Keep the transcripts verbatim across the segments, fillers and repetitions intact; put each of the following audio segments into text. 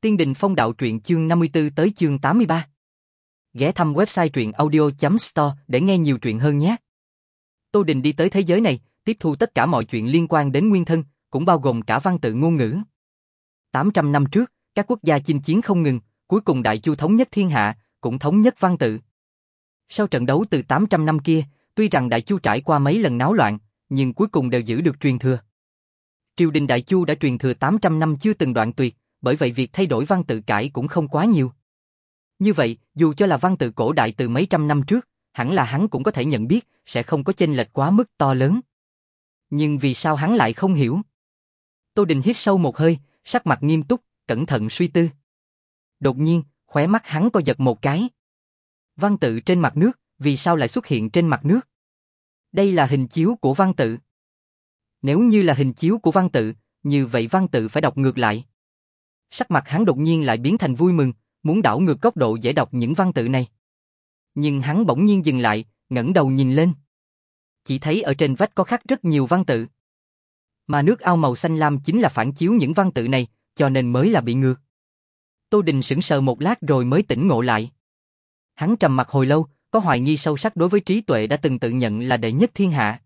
Tiên Đình Phong Đạo truyện chương năm mươi tư tới chương tám mươi ba. Ghé thăm website truyện audio chấm store để nghe nhiều truyện hơn nhé. Tô Đình đi tới thế giới này, tiếp thu tất cả mọi chuyện liên quan đến nguyên thân, cũng bao gồm cả văn tự ngôn ngữ. tám trăm năm trước, các quốc gia chinh chiến không ngừng, cuối cùng Đại Chu thống nhất thiên hạ, cũng thống nhất văn tự. Sau trận đấu từ tám trăm năm kia, tuy rằng Đại Chu trải qua mấy lần náo loạn, nhưng cuối cùng đều giữ được truyền thừa. Triều đình Đại Chu đã truyền thừa tám trăm năm chưa từng đoạn tuyệt, bởi vậy việc thay đổi văn tự cải cũng không quá nhiều. Như vậy, dù cho là văn tự cổ đại từ mấy trăm năm trước, hẳn là hắn cũng có thể nhận biết, sẽ không có chênh lệch quá mức to lớn. Nhưng vì sao hắn lại không hiểu? Tô Đình hít sâu một hơi, sắc mặt nghiêm túc, cẩn thận suy tư. Đột nhiên, khóe mắt hắn co giật một cái. Văn tự trên mặt nước, vì sao lại xuất hiện trên mặt nước? Đây là hình chiếu của văn tự. Nếu như là hình chiếu của văn tự, như vậy văn tự phải đọc ngược lại. Sắc mặt hắn đột nhiên lại biến thành vui mừng, muốn đảo ngược góc độ dễ đọc những văn tự này. Nhưng hắn bỗng nhiên dừng lại, ngẩng đầu nhìn lên. Chỉ thấy ở trên vách có khắc rất nhiều văn tự. Mà nước ao màu xanh lam chính là phản chiếu những văn tự này, cho nên mới là bị ngược. Tô Đình sững sờ một lát rồi mới tỉnh ngộ lại. Hắn trầm mặc hồi lâu, có hoài nghi sâu sắc đối với trí tuệ đã từng tự nhận là đệ nhất thiên hạ.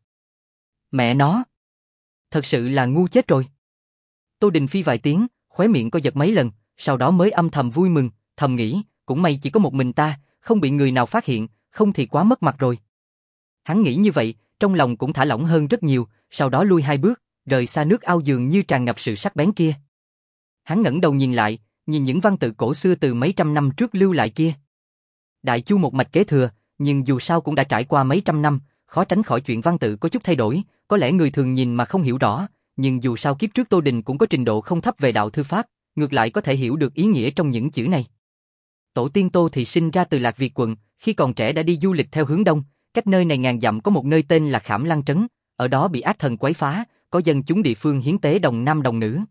Mẹ nó! Thật sự là ngu chết rồi. Tô Đình phi vài tiếng, khóe miệng co giật mấy lần, sau đó mới âm thầm vui mừng, thầm nghĩ, cũng may chỉ có một mình ta, không bị người nào phát hiện, không thì quá mất mặt rồi. Hắn nghĩ như vậy, trong lòng cũng thả lỏng hơn rất nhiều, sau đó lui hai bước, rời xa nước ao dường như tràn ngập sự sắc bén kia. Hắn ngẩng đầu nhìn lại, nhìn những văn tự cổ xưa từ mấy trăm năm trước lưu lại kia. Đại Chu một mạch kế thừa, nhưng dù sao cũng đã trải qua mấy trăm năm, khó tránh khỏi chuyện văn tự có chút thay đổi, có lẽ người thường nhìn mà không hiểu rõ, nhưng dù sao kiếp trước Tô Đình cũng có trình độ không thấp về đạo thư pháp, ngược lại có thể hiểu được ý nghĩa trong những chữ này. Tổ tiên Tô thì sinh ra từ Lạc Việt quận, khi còn trẻ đã đi du lịch theo hướng đông, cách nơi này ngàn dặm có một nơi tên là Khảm Lăng Trấn, ở đó bị ác thần quấy phá, có dân chúng địa phương hiến tế đồng nam đồng nữ.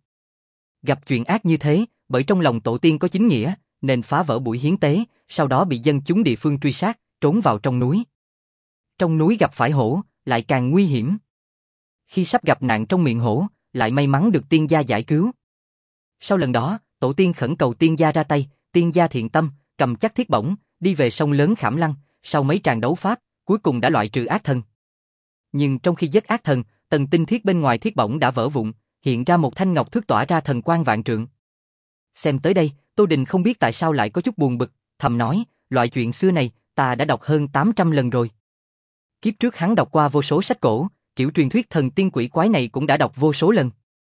Gặp chuyện ác như thế, bởi trong lòng tổ tiên có chính nghĩa, nên phá vỡ buổi hiến tế, sau đó bị dân chúng địa phương truy sát, trốn vào trong núi. Trong núi gặp phải hổ, lại càng nguy hiểm. Khi sắp gặp nạn trong miệng hổ, lại may mắn được tiên gia giải cứu. Sau lần đó, tổ tiên khẩn cầu tiên gia ra tay, tiên gia thiện tâm, cầm chắc thiết bổng, đi về sông lớn Khảm Lăng, sau mấy tràng đấu pháp, cuối cùng đã loại trừ ác thần. Nhưng trong khi giết ác thần, tầng tinh thiết bên ngoài thiết bổng đã vỡ vụn, hiện ra một thanh ngọc thước tỏa ra thần quang vạn trượng. Xem tới đây, Tô Đình không biết tại sao lại có chút buồn bực, thầm nói, loại chuyện xưa này, ta đã đọc hơn tám trăm lần rồi. Kiếp trước hắn đọc qua vô số sách cổ, kiểu truyền thuyết thần tiên quỷ quái này cũng đã đọc vô số lần.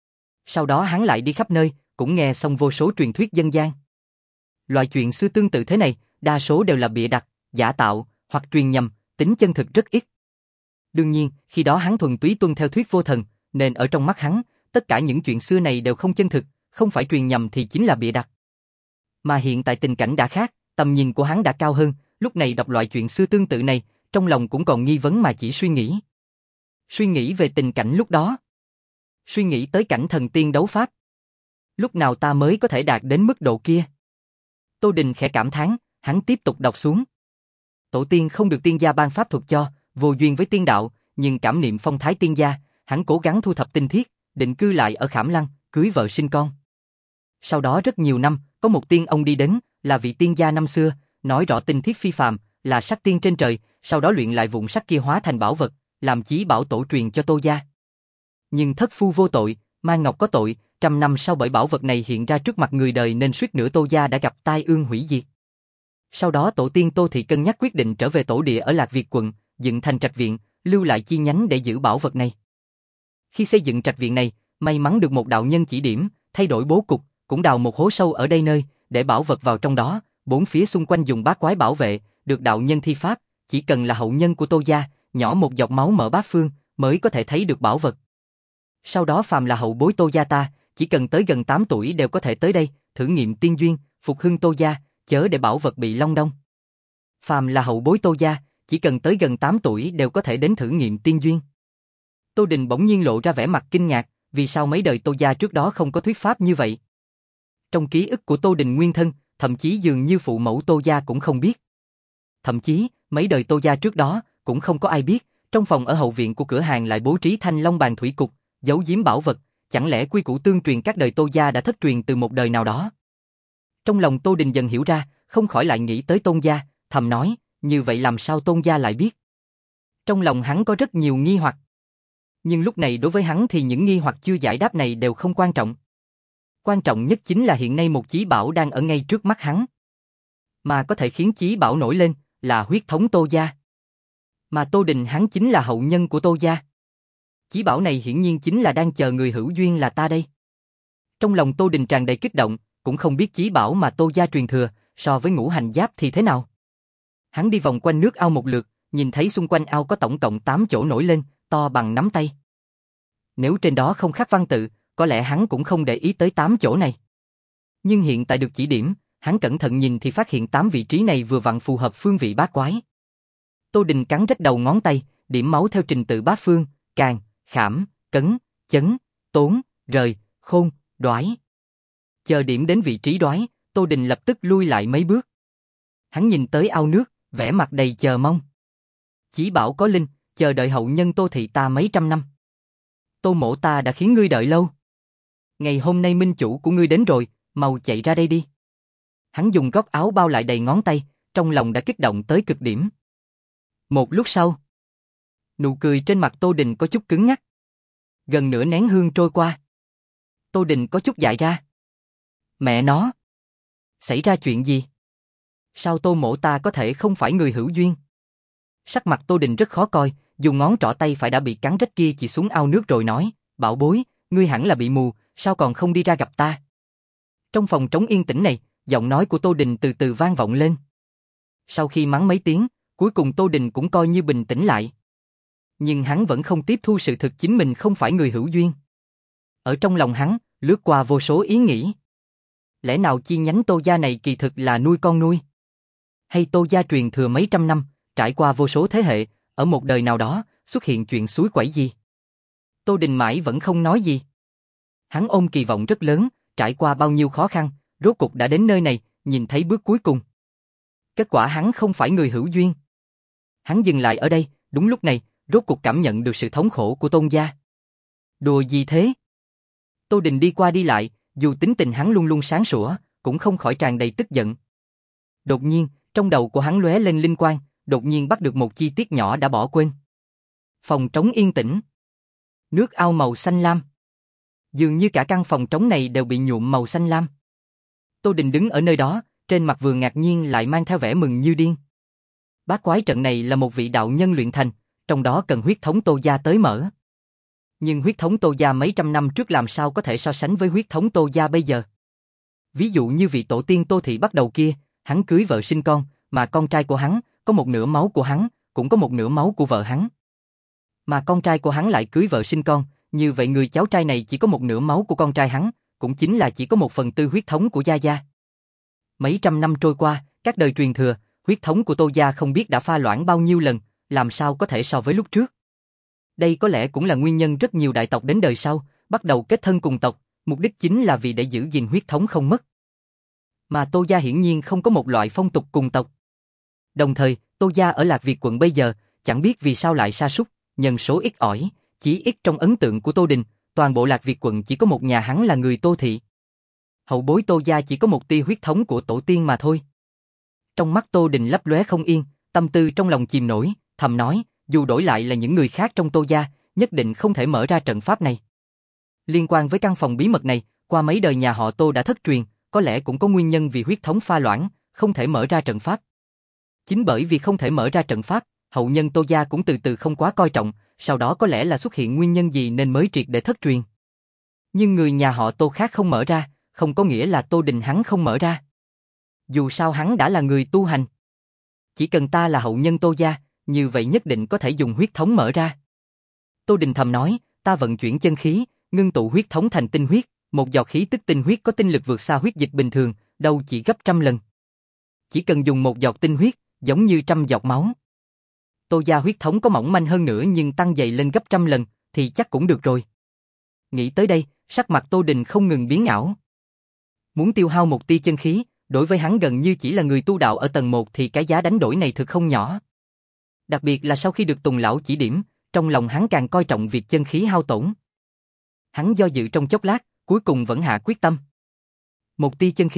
Sau đó hắn lại đi khắp nơi, cũng nghe xong vô số truyền thuyết dân gian. Loại chuyện xưa tương tự thế này, đa số đều là bịa đặt, giả tạo, hoặc truyền nhầm, tính chân thực rất ít. Đương nhiên, khi đó hắn thuần túy tuân theo thuyết vô thần, nên ở trong mắt hắn, tất cả những chuyện xưa này đều không chân thực, không phải truyền nhầm thì chính là bịa đặt. Mà hiện tại tình cảnh đã khác, tầm nhìn của hắn đã cao hơn, lúc này đọc loại chuyện xưa tương tự này, trong lòng cũng còn nghi vấn mà chỉ suy nghĩ. Suy nghĩ về tình cảnh lúc đó. Suy nghĩ tới cảnh thần tiên đấu pháp. Lúc nào ta mới có thể đạt đến mức độ kia? Tô Đình khẽ cảm thán, hắn tiếp tục đọc xuống. Tổ tiên không được tiên gia ban pháp thuật cho, vô duyên với tiên đạo, nhưng cảm niệm phong thái tiên gia, hắn cố gắng thu thập tinh thiết, định cư lại ở Khảm Lăng, cưới vợ sinh con. Sau đó rất nhiều năm, có một tiên ông đi đến, là vị tiên gia năm xưa, nói rõ tinh thiết phi phàm, là sắc tiên trên trời, sau đó luyện lại vụn sắc kia hóa thành bảo vật, làm chí bảo tổ truyền cho Tô gia. Nhưng thất phu vô tội, Mai Ngọc có tội, trăm năm sau bởi bảo vật này hiện ra trước mặt người đời nên suýt nữa Tô gia đã gặp tai ương hủy diệt. Sau đó tổ tiên Tô Thị cân nhắc quyết định trở về tổ địa ở Lạc Việt quận, dựng thành trạch viện, lưu lại chi nhánh để giữ bảo vật này. Khi xây dựng trạch viện này, may mắn được một đạo nhân chỉ điểm, thay đổi bố cục, cũng đào một hố sâu ở đây nơi, để bảo vật vào trong đó, bốn phía xung quanh dùng bát quái bảo vệ, được đạo nhân thi pháp, chỉ cần là hậu nhân của Tô gia, nhỏ một giọt máu mở bát phương, mới có thể thấy được bảo vật. Sau đó phàm là hậu bối Tô gia ta, chỉ cần tới gần tám tuổi đều có thể tới đây, thử nghiệm tiên duyên, phục hưng Tô gia, chớ để bảo vật bị long đong. Phàm là hậu bối Tô gia, chỉ cần tới gần tám tuổi đều có thể đến thử nghiệm tiên duyên. Tô Đình bỗng nhiên lộ ra vẻ mặt kinh ngạc, vì sao mấy đời Tô gia trước đó không có thuyết pháp như vậy? Trong ký ức của Tô Đình nguyên thân, thậm chí dường như phụ mẫu Tô gia cũng không biết. Thậm chí, mấy đời Tô gia trước đó, cũng không có ai biết, trong phòng ở hậu viện của cửa hàng lại bố trí thanh long bàn thủy cục, giấu giếm bảo vật, chẳng lẽ quy củ tương truyền các đời Tô gia đã thất truyền từ một đời nào đó? Trong lòng Tô Đình dần hiểu ra, không khỏi lại nghĩ tới Tôn gia, thầm nói, như vậy làm sao Tôn gia lại biết? Trong lòng hắn có rất nhiều nghi hoặc. Nhưng lúc này đối với hắn thì những nghi hoặc chưa giải đáp này đều không quan trọng. Quan trọng nhất chính là hiện nay một chí bảo đang ở ngay trước mắt hắn. Mà có thể khiến chí bảo nổi lên là huyết thống Tô gia. Mà Tô Đình hắn chính là hậu nhân của Tô gia. Chí bảo này hiển nhiên chính là đang chờ người hữu duyên là ta đây. Trong lòng Tô Đình tràn đầy kích động, cũng không biết chí bảo mà Tô gia truyền thừa, so với ngũ hành giáp thì thế nào. Hắn đi vòng quanh nước ao một lượt, nhìn thấy xung quanh ao có tổng cộng tám chỗ nổi lên, to bằng nắm tay. Nếu trên đó không khắc văn tự, có lẽ hắn cũng không để ý tới tám chỗ này. Nhưng hiện tại được chỉ điểm, hắn cẩn thận nhìn thì phát hiện tám vị trí này vừa vặn phù hợp phương vị bát quái. Tô Đình cắn rách đầu ngón tay, điểm máu theo trình tự bát phương, càn, khảm, cấn, chấn, tốn, rời, khôn, đoái. Chờ điểm đến vị trí đoái, Tô Đình lập tức lui lại mấy bước. Hắn nhìn tới ao nước, vẻ mặt đầy chờ mong. Chí bảo có linh, chờ đợi hậu nhân Tô thị ta mấy trăm năm. Tô mỗ ta đã khiến ngươi đợi lâu. Ngày hôm nay minh chủ của ngươi đến rồi, mau chạy ra đây đi. Hắn dùng góc áo bao lại đầy ngón tay, trong lòng đã kích động tới cực điểm. Một lúc sau, nụ cười trên mặt Tô Đình có chút cứng ngắc. Gần nửa nén hương trôi qua. Tô Đình có chút dại ra. Mẹ nó! Xảy ra chuyện gì? Sao Tô mỗ ta có thể không phải người hữu duyên? Sắc mặt Tô Đình rất khó coi, dùng ngón trỏ tay phải đã bị cắn rách kia chỉ xuống ao nước rồi nói, bảo bối, ngươi hẳn là bị mù, sao còn không đi ra gặp ta? Trong phòng trống yên tĩnh này, giọng nói của Tô Đình từ từ vang vọng lên. Sau khi mắng mấy tiếng, cuối cùng Tô Đình cũng coi như bình tĩnh lại. Nhưng hắn vẫn không tiếp thu sự thực chính mình không phải người hữu duyên. Ở trong lòng hắn, lướt qua vô số ý nghĩ. Lẽ nào chi nhánh Tô gia này kỳ thực là nuôi con nuôi? Hay Tô gia truyền thừa mấy trăm năm, trải qua vô số thế hệ, ở một đời nào đó, xuất hiện chuyện suối quẩy gì? Tô Đình mãi vẫn không nói gì. Hắn ôm kỳ vọng rất lớn, trải qua bao nhiêu khó khăn, rốt cục đã đến nơi này, nhìn thấy bước cuối cùng. Kết quả hắn không phải người hữu duyên. Hắn dừng lại ở đây, đúng lúc này, rốt cục cảm nhận được sự thống khổ của Tôn gia. Đùa gì thế? Tô Đình đi qua đi lại, dù tính tình hắn luôn luôn sáng sủa, cũng không khỏi tràn đầy tức giận. Đột nhiên, trong đầu của hắn lóe lên linh quang, đột nhiên bắt được một chi tiết nhỏ đã bỏ quên. Phòng trống yên tĩnh. Nước ao màu xanh lam. Dường như cả căn phòng trống này đều bị nhuộm màu xanh lam. Tô Đình đứng ở nơi đó, trên mặt vừa ngạc nhiên lại mang theo vẻ mừng như điên. Bát quái trận này là một vị đạo nhân luyện thành, trong đó cần huyết thống Tô gia tới mở. Nhưng huyết thống Tô gia mấy trăm năm trước làm sao có thể so sánh với huyết thống Tô gia bây giờ? Ví dụ như vị tổ tiên Tô thị bắt đầu kia, hắn cưới vợ sinh con, mà con trai của hắn có một nửa máu của hắn, cũng có một nửa máu của vợ hắn. Mà con trai của hắn lại cưới vợ sinh con, như vậy người cháu trai này chỉ có một nửa máu của con trai hắn, cũng chính là chỉ có một phần tư huyết thống của Gia Gia. Mấy trăm năm trôi qua, các đời truyền thừa, huyết thống của Tô gia không biết đã pha loãng bao nhiêu lần, làm sao có thể so với lúc trước. Đây có lẽ cũng là nguyên nhân rất nhiều đại tộc đến đời sau, bắt đầu kết thân cùng tộc, mục đích chính là vì để giữ gìn huyết thống không mất. Mà Tô gia hiển nhiên không có một loại phong tục cùng tộc. Đồng thời, Tô gia ở Lạc Việt quận bây giờ, chẳng biết vì sao lại sa sút, nhân số ít ỏi, chỉ ít trong ấn tượng của Tô Đình, toàn bộ Lạc Việt quận chỉ có một nhà hắn là người Tô thị. Hậu bối Tô gia chỉ có một tia huyết thống của tổ tiên mà thôi. Trong mắt Tô Đình lấp lóe không yên, tâm tư trong lòng chìm nổi, thầm nói, dù đổi lại là những người khác trong Tô gia, nhất định không thể mở ra trận pháp này. Liên quan với căn phòng bí mật này, qua mấy đời nhà họ Tô đã thất truyền, có lẽ cũng có nguyên nhân vì huyết thống pha loãng, không thể mở ra trận pháp. Chính bởi vì không thể mở ra trận pháp, hậu nhân Tô gia cũng từ từ không quá coi trọng, sau đó có lẽ là xuất hiện nguyên nhân gì nên mới triệt để thất truyền. Nhưng người nhà họ Tô khác không mở ra, không có nghĩa là Tô Đình hắn không mở ra. Dù sao hắn đã là người tu hành. Chỉ cần ta là hậu nhân Tô gia, như vậy nhất định có thể dùng huyết thống mở ra. Tô Đình thầm nói, ta vận chuyển chân khí, ngưng tụ huyết thống thành tinh huyết, một giọt khí tức tinh huyết có tinh lực vượt xa huyết dịch bình thường, đâu chỉ gấp trăm lần. Chỉ cần dùng một giọt tinh huyết, giống như trăm giọt máu. Tô gia huyết thống có mỏng manh hơn nữa nhưng tăng dày lên gấp trăm lần, thì chắc cũng được rồi. Nghĩ tới đây, sắc mặt Tô Đình không ngừng biến ảo. Muốn tiêu hao một tia chân khí, đối với hắn gần như chỉ là người tu đạo ở tầng một thì cái giá đánh đổi này thực không nhỏ. Đặc biệt là sau khi được Tùng lão chỉ điểm, trong lòng hắn càng coi trọng việc chân khí hao tổn. Hắn do dự trong chốc lát, cuối cùng vẫn hạ quyết tâm. Một tia chân khí,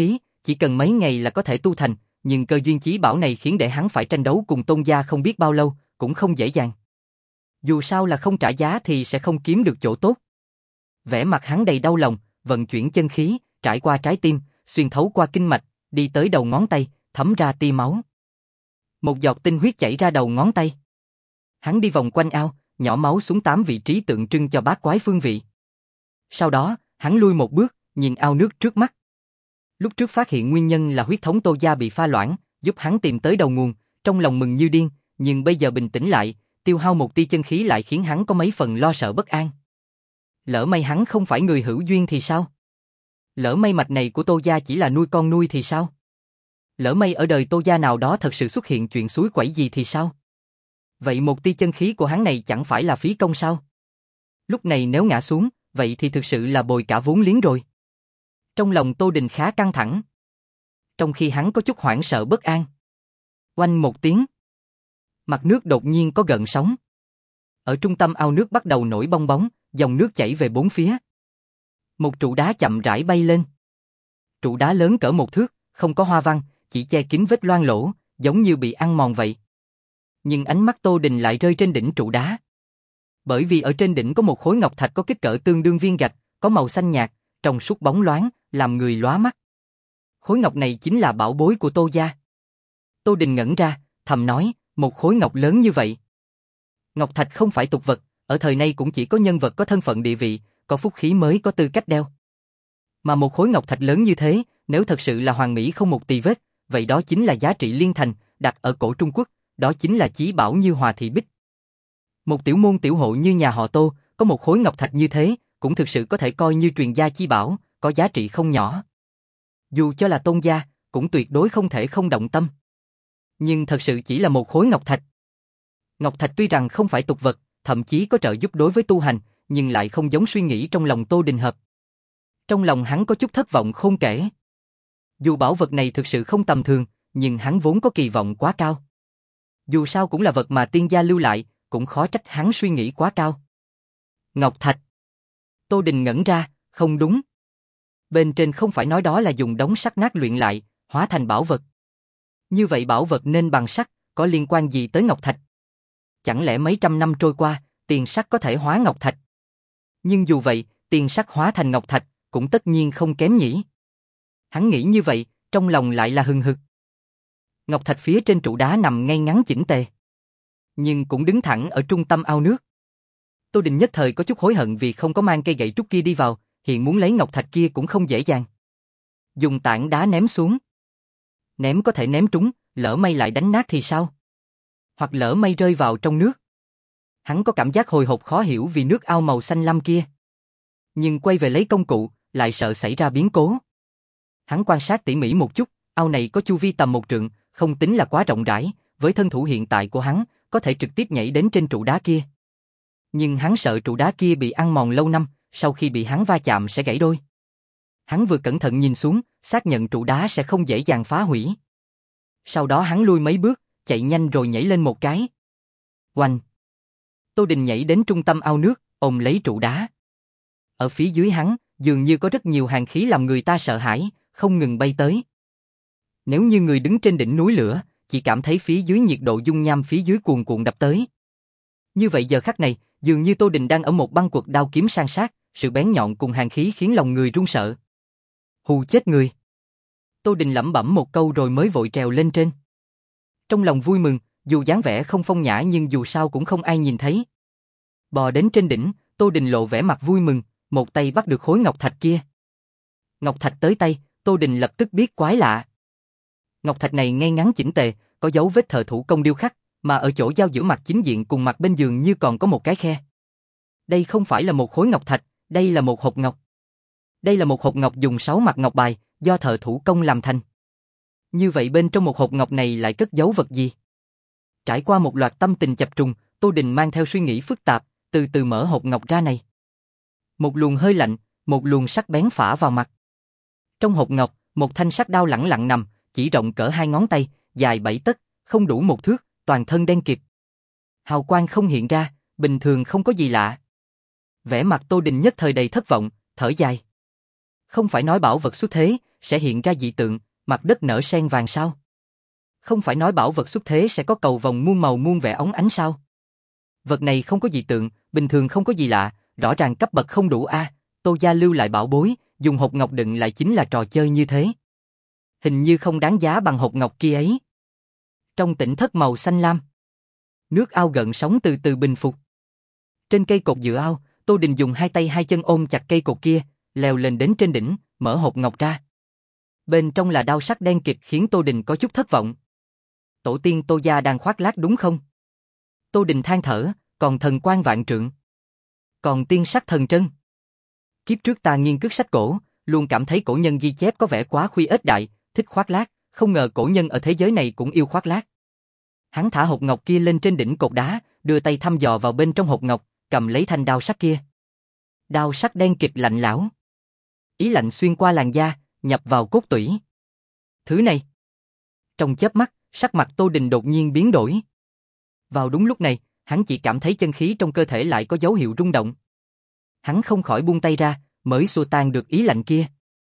chỉ cần mấy ngày là có thể tu thành, nhưng cơ duyên chí bảo này khiến để hắn phải tranh đấu cùng Tôn gia không biết bao lâu, cũng không dễ dàng. Dù sao là không trả giá thì sẽ không kiếm được chỗ tốt. Vẻ mặt hắn đầy đau lòng, vận chuyển chân khí, trải qua trái tim, xuyên thấu qua kinh mạch, đi tới đầu ngón tay, thấm ra tia máu. Một giọt tinh huyết chảy ra đầu ngón tay. Hắn đi vòng quanh ao, nhỏ máu xuống tám vị trí tượng trưng cho bát quái phương vị. Sau đó, hắn lui một bước, nhìn ao nước trước mắt. Lúc trước phát hiện nguyên nhân là huyết thống Tô gia bị pha loãng, giúp hắn tìm tới đầu nguồn, trong lòng mừng như điên, nhưng bây giờ bình tĩnh lại, tiêu hao một tia chân khí lại khiến hắn có mấy phần lo sợ bất an. Lỡ may hắn không phải người hữu duyên thì sao? Lỡ may mạch này của Tô gia chỉ là nuôi con nuôi thì sao? Lỡ may ở đời Tô gia nào đó thật sự xuất hiện chuyện suối quẩy gì thì sao? Vậy một tia chân khí của hắn này chẳng phải là phí công sao? Lúc này nếu ngã xuống, vậy thì thực sự là bồi cả vốn liếng rồi. Trong lòng Tô Đình khá căng thẳng. Trong khi hắn có chút hoảng sợ bất an. Oanh một tiếng. Mặt nước đột nhiên có gợn sóng. Ở trung tâm ao nước bắt đầu nổi bong bóng, dòng nước chảy về bốn phía. Một trụ đá chậm rãi bay lên. Trụ đá lớn cỡ một thước, không có hoa văn, chỉ che kín vết loang lỗ, giống như bị ăn mòn vậy. Nhưng ánh mắt Tô Đình lại rơi trên đỉnh trụ đá. Bởi vì ở trên đỉnh có một khối ngọc thạch có kích cỡ tương đương viên gạch, có màu xanh nhạt, trong suốt bóng loáng, làm người lóa mắt. Khối ngọc này chính là bảo bối của Tô gia. Tô Đình ngẩn ra, thầm nói, một khối ngọc lớn như vậy. Ngọc thạch không phải tục vật, ở thời nay cũng chỉ có nhân vật có thân phận địa vị, có phúc khí mới có tư cách đeo. Mà một khối ngọc thạch lớn như thế, nếu thật sự là hoàn mỹ không một tì vết, vậy đó chính là giá trị liên thành, đặt ở cổ Trung Quốc, đó chính là chí bảo như Hòa Thị Bích. Một tiểu môn tiểu hộ như nhà họ Tô, có một khối ngọc thạch như thế, cũng thực sự có thể coi như truyền gia chi bảo, có giá trị không nhỏ. Dù cho là Tôn gia, cũng tuyệt đối không thể không động tâm. Nhưng thật sự chỉ là một khối ngọc thạch. Ngọc thạch tuy rằng không phải tục vật, thậm chí có trợ giúp đối với tu hành, nhưng lại không giống suy nghĩ trong lòng Tô Đình hợp. Trong lòng hắn có chút thất vọng khôn kể. Dù bảo vật này thực sự không tầm thường, nhưng hắn vốn có kỳ vọng quá cao. Dù sao cũng là vật mà tiên gia lưu lại, cũng khó trách hắn suy nghĩ quá cao. Ngọc thạch. Tô Đình ngẩn ra, không đúng. Bên trên không phải nói đó là dùng đống sắt nát luyện lại, hóa thành bảo vật. Như vậy bảo vật nên bằng sắt, có liên quan gì tới ngọc thạch? Chẳng lẽ mấy trăm năm trôi qua, tiền sắt có thể hóa ngọc thạch? Nhưng dù vậy, tiền sắt hóa thành ngọc thạch, cũng tất nhiên không kém nhỉ. Hắn nghĩ như vậy, trong lòng lại là hừng hực. Ngọc thạch phía trên trụ đá nằm ngay ngắn chỉnh tề, nhưng cũng đứng thẳng ở trung tâm ao nước. Tô Đình nhất thời có chút hối hận vì không có mang cây gậy trúc kia đi vào, hiện muốn lấy ngọc thạch kia cũng không dễ dàng. Dùng tảng đá ném xuống. Ném có thể ném trúng, lỡ may lại đánh nát thì sao? Hoặc lỡ may rơi vào trong nước. Hắn có cảm giác hồi hộp khó hiểu vì nước ao màu xanh lam kia. Nhưng quay về lấy công cụ, lại sợ xảy ra biến cố. Hắn quan sát tỉ mỉ một chút, ao này có chu vi tầm một trượng, không tính là quá rộng rãi, với thân thủ hiện tại của hắn, có thể trực tiếp nhảy đến trên trụ đá kia. Nhưng hắn sợ trụ đá kia bị ăn mòn lâu năm, sau khi bị hắn va chạm sẽ gãy đôi. Hắn vừa cẩn thận nhìn xuống, xác nhận trụ đá sẽ không dễ dàng phá hủy. Sau đó hắn lui mấy bước, chạy nhanh rồi nhảy lên một cái. Oanh! Tô Đình nhảy đến trung tâm ao nước, ôm lấy trụ đá. Ở phía dưới hắn, dường như có rất nhiều hàn khí làm người ta sợ hãi, không ngừng bay tới. Nếu như người đứng trên đỉnh núi lửa, chỉ cảm thấy phía dưới nhiệt độ dung nham phía dưới cuồn cuộn đập tới. Như vậy giờ khắc này, dường như Tô Đình đang ở một băng quật đao kiếm san sát, sự bén nhọn cùng hàn khí khiến lòng người run sợ. Hù chết người! Tô Đình lẩm bẩm một câu rồi mới vội trèo lên trên. Trong lòng vui mừng, dù dáng vẻ không phong nhã nhưng dù sao cũng không ai nhìn thấy. Bò đến trên đỉnh, Tô Đình lộ vẻ mặt vui mừng, một tay bắt được khối ngọc thạch kia. Ngọc thạch tới tay, Tô Đình lập tức biết quái lạ. Ngọc thạch này ngay ngắn chỉnh tề, có dấu vết thợ thủ công điêu khắc, mà ở chỗ giao giữa mặt chính diện cùng mặt bên giường như còn có một cái khe. Đây không phải là một khối ngọc thạch, đây là một hộp ngọc. Đây là một hộp ngọc dùng sáu mặt ngọc bài, do thợ thủ công làm thành. Như vậy bên trong một hộp ngọc này lại cất giấu vật gì? Trải qua một loạt tâm tình chập trùng, Tô Đình mang theo suy nghĩ phức tạp, từ từ mở hộp ngọc ra này. Một luồng hơi lạnh, một luồng sắc bén phả vào mặt. Trong hộp ngọc, một thanh sắc đao lẳng lặng nằm, chỉ rộng cỡ hai ngón tay, dài bảy tấc, không đủ một thước, toàn thân đen kịt. Hào quang không hiện ra, bình thường không có gì lạ. Vẻ mặt Tô Đình nhất thời đầy thất vọng, thở dài. Không phải nói bảo vật xuất thế, sẽ hiện ra dị tượng, mặt đất nở sen vàng sao? Không phải nói bảo vật xuất thế sẽ có cầu vồng muôn màu muôn vẻ óng ánh sao? Vật này không có dị tượng, bình thường không có gì lạ, rõ ràng cấp bậc không đủ a. Tô gia lưu lại bảo bối, dùng hột ngọc đựng lại chính là trò chơi như thế. Hình như không đáng giá bằng hột ngọc kia ấy. Trong tỉnh thất màu xanh lam, nước ao gợn sóng từ từ bình phục. Trên cây cột giữa ao, Tô Đình dùng hai tay hai chân ôm chặt cây cột kia, leo lên đến trên đỉnh, mở hộp ngọc ra. Bên trong là đao sắc đen kịt khiến Tô Đình có chút thất vọng. Tổ tiên Tô gia đang khoác lác đúng không? Tô Đình than thở, còn thần quan vạn trượng. Còn tiên sắc thần trân. Kiếp trước ta nghiên cứu sách cổ, luôn cảm thấy cổ nhân ghi chép có vẻ quá khuy ếch đại, thích khoác lác, không ngờ cổ nhân ở thế giới này cũng yêu khoác lác. Hắn thả hộp ngọc kia lên trên đỉnh cột đá, đưa tay thăm dò vào bên trong hộp ngọc, cầm lấy thanh đao sắc kia. Đao sắc đen kịt lạnh lẽo. Ý lạnh xuyên qua làn da, nhập vào cốt tủy. Thứ này. Trong chớp mắt, sắc mặt Tô Đình đột nhiên biến đổi. Vào đúng lúc này, hắn chỉ cảm thấy chân khí trong cơ thể lại có dấu hiệu rung động. Hắn không khỏi buông tay ra, mới xua tan được ý lạnh kia.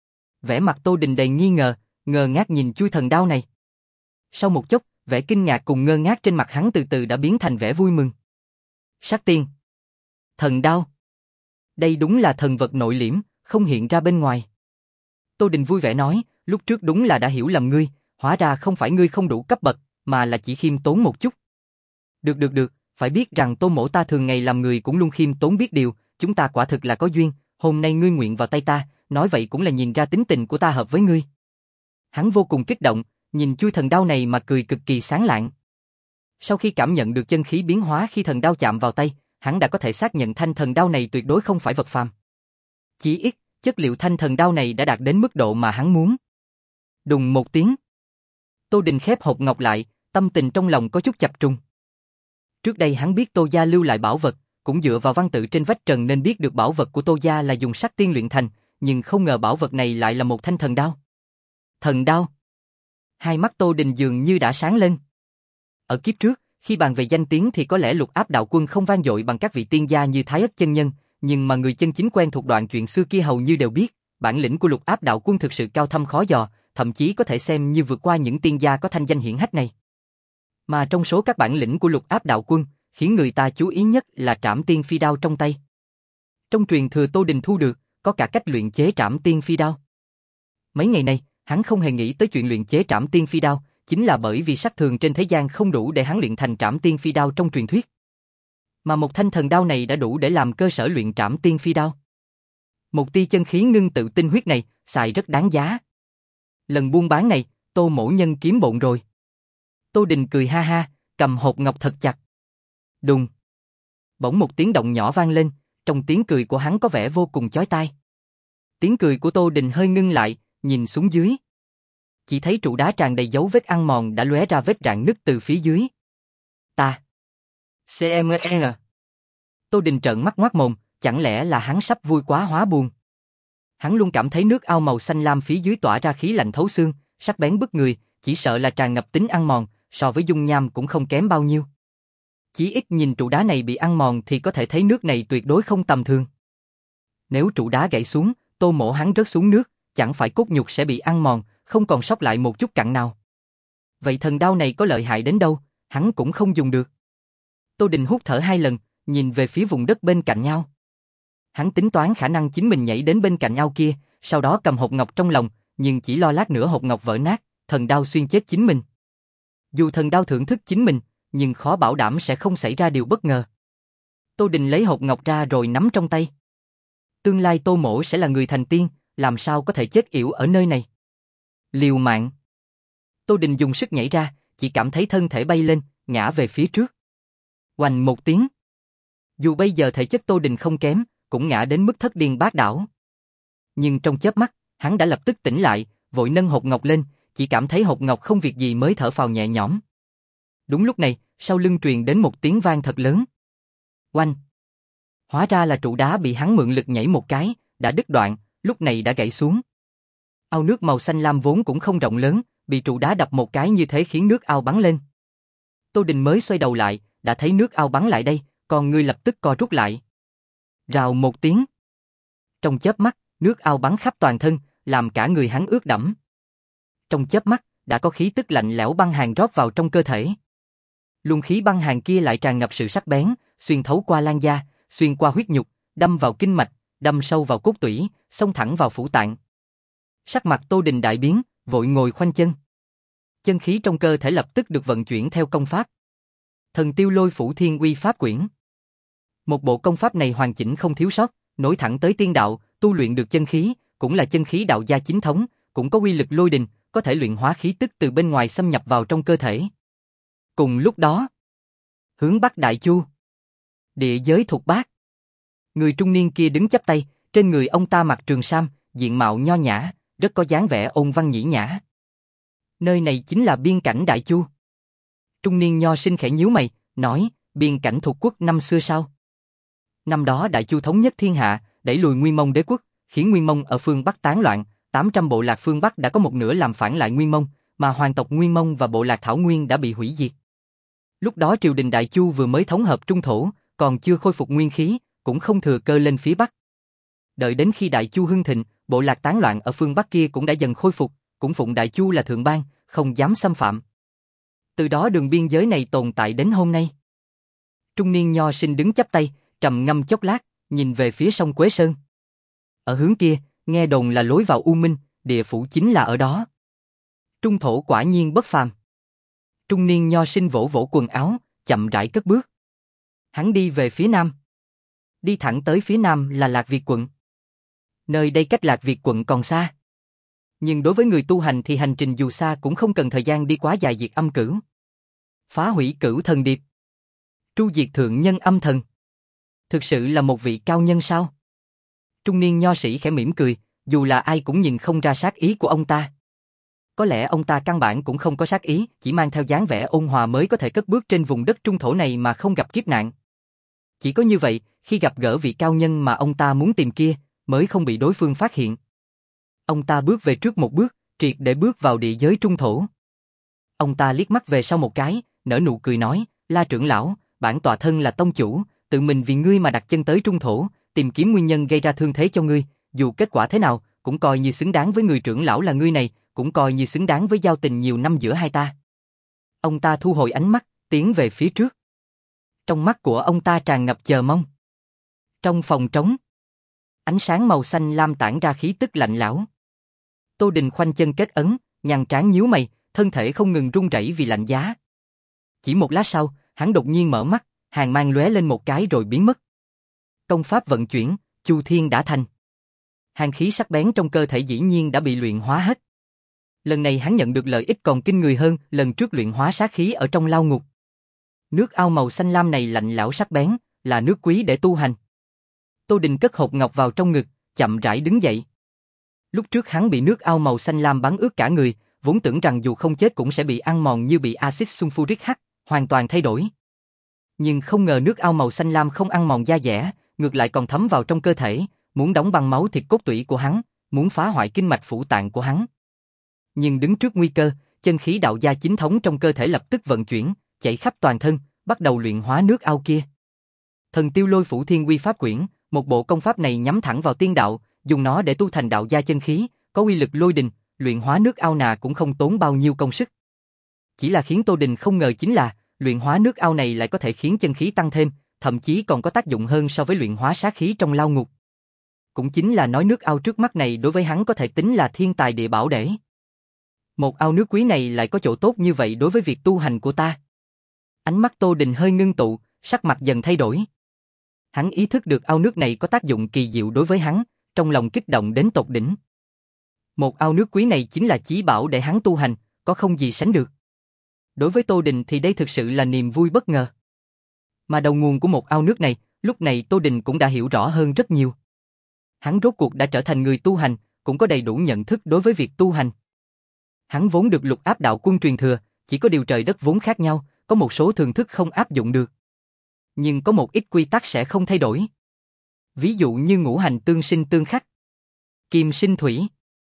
Vẻ mặt Tô Đình đầy nghi ngờ, ngơ ngác nhìn chuôi thần đao này. Sau một chốc, vẻ kinh ngạc cùng ngơ ngác trên mặt hắn từ từ đã biến thành vẻ vui mừng. Sát tiên. Thần đao. Đây đúng là thần vật nội liễm, không hiện ra bên ngoài. Tô Đình vui vẻ nói, lúc trước đúng là đã hiểu lầm ngươi, hóa ra không phải ngươi không đủ cấp bậc, mà là chỉ khiêm tốn một chút. Được được được, phải biết rằng Tô mỗ ta thường ngày làm người cũng luôn khiêm tốn biết điều, chúng ta quả thực là có duyên, hôm nay ngươi nguyện vào tay ta, nói vậy cũng là nhìn ra tính tình của ta hợp với ngươi. Hắn vô cùng kích động, nhìn chuôi thần đao này mà cười cực kỳ sáng lạng. Sau khi cảm nhận được chân khí biến hóa khi thần đao chạm vào tay, hắn đã có thể xác nhận thanh thần đao này tuyệt đối không phải vật phàm. Chỉ ít, chất liệu thanh thần đao này đã đạt đến mức độ mà hắn muốn. Đùng một tiếng. Tô Đình khép hộp ngọc lại, tâm tình trong lòng có chút chập trùng. Trước đây hắn biết Tô gia lưu lại bảo vật, cũng dựa vào văn tự trên vách trần nên biết được bảo vật của Tô gia là dùng sắt tiên luyện thành, nhưng không ngờ bảo vật này lại là một thanh thần đao. Thần đao. Hai mắt Tô Đình dường như đã sáng lên. Ở kiếp trước, khi bàn về danh tiếng thì có lẽ Lục Áp Đạo Quân không vang dội bằng các vị tiên gia như Thái Ất chân nhân, nhưng mà người chân chính quen thuộc đoạn chuyện xưa kia hầu như đều biết, bản lĩnh của Lục Áp Đạo Quân thực sự cao thâm khó dò, thậm chí có thể xem như vượt qua những tiên gia có thanh danh hiển hách này. Mà trong số các bản lĩnh của Lục Áp Đạo Quân, khiến người ta chú ý nhất là Trảm Tiên Phi Đao trong tay. Trong truyền thừa Tô Đình thu được, có cả cách luyện chế Trảm Tiên Phi Đao. Mấy ngày nay, hắn không hề nghĩ tới chuyện luyện chế Trảm Tiên Phi Đao, chính là bởi vì sắc thường trên thế gian không đủ để hắn luyện thành Trảm Tiên Phi Đao trong truyền thuyết. Mà một thanh thần đao này đã đủ để làm cơ sở luyện Trảm Tiên Phi Đao. Một tia chân khí ngưng tự tinh huyết này, xài rất đáng giá. Lần buôn bán này, Tô mỗ nhân kiếm bộn rồi. Tô Đình cười ha ha, cầm hộp ngọc thật chặt. Đùng. Bỗng một tiếng động nhỏ vang lên, trong tiếng cười của hắn có vẻ vô cùng chói tai. Tiếng cười của Tô Đình hơi ngưng lại, nhìn xuống dưới. Chỉ thấy trụ đá tràn đầy dấu vết ăn mòn đã lóe ra vết rạn nứt từ phía dưới. Ta. xê em e. Tô Đình trợn mắt ngoác mồm, chẳng lẽ là hắn sắp vui quá hóa buồn. Hắn luôn cảm thấy nước ao màu xanh lam phía dưới tỏa ra khí lạnh thấu xương, sắc bén bức người, chỉ sợ là tràn ngập tính ăn mòn, so với dung nham cũng không kém bao nhiêu. Chỉ ít nhìn trụ đá này bị ăn mòn thì có thể thấy nước này tuyệt đối không tầm thường. Nếu trụ đá gãy xuống, Tô mỗ hắn rớt xuống nước, chẳng phải cốt nhục sẽ bị ăn mòn, không còn sót lại một chút cặn nào. Vậy thần đao này có lợi hại đến đâu, hắn cũng không dùng được. Tô Đình hút thở hai lần, nhìn về phía vùng đất bên cạnh nhau. Hắn tính toán khả năng chính mình nhảy đến bên cạnh nhau kia, sau đó cầm hộp ngọc trong lòng, nhưng chỉ lo lát nữa hộp ngọc vỡ nát, thần đao xuyên chết chính mình. Dù thần đao thưởng thức chính mình, nhưng khó bảo đảm sẽ không xảy ra điều bất ngờ. Tô Đình lấy hộp ngọc ra rồi nắm trong tay. Tương lai Tô mỗ sẽ là người thành tiên, làm sao có thể chết yểu ở nơi này. Liều mạng. Tô Đình dùng sức nhảy ra, chỉ cảm thấy thân thể bay lên, ngã về phía trước. Oành một tiếng. Dù bây giờ thể chất Tô Đình không kém, cũng ngã đến mức thất điên bát đảo. Nhưng trong chớp mắt, hắn đã lập tức tỉnh lại, vội nâng hộp ngọc lên, chỉ cảm thấy hộp ngọc không việc gì mới thở phào nhẹ nhõm. Đúng lúc này, sau lưng truyền đến một tiếng vang thật lớn. Oanh! Hóa ra là trụ đá bị hắn mượn lực nhảy một cái, đã đứt đoạn, lúc này đã gãy xuống. Ao nước màu xanh lam vốn cũng không rộng lớn, bị trụ đá đập một cái như thế khiến nước ao bắn lên. Tô Đình mới xoay đầu lại, đã thấy nước ao bắn lại đây, còn người lập tức co rút lại. Rào một tiếng. Trong chớp mắt, nước ao bắn khắp toàn thân, làm cả người hắn ướt đẫm. trong chớp mắt, đã có khí tức lạnh lẽo băng hàn rót vào trong cơ thể. Luồng khí băng hàn kia lại tràn ngập sự sắc bén, xuyên thấu qua lan da, xuyên qua huyết nhục, đâm vào kinh mạch, đâm sâu vào cốt tủy, xông thẳng vào phủ tạng. Sắc mặt Tô Đình đại biến, vội ngồi khoanh chân. Chân khí trong cơ thể lập tức được vận chuyển theo công pháp. Thần Tiêu Lôi Phủ Thiên Uy Pháp Quyển. Một bộ công pháp này hoàn chỉnh không thiếu sót, nối thẳng tới tiên đạo, tu luyện được chân khí, cũng là chân khí đạo gia chính thống, cũng có uy lực lôi đình, có thể luyện hóa khí tức từ bên ngoài xâm nhập vào trong cơ thể. Cùng lúc đó, hướng Bắc Đại Chu, địa giới Thục Bát. Người trung niên kia đứng chắp tay, trên người ông ta mặc trường sam, diện mạo nho nhã, rất có dáng vẻ ôn văn nhĩ nhã. Nơi này chính là biên cảnh Đại Chu. Trung niên nho sinh khẽ nhíu mày, nói, biên cảnh thuộc quốc năm xưa sao? Năm đó Đại Chu thống nhất thiên hạ, đẩy lùi Nguyên Mông đế quốc, khiến Nguyên Mông ở phương Bắc tán loạn, tám trăm bộ lạc phương Bắc đã có một nửa làm phản lại Nguyên Mông, mà hoàng tộc Nguyên Mông và bộ lạc Thảo Nguyên đã bị hủy diệt. Lúc đó triều đình Đại Chu vừa mới thống hợp trung thổ, còn chưa khôi phục nguyên khí, cũng không thừa cơ lên phía Bắc. Đợi đến khi Đại Chu hưng thịnh, bộ lạc tán loạn ở phương Bắc kia cũng đã dần khôi phục, cũng phụng Đại Chu là thượng bang, không dám xâm phạm. Từ đó đường biên giới này tồn tại đến hôm nay. Trung niên nho sinh đứng chắp tay, trầm ngâm chốc lát, nhìn về phía sông Quế Sơn. Ở hướng kia, nghe đồn là lối vào U Minh, địa phủ chính là ở đó. Trung thổ quả nhiên bất phàm. Trung niên nho sinh vỗ vỗ quần áo, chậm rãi cất bước. Hắn đi về phía nam. Đi thẳng tới phía nam là Lạc Việt quận. Nơi đây cách Lạc Việt quận còn xa. Nhưng đối với người tu hành thì hành trình dù xa cũng không cần thời gian đi quá dài diệt âm cửu. Phá hủy cửu thần điệp. Tru diệt thượng nhân âm thần. Thực sự là một vị cao nhân sao? Trung niên nho sĩ khẽ mỉm cười, dù là ai cũng nhìn không ra sát ý của ông ta. Có lẽ ông ta căn bản cũng không có sát ý, chỉ mang theo dáng vẻ ôn hòa mới có thể cất bước trên vùng đất trung thổ này mà không gặp kiếp nạn. Chỉ có như vậy, khi gặp gỡ vị cao nhân mà ông ta muốn tìm kia, mới không bị đối phương phát hiện. Ông ta bước về trước một bước, triệt để bước vào địa giới trung thổ. Ông ta liếc mắt về sau một cái, nở nụ cười nói, La trưởng lão, bản tọa thân là tông chủ, tự mình vì ngươi mà đặt chân tới trung thổ, tìm kiếm nguyên nhân gây ra thương thế cho ngươi, dù kết quả thế nào, cũng coi như xứng đáng với người trưởng lão là ngươi này, cũng coi như xứng đáng với giao tình nhiều năm giữa hai ta. Ông ta thu hồi ánh mắt, tiến về phía trước. Trong mắt của ông ta tràn ngập chờ mong. Trong phòng trống, ánh sáng màu xanh lam tản ra khí tức lạnh lẽo. Tô Đình khoanh chân kết ấn, nhăn trán nhíu mày, thân thể không ngừng run rẩy vì lạnh giá. Chỉ một lát sau, hắn đột nhiên mở mắt, hàn mang lóe lên một cái rồi biến mất. Công pháp vận chuyển, Chu Thiên đã thành. Hàn khí sắc bén trong cơ thể dĩ nhiên đã bị luyện hóa hết. Lần này hắn nhận được lợi ích còn kinh người hơn lần trước luyện hóa sát khí ở trong lao ngục. Nước ao màu xanh lam này lạnh lẽo sắc bén, là nước quý để tu hành. Tô Đình cất hộp ngọc vào trong ngực, chậm rãi đứng dậy. Lúc trước hắn bị nước ao màu xanh lam bắn ướt cả người, vốn tưởng rằng dù không chết cũng sẽ bị ăn mòn như bị axit sulfuric H, hoàn toàn thay đổi. Nhưng không ngờ nước ao màu xanh lam không ăn mòn da dẻ, ngược lại còn thấm vào trong cơ thể, muốn đóng băng máu thịt cốt tủy của hắn, muốn phá hoại kinh mạch phủ tạng của hắn. Nhưng đứng trước nguy cơ, chân khí đạo gia chính thống trong cơ thể lập tức vận chuyển, chạy khắp toàn thân, bắt đầu luyện hóa nước ao kia. Thần Tiêu Lôi Phủ Thiên Uy Pháp Quyển, một bộ công pháp này nhắm thẳng vào tiên đạo, dùng nó để tu thành đạo gia chân khí, có uy lực lôi đình, luyện hóa nước ao nà cũng không tốn bao nhiêu công sức. Chỉ là khiến Tô Đình không ngờ chính là, luyện hóa nước ao này lại có thể khiến chân khí tăng thêm, thậm chí còn có tác dụng hơn so với luyện hóa sát khí trong lao ngục. Cũng chính là nói nước ao trước mắt này đối với hắn có thể tính là thiên tài địa bảo để. Một ao nước quý này lại có chỗ tốt như vậy đối với việc tu hành của ta. Ánh mắt Tô Đình hơi ngưng tụ, sắc mặt dần thay đổi. Hắn ý thức được ao nước này có tác dụng kỳ diệu đối với hắn, trong lòng kích động đến tột đỉnh. Một ao nước quý này chính là chí bảo để hắn tu hành, có không gì sánh được. Đối với Tô Đình thì đây thực sự là niềm vui bất ngờ. Mà đầu nguồn của một ao nước này, lúc này Tô Đình cũng đã hiểu rõ hơn rất nhiều. Hắn rốt cuộc đã trở thành người tu hành, cũng có đầy đủ nhận thức đối với việc tu hành. Hắn vốn được lục áp đạo quân truyền thừa, chỉ có điều trời đất vốn khác nhau, có một số thường thức không áp dụng được. Nhưng có một ít quy tắc sẽ không thay đổi. Ví dụ như ngũ hành tương sinh tương khắc. Kim sinh thủy.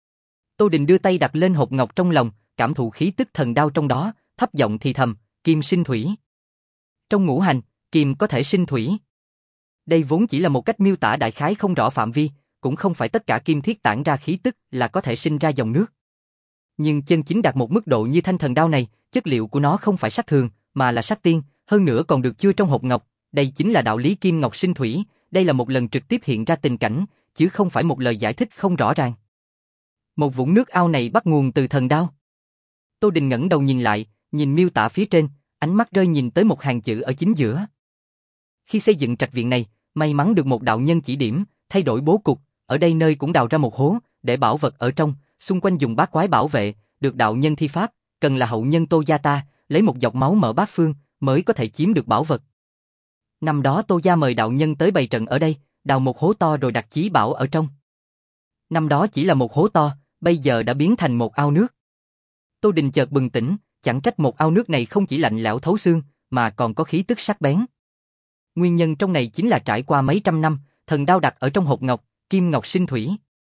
Tô Đình đưa tay đặt lên hộp ngọc trong lòng, cảm thụ khí tức thần đao trong đó, thấp giọng thì thầm, kim sinh thủy. Trong ngũ hành, kim có thể sinh thủy. Đây vốn chỉ là một cách miêu tả đại khái không rõ phạm vi, cũng không phải tất cả kim thiết tản ra khí tức là có thể sinh ra dòng nước. Nhưng chân chính đạt một mức độ như thanh thần đao này, chất liệu của nó không phải sắt thường, mà là sắt tiên, hơn nữa còn được chứa trong hộp ngọc. Đây chính là đạo lý kim ngọc sinh thủy, đây là một lần trực tiếp hiện ra tình cảnh, chứ không phải một lời giải thích không rõ ràng. Một vũng nước ao này bắt nguồn từ thần đao. Tô Đình ngẩng đầu nhìn lại, nhìn miêu tả phía trên, ánh mắt rơi nhìn tới một hàng chữ ở chính giữa. Khi xây dựng trạch viện này, may mắn được một đạo nhân chỉ điểm, thay đổi bố cục, ở đây nơi cũng đào ra một hố, để bảo vật ở trong, xung quanh dùng bát quái bảo vệ, được đạo nhân thi pháp, cần là hậu nhân Tô gia ta, lấy một giọt máu mở bát phương, mới có thể chiếm được bảo vật. Năm đó Tô gia mời đạo nhân tới bày trận ở đây, đào một hố to rồi đặt chí bảo ở trong. Năm đó chỉ là một hố to, bây giờ đã biến thành một ao nước. Tô Đình chợt bừng tỉnh, chẳng trách một ao nước này không chỉ lạnh lẽo thấu xương, mà còn có khí tức sắc bén. Nguyên nhân trong này chính là trải qua mấy trăm năm, thần đao đặt ở trong hộp ngọc, kim ngọc sinh thủy.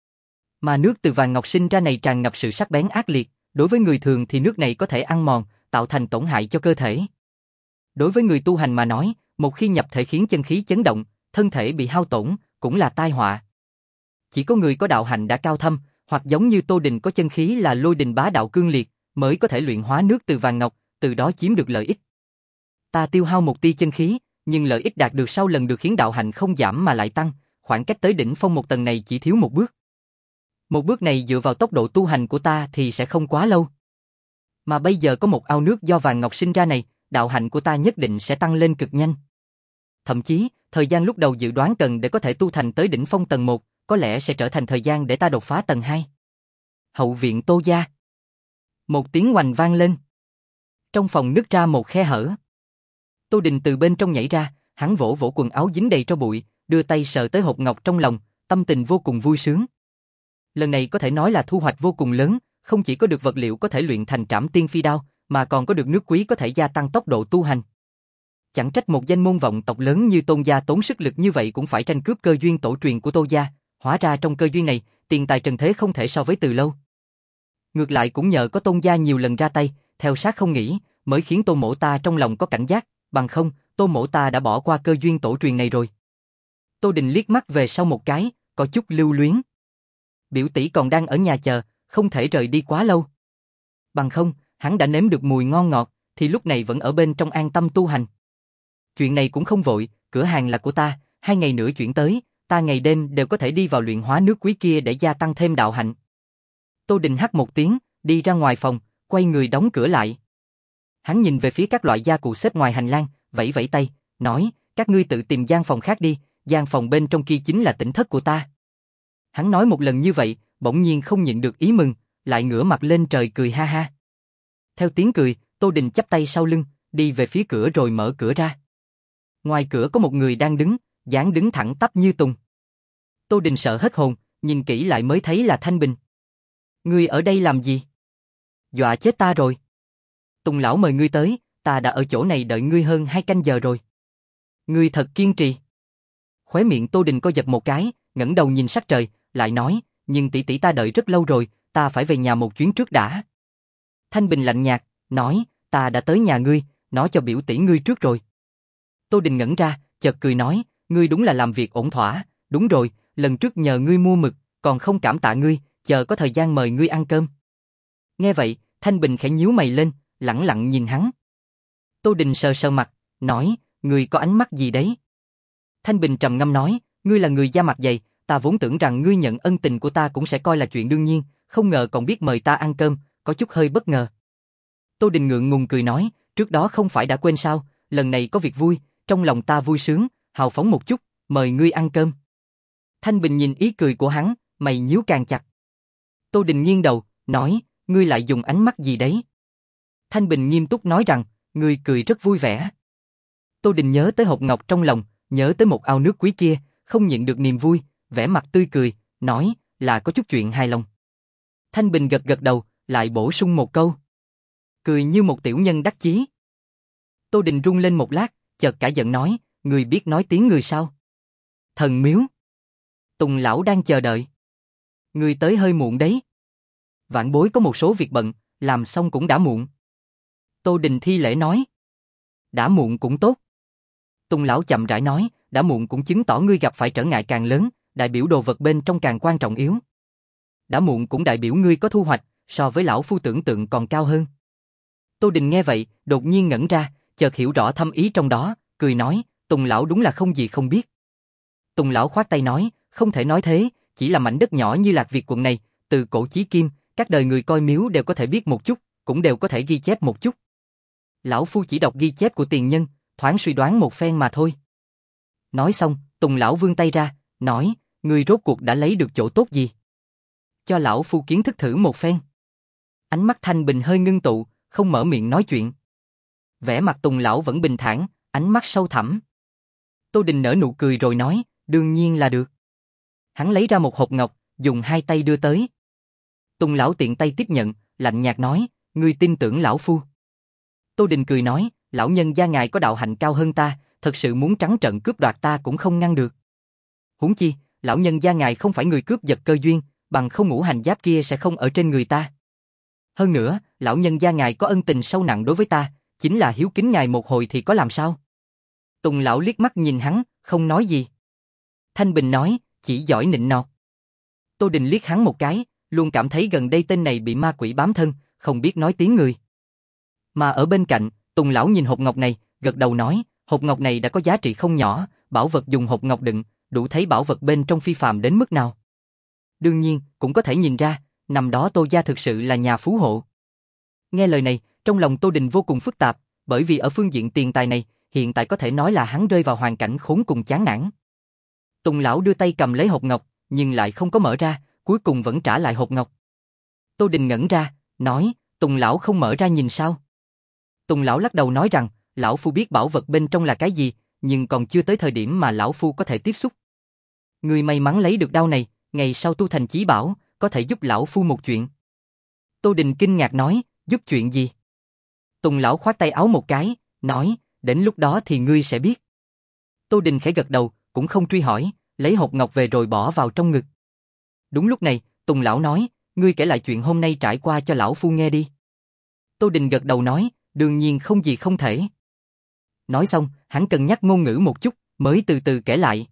Mà nước từ vàng ngọc sinh ra này tràn ngập sự sắc bén ác liệt, đối với người thường thì nước này có thể ăn mòn, tạo thành tổn hại cho cơ thể. Đối với người tu hành mà nói, một khi nhập thể khiến chân khí chấn động, thân thể bị hao tổn, cũng là tai họa. Chỉ có người có đạo hạnh đã cao thâm, hoặc giống như Tô Đình có chân khí là lôi đình bá đạo cương liệt, mới có thể luyện hóa nước từ vàng ngọc, từ đó chiếm được lợi ích. Ta tiêu hao một tia chân khí, nhưng lợi ích đạt được sau lần được khiến đạo hạnh không giảm mà lại tăng, khoảng cách tới đỉnh phong một tầng này chỉ thiếu một bước. Một bước này dựa vào tốc độ tu hành của ta thì sẽ không quá lâu. Mà bây giờ có một ao nước do vàng ngọc sinh ra này, đạo hạnh của ta nhất định sẽ tăng lên cực nhanh. Thậm chí, thời gian lúc đầu dự đoán cần để có thể tu thành tới đỉnh phong tầng một, có lẽ sẽ trở thành thời gian để ta đột phá tầng hai. Hậu viện Tô gia. Một tiếng oành vang lên. Trong phòng nứt ra một khe hở. Tô Đình từ bên trong nhảy ra, hắn vỗ vỗ quần áo dính đầy tro bụi, đưa tay sờ tới hộp ngọc trong lòng, tâm tình vô cùng vui sướng. Lần này có thể nói là thu hoạch vô cùng lớn, không chỉ có được vật liệu có thể luyện thành trảm tiên phi đao, mà còn có được nước quý có thể gia tăng tốc độ tu hành. Chẳng trách một danh môn vọng tộc lớn như Tôn gia tốn sức lực như vậy cũng phải tranh cướp cơ duyên tổ truyền của Tô gia, hóa ra trong cơ duyên này, tiền tài trần thế không thể so với từ lâu. Ngược lại cũng nhờ có Tôn gia nhiều lần ra tay, theo sát không nghĩ, mới khiến Tô mỗ ta trong lòng có cảnh giác, bằng không, Tô mỗ ta đã bỏ qua cơ duyên tổ truyền này rồi. Tô Đình liếc mắt về sau một cái, có chút lưu luyến. Biểu tỷ còn đang ở nhà chờ, không thể rời đi quá lâu. Bằng không, hắn đã nếm được mùi ngon ngọt, thì lúc này vẫn ở bên trong an tâm tu hành. Chuyện này cũng không vội, cửa hàng là của ta, hai ngày nữa chuyển tới, ta ngày đêm đều có thể đi vào luyện hóa nước quý kia để gia tăng thêm đạo hạnh. Tô Đình hắt một tiếng, đi ra ngoài phòng, quay người đóng cửa lại. Hắn nhìn về phía các loại gia cụ xếp ngoài hành lang, vẫy vẫy tay, nói, các ngươi tự tìm gian phòng khác đi, gian phòng bên trong kia chính là tỉnh thất của ta. Hắn nói một lần như vậy, bỗng nhiên không nhịn được ý mừng, lại ngửa mặt lên trời cười ha ha. Theo tiếng cười, Tô Đình chắp tay sau lưng, đi về phía cửa rồi mở cửa ra. Ngoài cửa có một người đang đứng, dáng đứng thẳng tắp như tùng. Tô Đình sợ hết hồn, nhìn kỹ lại mới thấy là Thanh Bình. Ngươi ở đây làm gì? Dọa chết ta rồi. Tùng lão mời ngươi tới, ta đã ở chỗ này đợi ngươi hơn hai canh giờ rồi. Ngươi thật kiên trì. Khóe miệng Tô Đình co giật một cái, ngẩng đầu nhìn sắc trời, lại nói, nhưng tỷ tỷ ta đợi rất lâu rồi, ta phải về nhà một chuyến trước đã. Thanh Bình lạnh nhạt, nói, ta đã tới nhà ngươi, nói cho biểu tỷ ngươi trước rồi. Tô Đình ngẩn ra, chợt cười nói, ngươi đúng là làm việc ổn thỏa, đúng rồi, lần trước nhờ ngươi mua mực, còn không cảm tạ ngươi, chờ có thời gian mời ngươi ăn cơm. Nghe vậy, Thanh Bình khẽ nhíu mày lên, lẳng lặng nhìn hắn. Tô Đình sờ sờ mặt, nói, ngươi có ánh mắt gì đấy? Thanh Bình trầm ngâm nói, ngươi là người da mặt dày, ta vốn tưởng rằng ngươi nhận ân tình của ta cũng sẽ coi là chuyện đương nhiên, không ngờ còn biết mời ta ăn cơm, có chút hơi bất ngờ. Tô Đình ngượng ngùng cười nói, trước đó không phải đã quên sao, lần này có việc vui, trong lòng ta vui sướng, hào phóng một chút, mời ngươi ăn cơm. Thanh Bình nhìn ý cười của hắn, mày nhíu càng chặt. Tô Đình nghiêng đầu, nói, ngươi lại dùng ánh mắt gì đấy? Thanh Bình nghiêm túc nói rằng, ngươi cười rất vui vẻ. Tô Đình nhớ tới hộp ngọc trong lòng, nhớ tới một ao nước quý kia, không nhịn được niềm vui, vẻ mặt tươi cười, nói, là có chút chuyện hài lòng. Thanh Bình gật gật đầu, lại bổ sung một câu. Cười như một tiểu nhân đắc chí. Tô Đình run lên một lát, chợt cả giận nói, ngươi biết nói tiếng người sao? Thần miếu. Tùng lão đang chờ đợi. Ngươi tới hơi muộn đấy. Vãn bối có một số việc bận, làm xong cũng đã muộn. Tô Đình thi lễ nói. Đã muộn cũng tốt. Tùng lão chậm rãi nói, đã muộn cũng chứng tỏ ngươi gặp phải trở ngại càng lớn, đại biểu đồ vật bên trong càng quan trọng yếu. Đã muộn cũng đại biểu ngươi có thu hoạch, so với lão phu tưởng tượng còn cao hơn. Tô Đình nghe vậy, đột nhiên ngẩn ra, chợt hiểu rõ thâm ý trong đó, cười nói, Tùng lão đúng là không gì không biết. Tùng lão khoát tay nói, không thể nói thế, chỉ là mảnh đất nhỏ như Lạc Việt quận này, từ cổ chí kim, các đời người coi miếu đều có thể biết một chút, cũng đều có thể ghi chép một chút. Lão phu chỉ đọc ghi chép của tiền nhân, thoáng suy đoán một phen mà thôi. Nói xong, Tùng lão vươn tay ra, nói, ngươi rốt cuộc đã lấy được chỗ tốt gì? Cho lão phu kiến thức thử một phen. Ánh mắt Thanh Bình hơi ngưng tụ, không mở miệng nói chuyện. Vẻ mặt Tùng lão vẫn bình thản, ánh mắt sâu thẳm. Tô Đình nở nụ cười rồi nói, đương nhiên là được. Hắn lấy ra một hộp ngọc, dùng hai tay đưa tới. Tùng lão tiện tay tiếp nhận, lạnh nhạt nói, ngươi tin tưởng lão phu. Tô Đình cười nói, lão nhân gia ngài có đạo hạnh cao hơn ta, thật sự muốn trắng trợn cướp đoạt ta cũng không ngăn được. Huống chi, lão nhân gia ngài không phải người cướp giật cơ duyên, bằng không ngũ hành giáp kia sẽ không ở trên người ta. Hơn nữa, lão nhân gia ngài có ân tình sâu nặng đối với ta, chính là hiếu kính ngài một hồi thì có làm sao? Tùng lão liếc mắt nhìn hắn, không nói gì. Thanh Bình nói, chỉ giỏi nịnh nọt. Tô Đình liếc hắn một cái, luôn cảm thấy gần đây tên này bị ma quỷ bám thân, không biết nói tiếng người. Mà ở bên cạnh, Tùng lão nhìn hộp ngọc này, gật đầu nói, hộp ngọc này đã có giá trị không nhỏ, bảo vật dùng hộp ngọc đựng, đủ thấy bảo vật bên trong phi phàm đến mức nào. Đương nhiên, cũng có thể nhìn ra, năm đó Tô gia thực sự là nhà phú hộ. Nghe lời này, trong lòng Tô Đình vô cùng phức tạp, bởi vì ở phương diện tiền tài này, hiện tại có thể nói là hắn rơi vào hoàn cảnh khốn cùng chán nản. Tùng lão đưa tay cầm lấy hộp ngọc, nhưng lại không có mở ra, cuối cùng vẫn trả lại hộp ngọc. Tô Đình ngẩn ra, nói, Tùng lão không mở ra nhìn sao? Tùng lão lắc đầu nói rằng, lão phu biết bảo vật bên trong là cái gì, nhưng còn chưa tới thời điểm mà lão phu có thể tiếp xúc. Người may mắn lấy được đao này, ngày sau tu thành chí bảo, có thể giúp lão phu một chuyện. Tô Đình kinh ngạc nói, giúp chuyện gì? Tùng lão khoát tay áo một cái, nói, đến lúc đó thì ngươi sẽ biết. Tô Đình khẽ gật đầu, cũng không truy hỏi, lấy hộp ngọc về rồi bỏ vào trong ngực. Đúng lúc này, Tùng lão nói, ngươi kể lại chuyện hôm nay trải qua cho lão phu nghe đi. Tô Đình gật đầu nói, đương nhiên không gì không thể. Nói xong, hắn cân nhắc ngôn ngữ một chút, mới từ từ kể lại.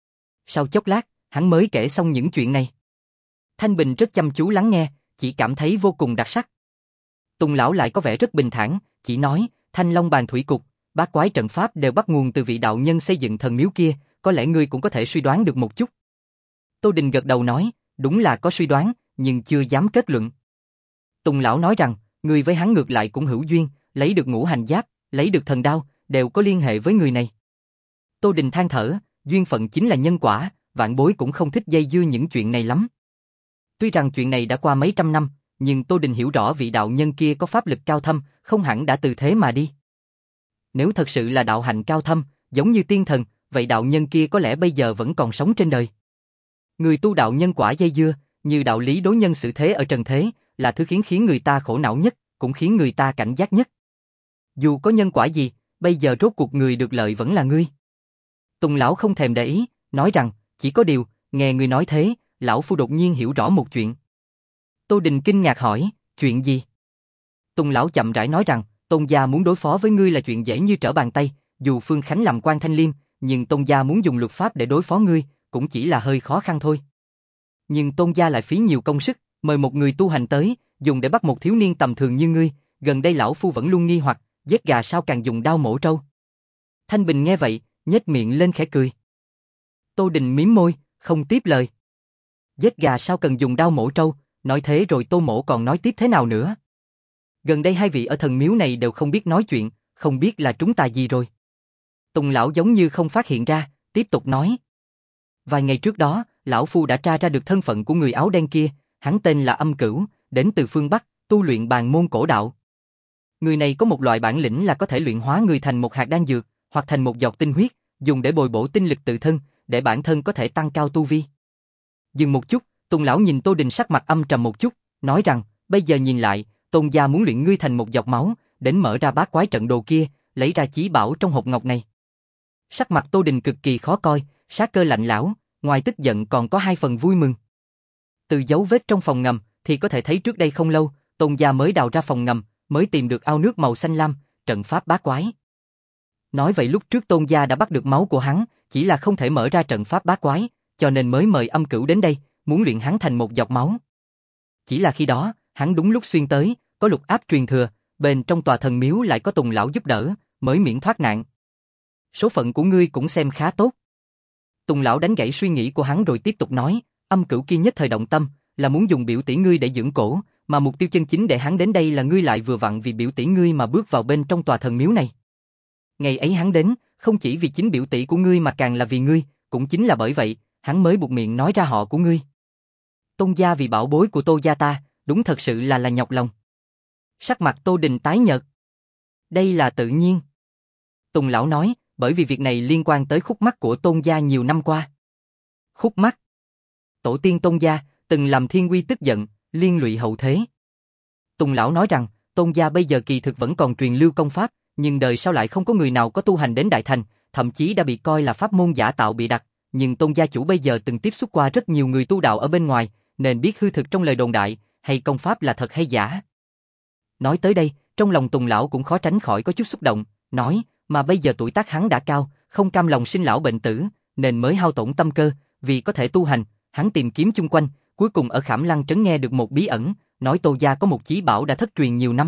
Sau chốc lát, hắn mới kể xong những chuyện này. Thanh Bình rất chăm chú lắng nghe, chỉ cảm thấy vô cùng đặc sắc. Tùng lão lại có vẻ rất bình thản, chỉ nói, Thanh Long bàn thủy cục, bát quái trận pháp đều bắt nguồn từ vị đạo nhân xây dựng thần miếu kia, có lẽ ngươi cũng có thể suy đoán được một chút. Tô Đình gật đầu nói, đúng là có suy đoán, nhưng chưa dám kết luận. Tùng lão nói rằng, ngươi với hắn ngược lại cũng hữu duyên, lấy được ngũ hành giáp, lấy được thần đao, đều có liên hệ với người này. Tô Đình than thở, duyên phận chính là nhân quả, vạn bối cũng không thích dây dưa những chuyện này lắm. Tuy rằng chuyện này đã qua mấy trăm năm, nhưng Tô Đình hiểu rõ vị đạo nhân kia có pháp lực cao thâm, không hẳn đã từ thế mà đi. Nếu thật sự là đạo hạnh cao thâm, giống như tiên thần, vậy đạo nhân kia có lẽ bây giờ vẫn còn sống trên đời. Người tu đạo nhân quả dây dưa, như đạo lý đối nhân xử thế ở trần thế, là thứ khiến khiến người ta khổ não nhất, cũng khiến người ta cảnh giác nhất. Dù có nhân quả gì, bây giờ rốt cuộc người được lợi vẫn là ngươi. Tùng lão không thèm để ý, nói rằng, chỉ có điều, nghe ngươi nói thế, lão phu đột nhiên hiểu rõ một chuyện. Tô Đình kinh ngạc hỏi, chuyện gì? Tùng lão chậm rãi nói rằng, Tôn gia muốn đối phó với ngươi là chuyện dễ như trở bàn tay, dù Phương Khánh làm quan thanh liêm, nhưng Tôn gia muốn dùng luật pháp để đối phó ngươi, cũng chỉ là hơi khó khăn thôi. Nhưng Tôn gia lại phí nhiều công sức, mời một người tu hành tới, dùng để bắt một thiếu niên tầm thường như ngươi, gần đây lão phu vẫn luôn nghi hoặc, giết gà sao càng dùng đao mổ trâu. Thanh Bình nghe vậy, nhếch miệng lên khẽ cười. Tô Đình mím môi, không tiếp lời. Giết gà sao cần dùng đao mổ trâu, nói thế rồi Tô Mỗ còn nói tiếp thế nào nữa? Gần đây hai vị ở thần miếu này đều không biết nói chuyện, không biết là trúng tà gì rồi. Tùng lão giống như không phát hiện ra, tiếp tục nói. Vài ngày trước đó, lão phu đã tra ra được thân phận của người áo đen kia, hắn tên là Âm Cửu, đến từ phương Bắc, tu luyện bàn môn cổ đạo. Người này có một loại bản lĩnh là có thể luyện hóa người thành một hạt đan dược, hoặc thành một giọt tinh huyết, dùng để bồi bổ tinh lực tự thân, để bản thân có thể tăng cao tu vi. Dừng một chút, Tùng lão nhìn Tô Đình sắc mặt âm trầm một chút, nói rằng, bây giờ nhìn lại, Tôn gia muốn luyện ngươi thành một giọt máu, đến mở ra bát quái trận đồ kia, lấy ra chí bảo trong hộp ngọc này. Sắc mặt Tô Đình cực kỳ khó coi, sát cơ lạnh lẽo, ngoài tức giận còn có hai phần vui mừng. Từ dấu vết trong phòng ngầm thì có thể thấy trước đây không lâu, Tôn gia mới đào ra phòng ngầm, mới tìm được ao nước màu xanh lam, trận pháp bát quái. Nói vậy lúc trước Tôn gia đã bắt được máu của hắn, chỉ là không thể mở ra trận pháp bát quái, cho nên mới mời Âm Cửu đến đây, muốn luyện hắn thành một giọt máu. Chỉ là khi đó, hắn đúng lúc xuyên tới, có lục áp truyền thừa, bên trong tòa thần miếu lại có Tùng lão giúp đỡ, mới miễn thoát nạn. Số phận của ngươi cũng xem khá tốt. Tùng lão đánh gãy suy nghĩ của hắn rồi tiếp tục nói, Âm Cửu kia nhất thời động tâm, là muốn dùng biểu tỷ ngươi để dưỡng cổ, mà mục tiêu chân chính để hắn đến đây là ngươi lại vừa vặn vì biểu tỷ ngươi mà bước vào bên trong tòa thần miếu này. Ngày ấy hắn đến, không chỉ vì chính biểu tỷ của ngươi mà càng là vì ngươi, cũng chính là bởi vậy, hắn mới buộc miệng nói ra họ của ngươi. Tôn gia vì bảo bối của Tô gia ta, đúng thật sự là là nhọc lòng. Sắc mặt Tô Đình tái nhợt. Đây là tự nhiên. Tùng lão nói, bởi vì việc này liên quan tới khúc mắc của Tôn gia nhiều năm qua. Khúc mắc. Tổ tiên Tôn gia từng làm thiên uy tức giận, liên lụy hậu thế. Tùng lão nói rằng, Tôn gia bây giờ kỳ thực vẫn còn truyền lưu công pháp, nhưng đời sau lại không có người nào có tu hành đến đại thành, thậm chí đã bị coi là pháp môn giả tạo bị đặt. Nhưng Tôn gia chủ bây giờ từng tiếp xúc qua rất nhiều người tu đạo ở bên ngoài, nên biết hư thực trong lời đồn đại, hay công pháp là thật hay giả. Nói tới đây, trong lòng Tùng lão cũng khó tránh khỏi có chút xúc động, nói, mà bây giờ tuổi tác hắn đã cao, không cam lòng sinh lão bệnh tử, nên mới hao tổn tâm cơ, vì có thể tu hành, hắn tìm kiếm chung quanh, cuối cùng ở Khảm Lăng trấn nghe được một bí ẩn, nói Tô gia có một chí bảo đã thất truyền nhiều năm.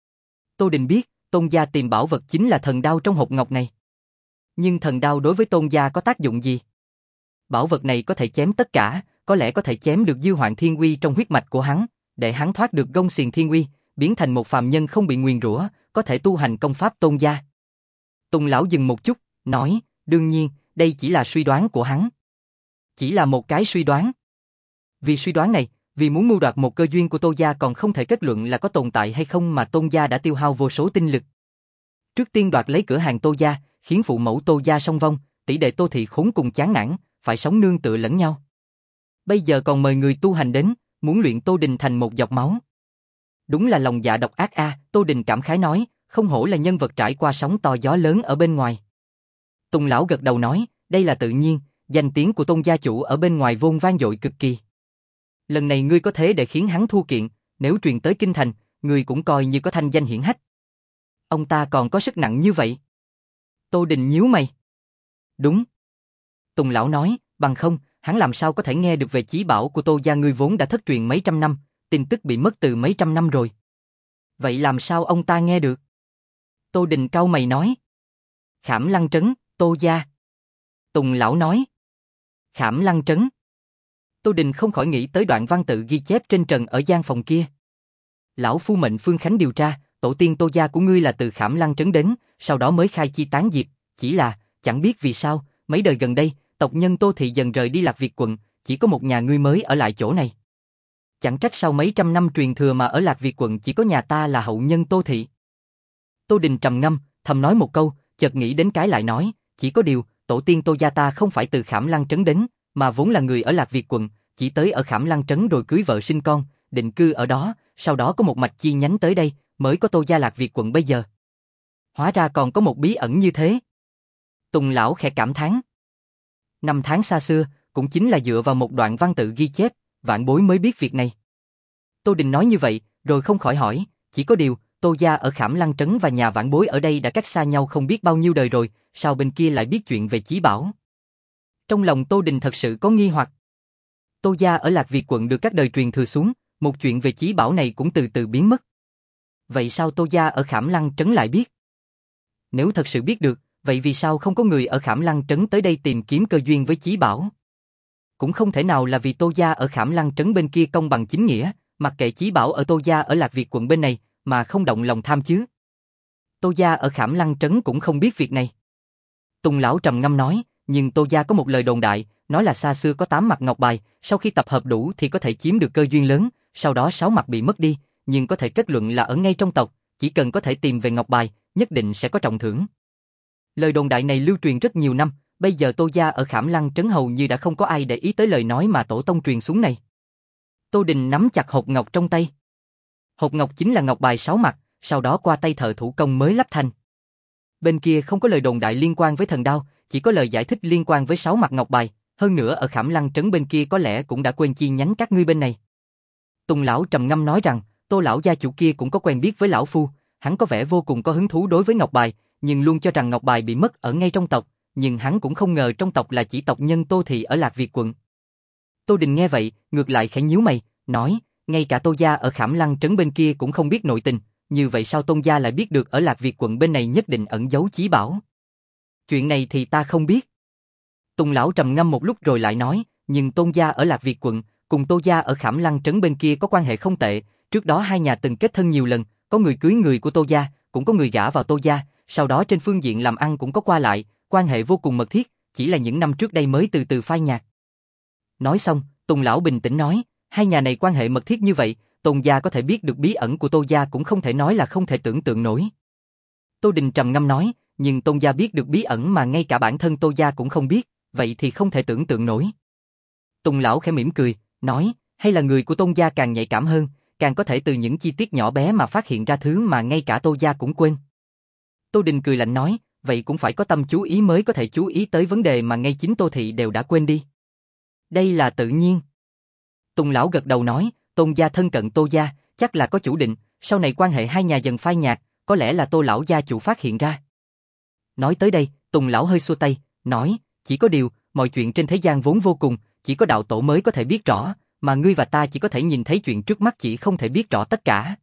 Tô Đình biết, Tôn gia tìm bảo vật chính là thần đao trong hộp ngọc này. Nhưng thần đao đối với Tôn gia có tác dụng gì? Bảo vật này có thể chém tất cả, có lẽ có thể chém được Dư Hoạn Thiên Uy trong huyết mạch của hắn, để hắn thoát được gông xiềng Thiên Uy, biến thành một phàm nhân không bị nguyền rủa, có thể tu hành công pháp Tôn gia. Tùng lão dừng một chút, nói, đương nhiên, đây chỉ là suy đoán của hắn. Chỉ là một cái suy đoán. Vì suy đoán này, vì muốn mưu đoạt một cơ duyên của Tô gia còn không thể kết luận là có tồn tại hay không mà Tôn gia đã tiêu hao vô số tinh lực. Trước tiên đoạt lấy cửa hàng Tô gia, khiến phụ mẫu Tô gia song vong, tỷ đệ Tô thị khốn cùng chán nản, phải sống nương tựa lẫn nhau. Bây giờ còn mời người tu hành đến, muốn luyện Tô Đình thành một giọt máu. Đúng là lòng dạ độc ác a, à, Tô Đình cảm khái nói, không hổ là nhân vật trải qua sóng to gió lớn ở bên ngoài. Tùng lão gật đầu nói, đây là tự nhiên, danh tiếng của Tôn gia chủ ở bên ngoài vốn vang dội cực kỳ. Lần này ngươi có thế để khiến hắn thua kiện, nếu truyền tới kinh thành, ngươi cũng coi như có thanh danh hiển hách. Ông ta còn có sức nặng như vậy? Tô Đình nhíu mày. Đúng. Tùng lão nói, bằng không, hắn làm sao có thể nghe được về chí bảo của Tô gia ngươi vốn đã thất truyền mấy trăm năm, tin tức bị mất từ mấy trăm năm rồi. Vậy làm sao ông ta nghe được? Tô Đình cau mày nói. Khảm Lăng trấn, Tô gia. Tùng lão nói. Khảm Lăng trấn. Tô Đình không khỏi nghĩ tới đoạn văn tự ghi chép trên trần ở gian phòng kia. Lão phu mệnh Phương Khánh điều tra, tổ tiên Tô gia của ngươi là từ Khảm Lăng trấn đến, sau đó mới khai chi tán diệp, chỉ là, chẳng biết vì sao, mấy đời gần đây, tộc nhân Tô thị dần rời đi Lạc Việt quận, chỉ có một nhà ngươi mới ở lại chỗ này. Chẳng trách sau mấy trăm năm truyền thừa mà ở Lạc Việt quận chỉ có nhà ta là hậu nhân Tô thị. Tô Đình trầm ngâm, thầm nói một câu, chợt nghĩ đến cái lại nói, chỉ có điều, tổ tiên Tô gia ta không phải từ Khảm Lăng trấn đến, mà vốn là người ở Lạc Việt quận, chỉ tới ở Khảm Lăng trấn rồi cưới vợ sinh con, định cư ở đó, sau đó có một mạch chi nhánh tới đây, mới có Tô gia Lạc Việt quận bây giờ. Hóa ra còn có một bí ẩn như thế. Tùng lão khẽ cảm thán. Năm tháng xa xưa, cũng chính là dựa vào một đoạn văn tự ghi chép, vạn bối mới biết việc này. Tô Đình nói như vậy, rồi không khỏi hỏi, chỉ có điều, Tô gia ở Khảm Lăng trấn và nhà vạn bối ở đây đã cách xa nhau không biết bao nhiêu đời rồi, sao bên kia lại biết chuyện về chí bảo? Trong lòng Tô Đình thật sự có nghi hoặc. Tô gia ở Lạc Việt quận được các đời truyền thừa xuống, một chuyện về chí bảo này cũng từ từ biến mất. Vậy sao Tô gia ở Khảm Lăng trấn lại biết? Nếu thật sự biết được, vậy vì sao không có người ở Khảm Lăng trấn tới đây tìm kiếm cơ duyên với chí bảo? Cũng không thể nào là vì Tô gia ở Khảm Lăng trấn bên kia công bằng chính nghĩa, mặc kệ chí bảo ở Tô gia ở Lạc Việt quận bên này, mà không động lòng tham chứ. Tô gia ở Khảm Lăng trấn cũng không biết việc này. Tùng lão trầm ngâm nói, nhưng Tô gia có một lời đồn đại, nói là xa xưa có tám mặt ngọc bài, sau khi tập hợp đủ thì có thể chiếm được cơ duyên lớn, sau đó sáu mặt bị mất đi, nhưng có thể kết luận là ở ngay trong tộc, chỉ cần có thể tìm về ngọc bài, nhất định sẽ có trọng thưởng. Lời đồn đại này lưu truyền rất nhiều năm, bây giờ Tô gia ở Khảm Lăng trấn hầu như đã không có ai để ý tới lời nói mà tổ tông truyền xuống này. Tô Đình nắm chặt hộp ngọc trong tay. Hộp ngọc chính là ngọc bài sáu mặt, sau đó qua tay thợ thủ công mới lắp thành. Bên kia không có lời đồn đại liên quan với thần đao, chỉ có lời giải thích liên quan với sáu mặt ngọc bài, hơn nữa ở Khảm Lăng trấn bên kia có lẽ cũng đã quên chi nhánh các ngươi bên này. Tùng lão trầm ngâm nói rằng, Tô lão gia chủ kia cũng có quen biết với lão phu, hắn có vẻ vô cùng có hứng thú đối với ngọc bài, nhưng luôn cho rằng ngọc bài bị mất ở ngay trong tộc, nhưng hắn cũng không ngờ trong tộc là chỉ tộc nhân Tô thị ở Lạc Việt quận. Tô Đình nghe vậy, ngược lại khẽ nhíu mày, nói, ngay cả Tô gia ở Khảm Lăng trấn bên kia cũng không biết nội tình, như vậy sao Tôn gia lại biết được ở Lạc Việt quận bên này nhất định ẩn giấu chí bảo? Chuyện này thì ta không biết. Tùng lão trầm ngâm một lúc rồi lại nói, nhưng Tôn gia ở Lạc Việt quận, cùng Tô gia ở Khảm Lăng trấn bên kia có quan hệ không tệ, trước đó hai nhà từng kết thân nhiều lần, có người cưới người của Tô gia, cũng có người gả vào Tô gia, sau đó trên phương diện làm ăn cũng có qua lại, quan hệ vô cùng mật thiết, chỉ là những năm trước đây mới từ từ phai nhạt. Nói xong, Tùng lão bình tĩnh nói, hai nhà này quan hệ mật thiết như vậy, Tôn gia có thể biết được bí ẩn của Tô gia cũng không thể nói là không thể tưởng tượng nổi. Tô Đình trầm ngâm nói, nhưng Tôn gia biết được bí ẩn mà ngay cả bản thân Tô gia cũng không biết, vậy thì không thể tưởng tượng nổi. Tùng lão khẽ mỉm cười, nói, hay là người của Tôn gia càng nhạy cảm hơn, càng có thể từ những chi tiết nhỏ bé mà phát hiện ra thứ mà ngay cả Tô gia cũng quên. Tô Đình cười lạnh nói, vậy cũng phải có tâm chú ý mới có thể chú ý tới vấn đề mà ngay chính Tô thị đều đã quên đi. Đây là tự nhiên. Tùng lão gật đầu nói, Tôn gia thân cận Tô gia, chắc là có chủ định, sau này quan hệ hai nhà dần phai nhạt, có lẽ là Tô lão gia chủ phát hiện ra. Nói tới đây, Tùng lão hơi xua tay, nói, chỉ có điều, mọi chuyện trên thế gian vốn vô cùng, chỉ có đạo tổ mới có thể biết rõ, mà ngươi và ta chỉ có thể nhìn thấy chuyện trước mắt chỉ không thể biết rõ tất cả.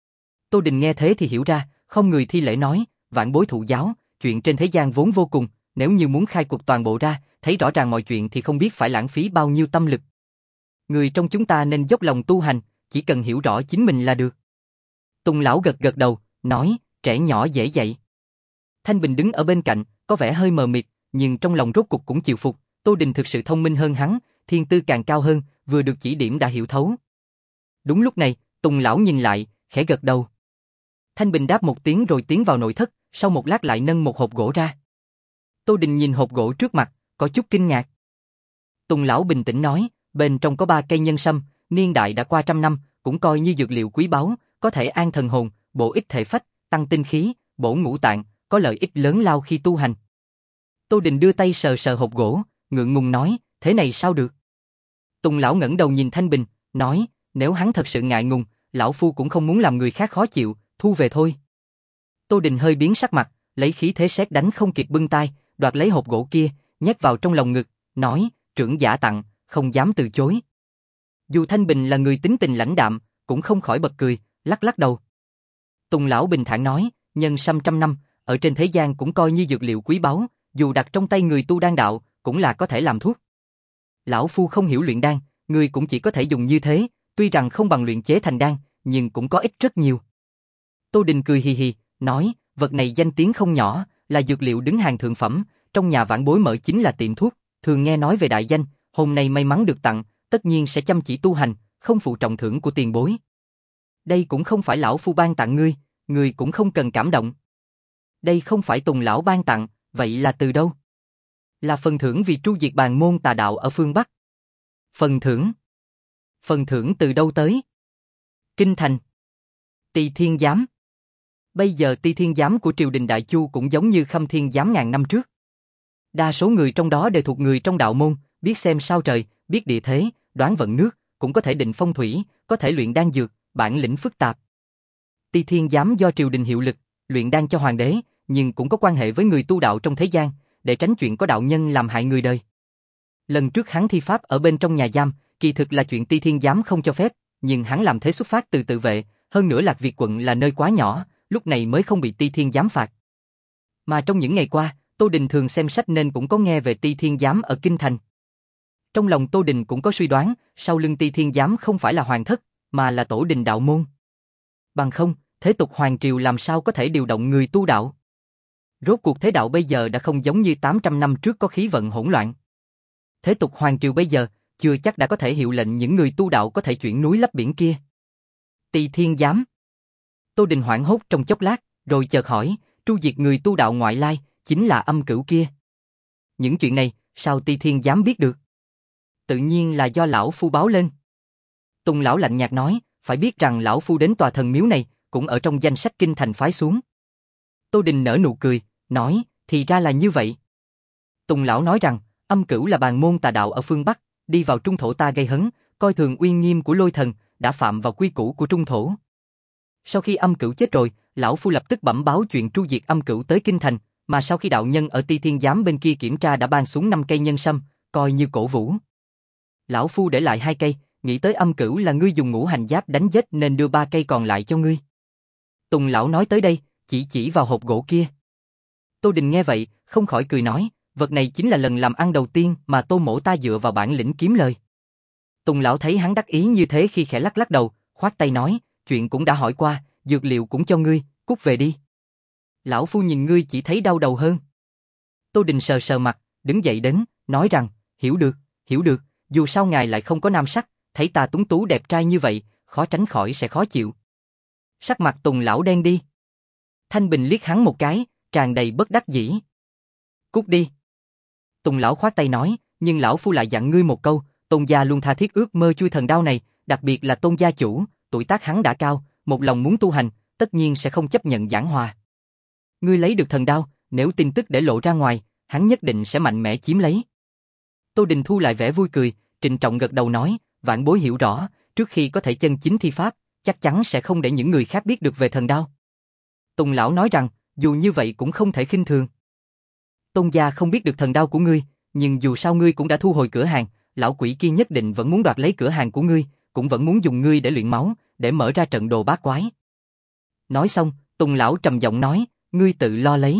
Tô Đình nghe thế thì hiểu ra, không người thi lễ nói, vạn bối thụ giáo, chuyện trên thế gian vốn vô cùng, nếu như muốn khai cuộc toàn bộ ra, thấy rõ ràng mọi chuyện thì không biết phải lãng phí bao nhiêu tâm lực. Người trong chúng ta nên dốc lòng tu hành, chỉ cần hiểu rõ chính mình là được. Tùng lão gật gật đầu, nói, trẻ nhỏ dễ dạy. Thanh Bình đứng ở bên cạnh, có vẻ hơi mờ mịt, nhưng trong lòng rốt cục cũng chịu phục, Tô Đình thực sự thông minh hơn hắn, thiên tư càng cao hơn, vừa được chỉ điểm đã hiểu thấu. Đúng lúc này, Tùng lão nhìn lại, khẽ gật đầu. Thanh Bình đáp một tiếng rồi tiến vào nội thất, sau một lát lại nâng một hộp gỗ ra. Tô Đình nhìn hộp gỗ trước mặt, có chút kinh ngạc. Tùng lão bình tĩnh nói, bên trong có ba cây nhân sâm, niên đại đã qua trăm năm, cũng coi như dược liệu quý báu, có thể an thần hồn, bổ ích thể phách, tăng tinh khí, bổ ngũ tạng, có lợi ích lớn lao khi tu hành. Tô Đình đưa tay sờ sờ hộp gỗ, ngượng ngùng nói, thế này sao được? Tùng lão ngẩng đầu nhìn Thanh Bình, nói, nếu hắn thật sự ngại ngùng, lão phu cũng không muốn làm người khác khó chịu, thu về thôi. Tô Đình hơi biến sắc mặt, lấy khí thế sét đánh không kịp bưng tay, đoạt lấy hộp gỗ kia, nhét vào trong lòng ngực, nói, trưởng giả tặng, không dám từ chối. Dù Thanh Bình là người tính tình lãnh đạm, cũng không khỏi bật cười, lắc lắc đầu. Tùng lão bình thản nói, nhân sâm trăm năm, ở trên thế gian cũng coi như dược liệu quý báu, dù đặt trong tay người tu đan đạo, cũng là có thể làm thuốc. Lão phu không hiểu luyện đan, người cũng chỉ có thể dùng như thế, tuy rằng không bằng luyện chế thành đan, nhưng cũng có ích rất nhiều. Tô Đình cười hì hì, nói, vật này danh tiếng không nhỏ, là dược liệu đứng hàng thượng phẩm, trong nhà vãn bối mở chính là tiệm thuốc, thường nghe nói về đại danh, hôm nay may mắn được tặng, tất nhiên sẽ chăm chỉ tu hành, không phụ trọng thưởng của tiền bối. Đây cũng không phải lão phu ban tặng ngươi, ngươi cũng không cần cảm động. Đây không phải Tùng lão ban tặng, vậy là từ đâu? Là phần thưởng vì tru diệt bàn môn tà đạo ở phương Bắc. Phần thưởng? Phần thưởng từ đâu tới? Kinh thành. Tỳ Thiên Giám. Bây giờ Tỳ Thiên Giám của triều đình Đại Chu cũng giống như Khâm Thiên Giám ngàn năm trước. Đa số người trong đó đều thuộc người trong đạo môn, biết xem sao trời, biết địa thế, đoán vận nước, cũng có thể định phong thủy, có thể luyện đan dược, bản lĩnh phức tạp. Tỳ Thiên Giám do triều đình hiệu lực, luyện đan cho hoàng đế, nhưng cũng có quan hệ với người tu đạo trong thế gian, để tránh chuyện có đạo nhân làm hại người đời. Lần trước hắn thi pháp ở bên trong nhà giam, kỳ thực là chuyện Tỳ Thiên Giám không cho phép, nhưng hắn làm thế xuất phát từ tự vệ, hơn nữa Lạc Việt quận là nơi quá nhỏ, lúc này mới không bị Tỳ Thiên Giám phạt. Mà trong những ngày qua, Tô Đình thường xem sách nên cũng có nghe về Tỳ Thiên Giám ở Kinh Thành. Trong lòng Tô Đình cũng có suy đoán, sau lưng Tỳ Thiên Giám không phải là hoàng thất, mà là tổ đình đạo môn. Bằng không, thế tục hoàng triều làm sao có thể điều động người tu đạo? Rốt cuộc thế đạo bây giờ đã không giống như tám trăm năm trước có khí vận hỗn loạn. Thế tục hoàng triều bây giờ, chưa chắc đã có thể hiệu lệnh những người tu đạo có thể chuyển núi lấp biển kia. Tỳ Thiên Giám. Tô Đình hoảng hốt trong chốc lát, rồi chợt hỏi, tru diệt người tu đạo ngoại lai, chính là Âm Cửu kia. Những chuyện này, sao Tỳ Thiên Giám biết được? Tự nhiên là do lão phu báo lên. Tùng lão lạnh nhạt nói, phải biết rằng lão phu đến tòa thần miếu này, cũng ở trong danh sách kinh thành phái xuống. Tô Đình nở nụ cười, nói, thì ra là như vậy. Tùng lão nói rằng, Âm Cửu là bàn môn tà đạo ở phương Bắc, đi vào trung thổ ta gây hấn, coi thường uy nghiêm của Lôi Thần, đã phạm vào quy củ của trung thổ. Sau khi Âm Cửu chết rồi, lão phu lập tức bẩm báo chuyện tru diệt Âm Cửu tới kinh thành, mà sau khi đạo nhân ở Tỳ Thiên Giám bên kia kiểm tra đã ban xuống năm cây nhân sâm, coi như cổ vũ. Lão phu để lại hai cây, nghĩ tới âm cửu là ngươi dùng ngũ hành giáp đánh giết nên đưa ba cây còn lại cho ngươi. Tùng lão nói tới đây, chỉ chỉ vào hộp gỗ kia. Tô Đình nghe vậy, không khỏi cười nói, vật này chính là lần làm ăn đầu tiên mà Tô mỗ ta dựa vào bản lĩnh kiếm lời. Tùng lão thấy hắn đắc ý như thế khi khẽ lắc lắc đầu, khoát tay nói, chuyện cũng đã hỏi qua, dược liệu cũng cho ngươi, cút về đi. Lão phu nhìn ngươi chỉ thấy đau đầu hơn. Tô Đình sờ sờ mặt, đứng dậy đến, nói rằng, hiểu được, hiểu được, dù sao ngài lại không có nam sắc, thấy ta tuấn tú đẹp trai như vậy, khó tránh khỏi sẽ khó chịu. Sắc mặt Tùng lão đen đi. Thanh Bình liếc hắn một cái, tràn đầy bất đắc dĩ. Cút đi. Tùng lão khoát tay nói, nhưng lão phu lại dặn ngươi một câu, Tôn gia luôn tha thiết ước mơ chui thần đao này, đặc biệt là Tôn gia chủ, tuổi tác hắn đã cao, một lòng muốn tu hành, tất nhiên sẽ không chấp nhận giảng hòa. Ngươi lấy được thần đao, nếu tin tức để lộ ra ngoài, hắn nhất định sẽ mạnh mẽ chiếm lấy. Tô Đình thu lại vẻ vui cười, trịnh trọng gật đầu nói, vãn bối hiểu rõ, trước khi có thể chân chính thi pháp, chắc chắn sẽ không để những người khác biết được về thần đao. Tùng lão nói rằng, dù như vậy cũng không thể khinh thường. Tôn gia không biết được thần đao của ngươi, nhưng dù sao ngươi cũng đã thu hồi cửa hàng, lão quỷ kia nhất định vẫn muốn đoạt lấy cửa hàng của ngươi, cũng vẫn muốn dùng ngươi để luyện máu, để mở ra trận đồ bát quái. Nói xong, Tùng lão trầm giọng nói, ngươi tự lo lấy.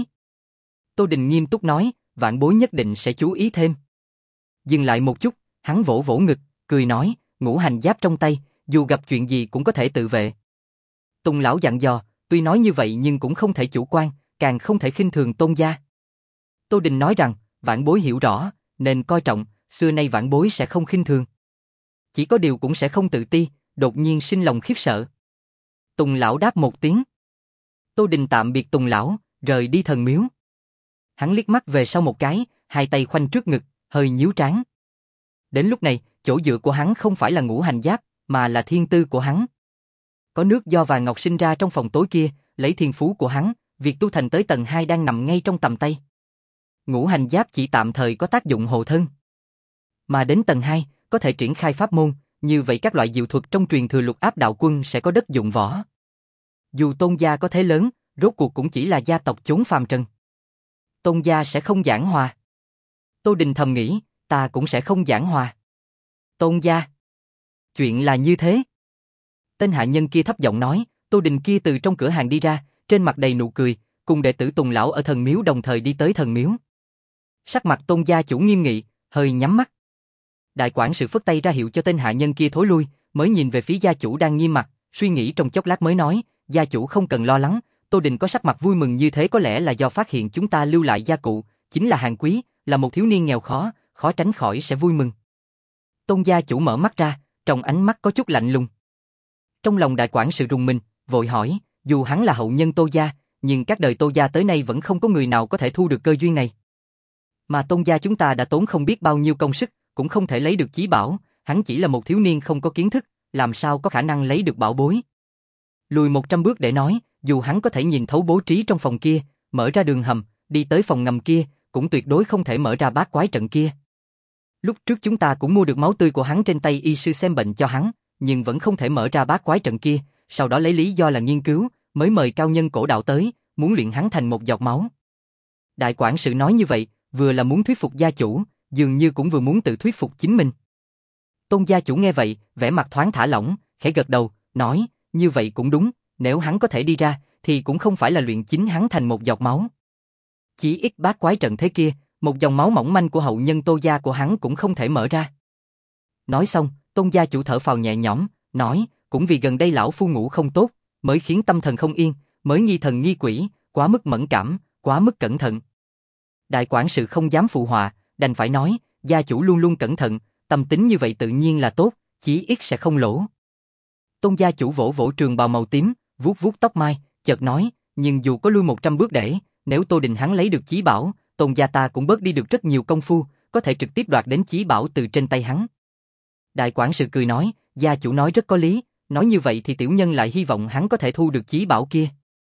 Tô Đình nghiêm túc nói, vãn bối nhất định sẽ chú ý thêm. Dừng lại một chút, hắn vỗ vỗ ngực, cười nói, ngũ hành giáp trong tay, dù gặp chuyện gì cũng có thể tự vệ. Tùng lão dặn dò, tuy nói như vậy nhưng cũng không thể chủ quan, càng không thể khinh thường Tôn gia. Tô Đình nói rằng, vãn bối hiểu rõ, nên coi trọng, xưa nay vãn bối sẽ không khinh thường. Chỉ có điều cũng sẽ không tự ti, đột nhiên sinh lòng khiếp sợ. Tùng lão đáp một tiếng. Tô Đình tạm biệt Tùng lão, rời đi thần miếu. Hắn liếc mắt về sau một cái, hai tay khoanh trước ngực, hơi nhíu trán. Đến lúc này, chỗ dựa của hắn không phải là ngũ hành giáp, mà là thiên tư của hắn. Có nước do vàng ngọc sinh ra trong phòng tối kia, lấy thiên phú của hắn, việc tu thành tới tầng hai đang nằm ngay trong tầm tay. Ngũ hành giáp chỉ tạm thời có tác dụng hộ thân. Mà đến tầng hai, có thể triển khai pháp môn, như vậy các loại diệu thuật trong truyền thừa Lục Áp đạo quân sẽ có đất dụng võ. Dù Tôn gia có thế lớn, rốt cuộc cũng chỉ là gia tộc chốn phàm trần. Tôn gia sẽ không giảng hòa. Tô Đình thầm nghĩ, ta cũng sẽ không giảng hòa. Tôn gia. Chuyện là như thế. Tên hạ nhân kia thấp giọng nói, Tô Đình kia từ trong cửa hàng đi ra, trên mặt đầy nụ cười, cùng đệ tử Tùng lão ở thần miếu đồng thời đi tới thần miếu. Sắc mặt Tôn gia chủ nghiêm nghị, hơi nhắm mắt. Đại quản sự phất tay ra hiệu cho tên hạ nhân kia thối lui, mới nhìn về phía gia chủ đang nghiêm mặt, suy nghĩ trong chốc lát mới nói, gia chủ không cần lo lắng, Tô Đình có sắc mặt vui mừng như thế có lẽ là do phát hiện chúng ta lưu lại gia cụ, chính là hàng quý, là một thiếu niên nghèo khó, khó tránh khỏi sẽ vui mừng. Tôn gia chủ mở mắt ra, trong ánh mắt có chút lạnh lùng. Trong lòng đại quản sự rùng mình, vội hỏi, dù hắn là hậu nhân Tô gia, nhưng các đời Tô gia tới nay vẫn không có người nào có thể thu được cơ duyên này. Mà Tôn gia chúng ta đã tốn không biết bao nhiêu công sức, cũng không thể lấy được chí bảo, hắn chỉ là một thiếu niên không có kiến thức, làm sao có khả năng lấy được bảo bối. Lùi một trăm bước để nói, dù hắn có thể nhìn thấu bố trí trong phòng kia, mở ra đường hầm, đi tới phòng ngầm kia, cũng tuyệt đối không thể mở ra bát quái trận kia. Lúc trước chúng ta cũng mua được máu tươi của hắn trên tay y sư xem bệnh cho hắn, nhưng vẫn không thể mở ra bát quái trận kia, sau đó lấy lý do là nghiên cứu, mới mời cao nhân cổ đạo tới, muốn luyện hắn thành một giọt máu. Đại quản sự nói như vậy, vừa là muốn thuyết phục gia chủ, dường như cũng vừa muốn tự thuyết phục chính mình. Tôn gia chủ nghe vậy, vẻ mặt thoáng thả lỏng, khẽ gật đầu, nói, như vậy cũng đúng, nếu hắn có thể đi ra, thì cũng không phải là luyện chính hắn thành một giọt máu. Chỉ ít bát quái trận thế kia, một dòng máu mỏng manh của hậu nhân Tô gia của hắn cũng không thể mở ra. Nói xong, Tôn gia chủ thở phào nhẹ nhõm, nói, cũng vì gần đây lão phu ngủ không tốt, mới khiến tâm thần không yên, mới nghi thần nghi quỷ, quá mức mẫn cảm, quá mức cẩn thận. Đại quản sự không dám phụ họa, đành phải nói, gia chủ luôn luôn cẩn thận, tâm tính như vậy tự nhiên là tốt, chí ít sẽ không lỗ. Tôn gia chủ vỗ vỗ trường bào màu tím, vuốt vuốt tóc mai, chợt nói, nhưng dù có lui một trăm bước để, nếu Tô Đình hắn lấy được chí bảo, Tôn gia ta cũng bớt đi được rất nhiều công phu, có thể trực tiếp đoạt đến chí bảo từ trên tay hắn. Đại quản sự cười nói, gia chủ nói rất có lý, nói như vậy thì tiểu nhân lại hy vọng hắn có thể thu được chí bảo kia.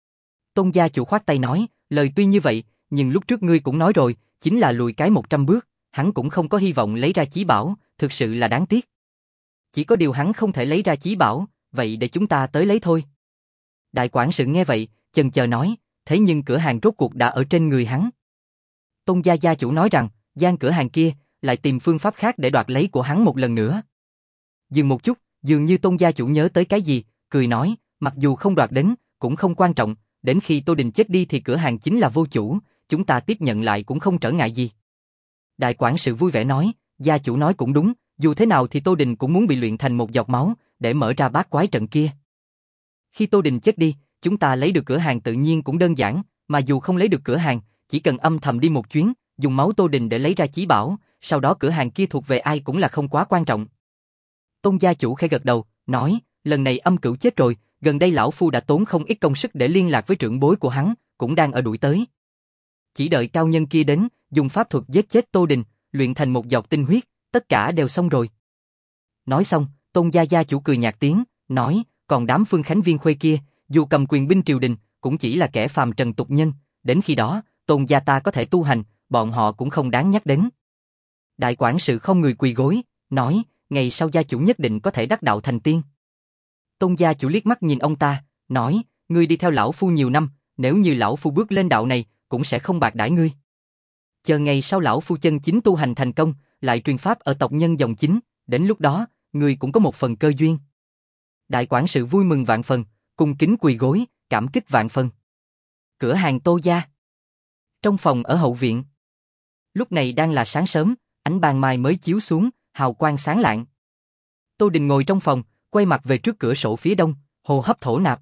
Tôn gia chủ khoát tay nói, lời tuy như vậy, nhưng lúc trước ngươi cũng nói rồi, chính là lùi cái một trăm bước, hắn cũng không có hy vọng lấy ra chí bảo, thực sự là đáng tiếc. Chỉ có điều hắn không thể lấy ra chí bảo, vậy để chúng ta tới lấy thôi. Đại quản sự nghe vậy, chần chờ nói, thế nhưng cửa hàng rốt cuộc đã ở trên người hắn. Tôn gia gia chủ nói rằng, gian cửa hàng kia, lại tìm phương pháp khác để đoạt lấy của hắn một lần nữa. Dừng một chút, dường như Tôn gia chủ nhớ tới cái gì, cười nói, mặc dù không đoạt đến, cũng không quan trọng, đến khi Tô Đình chết đi thì cửa hàng chính là vô chủ, chúng ta tiếp nhận lại cũng không trở ngại gì. Đại quản sự vui vẻ nói, gia chủ nói cũng đúng, dù thế nào thì Tô Đình cũng muốn bị luyện thành một giọt máu, để mở ra bát quái trận kia. Khi Tô Đình chết đi, chúng ta lấy được cửa hàng tự nhiên cũng đơn giản, mà dù không lấy được cửa hàng, chỉ cần âm thầm đi một chuyến, dùng máu Tô Đình để lấy ra chí bảo, sau đó cửa hàng kia thuộc về ai cũng là không quá quan trọng. Tôn gia chủ khẽ gật đầu, nói, lần này Âm Cửu chết rồi, gần đây lão phu đã tốn không ít công sức để liên lạc với trưởng bối của hắn, cũng đang ở đuổi tới. Chỉ đợi cao nhân kia đến, dùng pháp thuật giết chết Tô Đình, luyện thành một giọt tinh huyết, tất cả đều xong rồi. Nói xong, Tôn gia gia chủ cười nhạt tiếng, nói, còn đám Phương Khánh Viên Khuê kia, dù cầm quyền binh triều đình, cũng chỉ là kẻ phàm trần tục nhân, đến khi đó, Tôn gia ta có thể tu hành, bọn họ cũng không đáng nhắc đến. Đại quản sự không người quỳ gối, nói, ngày sau gia chủ nhất định có thể đắc đạo thành tiên. Tôn gia chủ liếc mắt nhìn ông ta, nói, ngươi đi theo lão phu nhiều năm, nếu như lão phu bước lên đạo này, cũng sẽ không bạc đãi ngươi. Chờ ngày sau lão phu chân chính tu hành thành công, lại truyền pháp ở tộc nhân dòng chính, đến lúc đó, ngươi cũng có một phần cơ duyên. Đại quản sự vui mừng vạn phần, cung kính quỳ gối, cảm kích vạn phần. Cửa hàng Tô gia. Trong phòng ở hậu viện. Lúc này đang là sáng sớm, ánh ban mai mới chiếu xuống, hào quang sáng lạng. Tô Đình ngồi trong phòng, quay mặt về trước cửa sổ phía đông, hô hấp thổ nạp.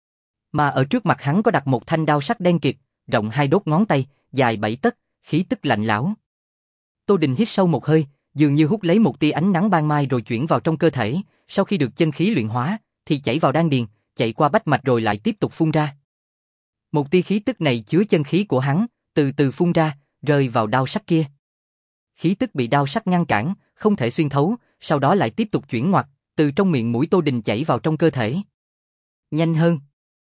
Mà ở trước mặt hắn có đặt một thanh đao sắc đen kịt, rộng hai đốt ngón tay, dài bảy tấc, khí tức lạnh lẽo. Tô Đình hít sâu một hơi, dường như hút lấy một tia ánh nắng ban mai rồi chuyển vào trong cơ thể, sau khi được chân khí luyện hóa, thì chảy vào đan điền, chạy qua bách mạch rồi lại tiếp tục phun ra. Một tia khí tức này chứa chân khí của hắn, từ từ phun ra, rơi vào đao sắc kia. Khí tức bị đao sắc ngăn cản, không thể xuyên thấu, sau đó lại tiếp tục chuyển ngoặt, từ trong miệng mũi Tô Đình chảy vào trong cơ thể. Nhanh hơn.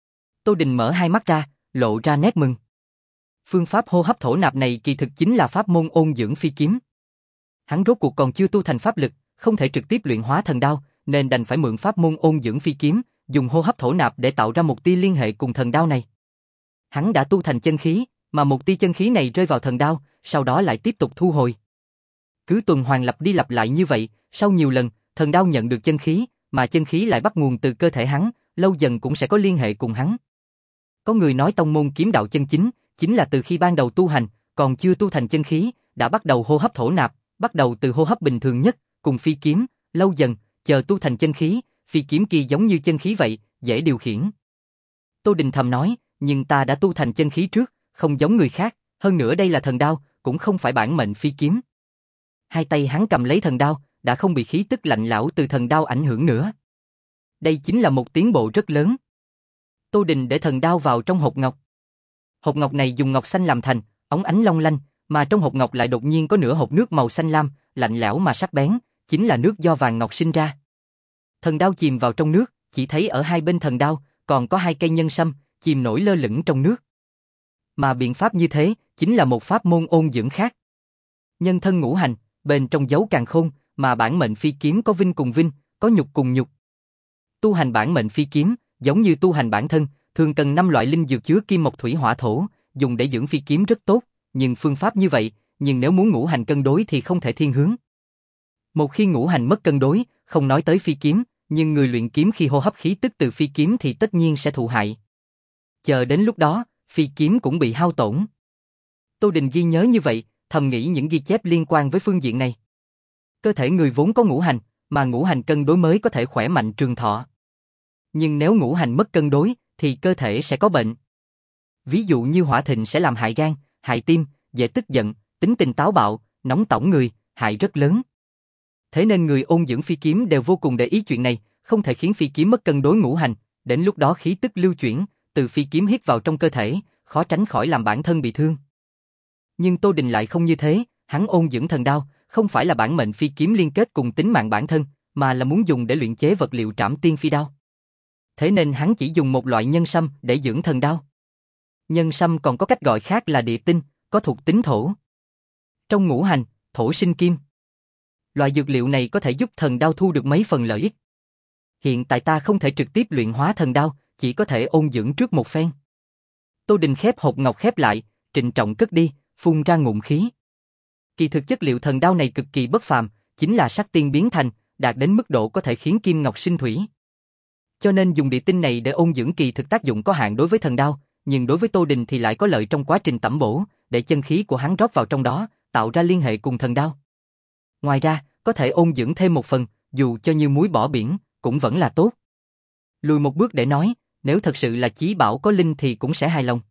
Tô Đình mở hai mắt ra, lộ ra nét mừng. Phương pháp hô hấp thổ nạp này kỳ thực chính là pháp môn ôn dưỡng phi kiếm. Hắn rốt cuộc còn chưa tu thành pháp lực, không thể trực tiếp luyện hóa thần đao, nên đành phải mượn pháp môn ôn dưỡng phi kiếm, dùng hô hấp thổ nạp để tạo ra một tia liên hệ cùng thần đao này. Hắn đã tu thành chân khí, mà một tia chân khí này rơi vào thần đao, sau đó lại tiếp tục thu hồi. Cứ tuần hoàn lặp đi lặp lại như vậy, sau nhiều lần, thần đao nhận được chân khí, mà chân khí lại bắt nguồn từ cơ thể hắn, lâu dần cũng sẽ có liên hệ cùng hắn. Có người nói tông môn kiếm đạo chân chính, chính là từ khi ban đầu tu hành, còn chưa tu thành chân khí, đã bắt đầu hô hấp thổ nạp, bắt đầu từ hô hấp bình thường nhất, cùng phi kiếm, lâu dần, chờ tu thành chân khí, phi kiếm kia giống như chân khí vậy, dễ điều khiển. Tô Đình thầm nói, nhưng ta đã tu thành chân khí trước, không giống người khác, hơn nữa đây là thần đao, cũng không phải bản mệnh phi kiếm. Hai tay hắn cầm lấy thần đao, đã không bị khí tức lạnh lẽo từ thần đao ảnh hưởng nữa. Đây chính là một tiến bộ rất lớn. Tô Đình để thần đao vào trong hộp ngọc. Hộp ngọc này dùng ngọc xanh làm thành, óng ánh long lanh, mà trong hộp ngọc lại đột nhiên có nửa hộp nước màu xanh lam, lạnh lẽo mà sắc bén, chính là nước do vàng ngọc sinh ra. Thần đao chìm vào trong nước, chỉ thấy ở hai bên thần đao còn có hai cây nhân sâm, chìm nổi lơ lửng trong nước. Mà biện pháp như thế, chính là một pháp môn ôn dưỡng khác. Nhân thân ngũ hành, bên trong giấu càn khôn, mà bản mệnh phi kiếm có vinh cùng vinh, có nhục cùng nhục. Tu hành bản mệnh phi kiếm, giống như tu hành bản thân, thường cần năm loại linh dược chứa kim mộc thủy hỏa thổ, dùng để dưỡng phi kiếm rất tốt, nhưng phương pháp như vậy, nhưng nếu muốn ngũ hành cân đối thì không thể thiên hướng. Một khi ngũ hành mất cân đối, không nói tới phi kiếm, nhưng người luyện kiếm khi hô hấp khí tức từ phi kiếm thì tất nhiên sẽ thụ hại. Chờ đến lúc đó, phi kiếm cũng bị hao tổn. Tô Đình ghi nhớ như vậy, thầm nghĩ những ghi chép liên quan với phương diện này. Cơ thể người vốn có ngũ hành, mà ngũ hành cân đối mới có thể khỏe mạnh trường thọ. Nhưng nếu ngũ hành mất cân đối, thì cơ thể sẽ có bệnh. Ví dụ như hỏa thịnh sẽ làm hại gan, hại tim, dễ tức giận, tính tình táo bạo, nóng tỏng người, hại rất lớn. Thế nên người ôn dưỡng phi kiếm đều vô cùng để ý chuyện này, không thể khiến phi kiếm mất cân đối ngũ hành, đến lúc đó khí tức lưu chuyển, từ phi kiếm hít vào trong cơ thể, khó tránh khỏi làm bản thân bị thương. Nhưng Tô Đình lại không như thế, hắn ôn dưỡng thần đao, không phải là bản mệnh phi kiếm liên kết cùng tính mạng bản thân, mà là muốn dùng để luyện chế vật liệu trảm tiên phi đao. Thế nên hắn chỉ dùng một loại nhân sâm để dưỡng thần đao. Nhân sâm còn có cách gọi khác là địa tinh, có thuộc tính thổ. Trong ngũ hành, thổ sinh kim. Loại dược liệu này có thể giúp thần đao thu được mấy phần lợi ích. Hiện tại ta không thể trực tiếp luyện hóa thần đao, chỉ có thể ôn dưỡng trước một phen. Tô Đình khép hộp ngọc khép lại, trịnh trọng cất đi, phun ra ngụm khí. Kỳ thực chất liệu thần đao này cực kỳ bất phàm, chính là sắc tiên biến thành, đạt đến mức độ có thể khiến kim ngọc sinh thủy. Cho nên dùng địa tinh này để ôn dưỡng kỳ thực tác dụng có hạn đối với thần đao, nhưng đối với Tô Đình thì lại có lợi trong quá trình tẩm bổ, để chân khí của hắn rót vào trong đó, tạo ra liên hệ cùng thần đao. Ngoài ra, có thể ôn dưỡng thêm một phần, dù cho như muối bỏ biển, cũng vẫn là tốt. Lùi một bước để nói, nếu thật sự là chí bảo có linh thì cũng sẽ hài lòng.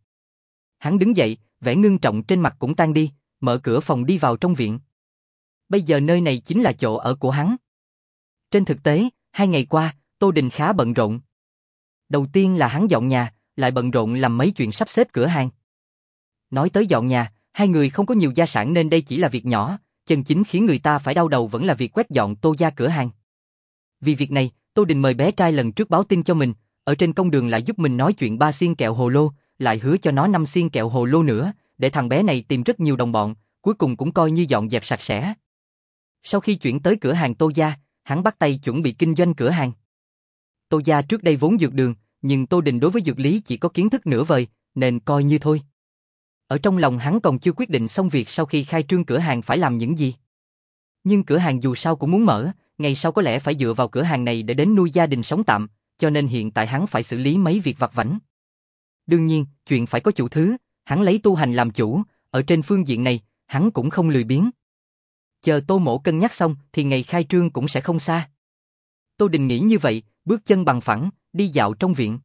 Hắn đứng dậy, vẻ ngưng trọng trên mặt cũng tan đi, mở cửa phòng đi vào trong viện. Bây giờ nơi này chính là chỗ ở của hắn. Trên thực tế, hai ngày qua, Tô Đình khá bận rộn. Đầu tiên là hắn dọn nhà, lại bận rộn làm mấy chuyện sắp xếp cửa hàng. Nói tới dọn nhà, hai người không có nhiều gia sản nên đây chỉ là việc nhỏ, chân chính khiến người ta phải đau đầu vẫn là việc quét dọn Tô gia cửa hàng. Vì việc này, Tô Đình mời bé trai lần trước báo tin cho mình, ở trên công đường lại giúp mình nói chuyện ba xiên kẹo hồ lô, lại hứa cho nó năm xiên kẹo hồ lô nữa, để thằng bé này tìm rất nhiều đồng bọn, cuối cùng cũng coi như dọn dẹp sạch sẽ. Sau khi chuyển tới cửa hàng Tô gia, hắn bắt tay chuẩn bị kinh doanh cửa hàng. Tô gia trước đây vốn dược đường, nhưng Tô Đình đối với dược lý chỉ có kiến thức nửa vời, nên coi như thôi. Ở trong lòng hắn còn chưa quyết định xong việc sau khi khai trương cửa hàng phải làm những gì. Nhưng cửa hàng dù sao cũng muốn mở, ngày sau có lẽ phải dựa vào cửa hàng này để đến nuôi gia đình sống tạm, cho nên hiện tại hắn phải xử lý mấy việc vặt vãnh. Đương nhiên, chuyện phải có chủ thứ, hắn lấy tu hành làm chủ, ở trên phương diện này, hắn cũng không lười biếng. Chờ Tô Mỗ cân nhắc xong thì ngày khai trương cũng sẽ không xa. Tô Đình nghĩ như vậy, bước chân bằng phẳng, đi dạo trong viện.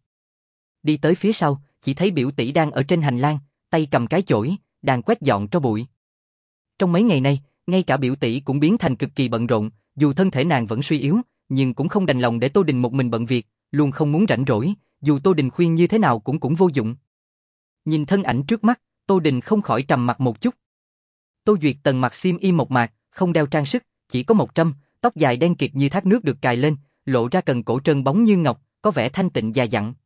Đi tới phía sau, chỉ thấy biểu tỷ đang ở trên hành lang, tay cầm cái chổi, đang quét dọn tro bụi. Trong mấy ngày nay, ngay cả biểu tỷ cũng biến thành cực kỳ bận rộn, dù thân thể nàng vẫn suy yếu, nhưng cũng không đành lòng để Tô Đình một mình bận việc, luôn không muốn rảnh rỗi, dù Tô Đình khuyên như thế nào cũng cũng vô dụng. Nhìn thân ảnh trước mắt, Tô Đình không khỏi trầm mặt một chút. Tô Duyệt Tần mặc xiêm y mộc mạc, không đeo trang sức, chỉ có một trâm, tóc dài đen kịt như thác nước được cài lên, lộ ra cần cổ trơn bóng như ngọc, có vẻ thanh tịnh già dặn.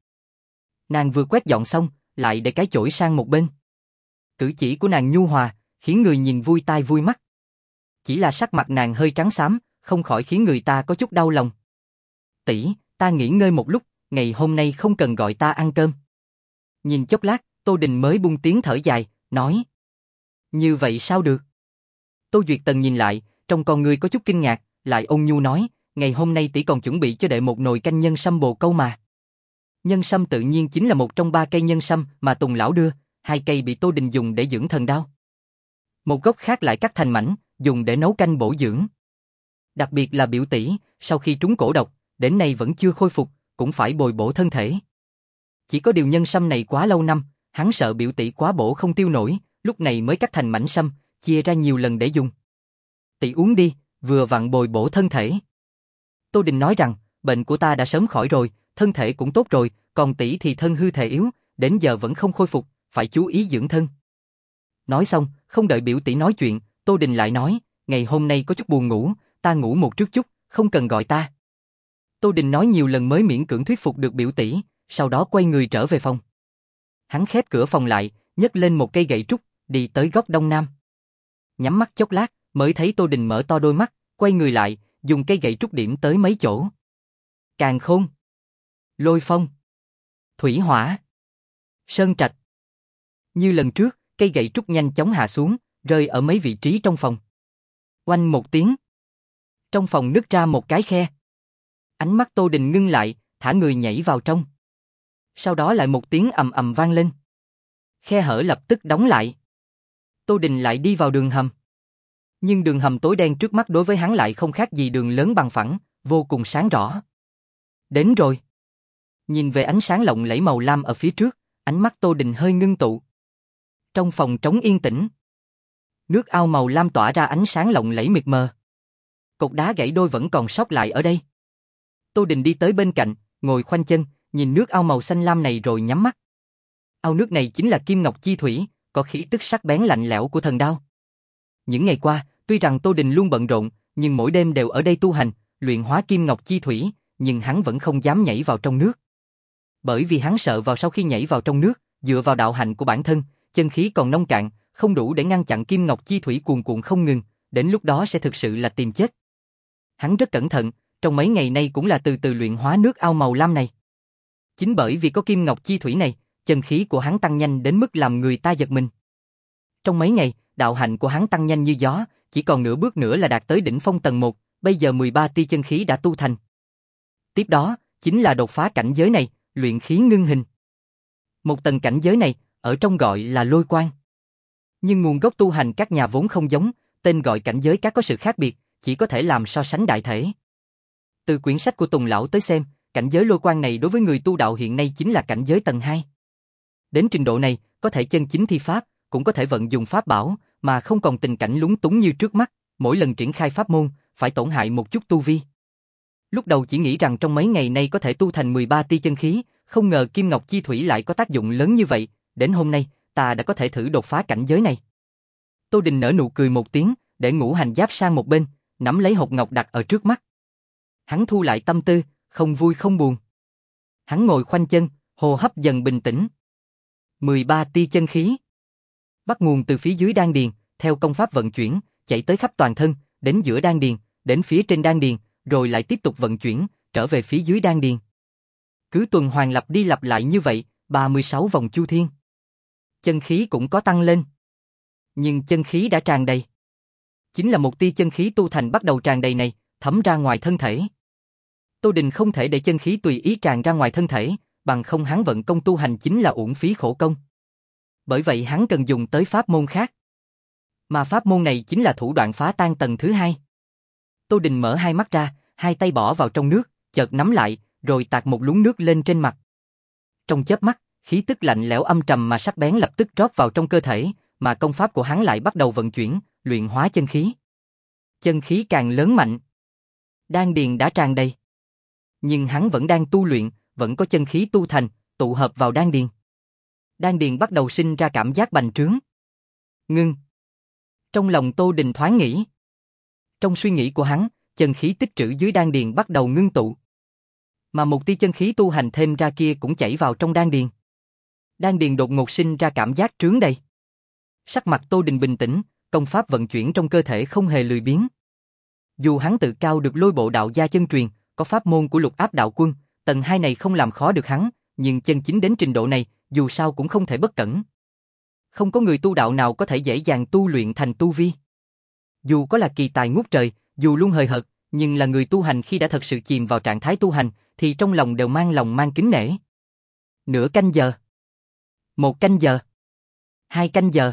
Nàng vừa quét dọn xong, lại để cái chổi sang một bên. Cử chỉ của nàng nhu hòa, khiến người nhìn vui tai vui mắt. Chỉ là sắc mặt nàng hơi trắng xám, không khỏi khiến người ta có chút đau lòng. Tỷ, ta nghỉ ngơi một lúc, ngày hôm nay không cần gọi ta ăn cơm. Nhìn chốc lát, Tô Đình mới buông tiếng thở dài, nói. Như vậy sao được? Tô Duyệt Tần nhìn lại, trong con người có chút kinh ngạc, lại ôn nhu nói, ngày hôm nay tỷ còn chuẩn bị cho đệ một nồi canh nhân sâm bồ câu mà. Nhân sâm tự nhiên chính là một trong ba cây nhân sâm mà Tùng lão đưa, hai cây bị Tô Đình dùng để dưỡng thần đao. Một gốc khác lại cắt thành mảnh, dùng để nấu canh bổ dưỡng. Đặc biệt là biểu tỷ, sau khi trúng cổ độc, đến nay vẫn chưa khôi phục, cũng phải bồi bổ thân thể. Chỉ có điều nhân sâm này quá lâu năm, hắn sợ biểu tỷ quá bổ không tiêu nổi, lúc này mới cắt thành mảnh sâm, chia ra nhiều lần để dùng. Tỷ uống đi, vừa vặn bồi bổ thân thể. Tô Đình nói rằng, bệnh của ta đã sớm khỏi rồi, thân thể cũng tốt rồi, còn tỷ thì thân hư thể yếu, đến giờ vẫn không khôi phục, phải chú ý dưỡng thân. Nói xong, không đợi biểu tỷ nói chuyện, Tô Đình lại nói, ngày hôm nay có chút buồn ngủ, ta ngủ một trước chút, không cần gọi ta. Tô Đình nói nhiều lần mới miễn cưỡng thuyết phục được biểu tỷ, sau đó quay người trở về phòng. Hắn khép cửa phòng lại, nhấc lên một cây gậy trúc, đi tới góc đông nam. Nhắm mắt chốc lát, mới thấy Tô Đình mở to đôi mắt, quay người lại, dùng cây gậy trúc điểm tới mấy chỗ. Càn Khôn, Lôi Phong, Thủy Hỏa, Sơn Trạch. Như lần trước, cây gậy trúc nhanh chóng hạ xuống, rơi ở mấy vị trí trong phòng. Oanh một tiếng. Trong phòng nứt ra một cái khe. Ánh mắt Tô Đình ngưng lại, thả người nhảy vào trong. Sau đó lại một tiếng ầm ầm vang lên. Khe hở lập tức đóng lại. Tô Đình lại đi vào đường hầm. Nhưng đường hầm tối đen trước mắt đối với hắn lại không khác gì đường lớn bằng phẳng, vô cùng sáng rõ. Đến rồi. Nhìn về ánh sáng lộng lẫy màu lam ở phía trước, ánh mắt Tô Đình hơi ngưng tụ. Trong phòng trống yên tĩnh. Nước ao màu lam tỏa ra ánh sáng lộng lẫy mịt mờ. Cột đá gãy đôi vẫn còn sót lại ở đây. Tô Đình đi tới bên cạnh, ngồi khoanh chân, nhìn nước ao màu xanh lam này rồi nhắm mắt. Ao nước này chính là kim ngọc chi thủy, có khí tức sắc bén lạnh lẽo của thần đao. Những ngày qua, tuy rằng Tô Đình luôn bận rộn, nhưng mỗi đêm đều ở đây tu hành, luyện hóa kim ngọc chi thủy, nhưng hắn vẫn không dám nhảy vào trong nước. Bởi vì hắn sợ vào sau khi nhảy vào trong nước, dựa vào đạo hạnh của bản thân, chân khí còn nông cạn, không đủ để ngăn chặn kim ngọc chi thủy cuồn cuộn không ngừng, đến lúc đó sẽ thực sự là tìm chết. Hắn rất cẩn thận, trong mấy ngày nay cũng là từ từ luyện hóa nước ao màu lam này. Chính bởi vì có kim ngọc chi thủy này, chân khí của hắn tăng nhanh đến mức làm người ta giật mình. Trong mấy ngày, đạo hạnh của hắn tăng nhanh như gió, chỉ còn nửa bước nữa là đạt tới đỉnh phong tầng một, bây giờ mười ba tia chân khí đã tu thành. Tiếp đó, chính là đột phá cảnh giới này, luyện khí ngưng hình. Một tầng cảnh giới này, ở trong gọi là lôi quang. Nhưng nguồn gốc tu hành các nhà vốn không giống, tên gọi cảnh giới các có sự khác biệt, chỉ có thể làm so sánh đại thể. Từ quyển sách của Tùng Lão tới xem, cảnh giới lôi quang này đối với người tu đạo hiện nay chính là cảnh giới tầng hai. Đến trình độ này, có thể chân chính thi pháp, cũng có thể vận dụng pháp bảo, mà không còn tình cảnh lúng túng như trước mắt, mỗi lần triển khai pháp môn, phải tổn hại một chút tu vi. Lúc đầu chỉ nghĩ rằng trong mấy ngày nay có thể tu thành mười ba tia chân khí, không ngờ Kim Ngọc Chi Thủy lại có tác dụng lớn như vậy, đến hôm nay, ta đã có thể thử đột phá cảnh giới này. Tô Đình nở nụ cười một tiếng, để ngũ hành giáp sang một bên, nắm lấy hột ngọc đặt ở trước mắt. Hắn thu lại tâm tư, không vui không buồn. Hắn ngồi khoanh chân, hô hấp dần bình tĩnh. mười ba tia chân khí bắt nguồn từ phía dưới đan điền, theo công pháp vận chuyển, chạy tới khắp toàn thân, đến giữa đan điền, đến phía trên đan điền, rồi lại tiếp tục vận chuyển, trở về phía dưới đan điền. Cứ tuần hoàn lặp đi lặp lại như vậy, ba mươi sáu vòng chu thiên. Chân khí cũng có tăng lên. Nhưng chân khí đã tràn đầy. Chính là một tia chân khí tu thành bắt đầu tràn đầy này, thấm ra ngoài thân thể. Tô Đình không thể để chân khí tùy ý tràn ra ngoài thân thể, bằng không hắn vận công tu hành chính là uổng phí khổ công. Bởi vậy hắn cần dùng tới pháp môn khác. Mà pháp môn này chính là thủ đoạn phá tan tầng thứ hai. Tô Đình mở hai mắt ra, hai tay bỏ vào trong nước, chợt nắm lại, rồi tạt một luống nước lên trên mặt. Trong chớp mắt, khí tức lạnh lẽo âm trầm mà sắc bén lập tức rót vào trong cơ thể, mà công pháp của hắn lại bắt đầu vận chuyển, luyện hóa chân khí. Chân khí càng lớn mạnh. Đan điền đã tràn đầy. Nhưng hắn vẫn đang tu luyện, vẫn có chân khí tu thành, tụ hợp vào đan điền. Đan điền bắt đầu sinh ra cảm giác bành trướng. Ngưng. Trong lòng Tô Đình thoáng nghĩ. Trong suy nghĩ của hắn, chân khí tích trữ dưới đan điền bắt đầu ngưng tụ. Mà một tia chân khí tu hành thêm ra kia cũng chảy vào trong đan điền. Đan điền đột ngột sinh ra cảm giác trướng đầy. Sắc mặt Tô Đình bình tĩnh, công pháp vận chuyển trong cơ thể không hề lười biếng. Dù hắn tự cao được lôi bộ đạo gia chân truyền, có pháp môn của Lục Áp đạo quân, tầng hai này không làm khó được hắn, nhưng chân chính đến trình độ này, dù sao cũng không thể bất cẩn. Không có người tu đạo nào có thể dễ dàng tu luyện thành tu vi. Dù có là kỳ tài ngút trời, dù luôn hời hợt, nhưng là người tu hành khi đã thật sự chìm vào trạng thái tu hành, thì trong lòng đều mang lòng mang kính nể. Nửa canh giờ. Một canh giờ. Hai canh giờ.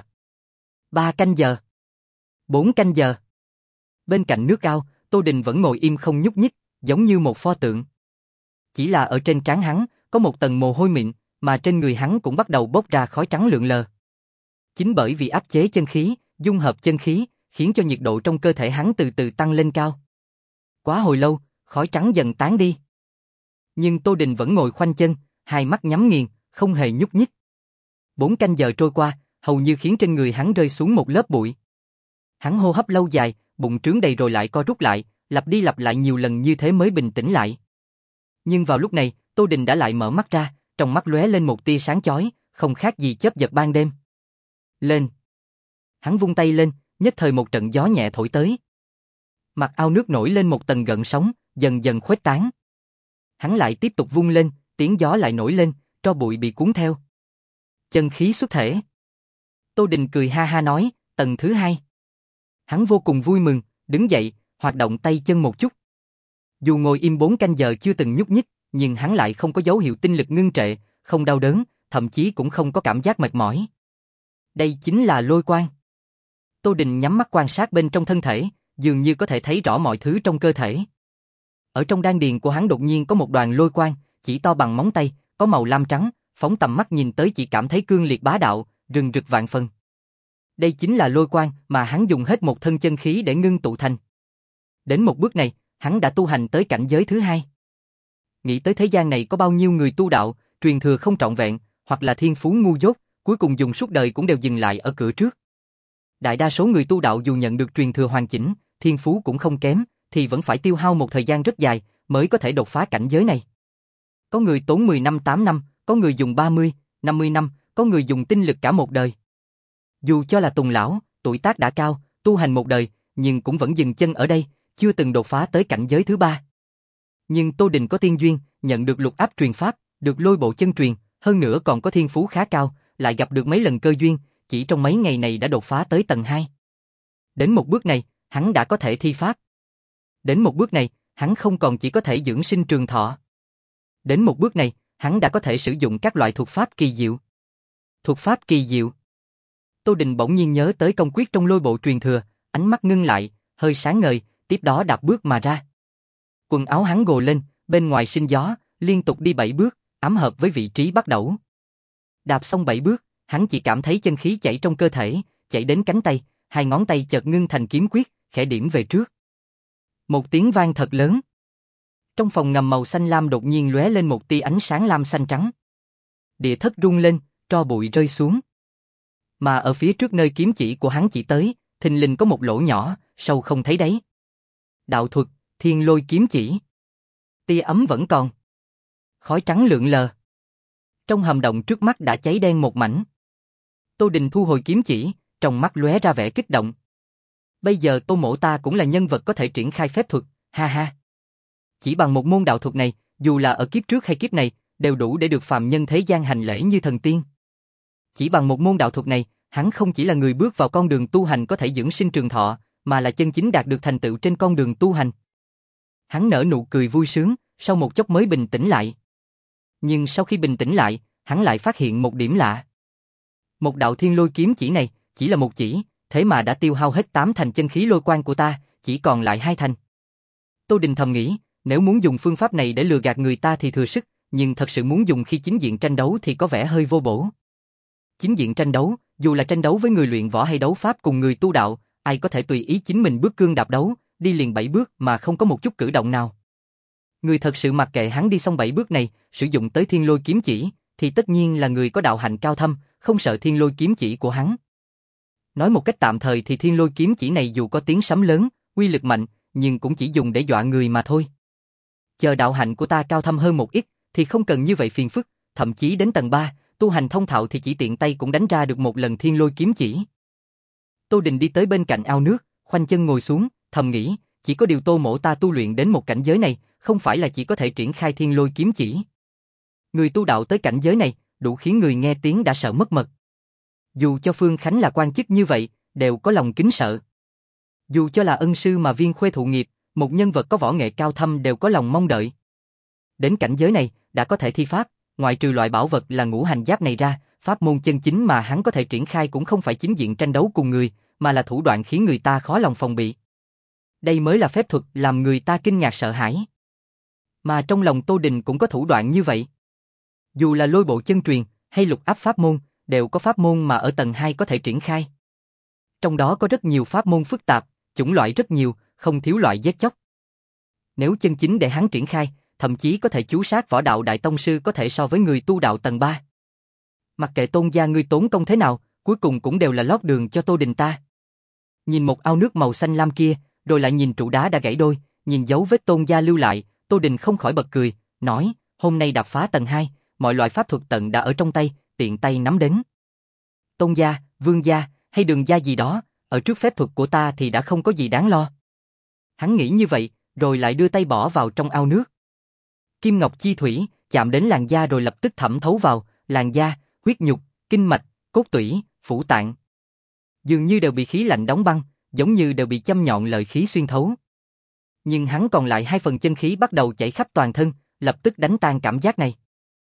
Ba canh giờ. Bốn canh giờ. Bên cạnh nước ao, Tô Đình vẫn ngồi im không nhúc nhích, giống như một pho tượng. Chỉ là ở trên trán hắn, có một tầng mồ hôi mịn, mà trên người hắn cũng bắt đầu bốc ra khói trắng lượn lờ. Chính bởi vì áp chế chân khí, dung hợp chân khí, khiến cho nhiệt độ trong cơ thể hắn từ từ tăng lên cao. Quá hồi lâu, khói trắng dần tán đi. Nhưng Tô Đình vẫn ngồi khoanh chân, hai mắt nhắm nghiền, không hề nhúc nhích. Bốn canh giờ trôi qua, hầu như khiến trên người hắn rơi xuống một lớp bụi. Hắn hô hấp lâu dài, bụng trướng đầy rồi lại co rút lại, lặp đi lặp lại nhiều lần như thế mới bình tĩnh lại. Nhưng vào lúc này, Tô Đình đã lại mở mắt ra, trong mắt lóe lên một tia sáng chói, không khác gì chớp giật ban đêm. Lên. Hắn vung tay lên, nhất thời một trận gió nhẹ thổi tới. Mặt ao nước nổi lên một tầng gợn sóng, dần dần khuếch tán. Hắn lại tiếp tục vung lên, tiếng gió lại nổi lên, tro bụi bị cuốn theo. Chân khí xuất thể. Tô Đình cười ha ha nói, tầng thứ hai. Hắn vô cùng vui mừng, đứng dậy, hoạt động tay chân một chút. Dù ngồi im bốn canh giờ chưa từng nhúc nhích, nhưng hắn lại không có dấu hiệu tinh lực ngưng trệ, không đau đớn, thậm chí cũng không có cảm giác mệt mỏi. Đây chính là lôi quang. Tô Đình nhắm mắt quan sát bên trong thân thể, dường như có thể thấy rõ mọi thứ trong cơ thể. Ở trong đan điền của hắn đột nhiên có một đoàn lôi quang, chỉ to bằng móng tay, có màu lam trắng, phóng tầm mắt nhìn tới chỉ cảm thấy cương liệt bá đạo, rừng rực vạn phần. Đây chính là lôi quang mà hắn dùng hết một thân chân khí để ngưng tụ thành. Đến một bước này, hắn đã tu hành tới cảnh giới thứ hai. Nghĩ tới thế gian này có bao nhiêu người tu đạo, truyền thừa không trọn vẹn, hoặc là thiên phú ngu dốt, cuối cùng dùng suốt đời cũng đều dừng lại ở cửa trước. Đại đa số người tu đạo dù nhận được truyền thừa hoàn chỉnh, thiên phú cũng không kém, thì vẫn phải tiêu hao một thời gian rất dài mới có thể đột phá cảnh giới này. Có người tốn mười năm tám năm, có người dùng ba mươi, năm mươi năm, có người dùng tinh lực cả một đời. Dù cho là Tùng lão, tuổi tác đã cao, tu hành một đời, nhưng cũng vẫn dừng chân ở đây, chưa từng đột phá tới cảnh giới thứ ba. Nhưng Tô Đình có tiên duyên, nhận được Lục Áp truyền pháp, được lôi bộ chân truyền, hơn nữa còn có thiên phú khá cao, lại gặp được mấy lần cơ duyên, chỉ trong mấy ngày này đã đột phá tới tầng hai. Đến một bước này, hắn đã có thể thi pháp. Đến một bước này, hắn không còn chỉ có thể dưỡng sinh trường thọ. Đến một bước này, hắn đã có thể sử dụng các loại thuật pháp kỳ diệu. Thuật pháp kỳ diệu. Tô Đình bỗng nhiên nhớ tới công quyết trong lôi bộ truyền thừa, ánh mắt ngưng lại, hơi sáng ngời, tiếp đó đạp bước mà ra. Quần áo hắn gồ lên, bên ngoài sinh gió, liên tục đi bảy bước, ám hợp với vị trí bắt đầu. Đạp xong bảy bước, hắn chỉ cảm thấy chân khí chảy trong cơ thể, chảy đến cánh tay, hai ngón tay chợt ngưng thành kiếm quyết, khẽ điểm về trước. Một tiếng vang thật lớn. Trong phòng ngầm màu xanh lam đột nhiên lóe lên một tia ánh sáng lam xanh trắng. Địa thất rung lên, tro bụi rơi xuống. Mà ở phía trước nơi kiếm chỉ của hắn chỉ tới, thình lình có một lỗ nhỏ, sâu không thấy đáy. Đạo thuật, thiên lôi kiếm chỉ. Tia ấm vẫn còn. Khói trắng lượn lờ. Trong hầm động trước mắt đã cháy đen một mảnh. Tô Đình thu hồi kiếm chỉ, trong mắt lóe ra vẻ kích động. Bây giờ Tô Mỗ ta cũng là nhân vật có thể triển khai phép thuật, ha ha. Chỉ bằng một môn đạo thuật này, dù là ở kiếp trước hay kiếp này, đều đủ để được phàm nhân thế gian hành lễ như thần tiên. Chỉ bằng một môn đạo thuật này, hắn không chỉ là người bước vào con đường tu hành có thể dưỡng sinh trường thọ, mà là chân chính đạt được thành tựu trên con đường tu hành. Hắn nở nụ cười vui sướng, sau một chốc mới bình tĩnh lại. Nhưng sau khi bình tĩnh lại, hắn lại phát hiện một điểm lạ. Một đạo thiên lôi kiếm chỉ này, chỉ là một chỉ, thế mà đã tiêu hao hết tám thành chân khí lôi quan của ta, chỉ còn lại hai thành. Tô Đình thầm nghĩ, nếu muốn dùng phương pháp này để lừa gạt người ta thì thừa sức, nhưng thật sự muốn dùng khi chính diện tranh đấu thì có vẻ hơi vô bổ. Chính diện tranh đấu, dù là tranh đấu với người luyện võ hay đấu pháp cùng người tu đạo, ai có thể tùy ý chính mình bước cương đạp đấu, đi liền bảy bước mà không có một chút cử động nào. Người thật sự mặc kệ hắn đi xong bảy bước này, sử dụng tới thiên lôi kiếm chỉ, thì tất nhiên là người có đạo hạnh cao thâm, không sợ thiên lôi kiếm chỉ của hắn. Nói một cách tạm thời thì thiên lôi kiếm chỉ này dù có tiếng sấm lớn, uy lực mạnh, nhưng cũng chỉ dùng để dọa người mà thôi. Chờ đạo hạnh của ta cao thâm hơn một ít, thì không cần như vậy phiền phức, thậm chí đến tầng ba, tu hành thông thạo thì chỉ tiện tay cũng đánh ra được một lần thiên lôi kiếm chỉ. Tô Đình đi tới bên cạnh ao nước, khoanh chân ngồi xuống, thầm nghĩ, chỉ có điều Tô Mỗ ta tu luyện đến một cảnh giới này, không phải là chỉ có thể triển khai thiên lôi kiếm chỉ. Người tu đạo tới cảnh giới này, đủ khiến người nghe tiếng đã sợ mất mật. Dù cho Phương Khánh là quan chức như vậy, đều có lòng kính sợ. Dù cho là ân sư mà Viên Khuê thụ nghiệp, một nhân vật có võ nghệ cao thâm đều có lòng mong đợi. Đến cảnh giới này, đã có thể thi pháp, ngoại trừ loại bảo vật là ngũ hành giáp này ra, pháp môn chân chính mà hắn có thể triển khai cũng không phải chính diện tranh đấu cùng người, mà là thủ đoạn khiến người ta khó lòng phòng bị. Đây mới là phép thuật làm người ta kinh ngạc sợ hãi. Mà trong lòng Tô Đình cũng có thủ đoạn như vậy. Dù là lôi bộ chân truyền hay lục áp pháp môn, đều có pháp môn mà ở tầng hai có thể triển khai. Trong đó có rất nhiều pháp môn phức tạp, chủng loại rất nhiều, không thiếu loại giết chóc. Nếu chân chính để hắn triển khai, thậm chí có thể chú sát võ đạo đại tông sư có thể so với người tu đạo tầng ba. Mặc kệ Tôn gia ngươi tốn công thế nào, cuối cùng cũng đều là lót đường cho Tô Đình ta. Nhìn một ao nước màu xanh lam kia, rồi lại nhìn trụ đá đã gãy đôi, nhìn dấu vết Tôn gia lưu lại, Tô Đình không khỏi bật cười, nói, hôm nay đạp phá tầng hai, mọi loại pháp thuật tận đã ở trong tay, tiện tay nắm đến. Tôn gia, Vương gia, hay Đường gia gì đó, ở trước phép thuật của ta thì đã không có gì đáng lo. Hắn nghĩ như vậy, rồi lại đưa tay bỏ vào trong ao nước. Kim ngọc chi thủy, chạm đến làn da rồi lập tức thẩm thấu vào, làn da, huyết nhục, kinh mạch, cốt tủy, phủ tạng. Dường như đều bị khí lạnh đóng băng, giống như đều bị châm nhọn lợi khí xuyên thấu. Nhưng hắn còn lại hai phần chân khí bắt đầu chảy khắp toàn thân, lập tức đánh tan cảm giác này.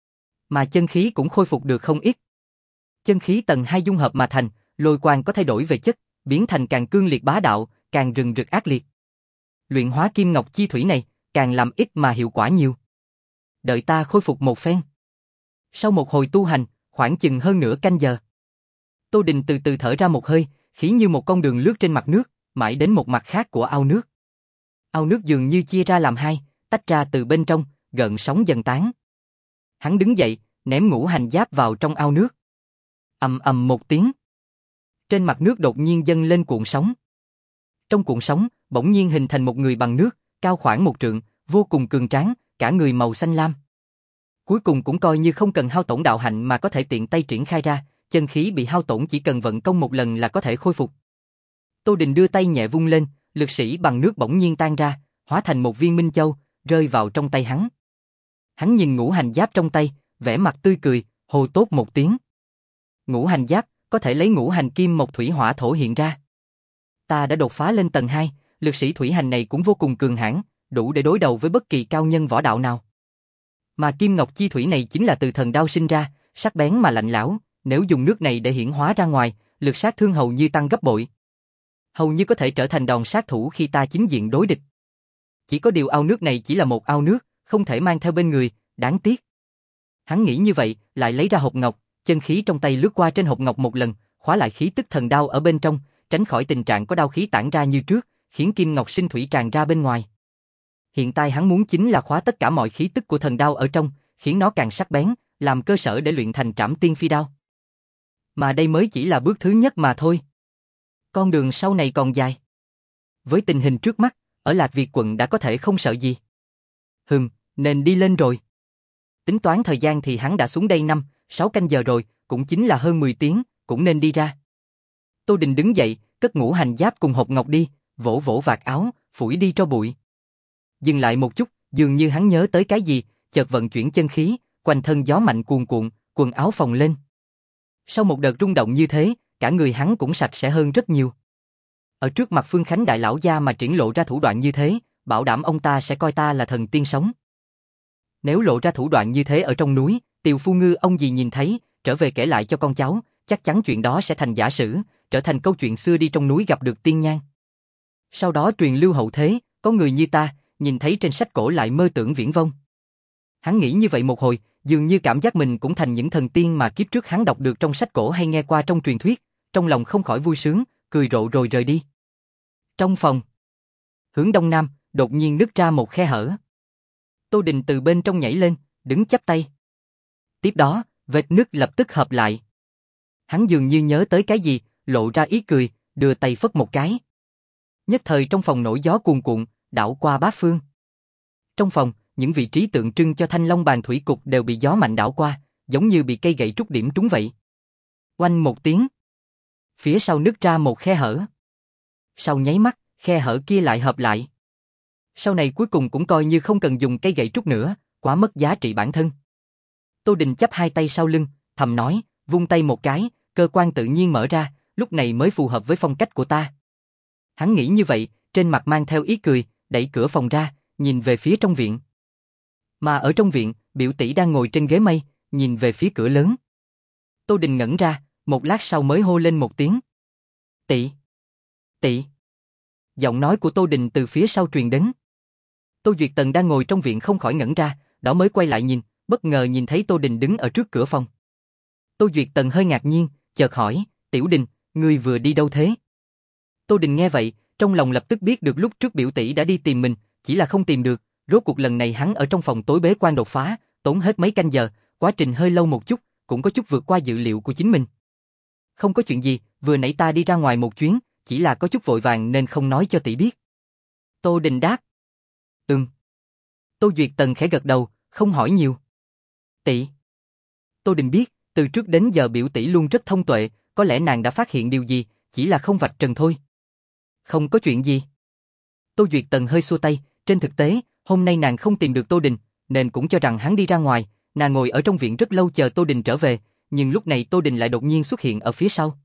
Mà chân khí cũng khôi phục được không ít. Chân khí tầng hai dung hợp mà thành, lôi quang có thay đổi về chất, biến thành càng cương liệt bá đạo, càng rừng rực ác liệt. Luyện hóa kim ngọc chi thủy này, càng làm ít mà hiệu quả nhiều. Đợi ta khôi phục một phen. Sau một hồi tu hành, khoảng chừng hơn nửa canh giờ, Tô Đình từ từ thở ra một hơi, khí như một con đường lướt trên mặt nước, mãi đến một mặt khác của ao nước. Ao nước dường như chia ra làm hai, tách ra từ bên trong, gợn sóng dần tán. Hắn đứng dậy, ném ngũ hành giáp vào trong ao nước. Ầm ầm một tiếng. Trên mặt nước đột nhiên dâng lên cuộn sóng. Trong cuộn sóng, bỗng nhiên hình thành một người bằng nước, cao khoảng một trượng, vô cùng cường tráng, cả người màu xanh lam. Cuối cùng cũng coi như không cần hao tổn đạo hạnh mà có thể tiện tay triển khai ra, chân khí bị hao tổn chỉ cần vận công một lần là có thể khôi phục. Tô Đình đưa tay nhẹ vung lên, lực sĩ bằng nước bỗng nhiên tan ra, hóa thành một viên minh châu, rơi vào trong tay hắn. Hắn nhìn ngũ hành giáp trong tay, vẻ mặt tươi cười, hô tốt một tiếng. Ngũ hành giáp có thể lấy ngũ hành kim mộc thủy hỏa thổ hiện ra. Ta đã đột phá lên tầng hai, lực sĩ thủy hành này cũng vô cùng cường hãn, đủ để đối đầu với bất kỳ cao nhân võ đạo nào. Mà kim ngọc chi thủy này chính là từ thần đao sinh ra, sắc bén mà lạnh lẽo, nếu dùng nước này để hiển hóa ra ngoài, lực sát thương hầu như tăng gấp bội. Hầu như có thể trở thành đòn sát thủ khi ta chính diện đối địch. Chỉ có điều ao nước này chỉ là một ao nước, không thể mang theo bên người, đáng tiếc. Hắn nghĩ như vậy, lại lấy ra hộp ngọc, chân khí trong tay lướt qua trên hộp ngọc một lần, khóa lại khí tức thần đao ở bên trong, tránh khỏi tình trạng có đao khí tản ra như trước, khiến kim ngọc sinh thủy tràn ra bên ngoài. Hiện tại hắn muốn chính là khóa tất cả mọi khí tức của thần đao ở trong, khiến nó càng sắc bén, làm cơ sở để luyện thành trảm tiên phi đao. Mà đây mới chỉ là bước thứ nhất mà thôi. Con đường sau này còn dài. Với tình hình trước mắt, ở Lạc Việt quận đã có thể không sợ gì. Hừm, nên đi lên rồi. Tính toán thời gian thì hắn đã xuống đây năm, sáu canh giờ rồi, cũng chính là hơn mười tiếng, cũng nên đi ra. Tô Đình đứng dậy, cất ngũ hành giáp cùng hộp ngọc đi, vỗ vỗ vạt áo, phủi đi tro bụi. Dừng lại một chút, dường như hắn nhớ tới cái gì, chợt vận chuyển chân khí, quanh thân gió mạnh cuồn cuộn, quần áo phồng lên. Sau một đợt rung động như thế, cả người hắn cũng sạch sẽ hơn rất nhiều. Ở trước mặt Phương Khánh đại lão gia mà triển lộ ra thủ đoạn như thế, bảo đảm ông ta sẽ coi ta là thần tiên sống. Nếu lộ ra thủ đoạn như thế ở trong núi, Tiều Phu Ngư ông gì nhìn thấy, trở về kể lại cho con cháu, chắc chắn chuyện đó sẽ thành giả sử, trở thành câu chuyện xưa đi trong núi gặp được tiên nhang. Sau đó truyền lưu hậu thế, có người như ta, nhìn thấy trên sách cổ lại mơ tưởng viễn vông. Hắn nghĩ như vậy một hồi, dường như cảm giác mình cũng thành những thần tiên mà kiếp trước hắn đọc được trong sách cổ hay nghe qua trong truyền thuyết, trong lòng không khỏi vui sướng, cười rộ rồi rời đi. Trong phòng, hướng đông nam, đột nhiên nứt ra một khe hở. Tô Đình từ bên trong nhảy lên, đứng chắp tay. Tiếp đó, vết nứt lập tức hợp lại. Hắn dường như nhớ tới cái gì, lộ ra ý cười, đưa tay phất một cái. Nhất thời trong phòng nổi gió cuồn cuộn, đảo qua bát phương. Trong phòng, những vị trí tượng trưng cho thanh long bàn thủy cục đều bị gió mạnh đảo qua, giống như bị cây gậy trút điểm trúng vậy. Oanh một tiếng. Phía sau nứt ra một khe hở. Sau nháy mắt, khe hở kia lại hợp lại. Sau này cuối cùng cũng coi như không cần dùng cây gậy trút nữa, quá mất giá trị bản thân. Tô Đình chắp hai tay sau lưng, thầm nói, vung tay một cái, cơ quan tự nhiên mở ra, lúc này mới phù hợp với phong cách của ta. Hắn nghĩ như vậy, trên mặt mang theo ý cười, đẩy cửa phòng ra, nhìn về phía trong viện. Mà ở trong viện, biểu tỷ đang ngồi trên ghế mây, nhìn về phía cửa lớn. Tô Đình ngẩn ra, một lát sau mới hô lên một tiếng. Tỷ! Tỷ! Giọng nói của Tô Đình từ phía sau truyền đến. Tô Duyệt Tần đang ngồi trong viện không khỏi ngẩn ra, đó mới quay lại nhìn, bất ngờ nhìn thấy Tô Đình đứng ở trước cửa phòng. Tô Duyệt Tần hơi ngạc nhiên, chợt hỏi, Tiểu Đình, ngươi vừa đi đâu thế? Tô Đình nghe vậy, trong lòng lập tức biết được lúc trước biểu tỷ đã đi tìm mình, chỉ là không tìm được, rốt cuộc lần này hắn ở trong phòng tối bế quan đột phá, tốn hết mấy canh giờ, quá trình hơi lâu một chút, cũng có chút vượt qua dự liệu của chính mình. Không có chuyện gì, vừa nãy ta đi ra ngoài một chuyến, chỉ là có chút vội vàng nên không nói cho tỷ biết. Tô Đình đáp. Ừm. Tô Duyệt Tần khẽ gật đầu, không hỏi nhiều. Tỷ. Tô Đình biết, từ trước đến giờ biểu tỷ luôn rất thông tuệ, có lẽ nàng đã phát hiện điều gì, chỉ là không vạch trần thôi. Không có chuyện gì. Tô Duyệt Tần hơi xua tay, trên thực tế, hôm nay nàng không tìm được Tô Đình, nên cũng cho rằng hắn đi ra ngoài, nàng ngồi ở trong viện rất lâu chờ Tô Đình trở về, nhưng lúc này Tô Đình lại đột nhiên xuất hiện ở phía sau.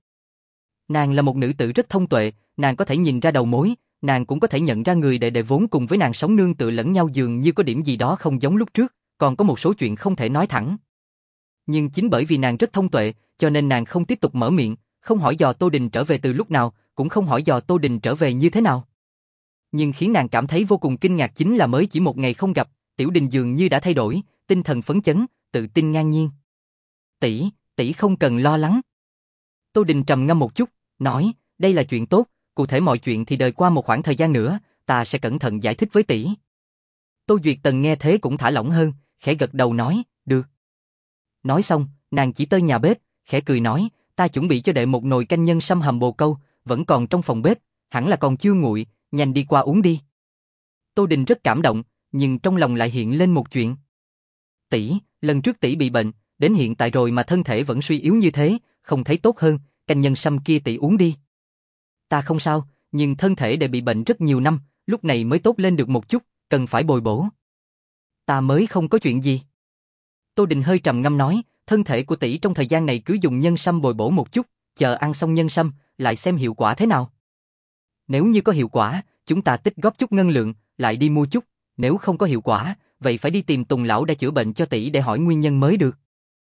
Nàng là một nữ tử rất thông tuệ, nàng có thể nhìn ra đầu mối, nàng cũng có thể nhận ra người đệ đệ vốn cùng với nàng sống nương tựa lẫn nhau dường như có điểm gì đó không giống lúc trước, còn có một số chuyện không thể nói thẳng. Nhưng chính bởi vì nàng rất thông tuệ, cho nên nàng không tiếp tục mở miệng, không hỏi dò Tô Đình trở về từ lúc nào, cũng không hỏi dò Tô Đình trở về như thế nào. Nhưng khiến nàng cảm thấy vô cùng kinh ngạc chính là mới chỉ một ngày không gặp, Tiểu Đình dường như đã thay đổi, tinh thần phấn chấn, tự tin ngang nhiên. Tỷ, tỷ không cần lo lắng. Tô Đình trầm ngâm một chút, nói, đây là chuyện tốt, cụ thể mọi chuyện thì đợi qua một khoảng thời gian nữa, ta sẽ cẩn thận giải thích với tỷ. Tô Duyệt Tần nghe thế cũng thả lỏng hơn, khẽ gật đầu nói, được. Nói xong, nàng chỉ tới nhà bếp, khẽ cười nói, ta chuẩn bị cho đệ một nồi canh nhân sâm hầm bồ câu, vẫn còn trong phòng bếp, hẳn là còn chưa nguội, nhanh đi qua uống đi. Tô Đình rất cảm động, nhưng trong lòng lại hiện lên một chuyện. Tỷ, lần trước tỷ bị bệnh, đến hiện tại rồi mà thân thể vẫn suy yếu như thế, không thấy tốt hơn, canh nhân sâm kia tỷ uống đi. Ta không sao, nhưng thân thể đệ bị bệnh rất nhiều năm, lúc này mới tốt lên được một chút, cần phải bồi bổ. Ta mới không có chuyện gì. Tô Đình hơi trầm ngâm nói, thân thể của tỷ trong thời gian này cứ dùng nhân sâm bồi bổ một chút, chờ ăn xong nhân sâm, lại xem hiệu quả thế nào. Nếu như có hiệu quả, chúng ta tích góp chút ngân lượng, lại đi mua chút, nếu không có hiệu quả, vậy phải đi tìm Tùng lão đã chữa bệnh cho tỷ để hỏi nguyên nhân mới được.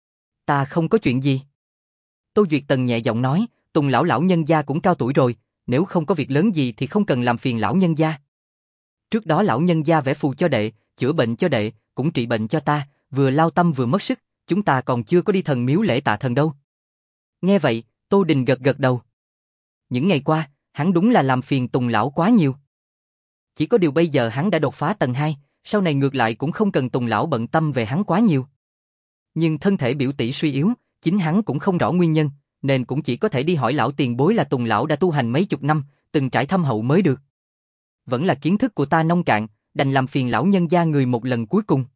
Ta không có chuyện gì. Tô Duyệt Tần nhẹ giọng nói, Tùng lão lão nhân gia cũng cao tuổi rồi, nếu không có việc lớn gì thì không cần làm phiền lão nhân gia. Trước đó lão nhân gia vẽ phù cho đệ, chữa bệnh cho đệ, cũng trị bệnh cho ta, vừa lao tâm vừa mất sức, chúng ta còn chưa có đi thần miếu lễ tạ thần đâu. Nghe vậy, Tô Đình gật gật đầu. Những ngày qua, hắn đúng là làm phiền Tùng lão quá nhiều. Chỉ có điều bây giờ hắn đã đột phá tầng hai, sau này ngược lại cũng không cần Tùng lão bận tâm về hắn quá nhiều. Nhưng thân thể biểu tỷ suy yếu, chính hắn cũng không rõ nguyên nhân, nên cũng chỉ có thể đi hỏi lão tiền bối là Tùng lão đã tu hành mấy chục năm, từng trải thâm hậu mới được. Vẫn là kiến thức của ta nông cạn, đành làm phiền lão nhân gia người một lần cuối cùng.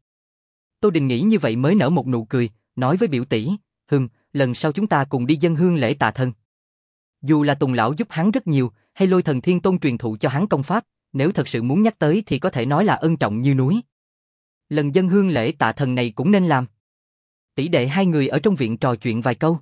Tô Đình nghĩ như vậy mới nở một nụ cười, nói với biểu tỷ, hừm, lần sau chúng ta cùng đi dâng hương lễ tạ thần. Dù là Tùng lão giúp hắn rất nhiều, hay Lôi Thần Thiên Tôn truyền thụ cho hắn công pháp, nếu thật sự muốn nhắc tới thì có thể nói là ân trọng như núi. Lần dâng hương lễ tạ thần này cũng nên làm. Tỷ đệ hai người ở trong viện trò chuyện vài câu.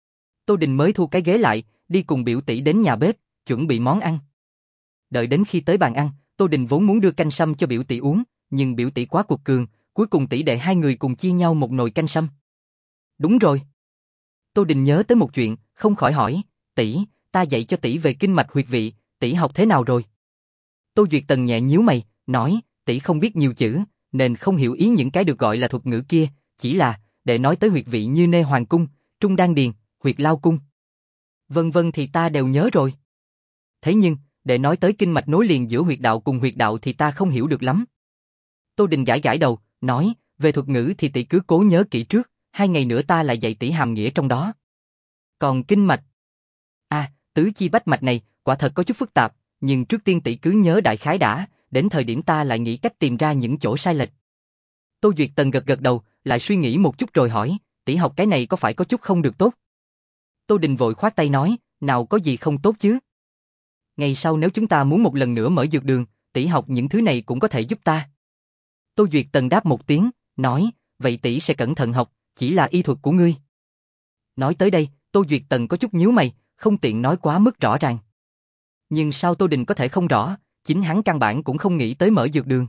Tô Đình mới thu cái ghế lại, đi cùng biểu tỷ đến nhà bếp, chuẩn bị món ăn. Đợi đến khi tới bàn ăn, Tô Đình vốn muốn đưa canh sâm cho biểu tỷ uống, nhưng biểu tỷ quá cuột cường, cuối cùng tỷ đệ hai người cùng chia nhau một nồi canh sâm. Đúng rồi. Tô Đình nhớ tới một chuyện, không khỏi hỏi, tỷ, ta dạy cho tỷ về kinh mạch huyệt vị, tỷ học thế nào rồi? Tô Duyệt Tần nhẹ nhíu mày, nói, tỷ không biết nhiều chữ, nên không hiểu ý những cái được gọi là thuật ngữ kia, chỉ là, để nói tới huyệt vị như nê hoàng cung, trung đan điền, huyệt lao cung. Vân vân thì ta đều nhớ rồi. Thế nhưng, để nói tới kinh mạch nối liền giữa huyệt đạo cùng huyệt đạo thì ta không hiểu được lắm. Tô Đình gãi gãi đầu, nói, về thuật ngữ thì tỷ cứ cố nhớ kỹ trước, hai ngày nữa ta lại dạy tỷ hàm nghĩa trong đó. Còn kinh mạch, à, tứ chi bách mạch này, quả thật có chút phức tạp, nhưng trước tiên tỷ cứ nhớ đại khái đã, đến thời điểm ta lại nghĩ cách tìm ra những chỗ sai lệch. Tô Duyệt Tần gật gật đầu, lại suy nghĩ một chút rồi hỏi, tỷ học cái này có phải có chút không được tốt? Tô Đình vội khoát tay nói, nào có gì không tốt chứ? Ngày sau nếu chúng ta muốn một lần nữa mở dược đường, tỷ học những thứ này cũng có thể giúp ta. Tô Duyệt Tần đáp một tiếng, nói, vậy tỷ sẽ cẩn thận học, chỉ là y thuật của ngươi. Nói tới đây, Tô Duyệt Tần có chút nhíu mày, không tiện nói quá mức rõ ràng. Nhưng sao Tô Đình có thể không rõ, chính hắn căn bản cũng không nghĩ tới mở dược đường.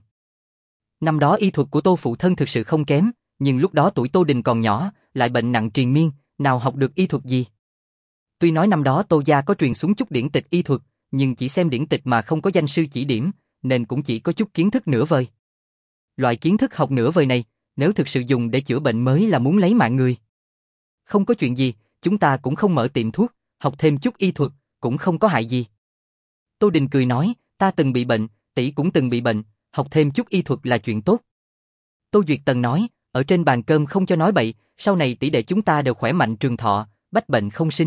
Năm đó y thuật của Tô phụ thân thực sự không kém, nhưng lúc đó tuổi Tô Đình còn nhỏ, lại bệnh nặng triền miên, nào học được y thuật gì. Tuy nói năm đó Tô gia có truyền xuống chút điển tịch y thuật, nhưng chỉ xem điển tịch mà không có danh sư chỉ điểm, nên cũng chỉ có chút kiến thức nửa vời. Loại kiến thức học nửa vời này, nếu thực sự dùng để chữa bệnh mới là muốn lấy mạng người. Không có chuyện gì, chúng ta cũng không mở tiệm thuốc, học thêm chút y thuật, cũng không có hại gì. Tô Đình cười nói, ta từng bị bệnh, tỷ cũng từng bị bệnh, học thêm chút y thuật là chuyện tốt. Tô Duyệt Tần nói, ở trên bàn cơm không cho nói bậy, sau này tỷ đệ chúng ta đều khỏe mạnh trường thọ, bách bệnh không sinh.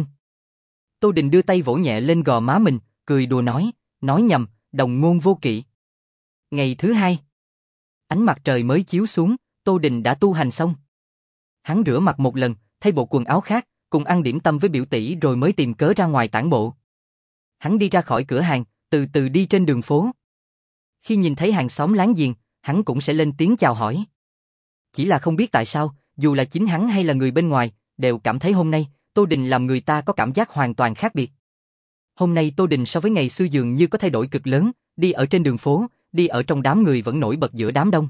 Tô Đình đưa tay vỗ nhẹ lên gò má mình, cười đùa nói, nói nhầm, đồng ngôn vô kỵ. Ngày thứ hai, ánh mặt trời mới chiếu xuống, Tô Đình đã tu hành xong. Hắn rửa mặt một lần, thay bộ quần áo khác, cùng ăn điểm tâm với biểu tỷ rồi mới tìm cớ ra ngoài tản bộ. Hắn đi ra khỏi cửa hàng, từ từ đi trên đường phố. Khi nhìn thấy hàng xóm láng giềng, hắn cũng sẽ lên tiếng chào hỏi. Chỉ là không biết tại sao, dù là chính hắn hay là người bên ngoài, đều cảm thấy hôm nay, Tô Đình làm người ta có cảm giác hoàn toàn khác biệt. Hôm nay Tô Đình so với ngày xưa dường như có thay đổi cực lớn, đi ở trên đường phố, đi ở trong đám người vẫn nổi bật giữa đám đông.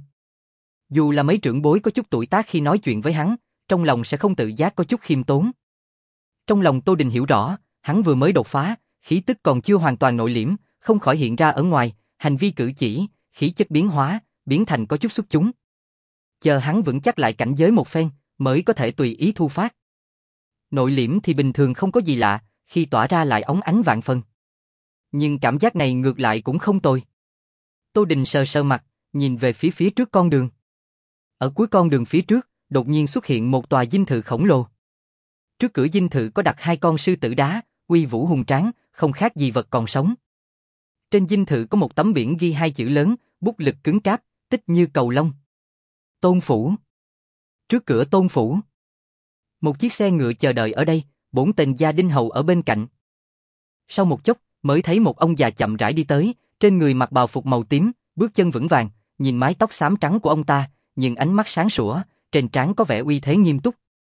Dù là mấy trưởng bối có chút tuổi tác khi nói chuyện với hắn, trong lòng sẽ không tự giác có chút khiêm tốn. Trong lòng Tô Đình hiểu rõ, hắn vừa mới đột phá, khí tức còn chưa hoàn toàn nội liễm, không khỏi hiện ra ở ngoài, hành vi cử chỉ, khí chất biến hóa, biến thành có chút xuất chúng. Chờ hắn vững chắc lại cảnh giới một phen, mới có thể tùy ý thu phát. Nội liễm thì bình thường không có gì lạ, khi tỏa ra lại óng ánh vạn phần. Nhưng cảm giác này ngược lại cũng không tồi. Tô Đình sờ sờ mặt, nhìn về phía phía trước con đường. Ở cuối con đường phía trước, đột nhiên xuất hiện một tòa dinh thự khổng lồ. Trước cửa dinh thự có đặt hai con sư tử đá, uy vũ hùng tráng, không khác gì vật còn sống. Trên dinh thự có một tấm biển ghi hai chữ lớn, bút lực cứng cáp, tích như cầu lông. Tôn phủ. Trước cửa Tôn phủ, một chiếc xe ngựa chờ đợi ở đây, bốn tên gia đình hầu ở bên cạnh. Sau một chốc, mới thấy một ông già chậm rãi đi tới, trên người mặc bào phục màu tím, bước chân vững vàng, nhìn mái tóc xám trắng của ông ta, nhưng ánh mắt sáng sủa, trên trán có vẻ uy thế nghiêm túc.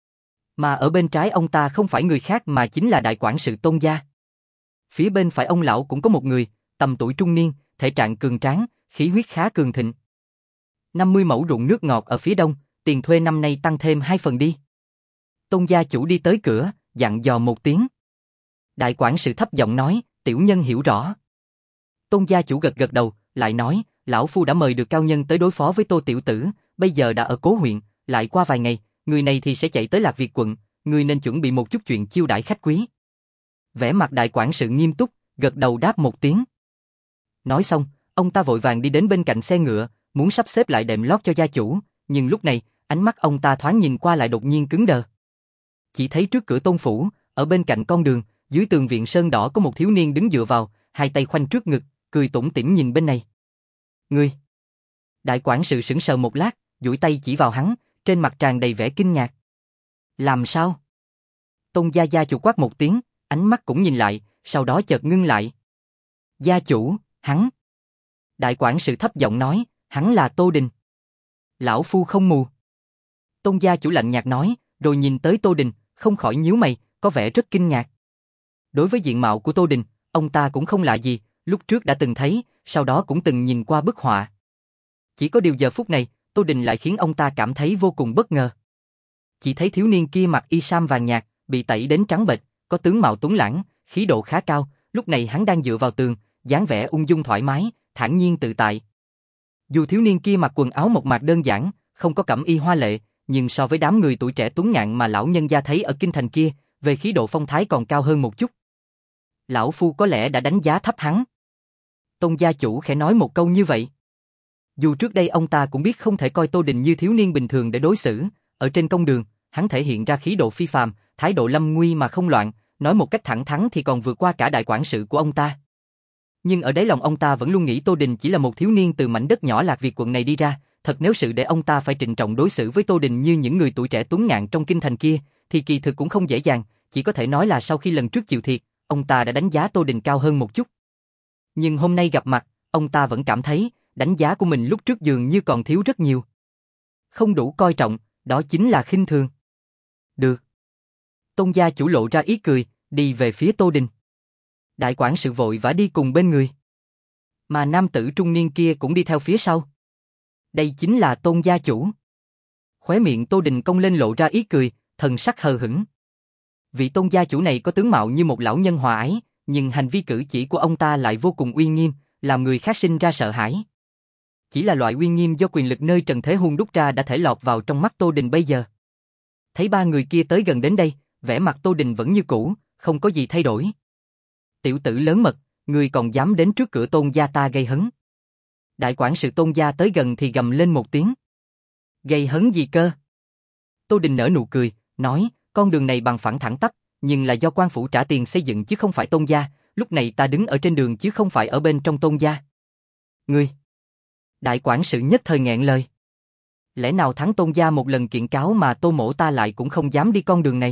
Mà ở bên trái ông ta không phải người khác mà chính là đại quản sự Tôn gia. Phía bên phải ông lão cũng có một người, tầm tuổi trung niên, thể trạng cường tráng, khí huyết khá cường thịnh. năm mươi mẫu ruộng nước ngọt ở phía đông, tiền thuê năm nay tăng thêm hai phần đi. Tôn gia chủ đi tới cửa, dặn dò một tiếng. Đại quản sự thấp giọng nói, tiểu nhân hiểu rõ. Tôn gia chủ gật gật đầu, lại nói, lão phu đã mời được cao nhân tới đối phó với Tô tiểu tử, bây giờ đã ở Cố huyện, lại qua vài ngày, người này thì sẽ chạy tới Lạc Việt quận, người nên chuẩn bị một chút chuyện chiêu đãi khách quý. Vẻ mặt đại quản sự nghiêm túc, gật đầu đáp một tiếng. Nói xong, ông ta vội vàng đi đến bên cạnh xe ngựa, muốn sắp xếp lại đệm lót cho gia chủ, nhưng lúc này, ánh mắt ông ta thoáng nhìn qua lại đột nhiên cứng đờ. Chỉ thấy trước cửa tôn phủ, ở bên cạnh con đường, dưới tường viện sơn đỏ có một thiếu niên đứng dựa vào, hai tay khoanh trước ngực, cười tủm tỉm nhìn bên này. Ngươi! Đại quản sự sững sờ một lát, duỗi tay chỉ vào hắn, trên mặt tràn đầy vẻ kinh ngạc. Làm sao? Tôn gia gia chủ quát một tiếng, ánh mắt cũng nhìn lại, sau đó chợt ngưng lại. Gia chủ, hắn. Đại quản sự thấp giọng nói, hắn là Tô Đình. Lão phu không mù. Tôn gia chủ lạnh nhạt nói, rồi nhìn tới Tô Đình, không khỏi nhíu mày, có vẻ rất kinh ngạc. Đối với diện mạo của Tô Đình, ông ta cũng không lạ gì, lúc trước đã từng thấy, sau đó cũng từng nhìn qua bức họa. Chỉ có điều giờ phút này, Tô Đình lại khiến ông ta cảm thấy vô cùng bất ngờ. Chỉ thấy thiếu niên kia mặc y sam vàng nhạt, bị tẩy đến trắng bệch, có tướng mạo tuấn lãng, khí độ khá cao, lúc này hắn đang dựa vào tường, dáng vẻ ung dung thoải mái, thản nhiên tự tại. Dù thiếu niên kia mặc quần áo mộc mạc đơn giản, không có cẩm y hoa lệ, nhưng so với đám người tuổi trẻ tuấn ngạn mà lão nhân gia thấy ở kinh thành kia, về khí độ phong thái còn cao hơn một chút. Lão phu có lẽ đã đánh giá thấp hắn. Tôn gia chủ khẽ nói một câu như vậy. Dù trước đây ông ta cũng biết không thể coi Tô Đình như thiếu niên bình thường để đối xử, ở trên công đường, hắn thể hiện ra khí độ phi phàm, thái độ lâm nguy mà không loạn, nói một cách thẳng thắn thì còn vượt qua cả đại quản sự của ông ta. Nhưng ở đáy lòng ông ta vẫn luôn nghĩ Tô Đình chỉ là một thiếu niên từ mảnh đất nhỏ Lạc Việt quận này đi ra, thật nếu sự để ông ta phải trịnh trọng đối xử với Tô Đình như những người tuổi trẻ tuấn ngạn trong kinh thành kia, thì kỳ thực cũng không dễ dàng, chỉ có thể nói là sau khi lần trước chịu thiệt, ông ta đã đánh giá Tô Đình cao hơn một chút. Nhưng hôm nay gặp mặt, ông ta vẫn cảm thấy, đánh giá của mình lúc trước dường như còn thiếu rất nhiều. Không đủ coi trọng, đó chính là khinh thường. Được. Tôn gia chủ lộ ra ý cười, đi về phía Tô Đình. Đại quản sự vội vã đi cùng bên người. Mà nam tử trung niên kia cũng đi theo phía sau. Đây chính là Tôn gia chủ. Khóe miệng Tô Đình cong lên lộ ra ý cười, thần sắc hờ hững. Vị Tôn gia chủ này có tướng mạo như một lão nhân hòa ái, nhưng hành vi cử chỉ của ông ta lại vô cùng uy nghiêm, làm người khác sinh ra sợ hãi. Chỉ là loại uy nghiêm do quyền lực nơi trần thế hun đúc ra đã thể lọt vào trong mắt Tô Đình bây giờ. Thấy ba người kia tới gần đến đây, vẻ mặt Tô Đình vẫn như cũ, không có gì thay đổi. Tiểu tử lớn mật, ngươi còn dám đến trước cửa Tôn gia ta gây hấn. Đại quản sự Tôn gia tới gần thì gầm lên một tiếng. Gây hấn gì cơ? Tô Đình nở nụ cười, nói, con đường này bằng phẳng thẳng tắp, nhưng là do quan phủ trả tiền xây dựng chứ không phải Tôn gia, lúc này ta đứng ở trên đường chứ không phải ở bên trong Tôn gia. Ngươi! Đại quản sự nhất thời nghẹn lời. Lẽ nào thắng Tôn gia một lần kiện cáo mà Tô mỗ ta lại cũng không dám đi con đường này?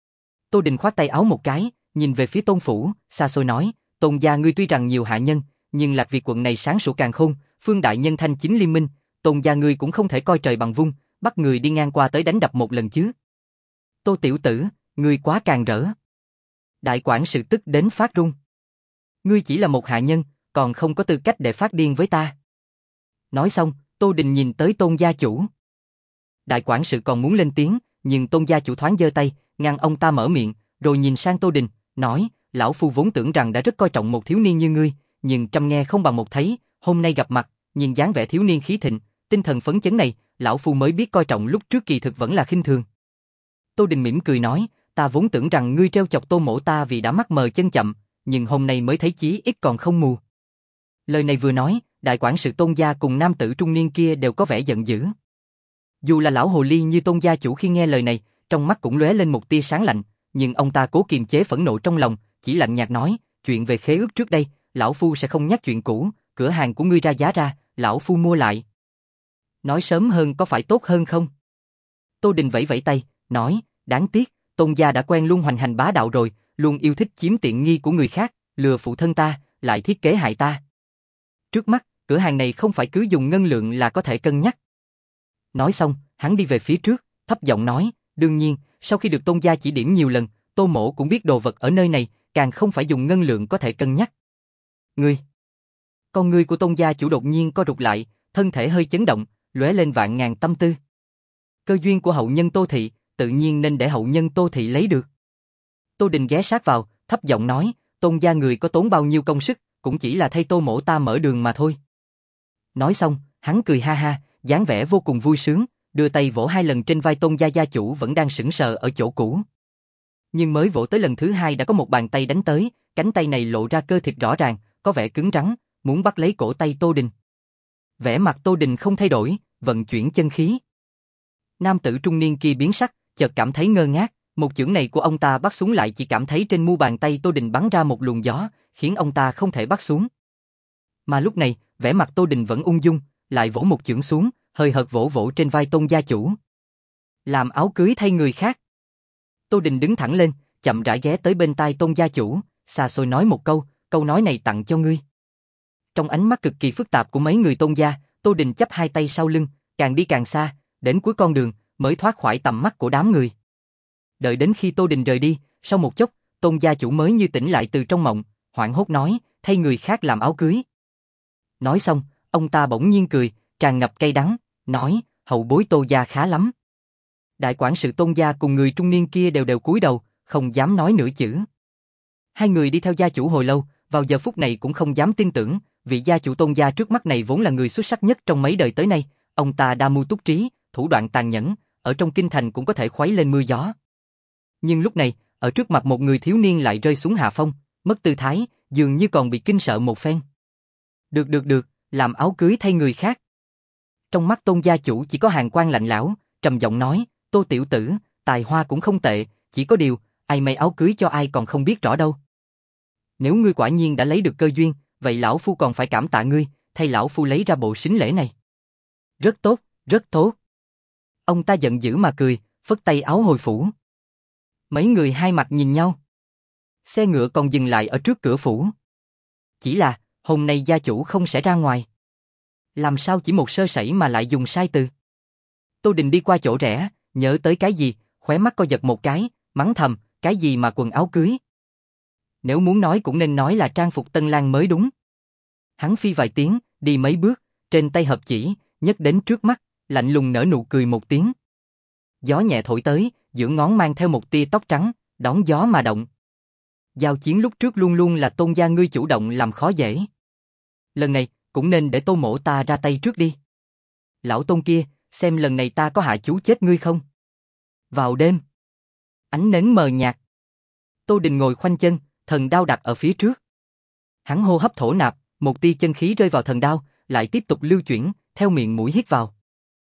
Tô Đình khoát tay áo một cái, nhìn về phía Tôn phủ, xa xôi nói, Tôn gia ngươi tuy rằng nhiều hạ nhân, nhưng Lạc Việt quận này sáng sủa càn khôn, phương đại nhân thanh chính liên minh, Tôn gia ngươi cũng không thể coi trời bằng vung, bắt người đi ngang qua tới đánh đập một lần chứ. Tô tiểu tử, ngươi quá càng rỡ. Đại quản sự tức đến phát run. Ngươi chỉ là một hạ nhân, còn không có tư cách để phát điên với ta. Nói xong, Tô Đình nhìn tới Tôn gia chủ. Đại quản sự còn muốn lên tiếng, nhưng Tôn gia chủ thoáng giơ tay, ngăn ông ta mở miệng, rồi nhìn sang Tô Đình, nói, lão phu vốn tưởng rằng đã rất coi trọng một thiếu niên như ngươi, nhưng trăm nghe không bằng một thấy, hôm nay gặp mặt, nhìn dáng vẻ thiếu niên khí thịnh, tinh thần phấn chấn này, lão phu mới biết coi trọng lúc trước kỳ thực vẫn là khinh thường. Tô Đình mỉm cười nói, ta vốn tưởng rằng ngươi trêu chọc Tô mỗ ta vì đã mắt mờ chân chậm, nhưng hôm nay mới thấy chí ít còn không mù. Lời này vừa nói, đại quản sự Tôn gia cùng nam tử trung niên kia đều có vẻ giận dữ. Dù là lão hồ ly như Tôn gia chủ khi nghe lời này, trong mắt cũng lóe lên một tia sáng lạnh, nhưng ông ta cố kiềm chế phẫn nộ trong lòng, chỉ lạnh nhạt nói, chuyện về khế ước trước đây, lão phu sẽ không nhắc chuyện cũ, cửa hàng của ngươi ra giá ra, lão phu mua lại. Nói sớm hơn có phải tốt hơn không? Tô Đình vẫy vẫy tay, nói, đáng tiếc, Tôn gia đã quen luôn hoành hành bá đạo rồi, luôn yêu thích chiếm tiện nghi của người khác, lừa phụ thân ta, lại thiết kế hại ta. Trước mắt, cửa hàng này không phải cứ dùng ngân lượng là có thể cân nhắc. Nói xong, hắn đi về phía trước, thấp giọng nói, đương nhiên, sau khi được Tôn gia chỉ điểm nhiều lần, Tô mỗ cũng biết đồ vật ở nơi này, càng không phải dùng ngân lượng có thể cân nhắc. Ngươi! Con ngươi của Tôn gia chủ đột nhiên co rụt lại, thân thể hơi chấn động, lóe lên vạn ngàn tâm tư. Cơ duyên của hậu nhân Tô thị, tự nhiên nên để hậu nhân Tô thị lấy được. Tô Đình ghé sát vào, thấp giọng nói, Tôn gia người có tốn bao nhiêu công sức, cũng chỉ là thay Tô mỗ ta mở đường mà thôi. Nói xong, hắn cười ha ha, dáng vẻ vô cùng vui sướng, đưa tay vỗ hai lần trên vai Tôn gia gia chủ vẫn đang sững sờ ở chỗ cũ. Nhưng mới vỗ tới lần thứ hai đã có một bàn tay đánh tới, cánh tay này lộ ra cơ thịt rõ ràng, có vẻ cứng rắn, muốn bắt lấy cổ tay Tô Đình. Vẻ mặt Tô Đình không thay đổi, vận chuyển chân khí. Nam tử trung niên kia biến sắc, chợt cảm thấy ngơ ngác, một chưởng này của ông ta bắt xuống lại chỉ cảm thấy trên mu bàn tay Tô Đình bắn ra một luồng gió, khiến ông ta không thể bắt xuống. Mà lúc này, vẻ mặt Tô Đình vẫn ung dung, lại vỗ một chưởng xuống, hơi hợt vỗ vỗ trên vai Tôn gia chủ. Làm áo cưới thay người khác. Tô Đình đứng thẳng lên, chậm rãi ghé tới bên tai Tôn gia chủ, xa xôi nói một câu, câu nói này tặng cho ngươi. Trong ánh mắt cực kỳ phức tạp của mấy người Tôn gia, Tô Đình chắp hai tay sau lưng, càng đi càng xa, đến cuối con đường, mới thoát khỏi tầm mắt của đám người. Đợi đến khi Tô Đình rời đi, sau một chốc, Tôn gia chủ mới như tỉnh lại từ trong mộng, hoảng hốt nói, thay người khác làm áo cưới. Nói xong, ông ta bỗng nhiên cười, tràn ngập cay đắng, nói, hậu bối Tô gia khá lắm. Đại quản sự Tôn gia cùng người trung niên kia đều đều cúi đầu, không dám nói nửa chữ. Hai người đi theo gia chủ hồi lâu, vào giờ phút này cũng không dám tin tưởng, vị gia chủ Tôn gia trước mắt này vốn là người xuất sắc nhất trong mấy đời tới nay, ông ta đa mưu túc trí, thủ đoạn tàn nhẫn, ở trong kinh thành cũng có thể khuấy lên mưa gió. Nhưng lúc này, ở trước mặt một người thiếu niên lại rơi xuống hạ phong, mất tư thái, dường như còn bị kinh sợ một phen. Được được được, làm áo cưới thay người khác. Trong mắt Tôn gia chủ chỉ có hàn quang lạnh lẽo, trầm giọng nói, Tô tiểu tử, tài hoa cũng không tệ, chỉ có điều, ai may áo cưới cho ai còn không biết rõ đâu. Nếu ngươi quả nhiên đã lấy được cơ duyên, vậy lão phu còn phải cảm tạ ngươi, thay lão phu lấy ra bộ sính lễ này. Rất tốt, rất tốt. Ông ta giận dữ mà cười, phất tay áo hồi phủ. Mấy người hai mặt nhìn nhau. Xe ngựa còn dừng lại ở trước cửa phủ. Chỉ là, hôm nay gia chủ không sẽ ra ngoài. Làm sao chỉ một sơ sẩy mà lại dùng sai từ. Tô Đình đi qua chỗ rẽ, nhớ tới cái gì, khóe mắt co giật một cái, mắng thầm, cái gì mà quần áo cưới. Nếu muốn nói cũng nên nói là trang phục tân lang mới đúng. Hắn phi vài tiếng, đi mấy bước, trên tay hợp chỉ, nhấc đến trước mắt, lạnh lùng nở nụ cười một tiếng. Gió nhẹ thổi tới, giữa ngón mang theo một tia tóc trắng, đón gió mà động. Giao chiến lúc trước luôn luôn là Tôn gia ngươi chủ động làm khó dễ. Lần này, cũng nên để Tô mỗ ta ra tay trước đi. Lão Tôn kia, xem lần này ta có hạ chú chết ngươi không? Vào đêm, ánh nến mờ nhạt. Tô Đình ngồi khoanh chân, thần đao đặt ở phía trước. Hắn hô hấp thổ nạp, một tia chân khí rơi vào thần đao, lại tiếp tục lưu chuyển, theo miệng mũi hít vào.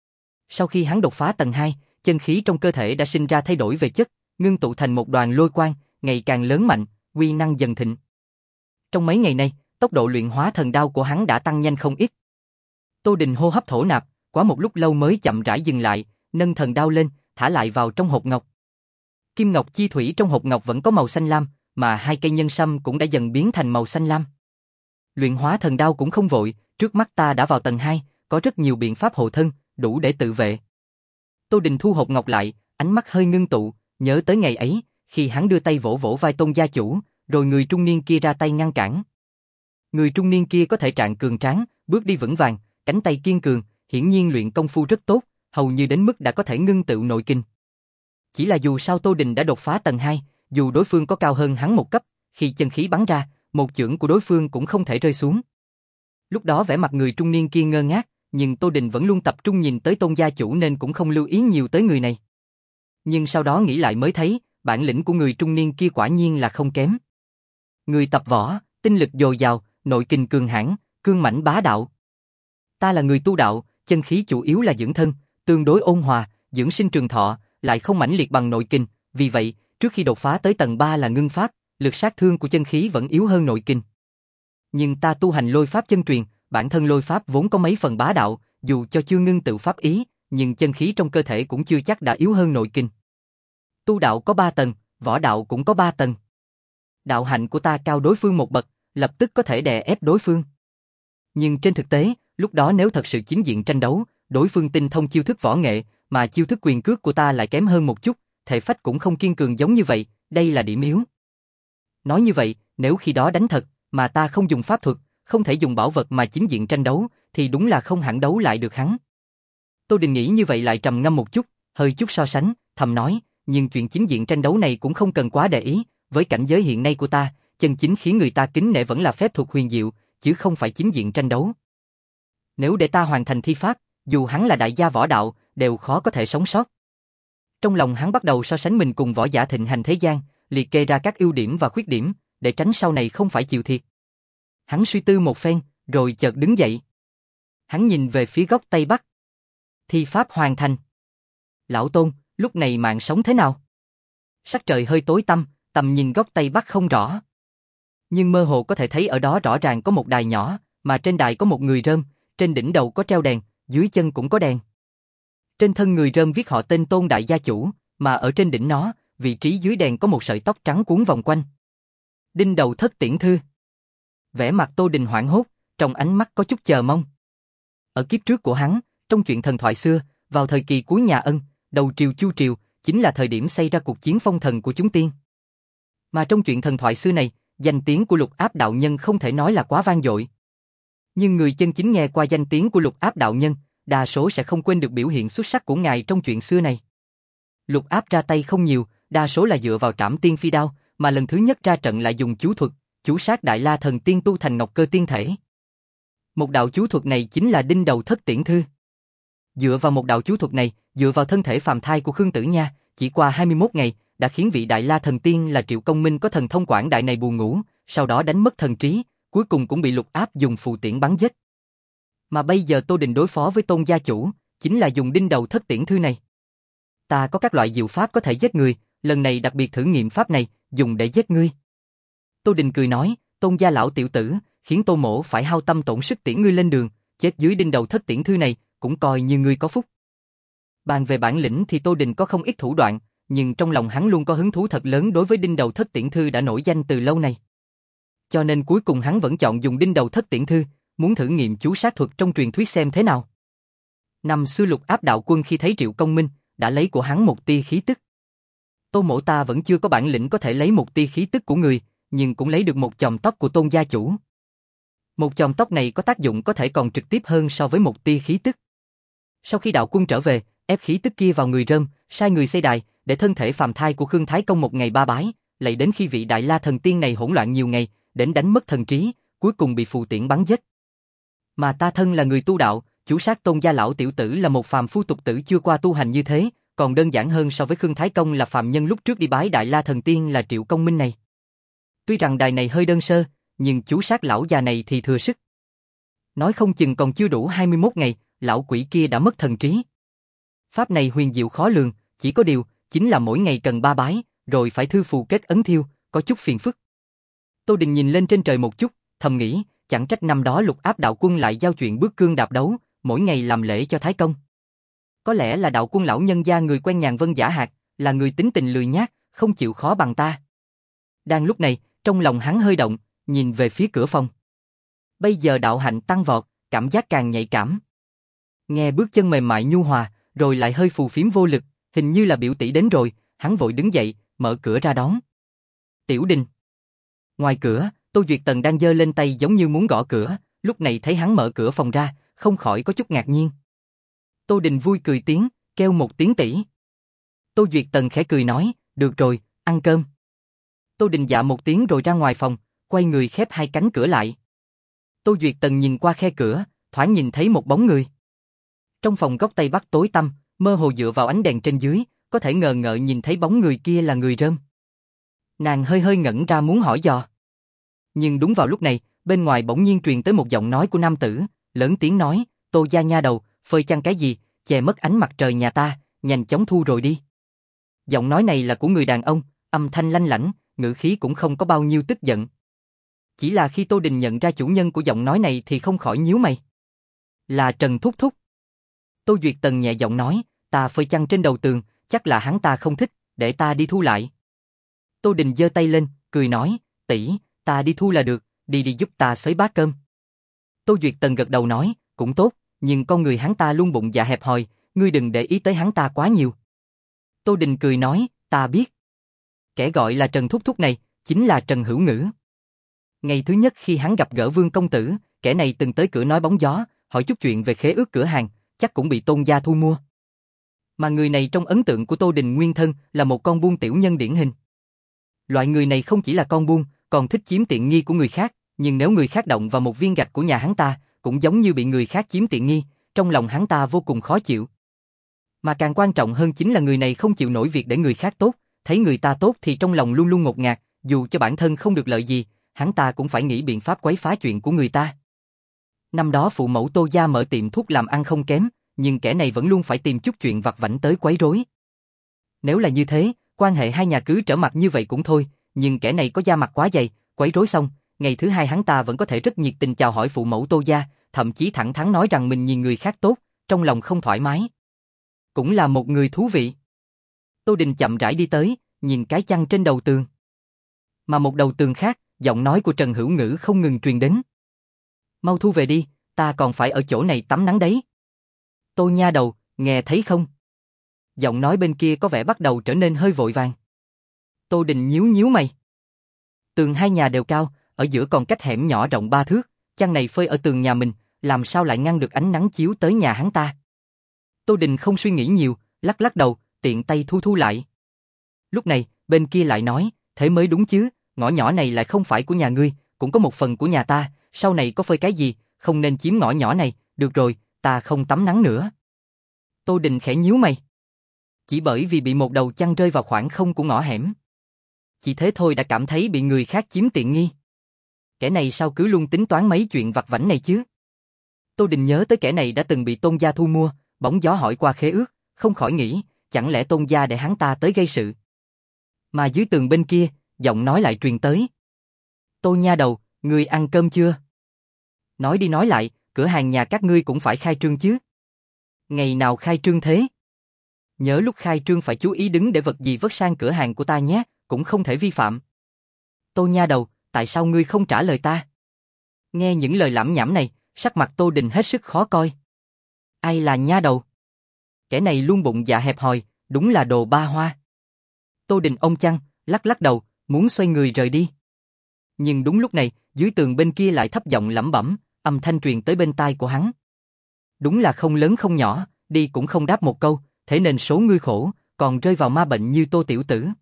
Sau khi hắn đột phá tầng hai, chân khí trong cơ thể đã sinh ra thay đổi về chất, ngưng tụ thành một đoàn lôi quang, ngày càng lớn mạnh, uy năng dần thịnh. Trong mấy ngày nay, tốc độ luyện hóa thần đao của hắn đã tăng nhanh không ít. Tô Đình hô hấp thổ nạp, quá một lúc lâu mới chậm rãi dừng lại, nâng thần đao lên, thả lại vào trong hộp ngọc. Kim ngọc chi thủy trong hộp ngọc vẫn có màu xanh lam, mà hai cây nhân sâm cũng đã dần biến thành màu xanh lam. Luyện hóa thần đao cũng không vội, trước mắt ta đã vào tầng hai, có rất nhiều biện pháp hộ thân, đủ để tự vệ. Tô Đình thu hộp ngọc lại, ánh mắt hơi ngưng tụ, nhớ tới ngày ấy, khi hắn đưa tay vỗ vỗ vai Tôn gia chủ, rồi người trung niên kia ra tay ngăn cản. Người trung niên kia có thể trạng cường tráng, bước đi vững vàng, cánh tay kiên cường, hiển nhiên luyện công phu rất tốt, hầu như đến mức đã có thể ngưng tụ nội kinh. Chỉ là dù sao Tô Đình đã đột phá tầng hai, dù đối phương có cao hơn hắn một cấp, khi chân khí bắn ra, một chưởng của đối phương cũng không thể rơi xuống. Lúc đó vẻ mặt người trung niên kia ngơ ngác, nhưng Tô Đình vẫn luôn tập trung nhìn tới Tôn gia chủ nên cũng không lưu ý nhiều tới người này. Nhưng sau đó nghĩ lại mới thấy, bản lĩnh của người trung niên kia quả nhiên là không kém. Người tập võ, tinh lực dồi dào, nội kình cường hãn, cương mãnh bá đạo. Ta là người tu đạo, chân khí chủ yếu là dưỡng thân, tương đối ôn hòa, dưỡng sinh trường thọ, lại không mãnh liệt bằng nội kình, vì vậy, trước khi đột phá tới tầng ba là ngưng pháp, lực sát thương của chân khí vẫn yếu hơn nội kình. Nhưng ta tu hành lôi pháp chân truyền, bản thân lôi pháp vốn có mấy phần bá đạo, dù cho chưa ngưng tụ pháp ý, nhưng chân khí trong cơ thể cũng chưa chắc đã yếu hơn nội kình. Tu đạo có ba tầng, võ đạo cũng có ba tầng. Đạo hạnh của ta cao đối phương một bậc, lập tức có thể đè ép đối phương. Nhưng trên thực tế, lúc đó nếu thật sự chính diện tranh đấu, đối phương tinh thông chiêu thức võ nghệ, mà chiêu thức quyền cước của ta lại kém hơn một chút, thể phách cũng không kiên cường giống như vậy, đây là điểm yếu. Nói như vậy, nếu khi đó đánh thật, mà ta không dùng pháp thuật, không thể dùng bảo vật mà chính diện tranh đấu, thì đúng là không hẳn đấu lại được hắn. Tô Đình nghĩ như vậy lại trầm ngâm một chút, hơi chút so sánh, thầm nói, nhưng chuyện chính diện tranh đấu này cũng không cần quá để ý, với cảnh giới hiện nay của ta, chân chính khiến người ta kính nể vẫn là phép thuật huyền diệu, chứ không phải chính diện tranh đấu. Nếu để ta hoàn thành thi pháp, dù hắn là đại gia võ đạo, đều khó có thể sống sót. Trong lòng hắn bắt đầu so sánh mình cùng võ giả thịnh hành thế gian, liệt kê ra các ưu điểm và khuyết điểm, để tránh sau này không phải chịu thiệt. Hắn suy tư một phen, rồi chợt đứng dậy. Hắn nhìn về phía góc Tây Bắc. Thi pháp hoàn thành. Lão Tôn, lúc này mạng sống thế nào? Sắc trời hơi tối tăm, tầm nhìn góc Tây Bắc không rõ. Nhưng mơ hồ có thể thấy ở đó rõ ràng có một đài nhỏ, mà trên đài có một người rơm, trên đỉnh đầu có treo đèn, dưới chân cũng có đèn. Trên thân người rơm viết họ tên Tôn Đại Gia Chủ, mà ở trên đỉnh nó, vị trí dưới đèn có một sợi tóc trắng cuốn vòng quanh. Đinh Đầu Thất Tiễn Thư. Vẻ mặt Tô Đình hoảng hốt, trong ánh mắt có chút chờ mong. Ở kiếp trước của hắn, trong chuyện thần thoại xưa, vào thời kỳ cuối nhà Ân, đầu triều Chu triều, chính là thời điểm xảy ra cuộc chiến phong thần của chúng tiên. Mà trong chuyện thần thoại xưa này, danh tiếng của Lục Áp đạo nhân không thể nói là quá vang dội. Nhưng người chân chính nghe qua danh tiếng của Lục Áp đạo nhân, đa số sẽ không quên được biểu hiện xuất sắc của ngài trong chuyện xưa này. Lục Áp ra tay không nhiều, đa số là dựa vào Trảm Tiên Phi Đao, mà lần thứ nhất ra trận lại dùng chú thuật, chú sát Đại La Thần Tiên tu thành Ngọc Cơ Tiên Thể. Một đạo chú thuật này chính là Đinh Đầu Thất Tiễn Thư. Dựa vào một đạo chú thuật này, dựa vào thân thể phàm thai của Khương Tử Nha, chỉ qua hai mươi mốt ngày, đã khiến vị Đại La Thần Tiên là Triệu Công Minh có thần thông quảng đại này buồn ngủ, sau đó đánh mất thần trí, cuối cùng cũng bị Lục Áp dùng phù tiễn bắn giết. Mà bây giờ Tô Đình đối phó với Tôn Gia Chủ, chính là dùng Đinh Đầu Thất Tiễn Thư này. Ta có các loại diệu pháp có thể giết người, lần này đặc biệt thử nghiệm pháp này, dùng để giết ngươi. Tô Đình cười nói, Tôn Gia lão tiểu tử, khiến Tô Mỗ phải hao tâm tổn sức tiễn ngươi lên đường, chết dưới Đinh Đầu Thất Tiễn Thư này, cũng coi như ngươi có phúc. Bàn về bản lĩnh thì Tô Đình có không ít thủ đoạn, nhưng trong lòng hắn luôn có hứng thú thật lớn đối với Đinh Đầu Thất Tiễn Thư đã nổi danh từ lâu này. Cho nên cuối cùng hắn vẫn chọn dùng Đinh Đầu Thất Tiễn Thư, muốn thử nghiệm chú sát thuật trong truyền thuyết xem thế nào. Năm xưa Lục Áp đạo quân khi thấy Triệu Công Minh, đã lấy của hắn một tia khí tức. Tô Mỗ ta vẫn chưa có bản lĩnh có thể lấy một tia khí tức của người, nhưng cũng lấy được một chòm tóc của Tôn Gia Chủ. Một chòm tóc này có tác dụng có thể còn trực tiếp hơn so với một tia khí tức. Sau khi đạo quân trở về, ép khí tức kia vào người rơm, sai người xây đài, để thân thể phàm thai của Khương Thái Công một ngày ba bái, lại đến khi vị Đại La Thần Tiên này hỗn loạn nhiều ngày, đến đánh mất thần trí, cuối cùng bị phù tiễn bắn giết. Mà ta thân là người tu đạo, chủ sát Tôn Gia lão tiểu tử là một phàm phu tục tử chưa qua tu hành như thế, còn đơn giản hơn so với Khương Thái Công là phàm nhân lúc trước đi bái Đại La Thần Tiên là Triệu Công Minh này. Tuy rằng đài này hơi đơn sơ, nhưng chú sát lão già này thì thừa sức. Nói không chừng còn chưa đủ hai mươi mốt ngày, lão quỷ kia đã mất thần trí. Pháp này huyền diệu khó lường, chỉ có điều, chính là mỗi ngày cần ba bái, rồi phải thư phù kết ấn thiêu, có chút phiền phức. Tô Đình nhìn lên trên trời một chút, thầm nghĩ, chẳng trách năm đó Lục Áp đạo quân lại giao chuyện bước cương đạp đấu, mỗi ngày làm lễ cho Thái Công. Có lẽ là đạo quân lão nhân gia người quen nhàn vân giả hạt, là người tính tình lười nhác, không chịu khó bằng ta. Đang lúc này, trong lòng hắn hơi động, nhìn về phía cửa phòng. Bây giờ đạo hạnh tăng vọt, cảm giác càng nhạy cảm. Nghe bước chân mềm mại nhu hòa, rồi lại hơi phù phiếm vô lực, hình như là biểu tỷ đến rồi, hắn vội đứng dậy, mở cửa ra đón. Tiểu Đình. Ngoài cửa, Tô Duyệt Tần đang giơ lên tay giống như muốn gõ cửa, lúc này thấy hắn mở cửa phòng ra, không khỏi có chút ngạc nhiên. Tô Đình vui cười tiếng, kêu một tiếng tỷ. Tô Duyệt Tần khẽ cười nói, được rồi, ăn cơm. Tô Đình dạ một tiếng rồi ra ngoài phòng, quay người khép hai cánh cửa lại. Tô Duyệt Tần nhìn qua khe cửa, thoáng nhìn thấy một bóng người. Trong phòng góc Tây Bắc tối tăm, mơ hồ dựa vào ánh đèn trên dưới, có thể ngờ ngợ nhìn thấy bóng người kia là người rơm. Nàng hơi hơi ngẩn ra muốn hỏi dò. Nhưng đúng vào lúc này, bên ngoài bỗng nhiên truyền tới một giọng nói của nam tử, lớn tiếng nói, Tô gia nha đầu, phơi chăn cái gì, che mất ánh mặt trời nhà ta, nhanh chóng thu rồi đi. Giọng nói này là của người đàn ông, âm thanh lanh lảnh, ngữ khí cũng không có bao nhiêu tức giận. Chỉ là khi Tô Đình nhận ra chủ nhân của giọng nói này thì không khỏi nhíu mày. Là Trần Thúc Thúc. Tô Duyệt Tần nhẹ giọng nói, ta phơi chăn trên đầu tường, chắc là hắn ta không thích, để ta đi thu lại. Tô Đình giơ tay lên, cười nói, tỷ, ta đi thu là được, đi đi giúp ta xới bát cơm. Tô Duyệt Tần gật đầu nói, cũng tốt, nhưng con người hắn ta luôn bụng dạ hẹp hòi, ngươi đừng để ý tới hắn ta quá nhiều. Tô Đình cười nói, ta biết. Kẻ gọi là Trần Thúc Thúc này, chính là Trần Hữu Ngữ. Ngày thứ nhất khi hắn gặp gỡ Vương công tử, kẻ này từng tới cửa nói bóng gió, hỏi chút chuyện về khế ước cửa hàng, chắc cũng bị Tôn gia thu mua. Mà người này trong ấn tượng của Tô Đình nguyên thân là một con buôn tiểu nhân điển hình. Loại người này không chỉ là con buôn, còn thích chiếm tiện nghi của người khác, nhưng nếu người khác động vào một viên gạch của nhà hắn ta, cũng giống như bị người khác chiếm tiện nghi, trong lòng hắn ta vô cùng khó chịu. Mà càng quan trọng hơn chính là người này không chịu nổi việc để người khác tốt, thấy người ta tốt thì trong lòng luôn luôn ngột ngạt, dù cho bản thân không được lợi gì, hắn ta cũng phải nghĩ biện pháp quấy phá chuyện của người ta. Năm đó phụ mẫu Tô gia mở tiệm thuốc làm ăn không kém, nhưng kẻ này vẫn luôn phải tìm chút chuyện vặt vãnh tới quấy rối. Nếu là như thế, quan hệ hai nhà cứ trở mặt như vậy cũng thôi, nhưng kẻ này có da mặt quá dày, quấy rối xong, ngày thứ hai hắn ta vẫn có thể rất nhiệt tình chào hỏi phụ mẫu Tô gia, thậm chí thẳng thắn nói rằng mình nhìn người khác tốt, trong lòng không thoải mái. Cũng là một người thú vị. Tô Đình chậm rãi đi tới, nhìn cái chăn trên đầu tường. Mà một đầu tường khác, giọng nói của Trần Hữu Ngữ không ngừng truyền đến. Mau thu về đi, ta còn phải ở chỗ này tắm nắng đấy. Tô nha đầu, nghe thấy không? Giọng nói bên kia có vẻ bắt đầu trở nên hơi vội vàng. Tô Đình nhíu nhíu mày. Tường hai nhà đều cao, ở giữa còn cách hẻm nhỏ rộng ba thước, chăn này phơi ở tường nhà mình, làm sao lại ngăn được ánh nắng chiếu tới nhà hắn ta? Tô Đình không suy nghĩ nhiều, lắc lắc đầu, tiện tay thu thu lại. Lúc này, bên kia lại nói, thế mới đúng chứ, ngõ nhỏ này lại không phải của nhà ngươi, cũng có một phần của nhà ta, sau này có phơi cái gì, không nên chiếm ngõ nhỏ này, được rồi, ta không tắm nắng nữa. Tô Đình khẽ nhíu mày. Chỉ bởi vì bị một đầu chăn rơi vào khoảng không của ngõ hẻm. Chỉ thế thôi đã cảm thấy bị người khác chiếm tiện nghi. Kẻ này sao cứ luôn tính toán mấy chuyện vặt vãnh này chứ? Tô Đình nhớ tới kẻ này đã từng bị Tôn gia thu mua, bóng gió hỏi qua khế ước, không khỏi nghĩ, chẳng lẽ Tôn gia để hắn ta tới gây sự. Mà dưới tường bên kia, giọng nói lại truyền tới. Tô nha đầu, ngươi ăn cơm chưa? Nói đi nói lại, cửa hàng nhà các ngươi cũng phải khai trương chứ. Ngày nào khai trương thế? Nhớ lúc khai trương phải chú ý đứng để vật gì vớt sang cửa hàng của ta nhé, cũng không thể vi phạm. Tô nha đầu, tại sao ngươi không trả lời ta? Nghe những lời lảm nhảm này, sắc mặt Tô Đình hết sức khó coi. Ai là nha đầu? Kẻ này luôn bụng dạ hẹp hòi, đúng là đồ ba hoa. Tô Đình ôm chăn, lắc lắc đầu, muốn xoay người rời đi. Nhưng đúng lúc này, dưới tường bên kia lại thấp giọng lẩm bẩm, âm thanh truyền tới bên tai của hắn. Đúng là không lớn không nhỏ, đi cũng không đáp một câu, thế nên số ngươi khổ, còn rơi vào ma bệnh như Tô tiểu tử.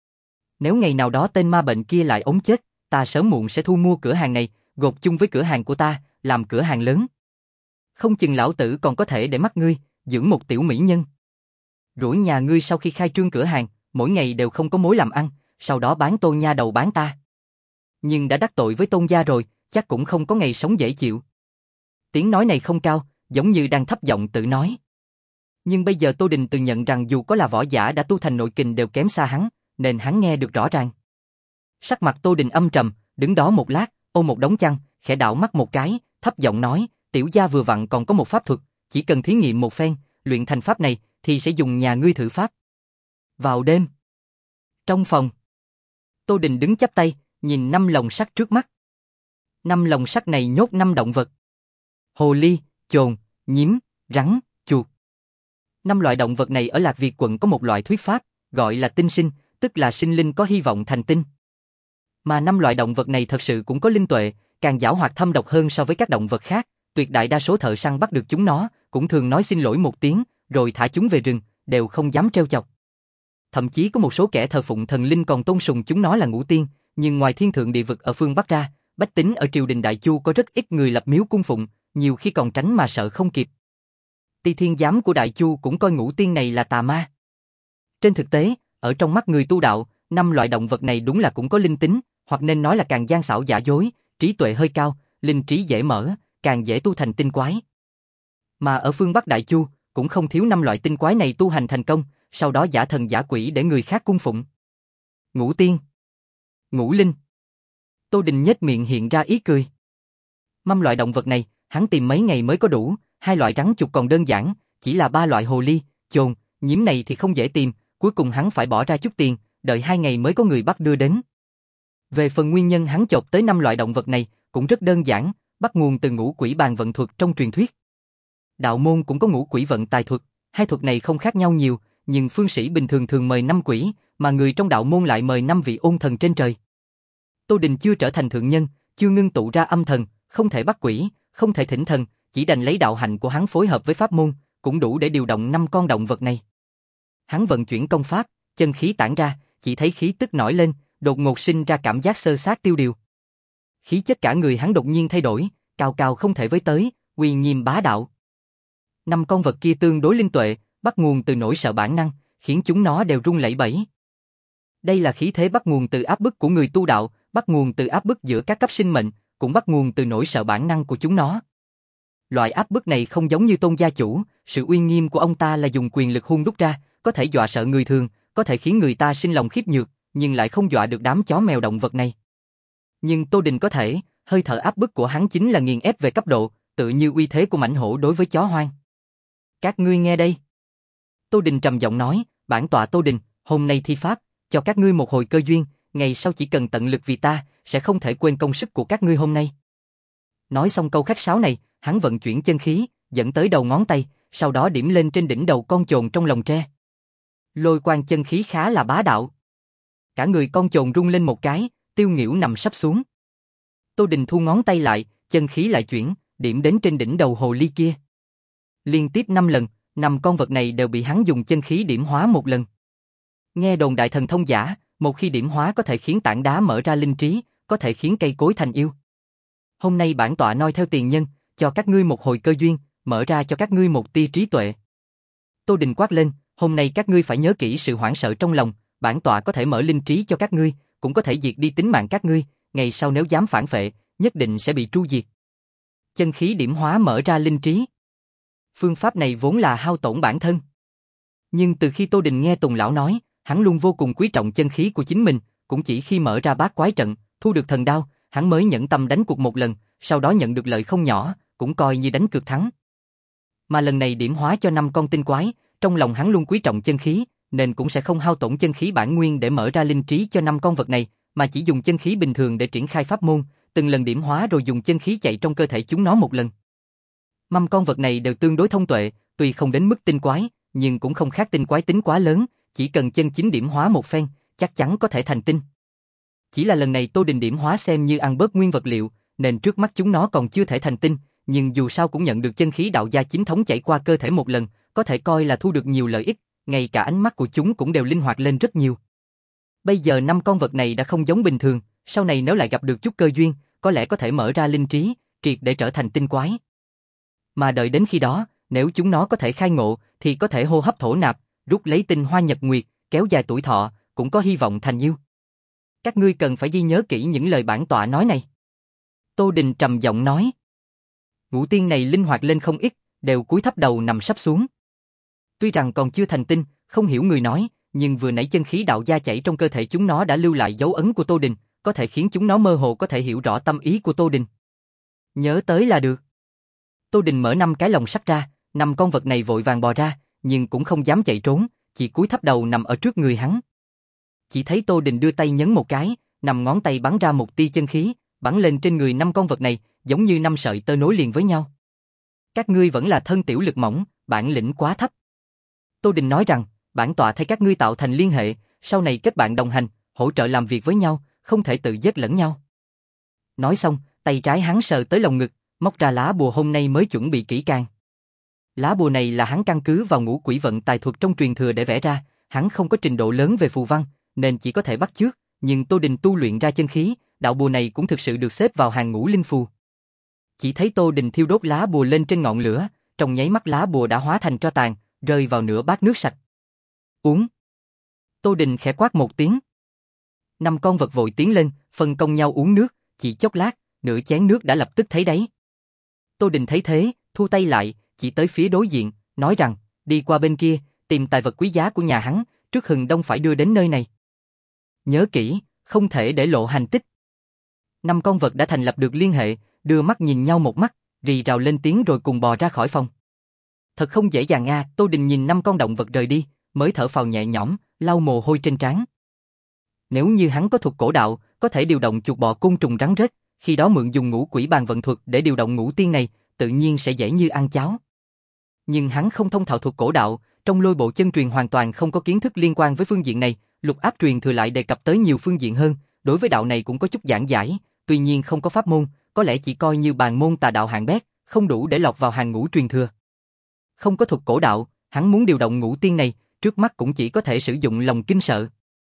Nếu ngày nào đó tên ma bệnh kia lại ốm chết, ta sớm muộn sẽ thu mua cửa hàng này, gộp chung với cửa hàng của ta, làm cửa hàng lớn. Không chừng lão tử còn có thể để mắt ngươi, dưỡng một tiểu mỹ nhân. Rủi nhà ngươi sau khi khai trương cửa hàng, mỗi ngày đều không có mối làm ăn, sau đó bán Tôn nha đầu bán ta. Nhưng đã đắc tội với Tôn gia rồi, chắc cũng không có ngày sống dễ chịu. Tiếng nói này không cao, giống như đang thấp giọng tự nói. Nhưng bây giờ Tô Đình tự nhận rằng dù có là võ giả đã tu thành nội kình đều kém xa hắn, nên hắn nghe được rõ ràng. Sắc mặt Tô Đình âm trầm, đứng đó một lát, ôm một đống chăn, khẽ đảo mắt một cái, thấp giọng nói, tiểu gia vừa vặn còn có một pháp thuật, chỉ cần thí nghiệm một phen, luyện thành pháp này, thì sẽ dùng nhà ngươi thử pháp. Vào đêm, trong phòng, Tô Đình đứng chắp tay, nhìn năm lồng sắt trước mắt. Năm lồng sắt này nhốt năm động vật. Hồ ly, chồn, nhím, rắn, chuột. Năm loại động vật này ở Lạc Việt quận có một loại thuyết pháp, gọi là tinh sinh, tức là sinh linh có hy vọng thành tinh. Mà năm loại động vật này thật sự cũng có linh tuệ, càng giảo hoạt thâm độc hơn so với các động vật khác, tuyệt đại đa số thợ săn bắt được chúng nó, cũng thường nói xin lỗi một tiếng, rồi thả chúng về rừng, đều không dám trêu chọc. Thậm chí có một số kẻ thờ phụng thần linh còn tôn sùng chúng nó là ngũ tiên, nhưng ngoài thiên thượng địa vực ở phương Bắc ra, bách tính ở triều đình Đại Chu có rất ít người lập miếu cung phụng, nhiều khi còn tránh mà sợ không kịp. Ti Thiên Giám của Đại Chu cũng coi ngũ tiên này là tà ma. Trên thực tế, ở trong mắt người tu đạo, năm loại động vật này đúng là cũng có linh tính, hoặc nên nói là càng gian xảo giả dối, trí tuệ hơi cao, linh trí dễ mở, càng dễ tu thành tinh quái. Mà ở phương Bắc Đại Chu, cũng không thiếu năm loại tinh quái này tu hành thành công, sau đó giả thần giả quỷ để người khác cung phụng. Ngũ tiên, ngũ linh. Tô Đình nhếch miệng hiện ra ý cười. Năm loại động vật này, hắn tìm mấy ngày mới có đủ, hai loại rắn chuột còn đơn giản, chỉ là ba loại hồ ly, chồn, nhím này thì không dễ tìm, cuối cùng hắn phải bỏ ra chút tiền, đợi hai ngày mới có người bắt đưa đến. Về phần nguyên nhân hắn chộp tới năm loại động vật này, cũng rất đơn giản, bắt nguồn từ ngũ quỷ bàn vận thuật trong truyền thuyết. Đạo môn cũng có ngũ quỷ vận tài thuật, hai thuật này không khác nhau nhiều, nhưng phương sĩ bình thường thường mời năm quỷ, mà người trong đạo môn lại mời năm vị ôn thần trên trời. Tô Đình chưa trở thành thượng nhân, chưa ngưng tụ ra âm thần, không thể bắt quỷ, không thể thỉnh thần, chỉ đành lấy đạo hạnh của hắn phối hợp với pháp môn, cũng đủ để điều động năm con động vật này. Hắn vận chuyển công pháp, chân khí tản ra, chỉ thấy khí tức nổi lên, đột ngột sinh ra cảm giác sơ sát tiêu điều. Khí chất cả người hắn đột nhiên thay đổi, cao cao không thể với tới, uy nghiêm bá đạo. Năm con vật kia tương đối linh tuệ, bắt nguồn từ nỗi sợ bản năng, khiến chúng nó đều run lẩy bẩy. Đây là khí thế bắt nguồn từ áp bức của người tu đạo, bắt nguồn từ áp bức giữa các cấp sinh mệnh, cũng bắt nguồn từ nỗi sợ bản năng của chúng nó. Loại áp bức này không giống như Tôn gia chủ, sự uy nghiêm của ông ta là dùng quyền lực hun đúc ra, có thể dọa sợ người thường, có thể khiến người ta sinh lòng khiếp nhược, nhưng lại không dọa được đám chó mèo động vật này. Nhưng Tô Đình có thể, hơi thở áp bức của hắn chính là nghiền ép về cấp độ, tự như uy thế của mãnh hổ đối với chó hoang. Các ngươi nghe đây. Tô Đình trầm giọng nói, bản tọa Tô Đình, hôm nay thi pháp, cho các ngươi một hồi cơ duyên, ngày sau chỉ cần tận lực vì ta, sẽ không thể quên công sức của các ngươi hôm nay. Nói xong câu khách sáo này, hắn vận chuyển chân khí, dẫn tới đầu ngón tay, sau đó điểm lên trên đỉnh đầu con chồn trong lồng tre. Lôi quang chân khí khá là bá đạo. Cả người con chồn rung lên một cái, tiêu nghỉu nằm sắp xuống. Tô Đình thu ngón tay lại, chân khí lại chuyển, điểm đến trên đỉnh đầu hồ ly kia. Liên tiếp năm lần, năm con vật này đều bị hắn dùng chân khí điểm hóa một lần. Nghe đồn đại thần thông giả, một khi điểm hóa có thể khiến tảng đá mở ra linh trí, có thể khiến cây cối thành yêu. Hôm nay bản tọa noi theo tiền nhân, cho các ngươi một hồi cơ duyên, mở ra cho các ngươi một tia trí tuệ. Tô Đình quát lên, hôm nay các ngươi phải nhớ kỹ sự hoảng sợ trong lòng, bản tọa có thể mở linh trí cho các ngươi, cũng có thể diệt đi tính mạng các ngươi, ngày sau nếu dám phản phệ, nhất định sẽ bị tru diệt. Chân khí điểm hóa mở ra linh trí. Phương pháp này vốn là hao tổn bản thân. Nhưng từ khi Tô Đình nghe Tùng Lão nói, hắn luôn vô cùng quý trọng chân khí của chính mình, cũng chỉ khi mở ra bát quái trận, thu được thần đao, hắn mới nhẫn tâm đánh cuộc một lần, sau đó nhận được lợi không nhỏ, cũng coi như đánh cược thắng. Mà lần này điểm hóa cho năm con tinh quái, trong lòng hắn luôn quý trọng chân khí, nên cũng sẽ không hao tổn chân khí bản nguyên để mở ra linh trí cho năm con vật này, mà chỉ dùng chân khí bình thường để triển khai pháp môn, từng lần điểm hóa rồi dùng chân khí chạy trong cơ thể chúng nó một lần. Năm con vật này đều tương đối thông tuệ, tuy không đến mức tinh quái, nhưng cũng không khác tinh quái tính quá lớn, chỉ cần chân chính điểm hóa một phen, chắc chắn có thể thành tinh. Chỉ là lần này Tô Đình điểm hóa xem như ăn bớt nguyên vật liệu, nên trước mắt chúng nó còn chưa thể thành tinh, nhưng dù sao cũng nhận được chân khí đạo gia chính thống chảy qua cơ thể một lần, có thể coi là thu được nhiều lợi ích, ngay cả ánh mắt của chúng cũng đều linh hoạt lên rất nhiều. Bây giờ năm con vật này đã không giống bình thường, sau này nếu lại gặp được chút cơ duyên, có lẽ có thể mở ra linh trí, triệt để trở thành tinh quái. Mà đợi đến khi đó, nếu chúng nó có thể khai ngộ, thì có thể hô hấp thổ nạp, rút lấy tinh hoa nhật nguyệt, kéo dài tuổi thọ, cũng có hy vọng thành yêu. Các ngươi cần phải ghi nhớ kỹ những lời bản tọa nói này. Tô Đình trầm giọng nói. Ngũ tiên này linh hoạt lên không ít, đều cúi thấp đầu nằm sắp xuống. Tuy rằng còn chưa thành tinh, không hiểu người nói, nhưng vừa nãy chân khí đạo gia chảy trong cơ thể chúng nó đã lưu lại dấu ấn của Tô Đình, có thể khiến chúng nó mơ hồ có thể hiểu rõ tâm ý của Tô Đình. Nhớ tới là được. Tô Đình mở năm cái lồng sắt ra, năm con vật này vội vàng bò ra, nhưng cũng không dám chạy trốn, chỉ cúi thấp đầu nằm ở trước người hắn. Chỉ thấy Tô Đình đưa tay nhấn một cái, năm ngón tay bắn ra một tia chân khí, bắn lên trên người năm con vật này, giống như năm sợi tơ nối liền với nhau. Các ngươi vẫn là thân tiểu lực mỏng, bản lĩnh quá thấp. Tô Đình nói rằng, bản tọa thay các ngươi tạo thành liên hệ, sau này kết bạn đồng hành, hỗ trợ làm việc với nhau, không thể tự giết lẫn nhau. Nói xong, tay trái hắn sờ tới lồng ngực, móc ra lá bùa hôm nay mới chuẩn bị kỹ càng. Lá bùa này là hắn căn cứ vào ngũ quỷ vận tài thuật trong truyền thừa để vẽ ra, hắn không có trình độ lớn về phù văn, nên chỉ có thể bắt chước, nhưng Tô Đình tu luyện ra chân khí, đạo bùa này cũng thực sự được xếp vào hàng ngũ linh phù. Chỉ thấy Tô Đình thiêu đốt lá bùa lên trên ngọn lửa, trong nháy mắt lá bùa đã hóa thành tro tàn, rơi vào nửa bát nước sạch. Uống. Tô Đình khẽ quát một tiếng. Năm con vật vội tiến lên, phân công nhau uống nước, chỉ chốc lát, nửa chén nước đã lập tức thấy đáy. Tô Đình thấy thế, thu tay lại, chỉ tới phía đối diện, nói rằng, đi qua bên kia, tìm tài vật quý giá của nhà hắn, trước hừng đông phải đưa đến nơi này. Nhớ kỹ, không thể để lộ hành tích. Năm con vật đã thành lập được liên hệ, đưa mắt nhìn nhau một mắt, rì rào lên tiếng rồi cùng bò ra khỏi phòng. Thật không dễ dàng a, Tô Đình nhìn năm con động vật rời đi, mới thở phào nhẹ nhõm, lau mồ hôi trên trán. Nếu như hắn có thuật cổ đạo, có thể điều động chuột bọ côn trùng rắn rết, khi đó mượn dùng ngũ quỷ bàn vận thuật để điều động ngũ tiên này, tự nhiên sẽ dễ như ăn cháo. Nhưng hắn không thông thạo thuật cổ đạo, trong lôi bộ chân truyền hoàn toàn không có kiến thức liên quan với phương diện này, lục áp truyền thừa lại đề cập tới nhiều phương diện hơn, đối với đạo này cũng có chút giảng giải, tuy nhiên không có pháp môn, có lẽ chỉ coi như bàn môn tà đạo hạng bét, không đủ để lọt vào hàng ngũ truyền thừa. Không có thuật cổ đạo, hắn muốn điều động ngũ tiên này, trước mắt cũng chỉ có thể sử dụng lòng kinh sợ.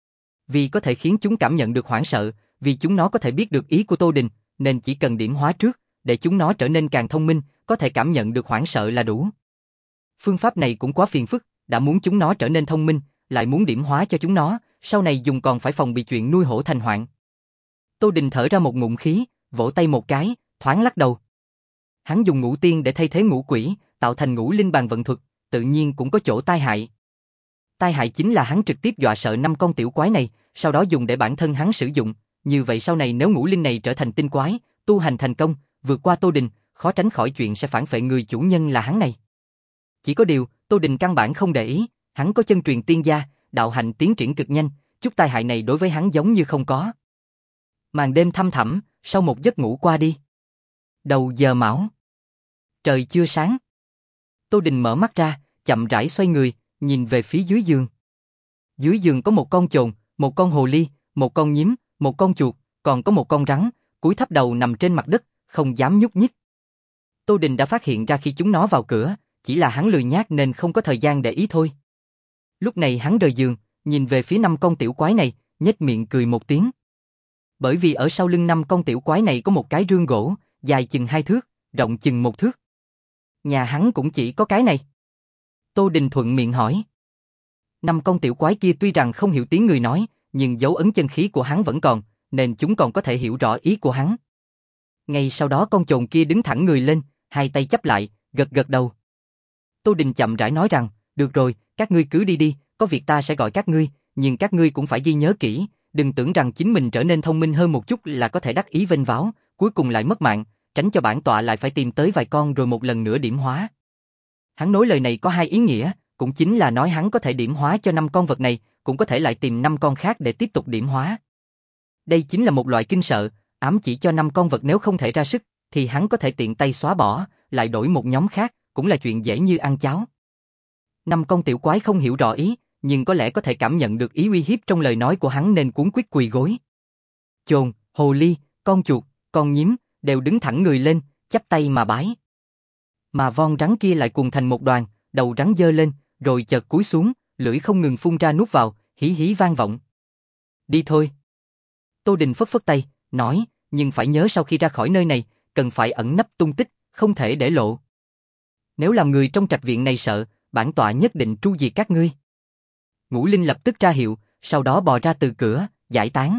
Vì có thể khiến chúng cảm nhận được hoảng sợ, vì chúng nó có thể biết được ý của Tô Đình, nên chỉ cần điểm hóa trước, để chúng nó trở nên càng thông minh, có thể cảm nhận được hoảng sợ là đủ. Phương pháp này cũng quá phiền phức, đã muốn chúng nó trở nên thông minh, lại muốn điểm hóa cho chúng nó, sau này dùng còn phải phòng bị chuyện nuôi hổ thành hoạn. Tô Đình thở ra một ngụm khí, vỗ tay một cái, thoáng lắc đầu. Hắn dùng ngũ tiên để thay thế ngũ quỷ, tạo thành ngũ linh bàn vận thuật, tự nhiên cũng có chỗ tai hại. Tai hại chính là hắn trực tiếp dọa sợ năm con tiểu quái này, sau đó dùng để bản thân hắn sử dụng, như vậy sau này nếu ngũ linh này trở thành tinh quái, tu hành thành công, vượt qua Tô Đình, khó tránh khỏi chuyện sẽ phản phệ người chủ nhân là hắn này. Chỉ có điều, Tô Đình căn bản không để ý, hắn có chân truyền tiên gia, đạo hạnh tiến triển cực nhanh, chút tai hại này đối với hắn giống như không có. Màn đêm thăm thẳm, sau một giấc ngủ qua đi. Đầu giờ mão. Trời chưa sáng. Tô Đình mở mắt ra, chậm rãi xoay người, nhìn về phía dưới giường. Dưới giường có một con chồn, một con hồ ly, một con nhím, một con chuột, còn có một con rắn, cúi thấp đầu nằm trên mặt đất, không dám nhúc nhích. Tô Đình đã phát hiện ra khi chúng nó vào cửa, chỉ là hắn lười nhác nên không có thời gian để ý thôi. Lúc này hắn rời giường, nhìn về phía năm con tiểu quái này, nhếch miệng cười một tiếng. Bởi vì ở sau lưng năm con tiểu quái này có một cái rương gỗ, dài chừng hai thước, rộng chừng một thước. Nhà hắn cũng chỉ có cái này. Tô Đình thuận miệng hỏi. Năm con tiểu quái kia tuy rằng không hiểu tiếng người nói, nhưng dấu ấn chân khí của hắn vẫn còn, nên chúng còn có thể hiểu rõ ý của hắn. Ngay sau đó con chồn kia đứng thẳng người lên, hai tay chắp lại, gật gật đầu. Tô Đình chậm rãi nói rằng, được rồi, các ngươi cứ đi đi, có việc ta sẽ gọi các ngươi, nhưng các ngươi cũng phải ghi nhớ kỹ, đừng tưởng rằng chính mình trở nên thông minh hơn một chút là có thể đắc ý vênh váo, cuối cùng lại mất mạng, tránh cho bản tọa lại phải tìm tới vài con rồi một lần nữa điểm hóa. Hắn nói lời này có hai ý nghĩa, cũng chính là nói hắn có thể điểm hóa cho năm con vật này, cũng có thể lại tìm năm con khác để tiếp tục điểm hóa. Đây chính là một loại kinh sợ, ám chỉ cho năm con vật nếu không thể ra sức, thì hắn có thể tiện tay xóa bỏ, lại đổi một nhóm khác, cũng là chuyện dễ như ăn cháo. Năm con tiểu quái không hiểu rõ ý, nhưng có lẽ có thể cảm nhận được ý uy hiếp trong lời nói của hắn nên cuống quýt quỳ gối. Chồn, hồ ly, con chuột, con nhím, đều đứng thẳng người lên, chắp tay mà bái. Mà von rắn kia lại cuồng thành một đoàn, đầu rắn giơ lên, rồi chợt cúi xuống, lưỡi không ngừng phun ra nuốt vào, hí hí vang vọng. Đi thôi. Tô Đình phất phất tay, nói, nhưng phải nhớ sau khi ra khỏi nơi này, cần phải ẩn nấp tung tích, không thể để lộ. Nếu làm người trong trạch viện này sợ, bản tọa nhất định tru diệt các ngươi. Ngũ Linh lập tức ra hiệu, sau đó bò ra từ cửa, giải tán.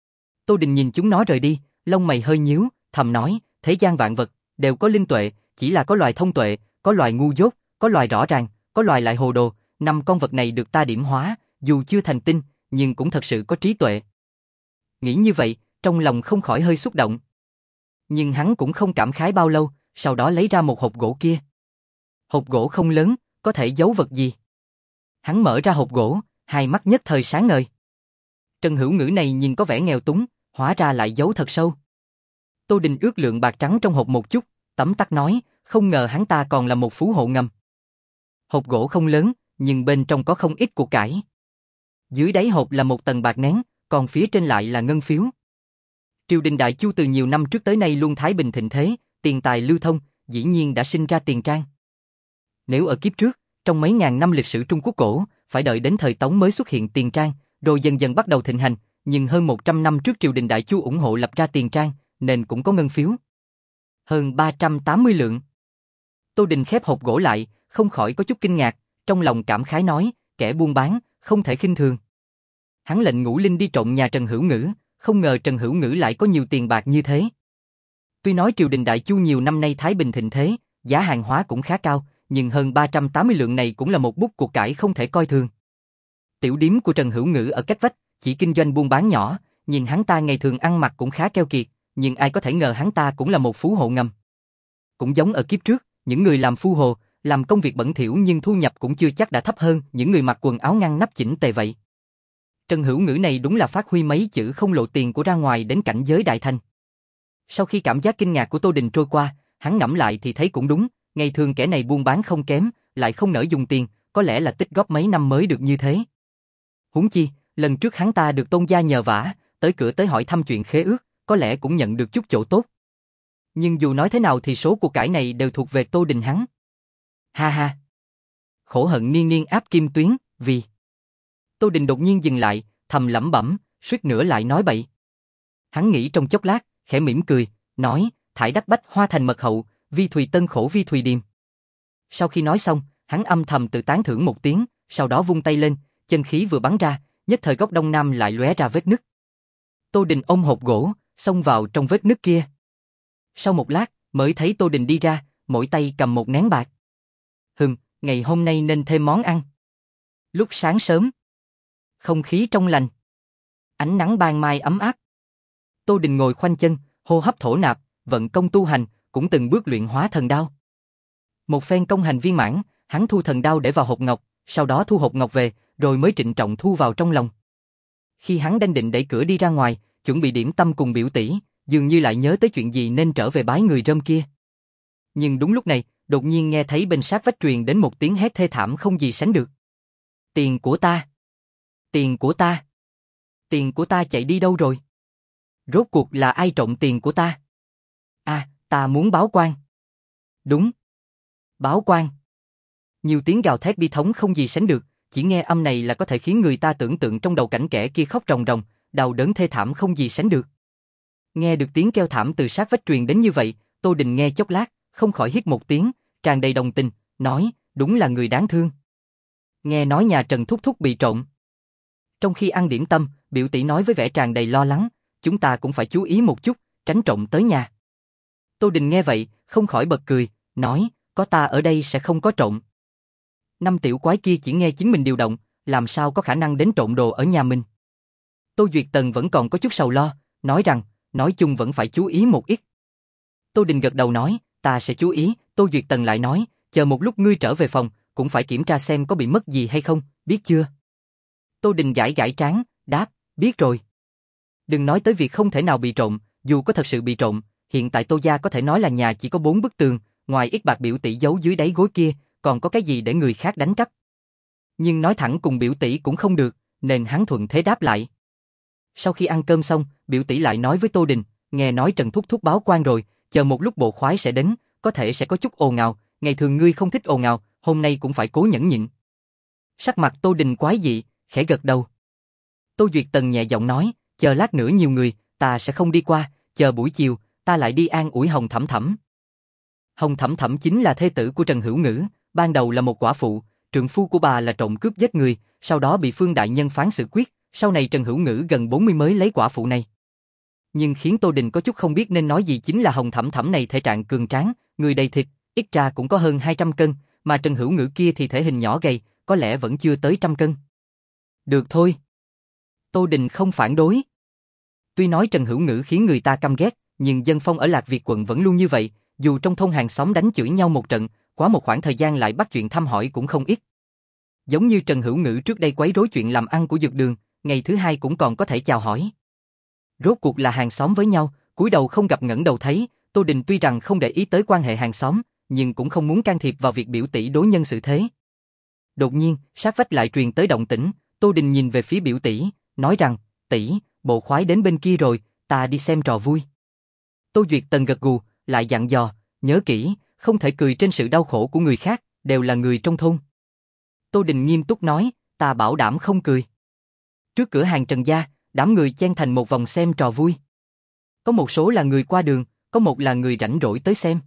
Tô Đình nhìn chúng nó rời đi, lông mày hơi nhíu, thầm nói, thế gian vạn vật, đều có linh tuệ, chỉ là có loài thông tuệ, có loài ngu dốt, có loài rõ ràng, có loài lại hồ đồ, năm con vật này được ta điểm hóa, dù chưa thành tinh, nhưng cũng thật sự có trí tuệ. Nghĩ như vậy, trong lòng không khỏi hơi xúc động. Nhưng hắn cũng không cảm khái bao lâu, sau đó lấy ra một hộp gỗ kia. Hộp gỗ không lớn, có thể giấu vật gì? Hắn mở ra hộp gỗ, hai mắt nhất thời sáng ngời. Trần Hữu Ngữ này nhìn có vẻ nghèo túng, hóa ra lại giấu thật sâu. Tô Đình ước lượng bạc trắng trong hộp một chút, tấm tắc nói, không ngờ hắn ta còn là một phú hộ ngầm. Hộp gỗ không lớn, nhưng bên trong có không ít của cải. Dưới đáy hộp là một tầng bạc nén, còn phía trên lại là ngân phiếu. Triều đình Đại Chu từ nhiều năm trước tới nay luôn thái bình thịnh thế, tiền tài lưu thông, dĩ nhiên đã sinh ra tiền trang. Nếu ở kiếp trước, trong mấy ngàn năm lịch sử Trung Quốc cổ, phải đợi đến thời Tống mới xuất hiện tiền trang, rồi dần dần bắt đầu thịnh hành, nhưng hơn một trăm năm trước triều đình Đại Chu ủng hộ lập ra tiền trang, nên cũng có ngân phiếu. Hơn ba trăm tám mươi lượng. Tô Đình khép hộp gỗ lại, không khỏi có chút kinh ngạc, trong lòng cảm khái nói, kẻ buôn bán, không thể khinh thường. Hắn lệnh Ngũ Linh đi trộm nhà Trần Hữu Ngữ, không ngờ Trần Hữu Ngữ lại có nhiều tiền bạc như thế. Tuy nói triều đình Đại Chu nhiều năm nay thái bình thịnh thế, giá hàng hóa cũng khá cao, nhưng hơn ba trăm tám mươi lượng này cũng là một bút của cải không thể coi thường. Tiểu điếm của Trần Hữu Ngữ ở cách vách, chỉ kinh doanh buôn bán nhỏ, nhìn hắn ta ngày thường ăn mặc cũng khá keo kiệt, nhưng ai có thể ngờ hắn ta cũng là một phú hộ ngầm. Cũng giống ở kiếp trước, những người làm phu hồ, làm công việc bẩn thỉu nhưng thu nhập cũng chưa chắc đã thấp hơn những người mặc quần áo ngăn nắp chỉnh tề vậy. Trần Hữu Ngữ này đúng là phát huy mấy chữ không lộ tiền của ra ngoài đến cảnh giới đại thành. Sau khi cảm giác kinh ngạc của Tô Đình trôi qua, hắn ngẫm lại thì thấy cũng đúng, ngày thường kẻ này buôn bán không kém, lại không nỡ dùng tiền, có lẽ là tích góp mấy năm mới được như thế. Huống chi, lần trước hắn ta được Tôn gia nhờ vả, tới cửa tới hỏi thăm chuyện khế ước, có lẽ cũng nhận được chút chỗ tốt. Nhưng dù nói thế nào thì số của cải này đều thuộc về Tô Đình hắn. Ha ha. Khổ hận niên niên áp kim tuyến, vì... Tô Đình đột nhiên dừng lại, thầm lẩm bẩm, suýt nữa lại nói bậy. Hắn nghĩ trong chốc lát, khẽ mỉm cười, nói, thải đắc bách hoa thành mật hậu, vi thùy tân khổ vi thùy điềm. Sau khi nói xong, hắn âm thầm tự tán thưởng một tiếng, sau đó vung tay lên, chân khí vừa bắn ra, nhất thời góc đông nam lại lóe ra vết nứt. Tô Đình ôm hộp gỗ, xông vào trong vết nứt kia. Sau một lát, mới thấy Tô Đình đi ra, mỗi tay cầm một nén bạc. Hừm, ngày hôm nay nên thêm món ăn. Lúc sáng sớm, không khí trong lành, ánh nắng ban mai ấm áp. Tô Đình ngồi khoanh chân, hô hấp thổ nạp, vận công tu hành, cũng từng bước luyện hóa thần đao. Một phen công hành viên mãn, hắn thu thần đao để vào hộp ngọc, sau đó thu hộp ngọc về, rồi mới trịnh trọng thu vào trong lòng. Khi hắn đang định đẩy cửa đi ra ngoài, chuẩn bị điểm tâm cùng biểu tỷ, dường như lại nhớ tới chuyện gì nên trở về bái người rơm kia. Nhưng đúng lúc này, đột nhiên nghe thấy bên sát vách truyền đến một tiếng hét thê thảm không gì sánh được. Tiền của ta! Tiền của ta! Tiền của ta chạy đi đâu rồi? Rốt cuộc là ai trộm tiền của ta? À, ta muốn báo quan. Đúng. Báo quan. Nhiều tiếng gào thét bi thống không gì sánh được, chỉ nghe âm này là có thể khiến người ta tưởng tượng trong đầu cảnh kẻ kia khóc ròng ròng, đau đớn thê thảm không gì sánh được. Nghe được tiếng kêu thảm từ sát vách truyền đến như vậy, Tô Đình nghe chốc lát, không khỏi hít một tiếng, tràn đầy đồng tình, nói, đúng là người đáng thương. Nghe nói nhà Trần Thúc Thúc bị trộm. Trong khi ăn điểm tâm, biểu tỷ nói với vẻ tràn đầy lo lắng, chúng ta cũng phải chú ý một chút, tránh trộm tới nhà. Tô Đình nghe vậy, không khỏi bật cười, nói, có ta ở đây sẽ không có trộm. Năm tiểu quái kia chỉ nghe chính mình điều động, làm sao có khả năng đến trộm đồ ở nhà mình. Tô Duyệt Tần vẫn còn có chút sầu lo, nói rằng, nói chung vẫn phải chú ý một ít. Tô Đình gật đầu nói, ta sẽ chú ý. Tô Duyệt Tần lại nói, chờ một lúc ngươi trở về phòng, cũng phải kiểm tra xem có bị mất gì hay không, biết chưa? Tô Đình gãi gãi trán, đáp, biết rồi. Đừng nói tới việc không thể nào bị trộm, dù có thật sự bị trộm, hiện tại Tô gia có thể nói là nhà chỉ có bốn bức tường, ngoài ít bạc biểu tỷ giấu dưới đáy gối kia, còn có cái gì để người khác đánh cắp. Nhưng nói thẳng cùng biểu tỷ cũng không được, nên hắn thuận thế đáp lại. Sau khi ăn cơm xong, biểu tỷ lại nói với Tô Đình, nghe nói Trần Thúc Thúc báo quan rồi, chờ một lúc bộ khoái sẽ đến, có thể sẽ có chút ồn ào, ngày thường ngươi không thích ồn ào, hôm nay cũng phải cố nhẫn nhịn. Sắc mặt Tô Đình quái dị, khẽ gật đầu. Tô Duyệt Tần nhẹ giọng nói, chờ lát nữa nhiều người, ta sẽ không đi qua, chờ buổi chiều, ta lại đi an ủi Hồng Thẩm Thẩm. Hồng Thẩm Thẩm chính là thê tử của Trần Hữu Ngữ, ban đầu là một quả phụ, trượng phu của bà là trộm cướp giết người, sau đó bị Phương đại nhân phán xử quyết, sau này Trần Hữu Ngữ gần bốn mươi mới lấy quả phụ này. Nhưng khiến Tô Đình có chút không biết nên nói gì chính là Hồng Thẩm Thẩm này thể trạng cường tráng, người đầy thịt, ít ra cũng có hơn hai trăm cân, mà Trần Hữu Ngữ kia thì thể hình nhỏ gầy, có lẽ vẫn chưa tới trăm cân. Được thôi. Tô Đình không phản đối. Tuy nói Trần Hữu Ngữ khiến người ta căm ghét, nhưng dân phong ở Lạc Việt quận vẫn luôn như vậy, dù trong thôn hàng xóm đánh chửi nhau một trận, quá một khoảng thời gian lại bắt chuyện thăm hỏi cũng không ít. Giống như Trần Hữu Ngữ trước đây quấy rối chuyện làm ăn của Dược Đường, ngày thứ hai cũng còn có thể chào hỏi. Rốt cuộc là hàng xóm với nhau, cúi đầu không gặp ngẩng đầu thấy, Tô Đình tuy rằng không để ý tới quan hệ hàng xóm, nhưng cũng không muốn can thiệp vào việc biểu tỷ đối nhân xử thế. Đột nhiên, sát vách lại truyền tới động tĩnh, Tô Đình nhìn về phía biểu tỷ, nói rằng, tỷ, bộ khoái đến bên kia rồi, ta đi xem trò vui. Tô Duyệt Tần gật gù, lại dặn dò, nhớ kỹ, không thể cười trên sự đau khổ của người khác, đều là người trong thôn. Tô Đình nghiêm túc nói, ta bảo đảm không cười. Trước cửa hàng Trần gia, đám người chen thành một vòng xem trò vui. Có một số là người qua đường, có một là người rảnh rỗi tới xem.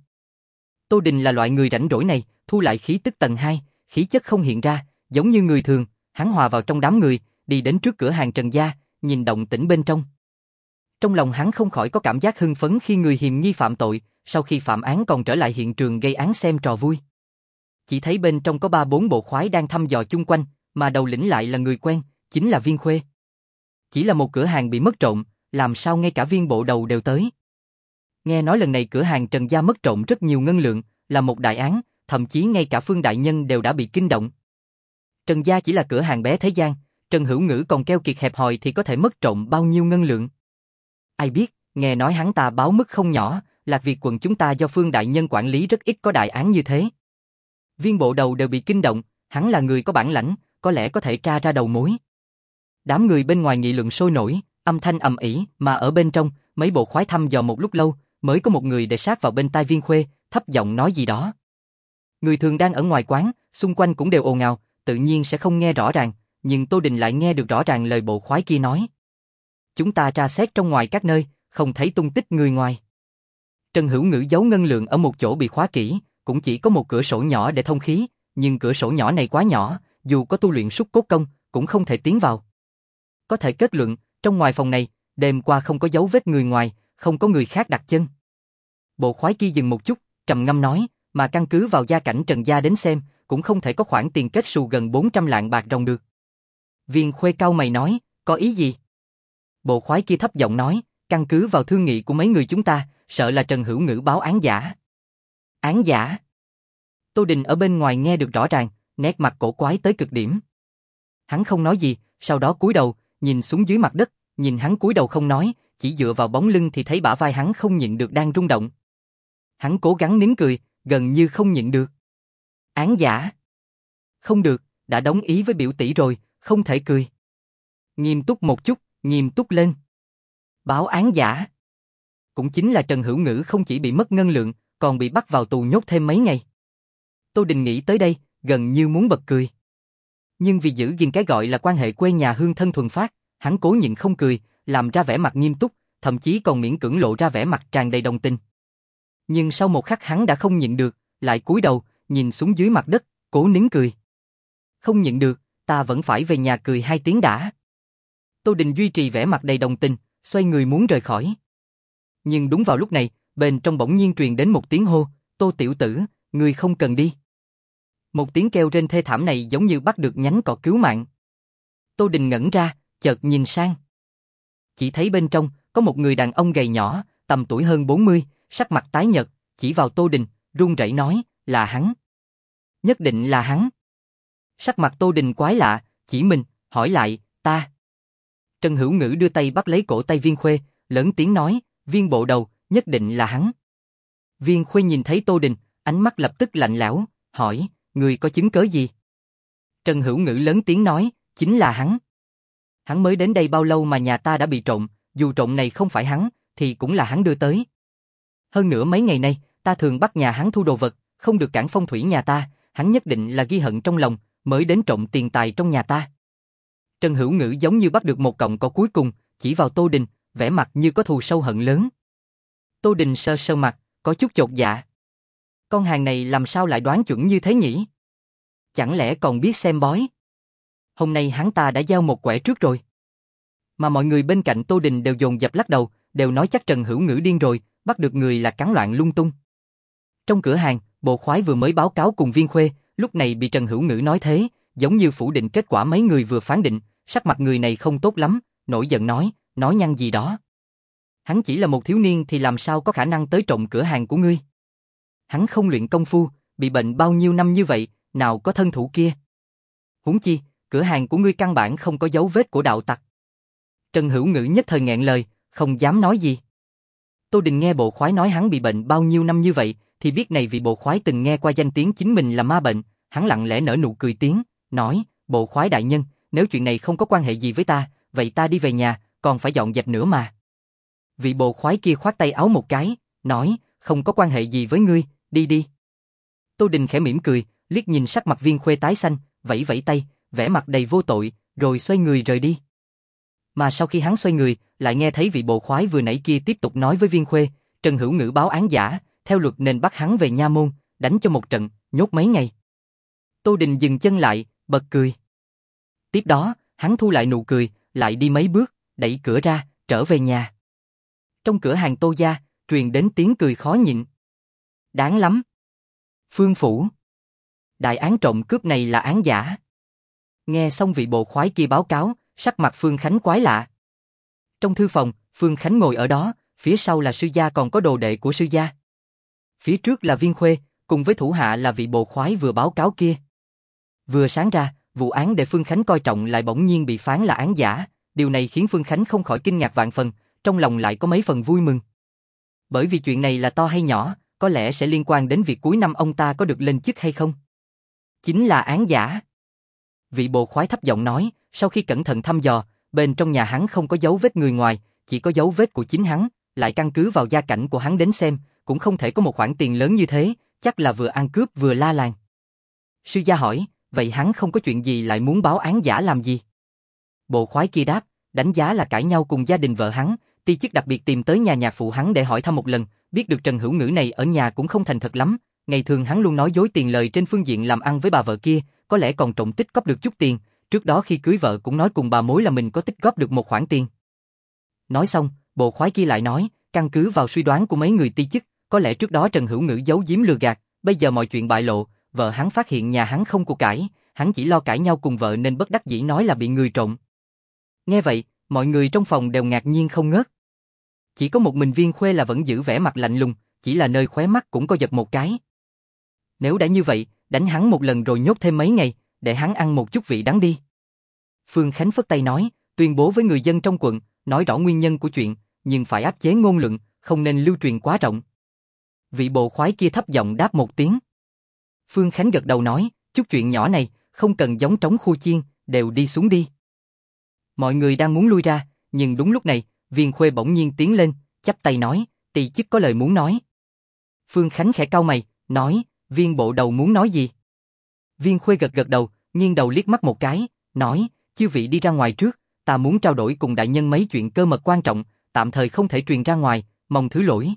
Tô Đình là loại người rảnh rỗi này, thu lại khí tức tầng hai, khí chất không hiện ra, giống như người thường, hắn hòa vào trong đám người, đi đến trước cửa hàng Trần gia, nhìn động tĩnh bên trong. Trong lòng hắn không khỏi có cảm giác hưng phấn khi người hiềm nghi phạm tội, sau khi phạm án còn trở lại hiện trường gây án xem trò vui. Chỉ thấy bên trong có ba bốn bộ khoái đang thăm dò chung quanh, mà đầu lĩnh lại là người quen, chính là Viên Khuê. Chỉ là một cửa hàng bị mất trộm, làm sao ngay cả Viên bộ đầu đều tới. Nghe nói lần này cửa hàng Trần gia mất trộm rất nhiều ngân lượng, là một đại án, thậm chí ngay cả Phương đại nhân đều đã bị kinh động. Trần gia chỉ là cửa hàng bé thế gian, Trần Hữu Ngữ còn keo kiệt hẹp hòi thì có thể mất trộm bao nhiêu ngân lượng. Ai biết, nghe nói hắn ta báo mức không nhỏ, Lạc Việt quận chúng ta do Phương đại nhân quản lý rất ít có đại án như thế. Viên bộ đầu đều bị kinh động, hắn là người có bản lãnh, có lẽ có thể tra ra đầu mối. Đám người bên ngoài nghị luận sôi nổi, Âm thanh ầm ĩ, mà ở bên trong, mấy bộ khoái thăm dò một lúc lâu, mới có một người để sát vào bên tai Viên Khuê, thấp giọng nói gì đó. Người thường đang ở ngoài quán, xung quanh cũng đều ồn ào, tự nhiên sẽ không nghe rõ ràng, nhưng Tô Đình lại nghe được rõ ràng lời bộ khoái kia nói. Chúng ta tra xét trong ngoài các nơi, không thấy tung tích người ngoài. Trần Hữu Ngữ giấu ngân lượng ở một chỗ bị khóa kỹ, cũng chỉ có một cửa sổ nhỏ để thông khí, nhưng cửa sổ nhỏ này quá nhỏ, dù có tu luyện súc cốt công, cũng không thể tiến vào. Có thể kết luận, trong ngoài phòng này, đêm qua không có dấu vết người ngoài, không có người khác đặt chân. Bộ khoái kia dừng một chút, trầm ngâm nói, mà căn cứ vào gia cảnh Trần gia đến xem, cũng không thể có khoản tiền kết xù gần bốn trăm lạng bạc ròng được. Viên Khuê cau mày nói, có ý gì? Bộ khoái kia thấp giọng nói, căn cứ vào thương nghị của mấy người chúng ta, sợ là Trần Hữu Ngữ báo án giả. Án giả? Tô Đình ở bên ngoài nghe được rõ ràng, nét mặt cổ quái tới cực điểm. Hắn không nói gì, sau đó cúi đầu, nhìn xuống dưới mặt đất, nhìn hắn cúi đầu không nói, chỉ dựa vào bóng lưng thì thấy bả vai hắn không nhịn được đang rung động. Hắn cố gắng nín cười, gần như không nhịn được. Án giả? Không được, đã đồng ý với biểu tỷ rồi, không thể cười. Nghiêm túc một chút, nghiêm túc lên. Báo án giả. Cũng chính là Trần Hữu Ngữ không chỉ bị mất ngân lượng, còn bị bắt vào tù nhốt thêm mấy ngày. Tô Đình nghĩ tới đây, gần như muốn bật cười. Nhưng vì giữ gìn cái gọi là quan hệ quê nhà hương thân thuần phát, hắn cố nhịn không cười, làm ra vẻ mặt nghiêm túc, thậm chí còn miễn cưỡng lộ ra vẻ mặt tràn đầy đồng tình. Nhưng sau một khắc hắn đã không nhịn được, lại cúi đầu, nhìn xuống dưới mặt đất, cố nín cười. Không nhịn được, ta vẫn phải về nhà cười hai tiếng đã. Tô Đình duy trì vẻ mặt đầy đồng tình, xoay người muốn rời khỏi. Nhưng đúng vào lúc này, bên trong bỗng nhiên truyền đến một tiếng hô, Tô tiểu tử, ngươi không cần đi. Một tiếng kêu rên thê thảm này giống như bắt được nhánh cỏ cứu mạng. Tô Đình ngẩn ra, chợt nhìn sang. Chỉ thấy bên trong, có một người đàn ông gầy nhỏ, tầm tuổi hơn bốn mươi, sắc mặt tái nhợt, chỉ vào Tô Đình, run rẩy nói, là hắn. Nhất định là hắn. Sắc mặt Tô Đình quái lạ, chỉ mình, hỏi lại, ta. Trần Hữu Ngữ đưa tay bắt lấy cổ tay Viên Khuê, lớn tiếng nói, Viên bộ đầu, nhất định là hắn. Viên Khuê nhìn thấy Tô Đình, ánh mắt lập tức lạnh lẽo, hỏi, người có chứng cớ gì? Trần Hữu Ngữ lớn tiếng nói, chính là hắn. Hắn mới đến đây bao lâu mà nhà ta đã bị trộm, dù trộm này không phải hắn, thì cũng là hắn đưa tới. Hơn nữa mấy ngày nay, ta thường bắt nhà hắn thu đồ vật, không được cản phong thủy nhà ta, hắn nhất định là ghi hận trong lòng, mới đến trộm tiền tài trong nhà ta. Trần Hữu Ngữ giống như bắt được một cọng cỏ cuối cùng, chỉ vào Tô Đình, vẻ mặt như có thù sâu hận lớn. Tô Đình sơ sơ mặt, có chút chột dạ. Con hàng này làm sao lại đoán chuẩn như thế nhỉ? Chẳng lẽ còn biết xem bói? Hôm nay hắn ta đã giao một quẻ trước rồi. Mà mọi người bên cạnh Tô Đình đều dồn dập lắc đầu, đều nói chắc Trần Hữu Ngữ điên rồi, bắt được người là cắn loạn lung tung. Trong cửa hàng, bộ khoái vừa mới báo cáo cùng Viên Khuê, lúc này bị Trần Hữu Ngữ nói thế, giống như phủ định kết quả mấy người vừa phán định, sắc mặt người này không tốt lắm, nổi giận nói, nói nhăng gì đó. Hắn chỉ là một thiếu niên thì làm sao có khả năng tới trộm cửa hàng của ngươi? Hắn không luyện công phu, bị bệnh bao nhiêu năm như vậy, nào có thân thủ kia. Huống chi, cửa hàng của ngươi căn bản không có dấu vết của đạo tặc. Trần Hữu Ngữ nhất thời nghẹn lời, không dám nói gì. Tô Đình nghe bộ khoái nói hắn bị bệnh bao nhiêu năm như vậy, thì biết này vị bộ khoái từng nghe qua danh tiếng chính mình là ma bệnh, hắn lặng lẽ nở nụ cười tiếng, nói, bộ khoái đại nhân, nếu chuyện này không có quan hệ gì với ta, vậy ta đi về nhà, còn phải dọn dẹp nữa mà. Vị bộ khoái kia khoát tay áo một cái, nói, không có quan hệ gì với ngươi, đi đi. Tô Đình khẽ mỉm cười, liếc nhìn sắc mặt Viên Khuê tái xanh, vẫy vẫy tay, vẻ mặt đầy vô tội, rồi xoay người rời đi. Mà sau khi hắn xoay người, lại nghe thấy vị bộ khoái vừa nãy kia tiếp tục nói với Viên Khuê, Trần Hữu Ngữ báo án giả, theo luật nên bắt hắn về nha môn, đánh cho một trận, nhốt mấy ngày. Tô Đình dừng chân lại, bật cười. Tiếp đó, hắn thu lại nụ cười, lại đi mấy bước, đẩy cửa ra, trở về nhà. Trong cửa hàng Tô gia, truyền đến tiếng cười khó nhịn. Đáng lắm. Phương phủ. Đại án trộm cướp này là án giả. Nghe xong vị bộ khoái kia báo cáo, sắc mặt Phương Khánh quái lạ. Trong thư phòng, Phương Khánh ngồi ở đó, phía sau là sư gia còn có đồ đệ của sư gia. Phía trước là Viên Khuê, cùng với thủ hạ là vị bộ khoái vừa báo cáo kia. Vừa sáng ra, vụ án để Phương Khánh coi trọng lại bỗng nhiên bị phán là án giả, điều này khiến Phương Khánh không khỏi kinh ngạc vạn phần, trong lòng lại có mấy phần vui mừng. Bởi vì chuyện này là to hay nhỏ, có lẽ sẽ liên quan đến việc cuối năm ông ta có được lên chức hay không. Chính là án giả. Vị bộ khoái thấp giọng nói, sau khi cẩn thận thăm dò, bên trong nhà hắn không có dấu vết người ngoài, chỉ có dấu vết của chính hắn, lại căn cứ vào gia cảnh của hắn đến xem, cũng không thể có một khoản tiền lớn như thế, chắc là vừa ăn cướp vừa la làng. Sư gia hỏi, vậy hắn không có chuyện gì lại muốn báo án giả làm gì? Bộ khoái kia đáp, đánh giá là cãi nhau cùng gia đình vợ hắn, ti chức đặc biệt tìm tới nhà nhạc phụ hắn để hỏi thăm một lần, biết được Trần Hữu Ngữ này ở nhà cũng không thành thật lắm, ngày thường hắn luôn nói dối tiền lời trên phương diện làm ăn với bà vợ kia, có lẽ còn trộm tích góp được chút tiền, trước đó khi cưới vợ cũng nói cùng bà mối là mình có tích góp được một khoản tiền. Nói xong, bộ khoái kia lại nói, căn cứ vào suy đoán của mấy người ti chức, có lẽ trước đó Trần Hữu Ngữ giấu giếm lừa gạt, bây giờ mọi chuyện bại lộ, vợ hắn phát hiện nhà hắn không của cải, hắn chỉ lo cãi nhau cùng vợ nên bất đắc dĩ nói là bị người trộm. Nghe vậy, mọi người trong phòng đều ngạc nhiên không ngớt. Chỉ có một mình Viên Khuê là vẫn giữ vẻ mặt lạnh lùng, chỉ là nơi khóe mắt cũng co giật một cái. Nếu đã như vậy, đánh hắn một lần rồi nhốt thêm mấy ngày, để hắn ăn một chút vị đắng đi. Phương Khánh phất tay nói, tuyên bố với người dân trong quận, nói rõ nguyên nhân của chuyện, nhưng phải áp chế ngôn luận, không nên lưu truyền quá rộng. Vị bộ khoái kia thấp giọng đáp một tiếng. Phương Khánh gật đầu nói, chút chuyện nhỏ này, không cần giống trống khu chiên, đều đi xuống đi. Mọi người đang muốn lui ra, nhưng đúng lúc này, Viên Khuê bỗng nhiên tiến lên, chắp tay nói, ti chức có lời muốn nói. Phương Khánh khẽ cau mày, nói, Viên bộ đầu muốn nói gì? Viên Khuê gật gật đầu, nghiêng đầu liếc mắt một cái, nói, chư vị đi ra ngoài trước, ta muốn trao đổi cùng đại nhân mấy chuyện cơ mật quan trọng, tạm thời không thể truyền ra ngoài, mong thứ lỗi.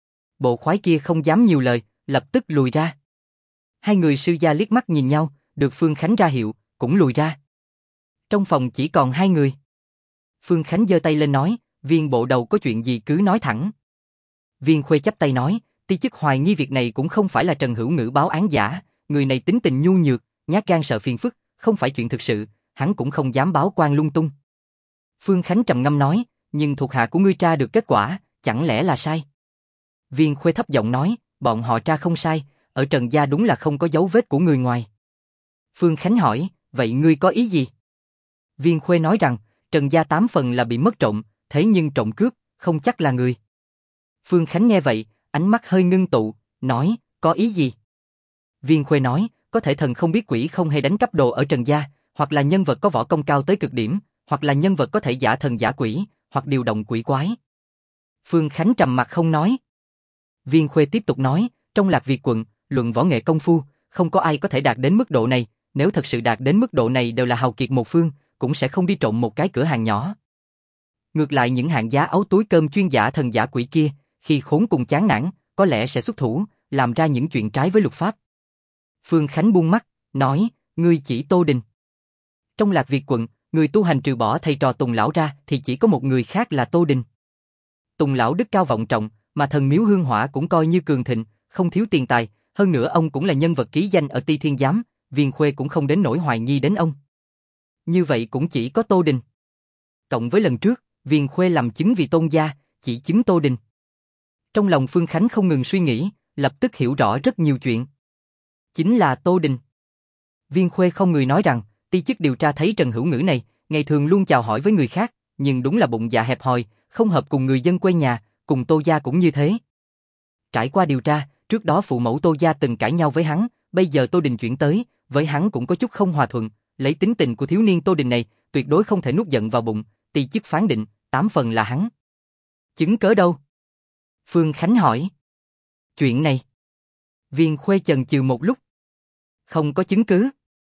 Bộ khoái kia không dám nhiều lời, lập tức lùi ra. Hai người sư gia liếc mắt nhìn nhau, được Phương Khánh ra hiệu, cũng lùi ra. Trong phòng chỉ còn hai người. Phương Khánh giơ tay lên nói, Viên bộ đầu có chuyện gì cứ nói thẳng. Viên Khuê chắp tay nói, ti chức hoài nghi việc này cũng không phải là Trần Hữu Ngữ báo án giả, người này tính tình nhu nhược, nhát gan sợ phiền phức, không phải chuyện thực sự, hắn cũng không dám báo quan lung tung. Phương Khánh trầm ngâm nói, nhưng thuộc hạ của ngươi tra được kết quả, chẳng lẽ là sai? Viên Khuê thấp giọng nói, bọn họ tra không sai, ở Trần gia đúng là không có dấu vết của người ngoài. Phương Khánh hỏi, vậy ngươi có ý gì? Viên Khuê nói rằng, Trần gia tám phần là bị mất trộm, thế nhưng trộm cướp, không chắc là người. Phương Khánh nghe vậy, ánh mắt hơi ngưng tụ, nói, có ý gì? Viên Khuê nói, có thể thần không biết quỷ không hay đánh cắp đồ ở Trần gia, hoặc là nhân vật có võ công cao tới cực điểm, hoặc là nhân vật có thể giả thần giả quỷ, hoặc điều động quỷ quái. Phương Khánh trầm mặt không nói. Viên Khuê tiếp tục nói, trong Lạc Việt quận, luận võ nghệ công phu, không có ai có thể đạt đến mức độ này, nếu thật sự đạt đến mức độ này đều là hào kiệt một phương, cũng sẽ không đi trộm một cái cửa hàng nhỏ. Ngược lại những hạng giá áo túi cơm chuyên giả thần giả quỷ kia, khi khốn cùng chán nản, có lẽ sẽ xuất thủ, làm ra những chuyện trái với luật pháp. Phương Khánh buông mắt, nói, ngươi chỉ Tô Đình. Trong Lạc Việt quận, người tu hành trừ bỏ thầy trò Tùng lão ra thì chỉ có một người khác là Tô Đình. Tùng lão đức cao vọng trọng, mà thần miếu hương hỏa cũng coi như cường thịnh, không thiếu tiền tài, hơn nữa ông cũng là nhân vật ký danh ở Ti Thiên Giám, Viên Khuê cũng không đến nỗi hoài nghi đến ông. Như vậy cũng chỉ có Tô Đình. Cộng với lần trước, Viên Khuê làm chứng vì Tôn gia, chỉ chứng Tô Đình. Trong lòng Phương Khánh không ngừng suy nghĩ, lập tức hiểu rõ rất nhiều chuyện. Chính là Tô Đình. Viên Khuê không người nói rằng, ti chức điều tra thấy Trần Hữu Ngữ này, ngày thường luôn chào hỏi với người khác, nhưng đúng là bụng dạ hẹp hòi, không hợp cùng người dân quê nhà, cùng Tô gia cũng như thế. Trải qua điều tra, trước đó phụ mẫu Tô gia từng cãi nhau với hắn, bây giờ Tô Đình chuyển tới, với hắn cũng có chút không hòa thuận, lấy tính tình của thiếu niên Tô Đình này, tuyệt đối không thể nuốt giận vào bụng, ti chức phán định, tám phần là hắn. Chứng cớ đâu? Phương Khánh hỏi. Chuyện này. Viên Khuê chần chừ một lúc. Không có chứng cứ.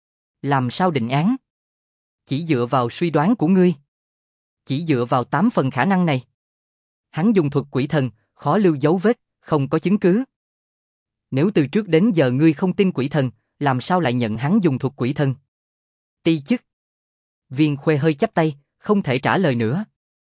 Làm sao định án? Chỉ dựa vào suy đoán của ngươi. Chỉ dựa vào tám phần khả năng này. Hắn dùng thuật quỷ thần, khó lưu dấu vết, không có chứng cứ. Nếu từ trước đến giờ ngươi không tin quỷ thần, làm sao lại nhận hắn dùng thuật quỷ thần? Ti chức. Viên Khuê hơi chắp tay, không thể trả lời nữa.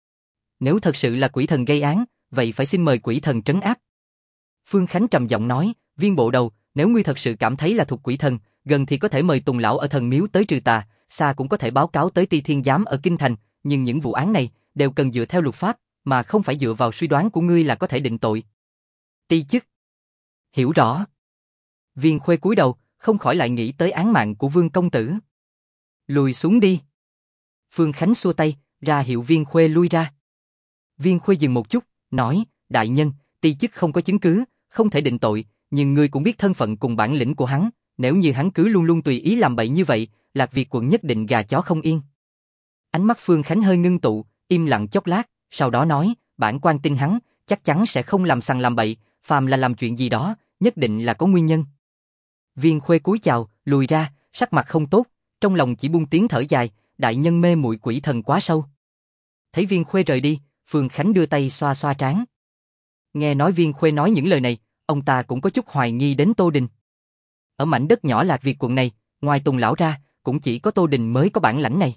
Nếu thật sự là quỷ thần gây án, vậy phải xin mời quỷ thần trấn áp. Phương Khánh trầm giọng nói, Viên bộ đầu, nếu ngươi thật sự cảm thấy là thuộc quỷ thần, gần thì có thể mời Tùng lão ở thần miếu tới trừ tà, xa cũng có thể báo cáo tới Ti Thiên Giám ở Kinh Thành, nhưng những vụ án này đều cần dựa theo luật pháp, mà không phải dựa vào suy đoán của ngươi là có thể định tội. Ti chức. Hiểu rõ. Viên Khuê cúi đầu, không khỏi lại nghĩ tới án mạng của Vương công tử. Lùi xuống đi. Phương Khánh xua tay, ra hiệu Viên Khuê lui ra. Viên Khuê dừng một chút, nói, đại nhân, ti chức không có chứng cứ, không thể định tội, nhưng ngươi cũng biết thân phận cùng bản lĩnh của hắn, nếu như hắn cứ luôn luôn tùy ý làm bậy như vậy, Lạc Việt quận nhất định gà chó không yên. Ánh mắt Phương Khánh hơi ngưng tụ, im lặng chốc lát, sau đó nói, bản quan tin hắn, chắc chắn sẽ không làm sằng làm bậy, phàm là làm chuyện gì đó, nhất định là có nguyên nhân. Viên Khuê cúi chào, lùi ra, sắc mặt không tốt, trong lòng chỉ buông tiếng thở dài, đại nhân mê muội quỷ thần quá sâu. Thấy Viên Khuê rời đi, Phương Khánh đưa tay xoa xoa trán. Nghe nói Viên Khuê nói những lời này, ông ta cũng có chút hoài nghi đến Tô Đình. Ở mảnh đất nhỏ Lạc Việt quận này, ngoài Tùng lão ra, cũng chỉ có Tô Đình mới có bản lãnh này.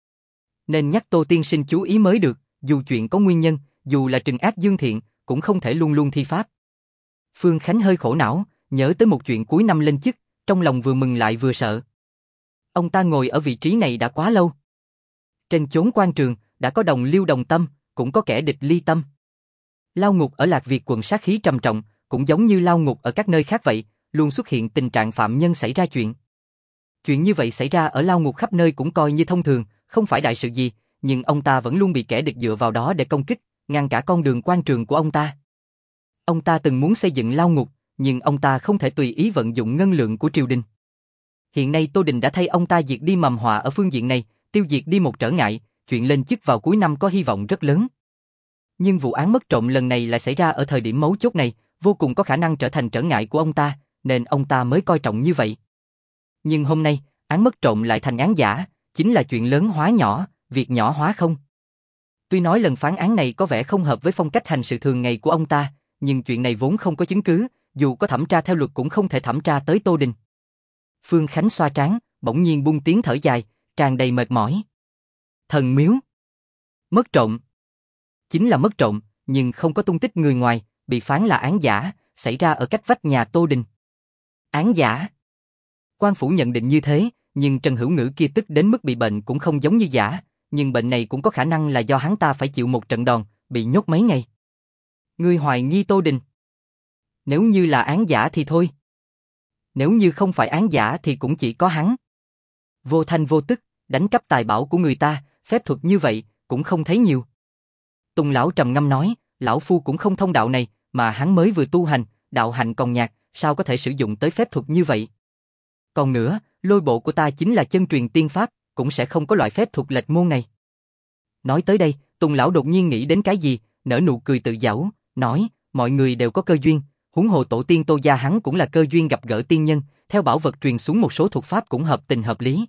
Nên nhắc Tô tiên sinh chú ý mới được, dù chuyện có nguyên nhân, dù là trừng ác dương thiện, cũng không thể luôn luôn thi pháp. Phương Khánh hơi khổ não, nhớ tới một chuyện cuối năm lên chức, trong lòng vừa mừng lại vừa sợ. Ông ta ngồi ở vị trí này đã quá lâu. Trên chốn quan trường, đã có đồng liêu đồng tâm, cũng có kẻ địch ly tâm. Lao ngục ở Lạc Việt quận sát khí trầm trọng, cũng giống như lao ngục ở các nơi khác vậy, luôn xuất hiện tình trạng phạm nhân xảy ra chuyện. Chuyện như vậy xảy ra ở lao ngục khắp nơi cũng coi như thông thường, không phải đại sự gì, nhưng ông ta vẫn luôn bị kẻ địch dựa vào đó để công kích, ngăn cả con đường quan trường của ông ta. Ông ta từng muốn xây dựng lao ngục, nhưng ông ta không thể tùy ý vận dụng ngân lượng của triều đình. Hiện nay Tô Đình đã thay ông ta diệt đi mầm họa ở phương diện này, tiêu diệt đi một trở ngại, chuyện lên chức vào cuối năm có hy vọng rất lớn. Nhưng vụ án mất trộm lần này lại xảy ra ở thời điểm mấu chốt này, vô cùng có khả năng trở thành trở ngại của ông ta, nên ông ta mới coi trọng như vậy. Nhưng hôm nay, án mất trộm lại thành án giả, chính là chuyện lớn hóa nhỏ, việc nhỏ hóa không. Tuy nói lần phán án này có vẻ không hợp với phong cách hành sự thường ngày của ông ta, nhưng chuyện này vốn không có chứng cứ, dù có thẩm tra theo luật cũng không thể thẩm tra tới Tô Đình. Phương Khánh xoa trán, bỗng nhiên buông tiếng thở dài, tràn đầy mệt mỏi. Thần miếu. Mất trộm. Chính là mất trộm, nhưng không có tung tích người ngoài, bị phán là án giả, xảy ra ở cách vách nhà Tô Đình. Án giả. Quan phủ nhận định như thế, nhưng Trần Hữu Ngữ kia tức đến mức bị bệnh cũng không giống như giả, nhưng bệnh này cũng có khả năng là do hắn ta phải chịu một trận đòn, bị nhốt mấy ngày. Ngươi hoài nghi Tô Đình. Nếu như là án giả thì thôi. Nếu như không phải án giả thì cũng chỉ có hắn. Vô thanh vô tức, đánh cắp tài bảo của người ta, phép thuật như vậy, cũng không thấy nhiều. Tùng lão trầm ngâm nói, lão phu cũng không thông đạo này, mà hắn mới vừa tu hành, đạo hạnh còn nhạt, sao có thể sử dụng tới phép thuật như vậy. Còn nữa, lôi bộ của ta chính là chân truyền tiên pháp, cũng sẽ không có loại phép thuật lệch môn này. Nói tới đây, Tùng lão đột nhiên nghĩ đến cái gì, nở nụ cười tự giễu, nói, mọi người đều có cơ duyên, huống hồ tổ tiên Tô gia hắn cũng là cơ duyên gặp gỡ tiên nhân, theo bảo vật truyền xuống một số thuật pháp cũng hợp tình hợp lý.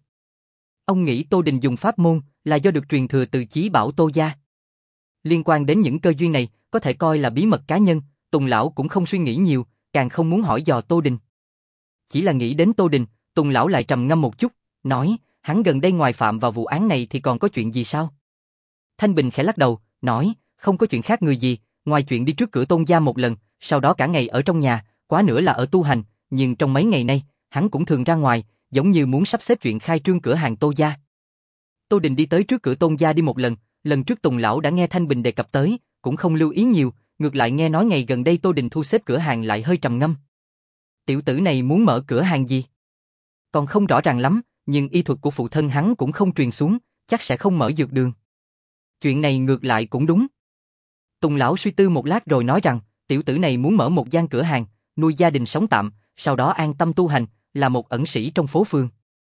Ông nghĩ Tô Đình dùng pháp môn là do được truyền thừa từ chí bảo Tô gia. Liên quan đến những cơ duyên này, có thể coi là bí mật cá nhân, Tùng lão cũng không suy nghĩ nhiều, càng không muốn hỏi dò Tô Đình. Chỉ là nghĩ đến Tô Đình, Tùng lão lại trầm ngâm một chút, nói, hắn gần đây ngoài phạm vào vụ án này thì còn có chuyện gì sao? Thanh Bình khẽ lắc đầu, nói, không có chuyện khác người gì, ngoài chuyện đi trước cửa Tôn gia một lần, sau đó cả ngày ở trong nhà, quá nữa là ở tu hành, nhưng trong mấy ngày nay, hắn cũng thường ra ngoài, giống như muốn sắp xếp chuyện khai trương cửa hàng Tô gia. Tô Đình đi tới trước cửa Tôn gia đi một lần, lần trước Tùng lão đã nghe Thanh Bình đề cập tới, cũng không lưu ý nhiều, ngược lại nghe nói ngày gần đây Tô Đình thu xếp cửa hàng lại hơi trầm ngâm. Tiểu tử này muốn mở cửa hàng gì? Còn không rõ ràng lắm, nhưng y thuật của phụ thân hắn cũng không truyền xuống, chắc sẽ không mở dược đường. Chuyện này ngược lại cũng đúng. Tùng lão suy tư một lát rồi nói rằng, tiểu tử này muốn mở một gian cửa hàng, nuôi gia đình sống tạm, sau đó an tâm tu hành, là một ẩn sĩ trong phố phường.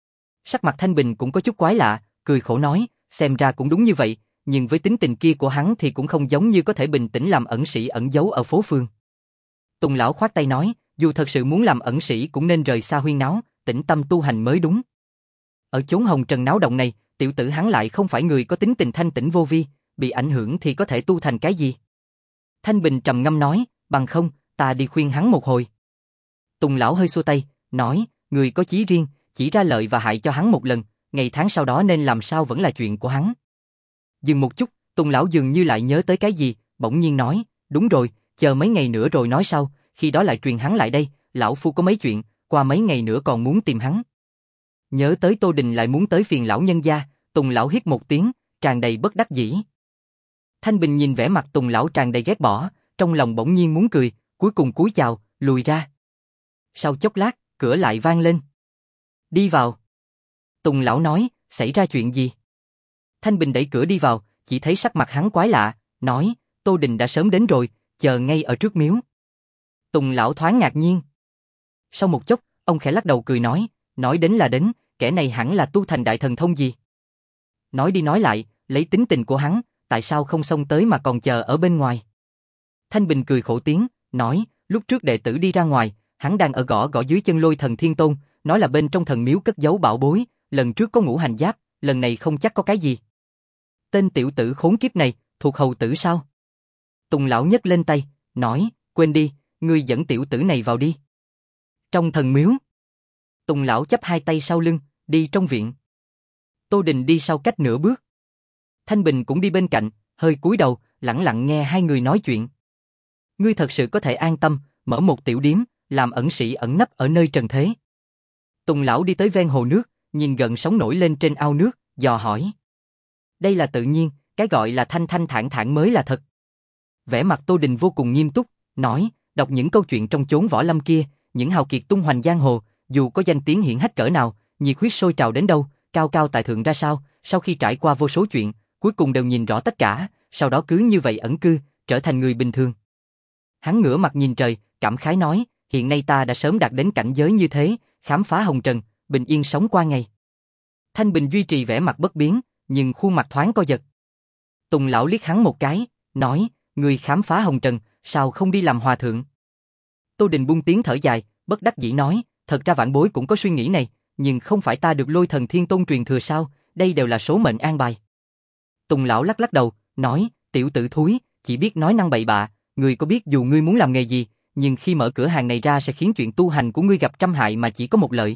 Sắc mặt Thanh Bình cũng có chút quái lạ, cười khổ nói, xem ra cũng đúng như vậy, nhưng với tính tình kia của hắn thì cũng không giống như có thể bình tĩnh làm ẩn sĩ ẩn giấu ở phố phường. Tùng lão khoát tay nói, dù thật sự muốn làm ẩn sĩ cũng nên rời xa huyên náo, tĩnh tâm tu hành mới đúng. Ở chốn hồng trần náo động này, tiểu tử hắn lại không phải người có tính tình thanh tĩnh vô vi, bị ảnh hưởng thì có thể tu thành cái gì? Thanh Bình trầm ngâm nói, bằng không, ta đi khuyên hắn một hồi. Tùng lão hơi xua tay, nói, người có chí riêng, chỉ ra lợi và hại cho hắn một lần, ngày tháng sau đó nên làm sao vẫn là chuyện của hắn. Dừng một chút, Tùng lão dường như lại nhớ tới cái gì, bỗng nhiên nói, đúng rồi, chờ mấy ngày nữa rồi nói sau, khi đó lại truyền hắn lại đây, lão phu có mấy chuyện, qua mấy ngày nữa còn muốn tìm hắn. Nhớ tới Tô Đình lại muốn tới phiền lão nhân gia, Tùng lão hít một tiếng, tràn đầy bất đắc dĩ. Thanh Bình nhìn vẻ mặt Tùng lão tràn đầy ghét bỏ, trong lòng bỗng nhiên muốn cười, cuối cùng cúi chào, lùi ra. Sau chốc lát, cửa lại vang lên. Đi vào. Tùng lão nói, xảy ra chuyện gì? Thanh Bình đẩy cửa đi vào, chỉ thấy sắc mặt hắn quái lạ, nói, Tô Đình đã sớm đến rồi, chờ ngay ở trước miếu. Tùng lão thoáng ngạc nhiên. Sau một chốc, ông khẽ lắc đầu cười nói, nói đến là đến, kẻ này hẳn là tu thành đại thần thông gì. Nói đi nói lại, lấy tính tình của hắn, tại sao không xông tới mà còn chờ ở bên ngoài? Thanh Bình cười khổ tiếng, nói, lúc trước đệ tử đi ra ngoài, hắn đang ở gõ gõ dưới chân Lôi Thần Thiên Tôn, nói là bên trong thần miếu cất giấu bảo bối, lần trước có ngũ hành giáp, lần này không chắc có cái gì. Tên tiểu tử khốn kiếp này, thuộc hầu tử sao? Tùng lão nhấc lên tay, nói, quên đi, ngươi dẫn tiểu tử này vào đi. Trong thần miếu. Tùng lão chắp hai tay sau lưng, đi trong viện. Tô Đình đi sau cách nửa bước. Thanh Bình cũng đi bên cạnh, hơi cúi đầu, lặng lặng nghe hai người nói chuyện. Ngươi thật sự có thể an tâm, mở một tiểu điếm, làm ẩn sĩ ẩn nấp ở nơi trần thế. Tùng lão đi tới ven hồ nước, nhìn gần sóng nổi lên trên ao nước, dò hỏi. Đây là tự nhiên, cái gọi là thanh thanh thản thản mới là thật. Vẻ mặt Tô Đình vô cùng nghiêm túc, nói, đọc những câu chuyện trong chốn võ lâm kia, những hào kiệt tung hoành giang hồ, dù có danh tiếng hiển hách cỡ nào, nhiệt huyết sôi trào đến đâu, cao cao tại thượng ra sao, sau khi trải qua vô số chuyện, cuối cùng đều nhìn rõ tất cả, sau đó cứ như vậy ẩn cư, trở thành người bình thường. Hắn ngửa mặt nhìn trời, cảm khái nói, hiện nay ta đã sớm đạt đến cảnh giới như thế, khám phá hồng trần, bình yên sống qua ngày. Thanh Bình duy trì vẻ mặt bất biến, nhưng khuôn mặt thoáng co giật. Tùng lão liếc hắn một cái, nói, người khám phá hồng trần, sao không đi làm hòa thượng? Tô Đình buông tiếng thở dài, bất đắc dĩ nói, thật ra vãn bối cũng có suy nghĩ này, nhưng không phải ta được Lôi Thần Thiên Tôn truyền thừa sao, đây đều là số mệnh an bài. Tùng lão lắc lắc đầu, nói, tiểu tử thúi, chỉ biết nói năng bậy bạ, người có biết dù ngươi muốn làm nghề gì, nhưng khi mở cửa hàng này ra sẽ khiến chuyện tu hành của ngươi gặp trăm hại mà chỉ có một lợi.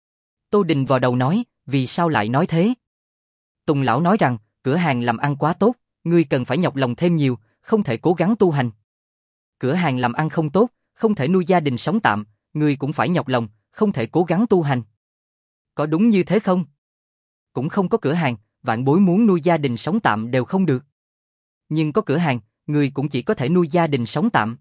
Tô Đình vò đầu nói, vì sao lại nói thế? Tùng lão nói rằng, cửa hàng làm ăn quá tốt, ngươi cần phải nhọc lòng thêm nhiều, không thể cố gắng tu hành. Cửa hàng làm ăn không tốt, không thể nuôi gia đình sống tạm, ngươi cũng phải nhọc lòng, không thể cố gắng tu hành. Có đúng như thế không? Cũng không có cửa hàng, vạn bối muốn nuôi gia đình sống tạm đều không được. Nhưng có cửa hàng, ngươi cũng chỉ có thể nuôi gia đình sống tạm.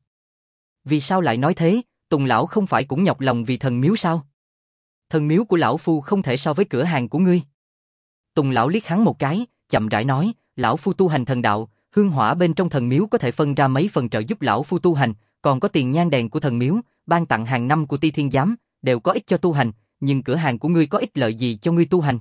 Vì sao lại nói thế? Tùng lão không phải cũng nhọc lòng vì thần miếu sao? Thần miếu của lão phu không thể so với cửa hàng của ngươi. Tùng lão liếc hắn một cái, chậm rãi nói, lão phu tu hành thần đạo, hương hỏa bên trong thần miếu có thể phân ra mấy phần trợ giúp lão phu tu hành, còn có tiền nhang đèn của thần miếu, ban tặng hàng năm của Ti Thiên Giám, đều có ích cho tu hành, nhưng cửa hàng của ngươi có ích lợi gì cho ngươi tu hành?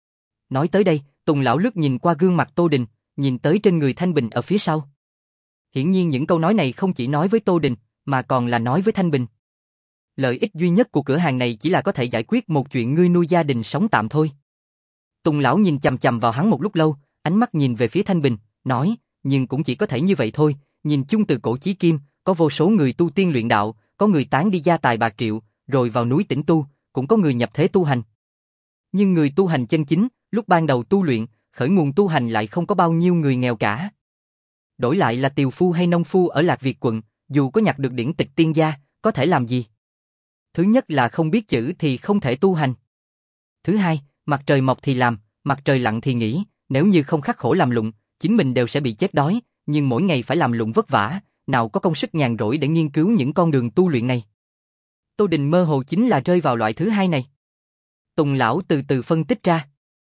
Nói tới đây, Tùng lão lướt nhìn qua gương mặt Tô Đình, nhìn tới trên người Thanh Bình ở phía sau. Hiển nhiên những câu nói này không chỉ nói với Tô Đình, mà còn là nói với Thanh Bình. Lợi ích duy nhất của cửa hàng này chỉ là có thể giải quyết một chuyện ngươi nuôi gia đình sống tạm thôi. Tùng lão nhìn chằm chằm vào hắn một lúc lâu, ánh mắt nhìn về phía Thanh Bình, nói, nhưng cũng chỉ có thể như vậy thôi, nhìn chung từ cổ chí kim, có vô số người tu tiên luyện đạo, có người tán đi gia tài bạc triệu, rồi vào núi tĩnh tu, cũng có người nhập thế tu hành. Nhưng người tu hành chân chính, lúc ban đầu tu luyện, khởi nguồn tu hành lại không có bao nhiêu người nghèo cả. Đổi lại là tiều phu hay nông phu ở Lạc Việt quận, dù có nhặt được điển tịch tiên gia, có thể làm gì? Thứ nhất là không biết chữ thì không thể tu hành. Thứ hai, mặt trời mọc thì làm, mặt trời lặn thì nghỉ, nếu như không khắc khổ làm lụng, chính mình đều sẽ bị chết đói, nhưng mỗi ngày phải làm lụng vất vả, nào có công sức nhàn rỗi để nghiên cứu những con đường tu luyện này. Tô Đình mơ hồ chính là rơi vào loại thứ hai này. Tùng lão từ từ phân tích ra.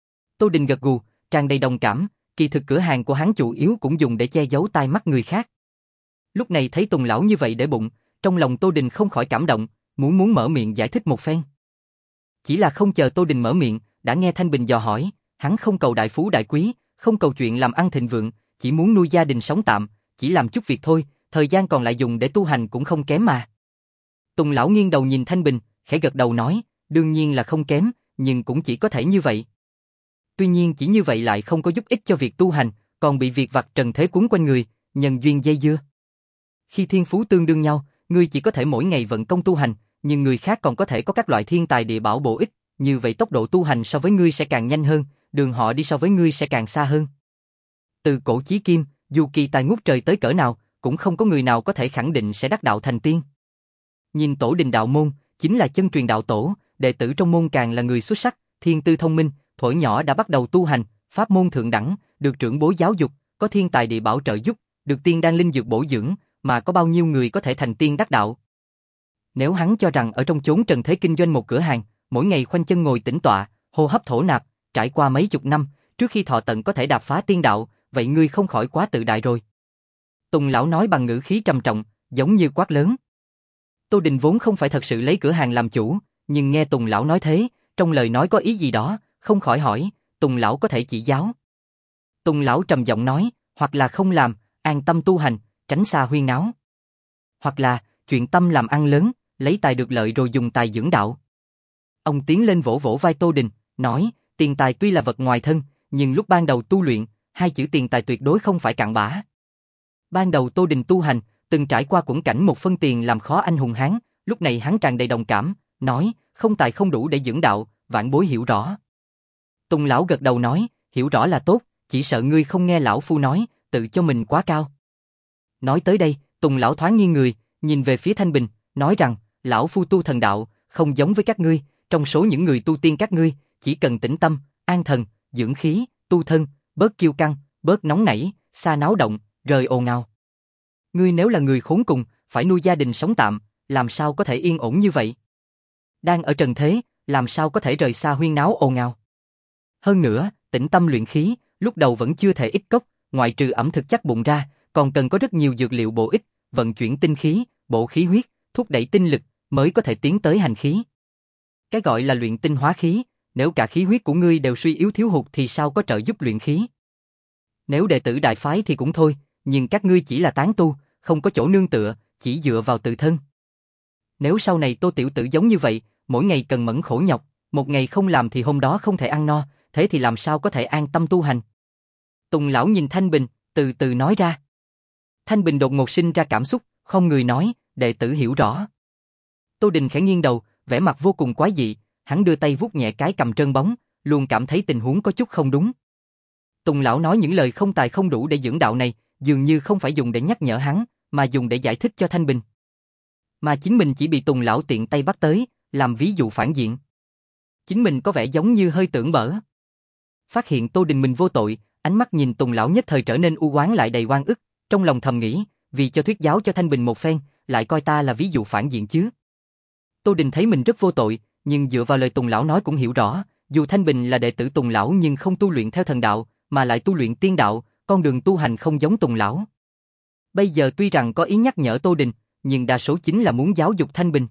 Tô Đình gật gù, tràn đầy đồng cảm, kỳ thực cửa hàng của hắn chủ yếu cũng dùng để che giấu tai mắt người khác. Lúc này thấy Tùng lão như vậy để bụng, trong lòng Tô Đình không khỏi cảm động, muốn muốn mở miệng giải thích một phen. Chỉ là không chờ Tô Đình mở miệng, đã nghe Thanh Bình dò hỏi, hắn không cầu đại phú đại quý, không cầu chuyện làm ăn thịnh vượng, chỉ muốn nuôi gia đình sống tạm, chỉ làm chút việc thôi, thời gian còn lại dùng để tu hành cũng không kém mà. Tùng lão nghiêng đầu nhìn Thanh Bình, khẽ gật đầu nói, đương nhiên là không kém, nhưng cũng chỉ có thể như vậy. Tuy nhiên chỉ như vậy lại không có giúp ích cho việc tu hành, còn bị việc vặt trần thế cuốn quanh người, nhân duyên dây dưa. Khi thiên phú tương đương nhau, ngươi chỉ có thể mỗi ngày vận công tu hành, nhưng người khác còn có thể có các loại thiên tài địa bảo bổ ích, như vậy tốc độ tu hành so với ngươi sẽ càng nhanh hơn, đường họ đi so với ngươi sẽ càng xa hơn. Từ cổ chí kim, dù kỳ tài ngút trời tới cỡ nào, cũng không có người nào có thể khẳng định sẽ đắc đạo thành tiên. Nhìn tổ đình đạo môn, chính là chân truyền đạo tổ, đệ tử trong môn càng là người xuất sắc, thiên tư thông minh, thuở nhỏ đã bắt đầu tu hành, pháp môn thượng đẳng, được trưởng bối giáo dục, có thiên tài địa bảo trợ giúp, được tiên đan linh dược bổ dưỡng, mà có bao nhiêu người có thể thành tiên đắc đạo. Nếu hắn cho rằng ở trong chốn trần thế kinh doanh một cửa hàng, mỗi ngày khoanh chân ngồi tĩnh tọa, hô hấp thổ nạp, trải qua mấy chục năm, trước khi thọ tận có thể đạp phá tiên đạo, vậy ngươi không khỏi quá tự đại rồi. Tùng lão nói bằng ngữ khí trầm trọng, giống như quát lớn. Tô Đình vốn không phải thật sự lấy cửa hàng làm chủ, nhưng nghe Tùng lão nói thế, trong lời nói có ý gì đó, không khỏi hỏi, Tùng lão có thể chỉ giáo. Tùng lão trầm giọng nói, hoặc là không làm, an tâm tu hành, tránh xa huyên náo. Hoặc là, chuyện tâm làm ăn lớn, lấy tài được lợi rồi dùng tài dưỡng đạo. Ông tiến lên vỗ vỗ vai Tô Đình, nói, tiền tài tuy là vật ngoài thân, nhưng lúc ban đầu tu luyện, hai chữ tiền tài tuyệt đối không phải cặn bã. Ban đầu Tô Đình tu hành, từng trải qua quẫn cảnh một phân tiền làm khó anh hùng hán, lúc này hắn tràn đầy đồng cảm, nói, không tài không đủ để dưỡng đạo, vạn bối hiểu rõ. Tùng lão gật đầu nói, hiểu rõ là tốt, chỉ sợ ngươi không nghe lão phu nói, tự cho mình quá cao. Nói tới đây, Tùng lão thoáng nghiêng người, nhìn về phía Thanh Bình, nói rằng, lão phu tu thần đạo, không giống với các ngươi, trong số những người tu tiên các ngươi, chỉ cần tĩnh tâm, an thần, dưỡng khí, tu thân, bớt kiêu căng, bớt nóng nảy, xa náo động, rời ồn ào. Ngươi nếu là người khốn cùng, phải nuôi gia đình sống tạm, làm sao có thể yên ổn như vậy? Đang ở trần thế, làm sao có thể rời xa huyên náo ồn ào? Hơn nữa, tĩnh tâm luyện khí, lúc đầu vẫn chưa thể ít cốc, ngoại trừ ẩm thực chắc bụng ra, còn cần có rất nhiều dược liệu bổ ích, vận chuyển tinh khí, bổ khí huyết, thúc đẩy tinh lực, mới có thể tiến tới hành khí. Cái gọi là luyện tinh hóa khí, nếu cả khí huyết của ngươi đều suy yếu thiếu hụt thì sao có trợ giúp luyện khí? Nếu đệ tử đại phái thì cũng thôi, nhưng các ngươi chỉ là tán tu, không có chỗ nương tựa, chỉ dựa vào tự thân. Nếu sau này Tô tiểu tử giống như vậy, mỗi ngày cần mẫn khổ nhọc, một ngày không làm thì hôm đó không thể ăn no, thế thì làm sao có thể an tâm tu hành? Tùng lão nhìn Thanh Bình, từ từ nói ra. Thanh Bình đột ngột sinh ra cảm xúc, không người nói, đệ tử hiểu rõ. Tô Đình khẽ nghiêng đầu, vẻ mặt vô cùng quái dị, hắn đưa tay vuốt nhẹ cái cầm trơn bóng, luôn cảm thấy tình huống có chút không đúng. Tùng lão nói những lời không tài không đủ để dưỡng đạo này, dường như không phải dùng để nhắc nhở hắn, mà dùng để giải thích cho Thanh Bình. Mà chính mình chỉ bị Tùng lão tiện tay bắt tới, làm ví dụ phản diện. Chính mình có vẻ giống như hơi tưởng bở. Phát hiện Tô Đình mình vô tội, ánh mắt nhìn Tùng lão nhất thời trở nên u oán lại đầy oan ức, trong lòng thầm nghĩ, vì cho thuyết giáo cho Thanh Bình một phen, lại coi ta là ví dụ phản diện chứ. Tô Đình thấy mình rất vô tội, nhưng dựa vào lời Tùng lão nói cũng hiểu rõ, dù Thanh Bình là đệ tử Tùng lão nhưng không tu luyện theo thần đạo, mà lại tu luyện tiên đạo, con đường tu hành không giống Tùng lão. Bây giờ tuy rằng có ý nhắc nhở Tô Đình, nhưng đa số chính là muốn giáo dục Thanh Bình.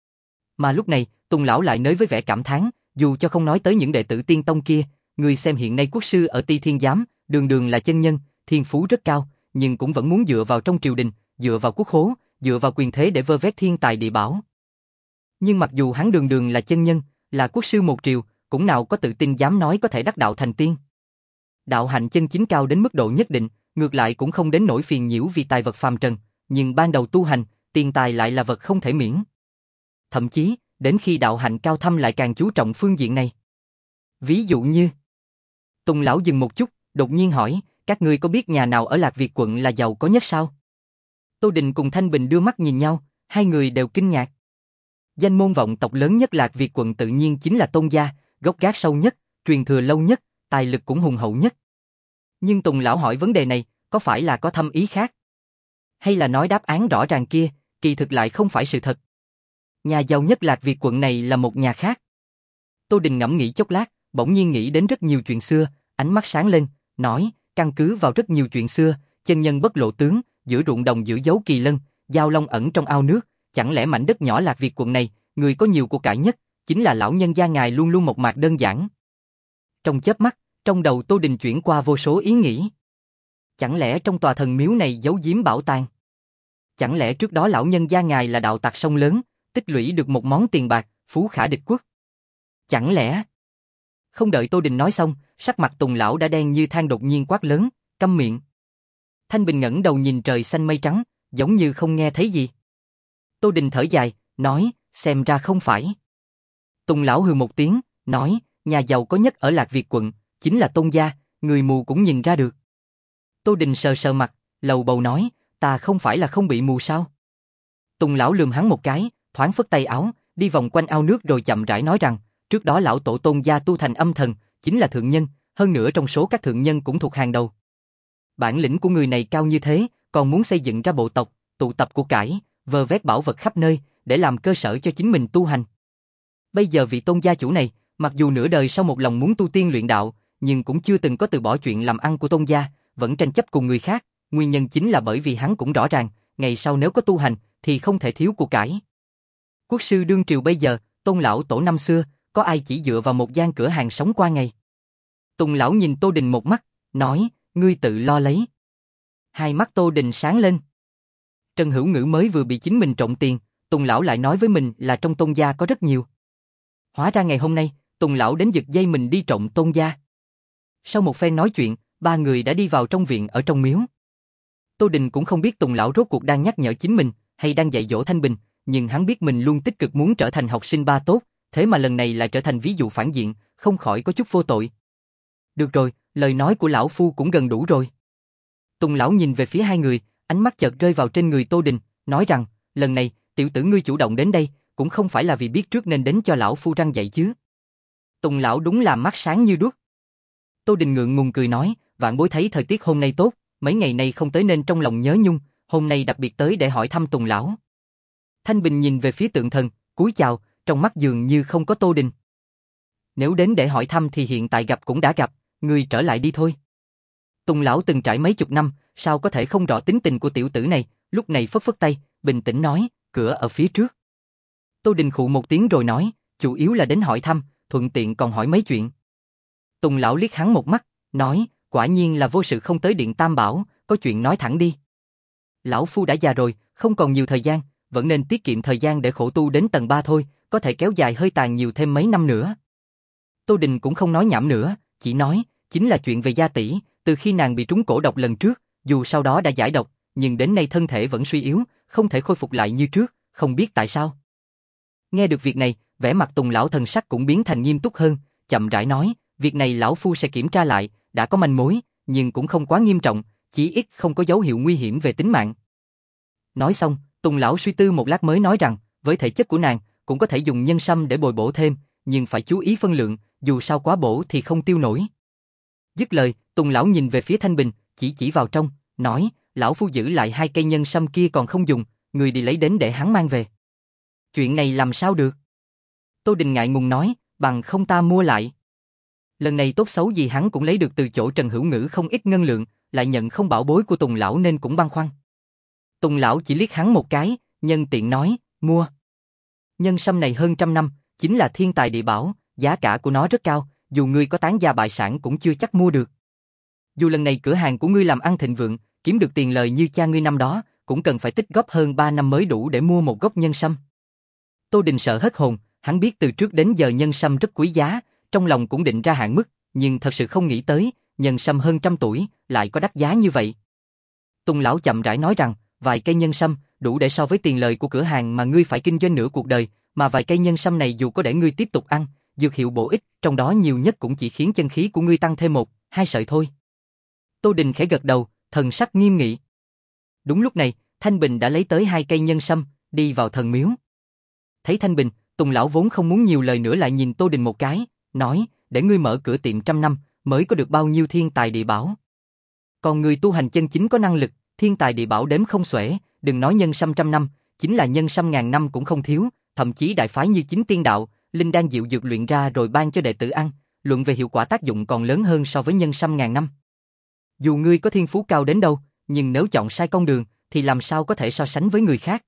Mà lúc này, Tùng lão lại nói với vẻ cảm thán, dù cho không nói tới những đệ tử tiên tông kia, người xem hiện nay quốc sư ở Ti Thiên Giám, đường đường là chân nhân, thiên phú rất cao, nhưng cũng vẫn muốn dựa vào trong triều đình, dựa vào quốc khố, dựa vào quyền thế để vơ vét thiên tài địa bảo. Nhưng mặc dù hắn đường đường là chân nhân, là quốc sư một triều, cũng nào có tự tin dám nói có thể đắc đạo thành tiên. Đạo hạnh chân chính cao đến mức độ nhất định, ngược lại cũng không đến nỗi phiền nhiễu vì tài vật phàm trần, nhưng ban đầu tu hành, tiền tài lại là vật không thể miễn. Thậm chí, đến khi đạo hạnh cao thâm lại càng chú trọng phương diện này. Ví dụ như, Tùng lão dừng một chút, đột nhiên hỏi, các ngươi có biết nhà nào ở Lạc Việt quận là giàu có nhất sao? Tô Đình cùng Thanh Bình đưa mắt nhìn nhau, hai người đều kinh ngạc. Danh môn vọng tộc lớn nhất Lạc Việt quận tự nhiên chính là Tôn gia, gốc gác sâu nhất, truyền thừa lâu nhất, tài lực cũng hùng hậu nhất. Nhưng Tùng lão hỏi vấn đề này, có phải là có thâm ý khác? Hay là nói đáp án rõ ràng kia, kỳ thực lại không phải sự thật? Nhà giàu nhất Lạc Việt quận này là một nhà khác. Tô Đình ngẫm nghĩ chốc lát, bỗng nhiên nghĩ đến rất nhiều chuyện xưa, ánh mắt sáng lên, nói, căn cứ vào rất nhiều chuyện xưa, chân nhân bất lộ tướng, giữa ruộng đồng giữa dấu kỳ lân, giao long ẩn trong ao nước, chẳng lẽ mảnh đất nhỏ Lạc Việt quận này, người có nhiều của cải nhất, chính là lão nhân gia ngài luôn luôn một mạc đơn giản. Trong chớp mắt, trong đầu Tô Đình chuyển qua vô số ý nghĩ. Chẳng lẽ trong tòa thần miếu này giấu giếm bảo tàng? Chẳng lẽ trước đó lão nhân gia ngài là đạo tặc sông lớn, tích lũy được một món tiền bạc, phú khả địch quốc? Chẳng lẽ... Không đợi Tô Đình nói xong, sắc mặt Tùng lão đã đen như than đột nhiên quát lớn, câm miệng. Thanh Bình ngẩng đầu nhìn trời xanh mây trắng, giống như không nghe thấy gì. Tô Đình thở dài, nói, xem ra không phải. Tùng lão hừ một tiếng, nói, nhà giàu có nhất ở Lạc Việt quận, chính là Tôn gia, người mù cũng nhìn ra được. Tô Đình sờ sờ mặt, lầu bầu nói, ta không phải là không bị mù sao? Tùng lão lườm hắn một cái, thoáng phất tay áo, đi vòng quanh ao nước rồi chậm rãi nói rằng, trước đó lão tổ Tôn gia tu thành âm thần, chính là thượng nhân, hơn nữa trong số các thượng nhân cũng thuộc hàng đầu. Bản lĩnh của người này cao như thế, còn muốn xây dựng ra bộ tộc, tụ tập của cải, vơ vét bảo vật khắp nơi, để làm cơ sở cho chính mình tu hành. Bây giờ vị Tôn gia chủ này, mặc dù nửa đời sau một lòng muốn tu tiên luyện đạo, nhưng cũng chưa từng có từ bỏ chuyện làm ăn của Tôn gia, vẫn tranh chấp cùng người khác, nguyên nhân chính là bởi vì hắn cũng rõ ràng, ngày sau nếu có tu hành, thì không thể thiếu của cải. Quốc sư đương triều bây giờ, Tôn lão tổ năm xưa, có ai chỉ dựa vào một gian cửa hàng sống qua ngày? Tùng lão nhìn Tô Đình một mắt, nói, ngươi tự lo lấy. Hai mắt Tô Đình sáng lên. Trần Hữu Ngữ mới vừa bị chính mình trộm tiền, Tùng lão lại nói với mình là trong Tôn gia có rất nhiều. Hóa ra ngày hôm nay, Tùng lão đến giật dây mình đi trộm Tôn gia. Sau một phen nói chuyện, ba người đã đi vào trong viện ở trong miếu. Tô Đình cũng không biết Tùng lão rốt cuộc đang nhắc nhở chính mình, hay đang dạy dỗ Thanh Bình, nhưng hắn biết mình luôn tích cực muốn trở thành học sinh ba tốt, thế mà lần này lại trở thành ví dụ phản diện, không khỏi có chút vô tội. Được rồi, lời nói của lão phu cũng gần đủ rồi. Tùng lão nhìn về phía hai người, ánh mắt chợt rơi vào trên người Tô Đình, nói rằng, lần này, tiểu tử ngươi chủ động đến đây, cũng không phải là vì biết trước nên đến cho lão phu răng dạy chứ. Tùng lão đúng là mắt sáng như đuốc. Tô Đình ngượng ngùng cười nói, vạn bối thấy thời tiết hôm nay tốt, mấy ngày nay không tới nên trong lòng nhớ nhung, hôm nay đặc biệt tới để hỏi thăm Tùng lão. Thanh Bình nhìn về phía tượng thần, cúi chào, trong mắt dường như không có Tô Đình. Nếu đến để hỏi thăm thì hiện tại gặp cũng đã gặp, ngươi trở lại đi thôi. Tùng lão từng trải mấy chục năm, sao có thể không rõ tính tình của tiểu tử này, lúc này phất phất tay, bình tĩnh nói, cửa ở phía trước. Tô Đình khụ một tiếng rồi nói, chủ yếu là đến hỏi thăm, thuận tiện còn hỏi mấy chuyện. Tùng lão liếc hắn một mắt, nói, quả nhiên là vô sự không tới điện Tam Bảo, có chuyện nói thẳng đi. Lão phu đã già rồi, không còn nhiều thời gian, vẫn nên tiết kiệm thời gian để khổ tu đến tầng ba thôi, có thể kéo dài hơi tàn nhiều thêm mấy năm nữa. Tô Đình cũng không nói nhảm nữa, chỉ nói, chính là chuyện về gia tỷ, từ khi nàng bị trúng cổ độc lần trước, dù sau đó đã giải độc, nhưng đến nay thân thể vẫn suy yếu, không thể khôi phục lại như trước, không biết tại sao. Nghe được việc này, vẻ mặt Tùng lão thần sắc cũng biến thành nghiêm túc hơn, chậm rãi nói, việc này lão phu sẽ kiểm tra lại, đã có manh mối, nhưng cũng không quá nghiêm trọng, chỉ ít không có dấu hiệu nguy hiểm về tính mạng. Nói xong, Tùng lão suy tư một lát mới nói rằng, với thể chất của nàng, cũng có thể dùng nhân sâm để bồi bổ thêm, nhưng phải chú ý phân lượng, dù sao quá bổ thì không tiêu nổi. Dứt lời, Tùng lão nhìn về phía Thanh Bình, chỉ chỉ vào trong, nói, lão phu giữ lại hai cây nhân sâm kia còn không dùng, người đi lấy đến để hắn mang về. Chuyện này làm sao được? Tô Đình ngại ngùng nói, bằng không ta mua lại. Lần này tốt xấu gì hắn cũng lấy được từ chỗ Trần Hữu Ngữ không ít ngân lượng, lại nhận không bảo bối của Tùng lão nên cũng băn khoăn. Tùng lão chỉ liếc hắn một cái, nhân tiện nói, mua. Nhân sâm này hơn trăm năm, chính là thiên tài địa bảo, giá cả của nó rất cao, dù ngươi có tán gia bại sản cũng chưa chắc mua được. Dù lần này cửa hàng của ngươi làm ăn thịnh vượng, kiếm được tiền lời như cha ngươi năm đó, cũng cần phải tích góp hơn ba năm mới đủ để mua một gốc nhân sâm. Tô Đình sợ hết hồn, hắn biết từ trước đến giờ nhân sâm rất quý giá, trong lòng cũng định ra hạn mức, nhưng thật sự không nghĩ tới, nhân sâm hơn trăm tuổi, lại có đắt giá như vậy. Tùng lão chậm rãi nói rằng, vài cây nhân sâm, đủ để so với tiền lời của cửa hàng mà ngươi phải kinh doanh nửa cuộc đời, mà vài cây nhân sâm này dù có để ngươi tiếp tục ăn, dược hiệu bổ ích, trong đó nhiều nhất cũng chỉ khiến chân khí của ngươi tăng thêm một, hai sợi thôi. Tô Đình khẽ gật đầu, thần sắc nghiêm nghị. Đúng lúc này, Thanh Bình đã lấy tới hai cây nhân sâm, đi vào thần miếu. Thấy Thanh Bình, Tùng lão vốn không muốn nhiều lời nữa lại nhìn Tô Đình một cái, nói, để ngươi mở cửa tiệm trăm năm, mới có được bao nhiêu thiên tài địa bảo. Còn người tu hành chân chính có năng lực, thiên tài địa bảo đếm không xuể, đừng nói nhân sâm trăm năm, chính là nhân sâm ngàn năm cũng không thiếu, thậm chí đại phái như Chính Tiên Đạo, linh đan diệu dược luyện ra rồi ban cho đệ tử ăn, luận về hiệu quả tác dụng còn lớn hơn so với nhân sâm ngàn năm. Dù ngươi có thiên phú cao đến đâu, nhưng nếu chọn sai con đường, thì làm sao có thể so sánh với người khác.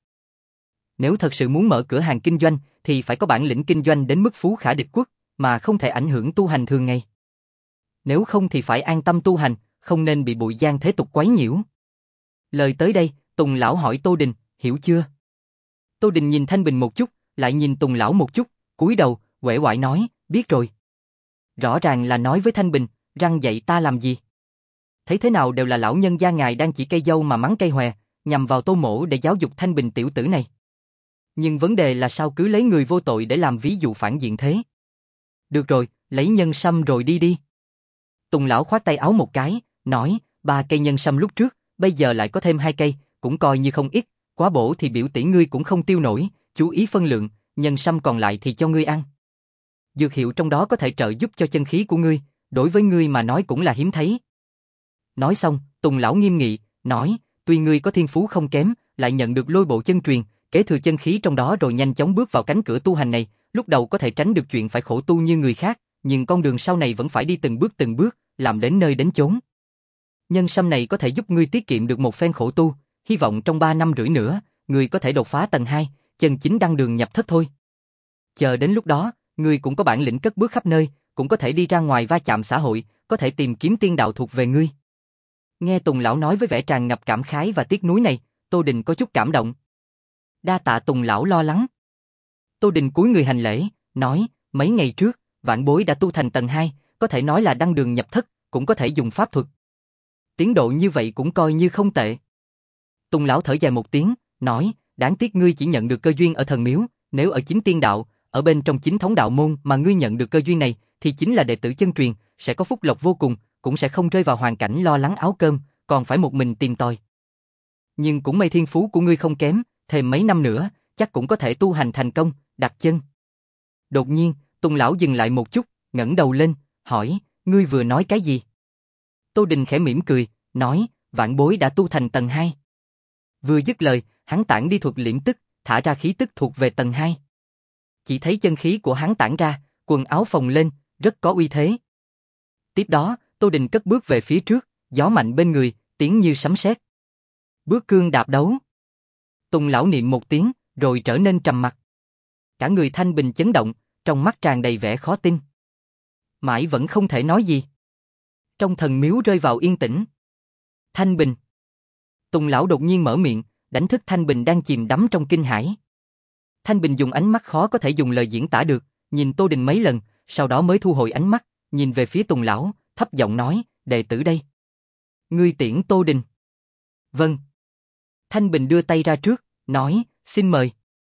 Nếu thật sự muốn mở cửa hàng kinh doanh, thì phải có bản lĩnh kinh doanh đến mức phú khả địch quốc, mà không thể ảnh hưởng tu hành thường ngày. Nếu không thì phải an tâm tu hành, không nên bị bụi gian thế tục quấy nhiễu. Lời tới đây, Tùng lão hỏi Tô Đình, hiểu chưa? Tô Đình nhìn Thanh Bình một chút, lại nhìn Tùng lão một chút, cúi đầu, uể oải nói, biết rồi. Rõ ràng là nói với Thanh Bình, răng dạy ta làm gì? Thấy thế nào đều là lão nhân gia ngài đang chỉ cây dâu mà mắng cây hòe, nhằm vào Tô mỗ để giáo dục Thanh Bình tiểu tử này. Nhưng vấn đề là sao cứ lấy người vô tội để làm ví dụ phản diện thế? Được rồi, lấy nhân sâm rồi đi đi. Tùng lão khoát tay áo một cái, nói, ba cây nhân sâm lúc trước, bây giờ lại có thêm hai cây, cũng coi như không ít, quá bổ thì biểu tỷ ngươi cũng không tiêu nổi, chú ý phân lượng, nhân sâm còn lại thì cho ngươi ăn. Dược hiệu trong đó có thể trợ giúp cho chân khí của ngươi, đối với ngươi mà nói cũng là hiếm thấy. Nói xong, Tùng lão nghiêm nghị, nói, tuy ngươi có thiên phú không kém, lại nhận được lôi bộ chân truyền, kế thừa chân khí trong đó rồi nhanh chóng bước vào cánh cửa tu hành này, lúc đầu có thể tránh được chuyện phải khổ tu như người khác, nhưng con đường sau này vẫn phải đi từng bước từng bước, làm đến nơi đến chốn. Nhân sâm này có thể giúp ngươi tiết kiệm được một phen khổ tu, hy vọng trong ba năm rưỡi nữa, ngươi có thể đột phá tầng hai, chân chính đăng đường nhập thất thôi. Chờ đến lúc đó, ngươi cũng có bản lĩnh cất bước khắp nơi, cũng có thể đi ra ngoài va chạm xã hội, có thể tìm kiếm tiên đạo thuộc về ngươi. Nghe Tùng lão nói với vẻ tràn ngập cảm khái và tiếc nuối này, Tô Đình có chút cảm động. Đa tạ Tùng lão lo lắng. Tô Đình cúi người hành lễ, nói, mấy ngày trước, vãn bối đã tu thành tầng hai, có thể nói là đăng đường nhập thất, cũng có thể dùng pháp thuật. Tiến độ như vậy cũng coi như không tệ. Tùng lão thở dài một tiếng, nói, đáng tiếc ngươi chỉ nhận được cơ duyên ở thần miếu, nếu ở chính tiên đạo, ở bên trong chính thống đạo môn mà ngươi nhận được cơ duyên này, thì chính là đệ tử chân truyền, sẽ có phúc lộc vô cùng, cũng sẽ không rơi vào hoàn cảnh lo lắng áo cơm, còn phải một mình tìm tòi. Nhưng cũng may thiên phú của ngươi không kém, thêm mấy năm nữa, chắc cũng có thể tu hành thành công, đặt chân. Đột nhiên, Tùng lão dừng lại một chút, ngẩng đầu lên, hỏi, ngươi vừa nói cái gì? Tô Đình khẽ mỉm cười, nói, vãn bối đã tu thành tầng hai. Vừa dứt lời, hắn tản đi thuật liễm tức, thả ra khí tức thuộc về tầng hai. Chỉ thấy chân khí của hắn tản ra, quần áo phồng lên, rất có uy thế. Tiếp đó, Tô Đình cất bước về phía trước, gió mạnh bên người, tiếng như sấm sét. Bước cương đạp đấu. Tùng lão niệm một tiếng, rồi trở nên trầm mặc. Cả người thanh bình chấn động, trong mắt tràn đầy vẻ khó tin. Mãi vẫn không thể nói gì. Trong thần miếu rơi vào yên tĩnh. Thanh bình. Tùng lão đột nhiên mở miệng, đánh thức Thanh Bình đang chìm đắm trong kinh hãi. Thanh Bình dùng ánh mắt khó có thể dùng lời diễn tả được, nhìn Tô Đình mấy lần, sau đó mới thu hồi ánh mắt, nhìn về phía Tùng lão, thấp giọng nói, đệ tử đây. Ngươi tiễn Tô Đình. Vâng. Thanh Bình đưa tay ra trước, nói, xin mời.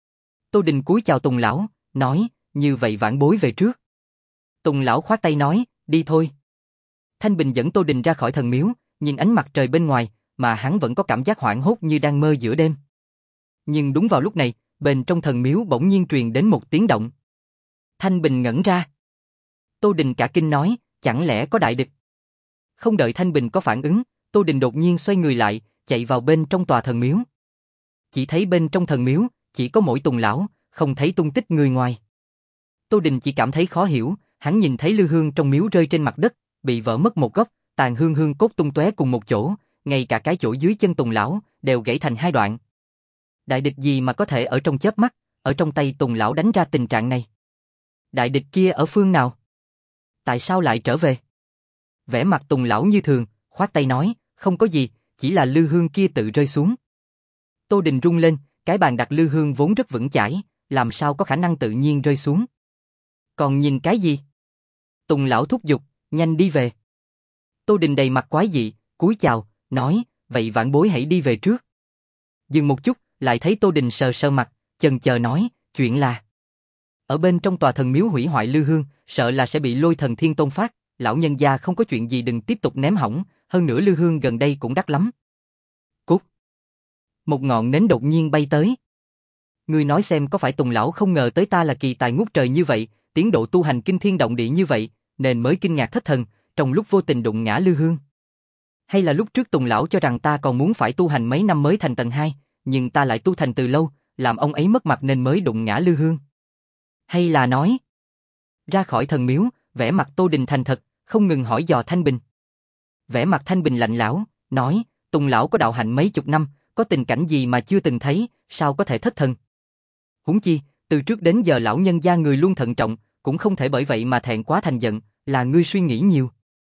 Tô Đình cúi chào Tùng lão, nói, như vậy vãn bối về trước. Tùng lão khoát tay nói, đi thôi. Thanh Bình dẫn Tô Đình ra khỏi thần miếu, nhìn ánh mặt trời bên ngoài, mà hắn vẫn có cảm giác hoảng hốt như đang mơ giữa đêm. Nhưng đúng vào lúc này, bên trong thần miếu bỗng nhiên truyền đến một tiếng động. Thanh Bình ngẩn ra. Tô Đình cả kinh nói, chẳng lẽ có đại địch? Không đợi Thanh Bình có phản ứng, Tô Đình đột nhiên xoay người lại, chạy vào bên trong tòa thần miếu. Chỉ thấy bên trong thần miếu, chỉ có mỗi Tùng lão, không thấy tung tích người ngoài. Tô Đình chỉ cảm thấy khó hiểu, hắn nhìn thấy lư hương trong miếu rơi trên mặt đất, bị vỡ mất một góc, tàn hương hương cốt tung tóe cùng một chỗ, ngay cả cái chỗ dưới chân Tùng lão đều gãy thành hai đoạn. Đại địch gì mà có thể ở trong chớp mắt, ở trong tay Tùng lão đánh ra tình trạng này? Đại địch kia ở phương nào? Tại sao lại trở về? Vẻ mặt Tùng lão như thường, khoát tay nói, không có gì, chỉ là lư hương kia tự rơi xuống. Tô Đình rung lên, cái bàn đặt lư hương vốn rất vững chãi, làm sao có khả năng tự nhiên rơi xuống? Còn nhìn cái gì? Tùng lão thúc giục, nhanh đi về. Tô Đình đầy mặt quái dị, cúi chào, nói, vậy vãn bối hãy đi về trước. Dừng một chút, lại thấy Tô Đình sờ sờ mặt, chần chờ nói, chuyện là ở bên trong tòa thần miếu hủy hoại lư hương, sợ là sẽ bị lôi thần thiên tôn phát, lão nhân gia không có chuyện gì đừng tiếp tục ném hỏng, hơn nữa lư hương gần đây cũng đắt lắm. Cút. Một ngọn nến đột nhiên bay tới. Ngươi nói xem có phải Tùng lão không ngờ tới ta là kỳ tài ngút trời như vậy, tiến độ tu hành kinh thiên động địa như vậy, nên mới kinh ngạc thất thần, trong lúc vô tình đụng ngã lư hương. Hay là lúc trước Tùng lão cho rằng ta còn muốn phải tu hành mấy năm mới thành tầng hai, nhưng ta lại tu thành từ lâu, làm ông ấy mất mặt nên mới đụng ngã lư hương. Hay là nói, ra khỏi thần miếu, vẻ mặt Tô Đình thành thật, không ngừng hỏi dò Thanh Bình. Vẻ mặt Thanh Bình lạnh lẽo, nói, Tùng lão có đạo hạnh mấy chục năm, có tình cảnh gì mà chưa từng thấy, sao có thể thất thần? Huống chi, từ trước đến giờ lão nhân gia người luôn thận trọng, cũng không thể bởi vậy mà thẹn quá thành giận, là ngươi suy nghĩ nhiều.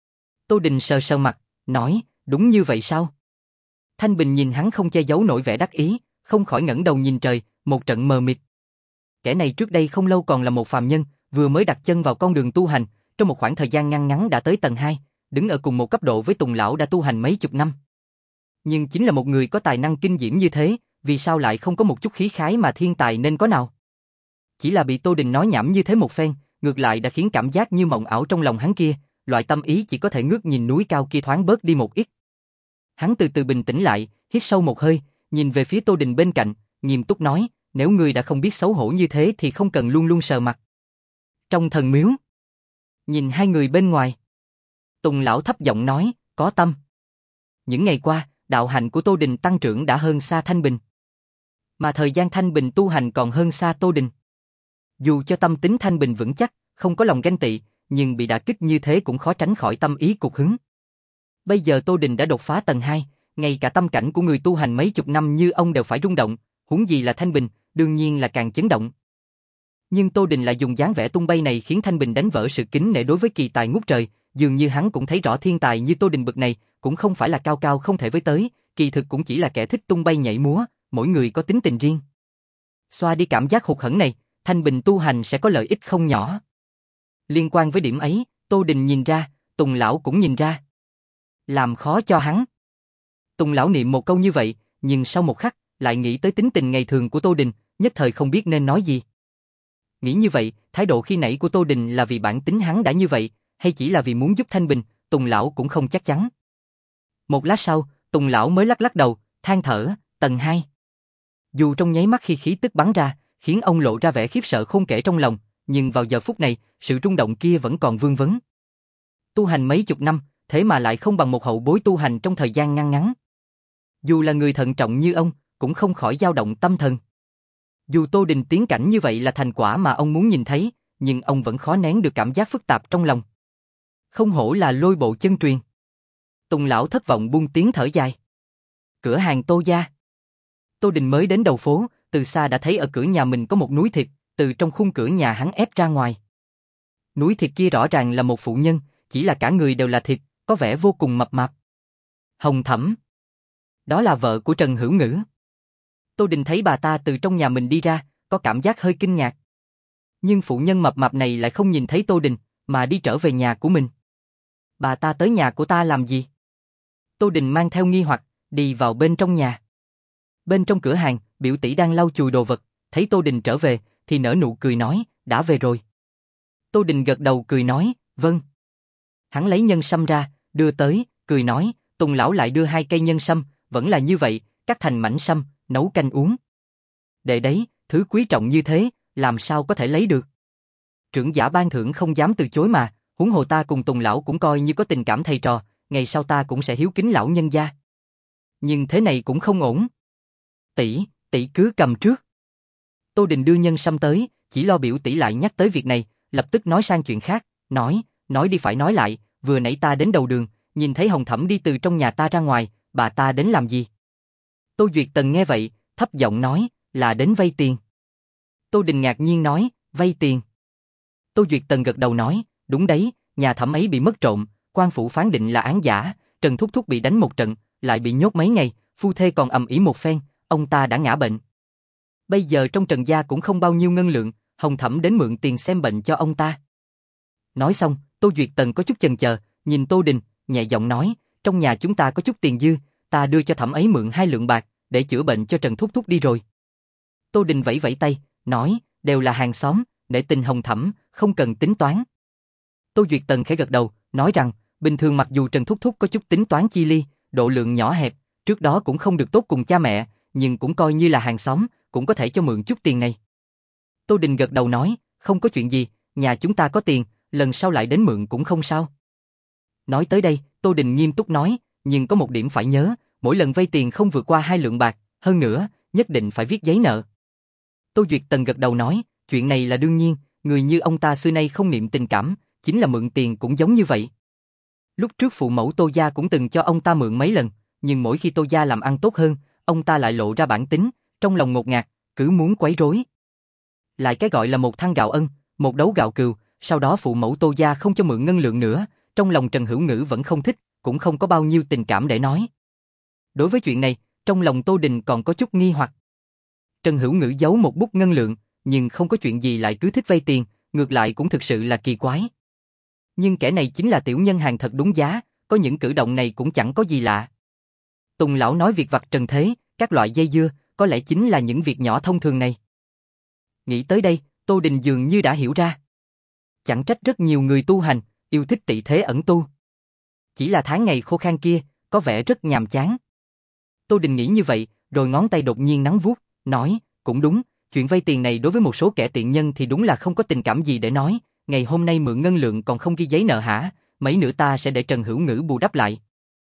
Tô Đình sờ sờ mặt, nói, đúng như vậy sao? Thanh Bình nhìn hắn không che giấu nổi vẻ đắc ý, không khỏi ngẩng đầu nhìn trời, một trận mờ mịt. Kẻ này trước đây không lâu còn là một phàm nhân, vừa mới đặt chân vào con đường tu hành, trong một khoảng thời gian ngăn ngắn đã tới tầng hai, đứng ở cùng một cấp độ với Tùng lão đã tu hành mấy chục năm. Nhưng chính là một người có tài năng kinh diễm như thế, vì sao lại không có một chút khí khái mà thiên tài nên có nào? Chỉ là bị Tô Đình nói nhảm như thế một phen, ngược lại đã khiến cảm giác như mộng ảo trong lòng hắn kia, loại tâm ý chỉ có thể ngước nhìn núi cao kia thoáng bớt đi một ít. Hắn từ từ bình tĩnh lại, hít sâu một hơi, nhìn về phía Tô Đình bên cạnh, nghiêm túc nói, nếu ngươi đã không biết xấu hổ như thế thì không cần luôn luôn sờ mặt. Trong thần miếu, nhìn hai người bên ngoài, Tùng lão thấp giọng nói, có tâm. Những ngày qua, đạo hạnh của Tô Đình tăng trưởng đã hơn xa Thanh Bình. Mà thời gian Thanh Bình tu hành còn hơn xa Tô Đình. Dù cho tâm tính Thanh Bình vững chắc, không có lòng ganh tị, nhưng bị đả kích như thế cũng khó tránh khỏi tâm ý cục hứng. Bây giờ Tô Đình đã đột phá tầng hai, ngay cả tâm cảnh của người tu hành mấy chục năm như ông đều phải rung động, huống gì là Thanh Bình, đương nhiên là càng chấn động. Nhưng Tô Đình lại dùng dáng vẻ tung bay này khiến Thanh Bình đánh vỡ sự kính nể đối với kỳ tài ngút trời, dường như hắn cũng thấy rõ thiên tài như Tô Đình bực này, cũng không phải là cao cao không thể với tới, kỳ thực cũng chỉ là kẻ thích tung bay nhảy múa, mỗi người có tính tình riêng. Xoa đi cảm giác hụt hẫng này, thanh bình tu hành sẽ có lợi ích không nhỏ. Liên quan với điểm ấy, Tô Đình nhìn ra, Tùng lão cũng nhìn ra. Làm khó cho hắn. Tùng lão niệm một câu như vậy, nhưng sau một khắc, lại nghĩ tới tính tình ngày thường của Tô Đình, nhất thời không biết nên nói gì. Nghĩ như vậy, thái độ khi nãy của Tô Đình là vì bản tính hắn đã như vậy, hay chỉ là vì muốn giúp thanh bình, Tùng lão cũng không chắc chắn. Một lát sau, Tùng lão mới lắc lắc đầu, than thở, tầng hai. Dù trong nháy mắt khi khí tức bắn ra, khiến ông lộ ra vẻ khiếp sợ không kể trong lòng, nhưng vào giờ phút này, sự rung động kia vẫn còn vương vấn. Tu hành mấy chục năm, thế mà lại không bằng một hậu bối tu hành trong thời gian ngăn ngắn. Dù là người thận trọng như ông, cũng không khỏi dao động tâm thần. Dù Tô Đình tiến cảnh như vậy là thành quả mà ông muốn nhìn thấy, nhưng ông vẫn khó nén được cảm giác phức tạp trong lòng. Không hổ là lôi bộ chân truyền. Tùng lão thất vọng buông tiếng thở dài. Cửa hàng Tô gia. Tô Đình mới đến đầu phố, từ xa đã thấy ở cửa nhà mình có một núi thịt, từ trong khung cửa nhà hắn ép ra ngoài. Núi thịt kia rõ ràng là một phụ nhân, chỉ là cả người đều là thịt, có vẻ vô cùng mập mạp. Hồng Thẩm. Đó là vợ của Trần Hữu Ngữ. Tô Đình thấy bà ta từ trong nhà mình đi ra, có cảm giác hơi kinh ngạc. Nhưng phụ nhân mập mạp này lại không nhìn thấy Tô Đình, mà đi trở về nhà của mình. Bà ta tới nhà của ta làm gì? Tô Đình mang theo nghi hoặc, đi vào bên trong nhà. Bên trong cửa hàng, biểu tỷ đang lau chùi đồ vật, thấy Tô Đình trở về, thì nở nụ cười nói, đã về rồi. Tô Đình gật đầu cười nói, vâng. Hắn lấy nhân sâm ra, đưa tới, cười nói, Tùng lão lại đưa hai cây nhân sâm, vẫn là như vậy, cắt thành mảnh sâm, nấu canh uống. Đệ đấy, thứ quý trọng như thế, làm sao có thể lấy được? Trưởng giả ban thưởng không dám từ chối mà, huống hồ ta cùng Tùng lão cũng coi như có tình cảm thầy trò, ngày sau ta cũng sẽ hiếu kính lão nhân gia. Nhưng thế này cũng không ổn. Tỷ, tỷ cứ cầm trước. Tô Đình đưa nhân sâm tới, chỉ lo biểu tỷ lại nhắc tới việc này, lập tức nói sang chuyện khác, nói, nói đi phải nói lại, vừa nãy ta đến đầu đường, nhìn thấy Hồng Thẩm đi từ trong nhà ta ra ngoài, bà ta đến làm gì? Tô Duyệt Tần nghe vậy, thấp giọng nói, là đến vay tiền. Tô Đình ngạc nhiên nói, vay tiền. Tô Duyệt Tần gật đầu nói, đúng đấy, nhà Thẩm ấy bị mất trộm, quan phủ phán định là án giả, Trần Thúc Thúc bị đánh một trận, lại bị nhốt mấy ngày, phu thê còn ầm ĩ một phen, ông ta đã ngã bệnh. Bây giờ trong Trần gia cũng không bao nhiêu ngân lượng, Hồng Thẩm đến mượn tiền xem bệnh cho ông ta. Nói xong, Tô Duyệt Tần có chút chần chờ, nhìn Tô Đình, nhẹ giọng nói, trong nhà chúng ta có chút tiền dư, ta đưa cho Thẩm ấy mượn hai lượng bạc, để chữa bệnh cho Trần Thúc Thúc đi rồi. Tô Đình vẫy vẫy tay, nói, đều là hàng xóm, để tình Hồng Thẩm, không cần tính toán. Tô Duyệt Tần khẽ gật đầu, nói rằng, bình thường mặc dù Trần Thúc Thúc có chút tính toán chi ly, độ lượng nhỏ hẹp, trước đó cũng không được tốt cùng cha mẹ, nhưng cũng coi như là hàng xóm, cũng có thể cho mượn chút tiền này. Tô Đình gật đầu nói, không có chuyện gì, nhà chúng ta có tiền, lần sau lại đến mượn cũng không sao. Nói tới đây, Tô Đình nghiêm túc nói, nhưng có một điểm phải nhớ, mỗi lần vay tiền không vượt qua hai lượng bạc, hơn nữa, nhất định phải viết giấy nợ. Tô Duyệt Tần gật đầu nói, chuyện này là đương nhiên, người như ông ta xưa nay không niệm tình cảm, chính là mượn tiền cũng giống như vậy. Lúc trước phụ mẫu Tô gia cũng từng cho ông ta mượn mấy lần, nhưng mỗi khi Tô gia làm ăn tốt hơn, ông ta lại lộ ra bản tính, trong lòng ngột ngạt, cứ muốn quấy rối. Lại cái gọi là một thăng gạo ân, một đấu gạo cừu, sau đó phụ mẫu Tô gia không cho mượn ngân lượng nữa, trong lòng Trần Hữu Ngữ vẫn không thích, cũng không có bao nhiêu tình cảm để nói. Đối với chuyện này, trong lòng Tô Đình còn có chút nghi hoặc. Trần Hữu Ngữ giấu một bút ngân lượng, nhưng không có chuyện gì lại cứ thích vay tiền, ngược lại cũng thực sự là kỳ quái. Nhưng kẻ này chính là tiểu nhân hàng thật đúng giá, có những cử động này cũng chẳng có gì lạ. Tùng lão nói việc vặt trần thế, các loại dây dưa, có lẽ chính là những việc nhỏ thông thường này. Nghĩ tới đây, Tô Đình dường như đã hiểu ra. Chẳng trách rất nhiều người tu hành, yêu thích tị thế ẩn tu. Chỉ là tháng ngày khô khan kia, có vẻ rất nhàm chán. Tô Đình nghĩ như vậy, rồi ngón tay đột nhiên nắng vuốt, nói, cũng đúng, chuyện vay tiền này đối với một số kẻ tiện nhân thì đúng là không có tình cảm gì để nói, ngày hôm nay mượn ngân lượng còn không ghi giấy nợ hả, mấy nữa ta sẽ để Trần Hữu Ngữ bù đắp lại.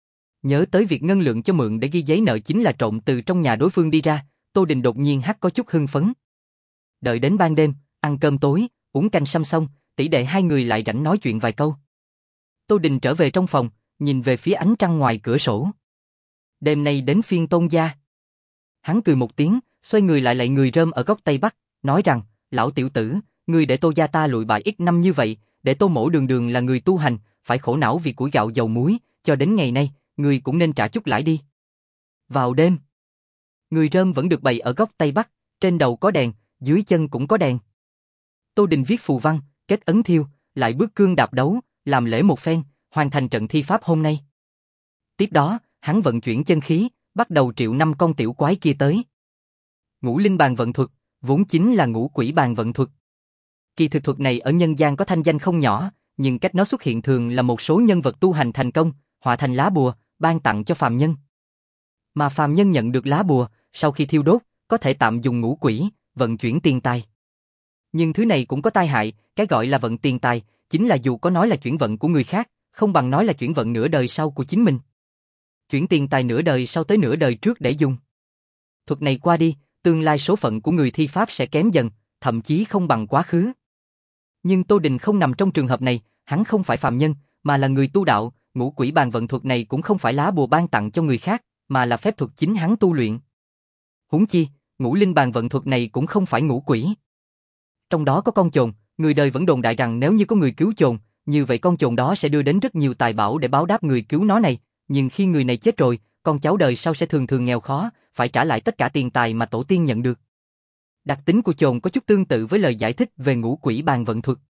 Nhớ tới việc ngân lượng cho mượn để ghi giấy nợ chính là trộm từ trong nhà đối phương đi ra, Tô Đình đột nhiên hắt có chút hưng phấn. Đợi đến ban đêm, ăn cơm tối, uống canh sâm xong, tỷ đệ hai người lại rảnh nói chuyện vài câu. Tô Đình trở về trong phòng, nhìn về phía ánh trăng ngoài cửa sổ. Đêm nay đến phiên Tôn gia. Hắn cười một tiếng, xoay người lại lạy người rơm ở góc Tây Bắc, nói rằng, lão tiểu tử, ngươi để Tô gia ta lụi bại ít năm như vậy, để Tô mỗ đường đường là người tu hành, phải khổ não vì củi gạo dầu muối, cho đến ngày nay, ngươi cũng nên trả chút lãi đi. Vào đêm, người rơm vẫn được bày ở góc Tây Bắc, trên đầu có đèn, dưới chân cũng có đèn. Tô Đình viết phù văn, kết ấn thiêu, lại bước cương đạp đấu, làm lễ một phen, hoàn thành trận thi pháp hôm nay. Tiếp đó, hắn vận chuyển chân khí, bắt đầu triệu năm con tiểu quái kia tới. Ngũ linh bàn vận thuật, vốn chính là ngũ quỷ bàn vận thuật. Kỳ thực thuật này ở nhân gian có thanh danh không nhỏ, nhưng cách nó xuất hiện thường là một số nhân vật tu hành thành công, hóa thành lá bùa, ban tặng cho phàm nhân. Mà phàm nhân nhận được lá bùa, sau khi thiêu đốt, có thể tạm dùng ngũ quỷ, vận chuyển tiền tài. Nhưng thứ này cũng có tai hại, cái gọi là vận tiền tài, chính là dù có nói là chuyển vận của người khác, không bằng nói là chuyển vận nửa đời sau của chính mình. Chuyển tiền tài nửa đời sau tới nửa đời trước để dùng. Thuật này qua đi, tương lai số phận của người thi pháp sẽ kém dần, thậm chí không bằng quá khứ. Nhưng Tô Đình không nằm trong trường hợp này, hắn không phải phàm nhân, mà là người tu đạo, ngũ quỷ bàn vận thuật này cũng không phải lá bùa ban tặng cho người khác, mà là phép thuật chính hắn tu luyện. Huống chi, ngũ linh bàn vận thuật này cũng không phải ngũ quỷ. Trong đó có con chồn, người đời vẫn đồn đại rằng nếu như có người cứu chồn, như vậy con chồn đó sẽ đưa đến rất nhiều tài bảo để báo đáp người cứu nó này, nhưng khi người này chết rồi, con cháu đời sau sẽ thường thường nghèo khó, phải trả lại tất cả tiền tài mà tổ tiên nhận được. Đặc tính của chồn có chút tương tự với lời giải thích về ngũ quỷ bàn vận thuật.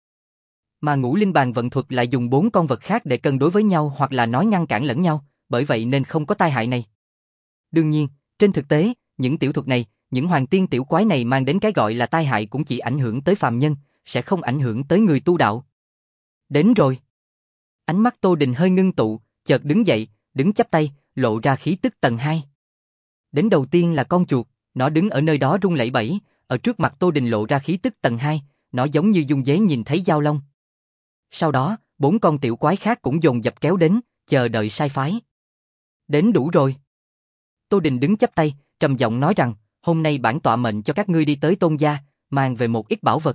Mà ngũ linh bàn vận thuật lại dùng bốn con vật khác để cân đối với nhau hoặc là nói ngăn cản lẫn nhau, bởi vậy nên không có tai hại này. Đương nhiên, trên thực tế, những tiểu thuật này, những hoàng tiên tiểu quái này mang đến cái gọi là tai hại cũng chỉ ảnh hưởng tới phàm nhân, sẽ không ảnh hưởng tới người tu đạo. Đến rồi. Ánh mắt Tô Đình hơi ngưng tụ, chợt đứng dậy, đứng chắp tay, lộ ra khí tức tầng hai. Đến đầu tiên là con chuột, nó đứng ở nơi đó rung lẩy bẩy, ở trước mặt Tô Đình lộ ra khí tức tầng hai, nó giống như dung dế nhìn thấy dao long. Sau đó, bốn con tiểu quái khác cũng dồn dập kéo đến, chờ đợi sai phái. Đến đủ rồi. Tô Đình đứng chắp tay, trầm giọng nói rằng, hôm nay bản tọa mệnh cho các ngươi đi tới Tôn gia, mang về một ít bảo vật.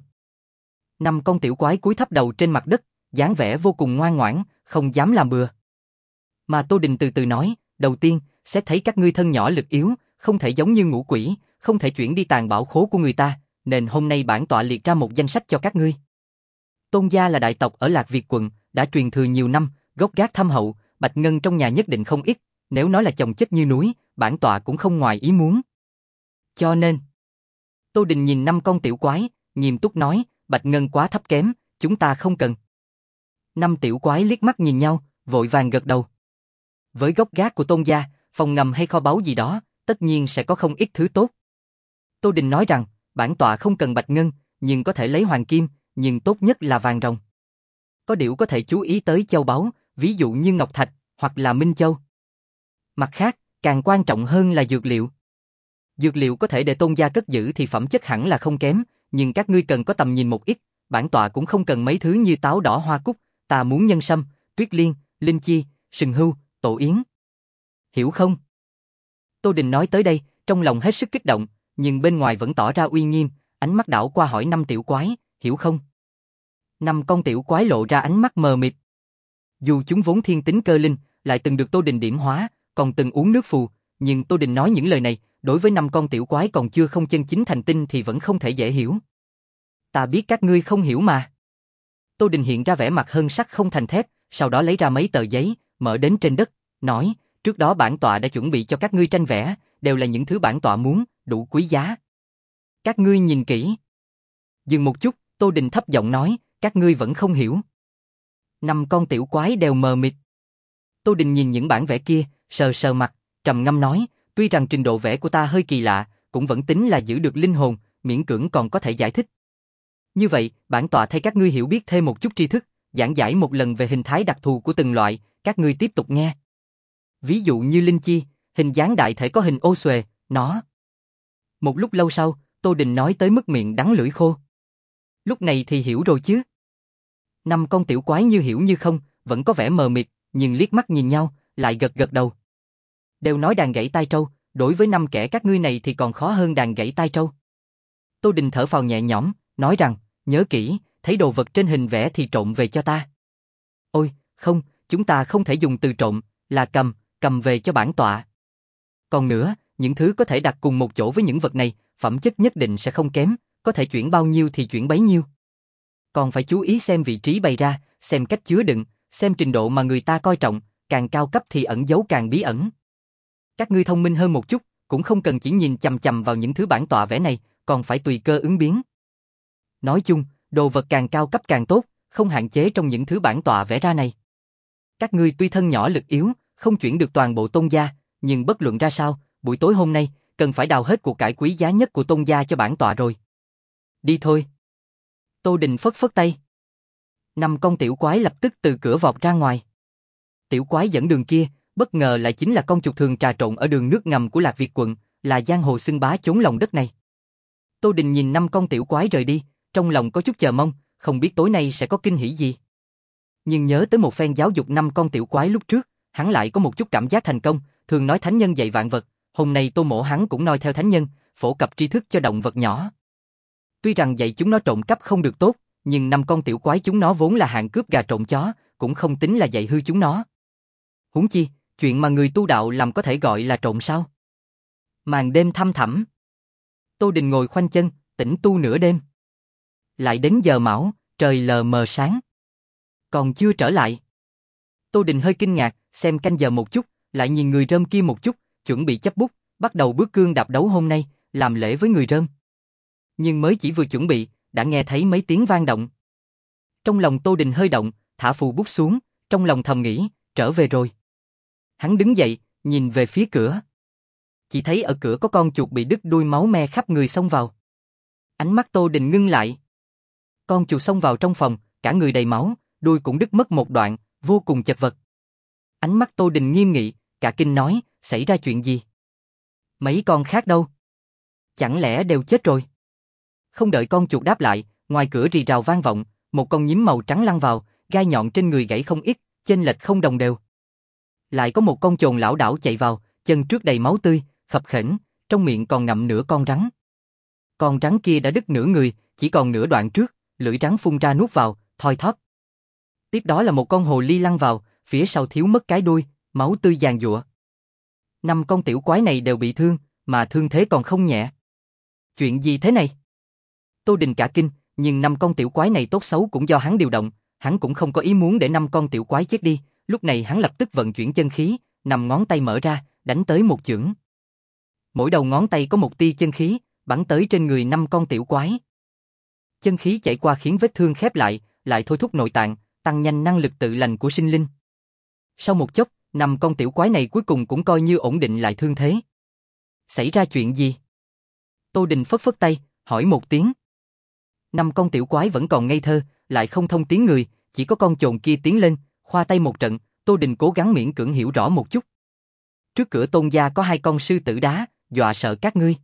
Năm con tiểu quái cúi thấp đầu trên mặt đất, dáng vẻ vô cùng ngoan ngoãn, không dám làm bừa. Mà Tô Đình từ từ nói, đầu tiên, xét thấy các ngươi thân nhỏ lực yếu, không thể giống như ngũ quỷ, không thể chuyển đi tàn bảo khố của người ta, nên hôm nay bản tọa liệt ra một danh sách cho các ngươi. Tôn gia là đại tộc ở Lạc Việt quận, đã truyền thừa nhiều năm, gốc gác thâm hậu, bạch ngân trong nhà nhất định không ít, nếu nói là chồng chất như núi, bản tọa cũng không ngoài ý muốn. Cho nên, Tô Đình nhìn năm con tiểu quái, nghiêm túc nói, bạch ngân quá thấp kém, chúng ta không cần. Năm tiểu quái liếc mắt nhìn nhau, vội vàng gật đầu. Với gốc gác của Tôn gia, phòng ngầm hay kho báu gì đó, tất nhiên sẽ có không ít thứ tốt. Tô Đình nói rằng, bản tọa không cần bạch ngân, nhưng có thể lấy hoàng kim, nhưng tốt nhất là vàng ròng. Có điều có thể chú ý tới châu báu, ví dụ như ngọc thạch, hoặc là minh châu. Mặt khác, càng quan trọng hơn là dược liệu. Dược liệu có thể để Tôn gia cất giữ thì phẩm chất hẳn là không kém, nhưng các ngươi cần có tầm nhìn một ít, bản tọa cũng không cần mấy thứ như táo đỏ hoa cúc, ta muốn nhân sâm, tuyết liên, linh chi, sừng hưu, tổ yến. Hiểu không? Tô Đình nói tới đây, trong lòng hết sức kích động, nhưng bên ngoài vẫn tỏ ra uy nghiêm, ánh mắt đảo qua hỏi năm tiểu quái, hiểu không? Năm con tiểu quái lộ ra ánh mắt mờ mịt. Dù chúng vốn thiên tính cơ linh, lại từng được Tô Đình điểm hóa, còn từng uống nước phù, nhưng Tô Đình nói những lời này, đối với năm con tiểu quái còn chưa không chân chính thành tinh thì vẫn không thể dễ hiểu. Ta biết các ngươi không hiểu mà. Tô Đình hiện ra vẻ mặt hân sắc không thành thép, sau đó lấy ra mấy tờ giấy, mở đến trên đất, nói, trước đó bản tọa đã chuẩn bị cho các ngươi tranh vẽ, đều là những thứ bản tọa muốn, đủ quý giá. Các ngươi nhìn kỹ. Dừng một chút, Tô Đình thấp giọng nói, các ngươi vẫn không hiểu. Năm con tiểu quái đều mờ mịt. Tô Đình nhìn những bản vẽ kia, sờ sờ mặt, trầm ngâm nói, tuy rằng trình độ vẽ của ta hơi kỳ lạ, cũng vẫn tính là giữ được linh hồn, miễn cưỡng còn có thể giải thích. Như vậy, bản tọa thay các ngươi hiểu biết thêm một chút tri thức, giảng giải một lần về hình thái đặc thù của từng loại, các ngươi tiếp tục nghe. Ví dụ như linh chi, hình dáng đại thể có hình ô xuề, nó. Một lúc lâu sau, Tô Đình nói tới mức miệng đắng lưỡi khô. Lúc này thì hiểu rồi chứ. Năm con tiểu quái như hiểu như không, vẫn có vẻ mờ mịt, nhưng liếc mắt nhìn nhau, lại gật gật đầu. Đều nói đàn gãy tai trâu, đối với năm kẻ các ngươi này thì còn khó hơn đàn gãy tai trâu. Tô Đình thở phào nhẹ nhõm, nói rằng, nhớ kỹ, thấy đồ vật trên hình vẽ thì trộn về cho ta. Ôi, không, chúng ta không thể dùng từ trộn, là cầm, cầm về cho bản tọa. Còn nữa, những thứ có thể đặt cùng một chỗ với những vật này, phẩm chất nhất định sẽ không kém, có thể chuyển bao nhiêu thì chuyển bấy nhiêu. Còn phải chú ý xem vị trí bày ra, xem cách chứa đựng, Xem trình độ mà người ta coi trọng, càng cao cấp thì ẩn giấu càng bí ẩn. Các ngươi thông minh hơn một chút, cũng không cần chỉ nhìn chằm chằm vào những thứ bản tọa vẽ này, còn phải tùy cơ ứng biến. Nói chung, đồ vật càng cao cấp càng tốt, không hạn chế trong những thứ bản tọa vẽ ra này. Các ngươi tuy thân nhỏ lực yếu, không chuyển được toàn bộ Tôn gia, nhưng bất luận ra sao, buổi tối hôm nay, cần phải đào hết của cải quý giá nhất của Tôn gia cho bản tọa rồi. Đi thôi. Tô Đình phất phất tay. Năm con tiểu quái lập tức từ cửa vọt ra ngoài. Tiểu quái dẫn đường kia, bất ngờ lại chính là con chuột thường trà trộn ở đường nước ngầm của Lạc Việt quận, là giang hồ xưng bá chốn lòng đất này. Tô Đình nhìn năm con tiểu quái rời đi, trong lòng có chút chờ mong, không biết tối nay sẽ có kinh hỉ gì. Nhưng nhớ tới một phen giáo dục năm con tiểu quái lúc trước, hắn lại có một chút cảm giác thành công, thường nói thánh nhân dạy vạn vật, hôm nay Tô Mỗ hắn cũng noi theo thánh nhân, phổ cập tri thức cho động vật nhỏ. Tuy rằng dạy chúng nó trộm cắp không được tốt, nhưng năm con tiểu quái chúng nó vốn là hạng cướp gà trộm chó, cũng không tính là dạy hư chúng nó. Huống chi, chuyện mà người tu đạo làm có thể gọi là trộm sao? Màn đêm thăm thẳm. Tô Đình ngồi khoanh chân, tĩnh tu nửa đêm. Lại đến giờ mão, trời lờ mờ sáng. Còn chưa trở lại. Tô Đình hơi kinh ngạc, xem canh giờ một chút, lại nhìn người rơm kia một chút, chuẩn bị chấp bút, bắt đầu bước cương đạp đấu hôm nay, làm lễ với người rơm. Nhưng mới chỉ vừa chuẩn bị, đã nghe thấy mấy tiếng vang động. Trong lòng Tô Đình hơi động, thả phù bút xuống, trong lòng thầm nghĩ, trở về rồi. Hắn đứng dậy, nhìn về phía cửa. Chỉ thấy ở cửa có con chuột bị đứt đuôi máu me khắp người xông vào. Ánh mắt Tô Đình ngưng lại. Con chuột xông vào trong phòng, cả người đầy máu, đuôi cũng đứt mất một đoạn, vô cùng chật vật. Ánh mắt Tô Đình nghiêm nghị, cả kinh nói, xảy ra chuyện gì? Mấy con khác đâu? Chẳng lẽ đều chết rồi? Không đợi con chuột đáp lại, ngoài cửa rì rào vang vọng, một con nhím màu trắng lăn vào, gai nhọn trên người gãy không ít, chênh lệch không đồng đều. Lại có một con chồn lão đảo chạy vào, chân trước đầy máu tươi, khập khểnh, trong miệng còn ngậm nửa con rắn. Con rắn kia đã đứt nửa người, chỉ còn nửa đoạn trước, lưỡi rắn phun ra nuốt vào, thoi thóp. Tiếp đó là một con hồ ly lăn vào, phía sau thiếu mất cái đuôi, máu tươi giàn giụa. Năm con tiểu quái này đều bị thương, mà thương thế còn không nhẹ. Chuyện gì thế này? Tô Đình cả kinh, nhưng năm con tiểu quái này tốt xấu cũng do hắn điều động, hắn cũng không có ý muốn để năm con tiểu quái chết đi, lúc này hắn lập tức vận chuyển chân khí, nằm ngón tay mở ra, đánh tới một chưởng. Mỗi đầu ngón tay có một tia chân khí, bắn tới trên người năm con tiểu quái. Chân khí chảy qua khiến vết thương khép lại, lại thôi thúc nội tạng, tăng nhanh năng lực tự lành của sinh linh. Sau một chốc, năm con tiểu quái này cuối cùng cũng coi như ổn định lại thương thế. Xảy ra chuyện gì? Tô Đình phất phất tay, hỏi một tiếng. Năm con tiểu quái vẫn còn ngây thơ, lại không thông tiếng người, chỉ có con chồn kia tiến lên, khoa tay một trận, Tô Đình cố gắng miễn cưỡng hiểu rõ một chút. Trước cửa Tôn gia có hai con sư tử đá, dọa sợ các ngươi.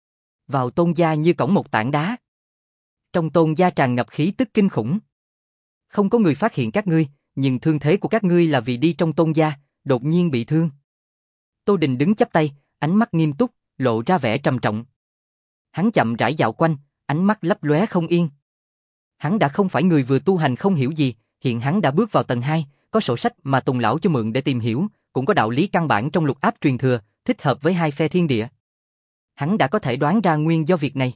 Vào Tôn gia như cổng một tảng đá. Trong Tôn gia tràn ngập khí tức kinh khủng. Không có người phát hiện các ngươi, nhưng thương thế của các ngươi là vì đi trong Tôn gia, đột nhiên bị thương. Tô Đình đứng chắp tay, ánh mắt nghiêm túc, lộ ra vẻ trầm trọng. Hắn chậm rãi dạo quanh, ánh mắt lấp lóe không yên. Hắn đã không phải người vừa tu hành không hiểu gì, hiện hắn đã bước vào tầng hai, có sổ sách mà Tùng lão cho mượn để tìm hiểu, cũng có đạo lý căn bản trong lục áp truyền thừa, thích hợp với hai phe thiên địa. Hắn đã có thể đoán ra nguyên do việc này.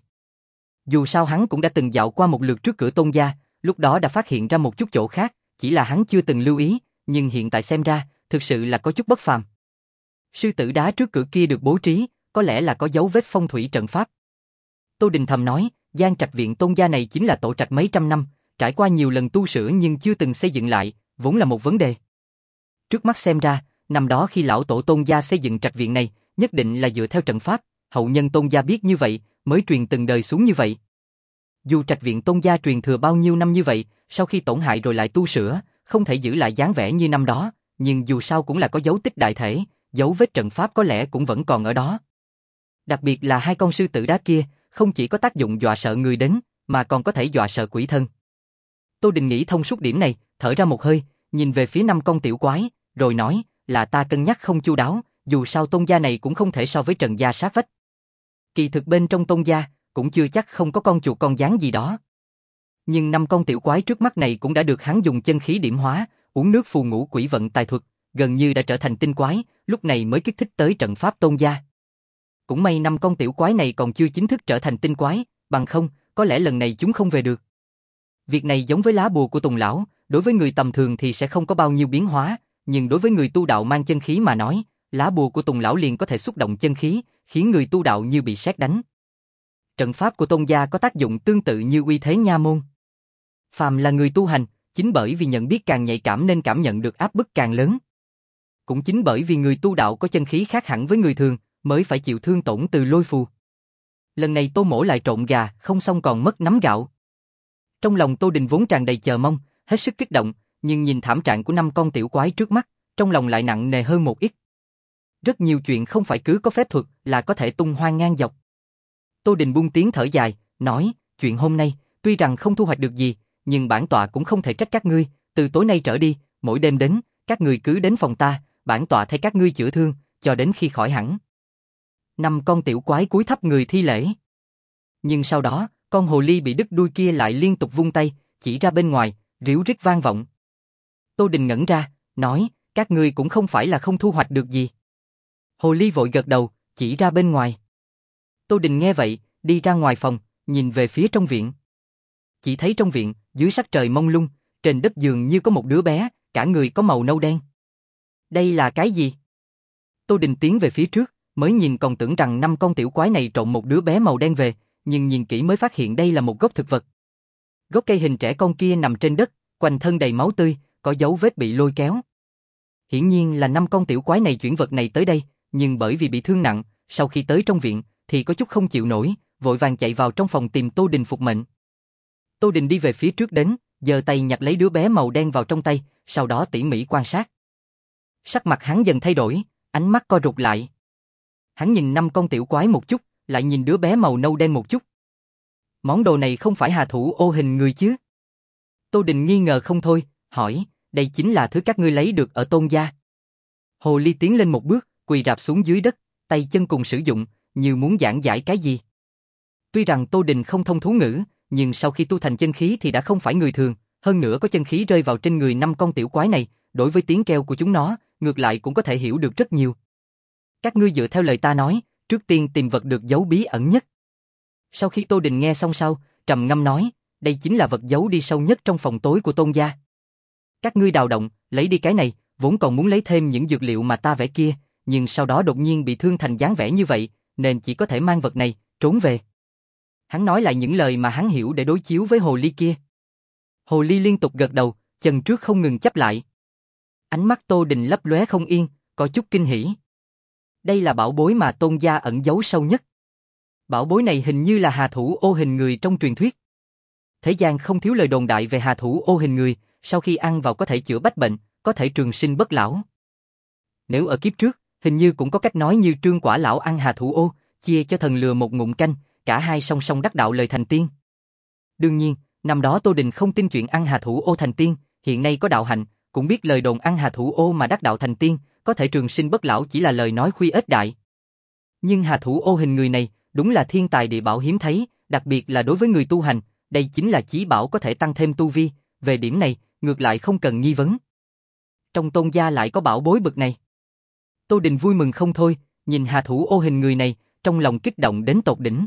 Dù sao hắn cũng đã từng dạo qua một lượt trước cửa Tôn gia, lúc đó đã phát hiện ra một chút chỗ khác, chỉ là hắn chưa từng lưu ý, nhưng hiện tại xem ra, thực sự là có chút bất phàm. Sư tử đá trước cửa kia được bố trí, có lẽ là có dấu vết phong thủy trận pháp. Tô Đình thầm nói, Giang Trạch viện Tôn gia này chính là tổ trạch mấy trăm năm, trải qua nhiều lần tu sửa nhưng chưa từng xây dựng lại, vốn là một vấn đề. Trước mắt xem ra, năm đó khi lão tổ Tôn gia xây dựng trạch viện này, nhất định là dựa theo trận pháp, hậu nhân Tôn gia biết như vậy, mới truyền từng đời xuống như vậy. Dù trạch viện Tôn gia truyền thừa bao nhiêu năm như vậy, sau khi tổn hại rồi lại tu sửa, không thể giữ lại dáng vẻ như năm đó, nhưng dù sao cũng là có dấu tích đại thể, dấu vết trận pháp có lẽ cũng vẫn còn ở đó. Đặc biệt là hai con sư tử đá kia, không chỉ có tác dụng dọa sợ người đến, mà còn có thể dọa sợ quỷ thân. Tô Đình nghĩ thông suốt điểm này, thở ra một hơi, nhìn về phía năm con tiểu quái, rồi nói, là ta cân nhắc không chu đáo, dù sao Tôn gia này cũng không thể so với Trần gia sát vách. Kỳ thực bên trong Tôn gia, cũng chưa chắc không có con chuột con gián gì đó. Nhưng năm con tiểu quái trước mắt này cũng đã được hắn dùng chân khí điểm hóa, uống nước phù ngũ quỷ vận tài thuật, gần như đã trở thành tinh quái, lúc này mới kích thích tới trận pháp Tôn gia. Cũng may năm con tiểu quái này còn chưa chính thức trở thành tinh quái, bằng không, có lẽ lần này chúng không về được. Việc này giống với lá bùa của Tùng lão, đối với người tầm thường thì sẽ không có bao nhiêu biến hóa, nhưng đối với người tu đạo mang chân khí mà nói, lá bùa của Tùng lão liền có thể xúc động chân khí, khiến người tu đạo như bị sét đánh. Trận pháp của Tôn gia có tác dụng tương tự như uy thế nha môn. Phàm là người tu hành, chính bởi vì nhận biết càng nhạy cảm nên cảm nhận được áp bức càng lớn. Cũng chính bởi vì người tu đạo có chân khí khác hẳn với người thường, mới phải chịu thương tổn từ lôi phù. Lần này Tô Mỗ lại trộn gà, không xong còn mất nắm gạo. Trong lòng Tô Đình vốn tràn đầy chờ mong, hết sức kích động, nhưng nhìn thảm trạng của năm con tiểu quái trước mắt, trong lòng lại nặng nề hơn một ít. Rất nhiều chuyện không phải cứ có phép thuật là có thể tung hoang ngang dọc. Tô Đình buông tiếng thở dài, nói, chuyện hôm nay, tuy rằng không thu hoạch được gì, nhưng bản tọa cũng không thể trách các ngươi, từ tối nay trở đi, mỗi đêm đến, các ngươi cứ đến phòng ta, bản tọa thay các ngươi chữa thương, cho đến khi khỏi hẳn. Năm con tiểu quái cúi thấp người thi lễ. Nhưng sau đó, con hồ ly bị đứt đuôi kia lại liên tục vung tay, chỉ ra bên ngoài, ríu rít vang vọng. Tô Đình ngẩn ra, nói, các ngươi cũng không phải là không thu hoạch được gì. Hồ ly vội gật đầu, chỉ ra bên ngoài. Tô Đình nghe vậy, đi ra ngoài phòng, nhìn về phía trong viện. Chỉ thấy trong viện, dưới sắc trời mông lung, trên đất giường như có một đứa bé, cả người có màu nâu đen. Đây là cái gì? Tô Đình tiến về phía trước, mới nhìn còn tưởng rằng năm con tiểu quái này trộn một đứa bé màu đen về, nhưng nhìn kỹ mới phát hiện đây là một gốc thực vật. Gốc cây hình trẻ con kia nằm trên đất, quanh thân đầy máu tươi, có dấu vết bị lôi kéo. Hiển nhiên là năm con tiểu quái này chuyển vật này tới đây, nhưng bởi vì bị thương nặng, sau khi tới trong viện, thì có chút không chịu nổi, vội vàng chạy vào trong phòng tìm Tô Đình phục mệnh. Tô Đình đi về phía trước đến, giơ tay nhặt lấy đứa bé màu đen vào trong tay, sau đó tỉ mỉ quan sát. Sắc mặt hắn dần thay đổi, ánh mắt co rụt lại. Hắn nhìn năm con tiểu quái một chút, lại nhìn đứa bé màu nâu đen một chút. Món đồ này không phải hà thủ ô hình người chứ? Tô Đình nghi ngờ không thôi, hỏi, đây chính là thứ các ngươi lấy được ở Tôn gia. Hồ ly tiến lên một bước, quỳ rạp xuống dưới đất, tay chân cùng sử dụng, như muốn giảng giải cái gì. Tuy rằng Tô Đình không thông thú ngữ, nhưng sau khi tu thành chân khí thì đã không phải người thường, hơn nữa có chân khí rơi vào trên người năm con tiểu quái này, đối với tiếng kêu của chúng nó, ngược lại cũng có thể hiểu được rất nhiều. Các ngươi dựa theo lời ta nói, trước tiên tìm vật được giấu bí ẩn nhất. Sau khi Tô Đình nghe xong sau, trầm ngâm nói, đây chính là vật giấu đi sâu nhất trong phòng tối của Tôn gia. Các ngươi đào động, lấy đi cái này, vốn còn muốn lấy thêm những dược liệu mà ta vẽ kia, nhưng sau đó đột nhiên bị thương thành dáng vẻ như vậy, nên chỉ có thể mang vật này, trốn về. Hắn nói lại những lời mà hắn hiểu để đối chiếu với hồ ly kia. Hồ ly liên tục gật đầu, chân trước không ngừng chắp lại. Ánh mắt Tô Đình lấp lóe không yên, có chút kinh hỉ. Đây là bảo bối mà Tôn gia ẩn giấu sâu nhất. Bảo bối này hình như là hà thủ ô hình người trong truyền thuyết. Thế gian không thiếu lời đồn đại về hà thủ ô hình người, sau khi ăn vào có thể chữa bách bệnh, có thể trường sinh bất lão. Nếu ở kiếp trước, hình như cũng có cách nói như Trương Quả Lão ăn hà thủ ô, chia cho thần lừa một ngụm canh, cả hai song song đắc đạo lời thành tiên. Đương nhiên, năm đó Tô Đình không tin chuyện ăn hà thủ ô thành tiên, hiện nay có đạo hạnh, cũng biết lời đồn ăn hà thủ ô mà đắc đạo thành tiên, có thể trường sinh bất lão chỉ là lời nói khuya ếch đại. Nhưng hà thủ ô hình người này, đúng là thiên tài địa bảo hiếm thấy, đặc biệt là đối với người tu hành, đây chính là chí bảo có thể tăng thêm tu vi, về điểm này, ngược lại không cần nghi vấn. Trong Tôn gia lại có bảo bối bực này. Tô Đình vui mừng không thôi, nhìn hà thủ ô hình người này, trong lòng kích động đến tột đỉnh.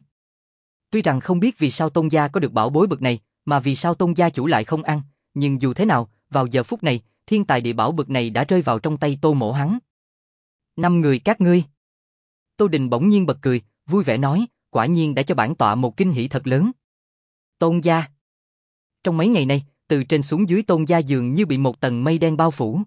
Tuy rằng không biết vì sao Tôn gia có được bảo bối bực này, mà vì sao Tôn gia chủ lại không ăn, nhưng dù thế nào, vào giờ phút này, thiên tài địa bảo bực này đã rơi vào trong tay Tô Mỗ hắn. Năm người các ngươi. Tô Đình bỗng nhiên bật cười, vui vẻ nói, quả nhiên đã cho bản tọa một kinh hỉ thật lớn. Tôn gia. Trong mấy ngày nay, từ trên xuống dưới Tôn gia dường như bị một tầng mây đen bao phủ.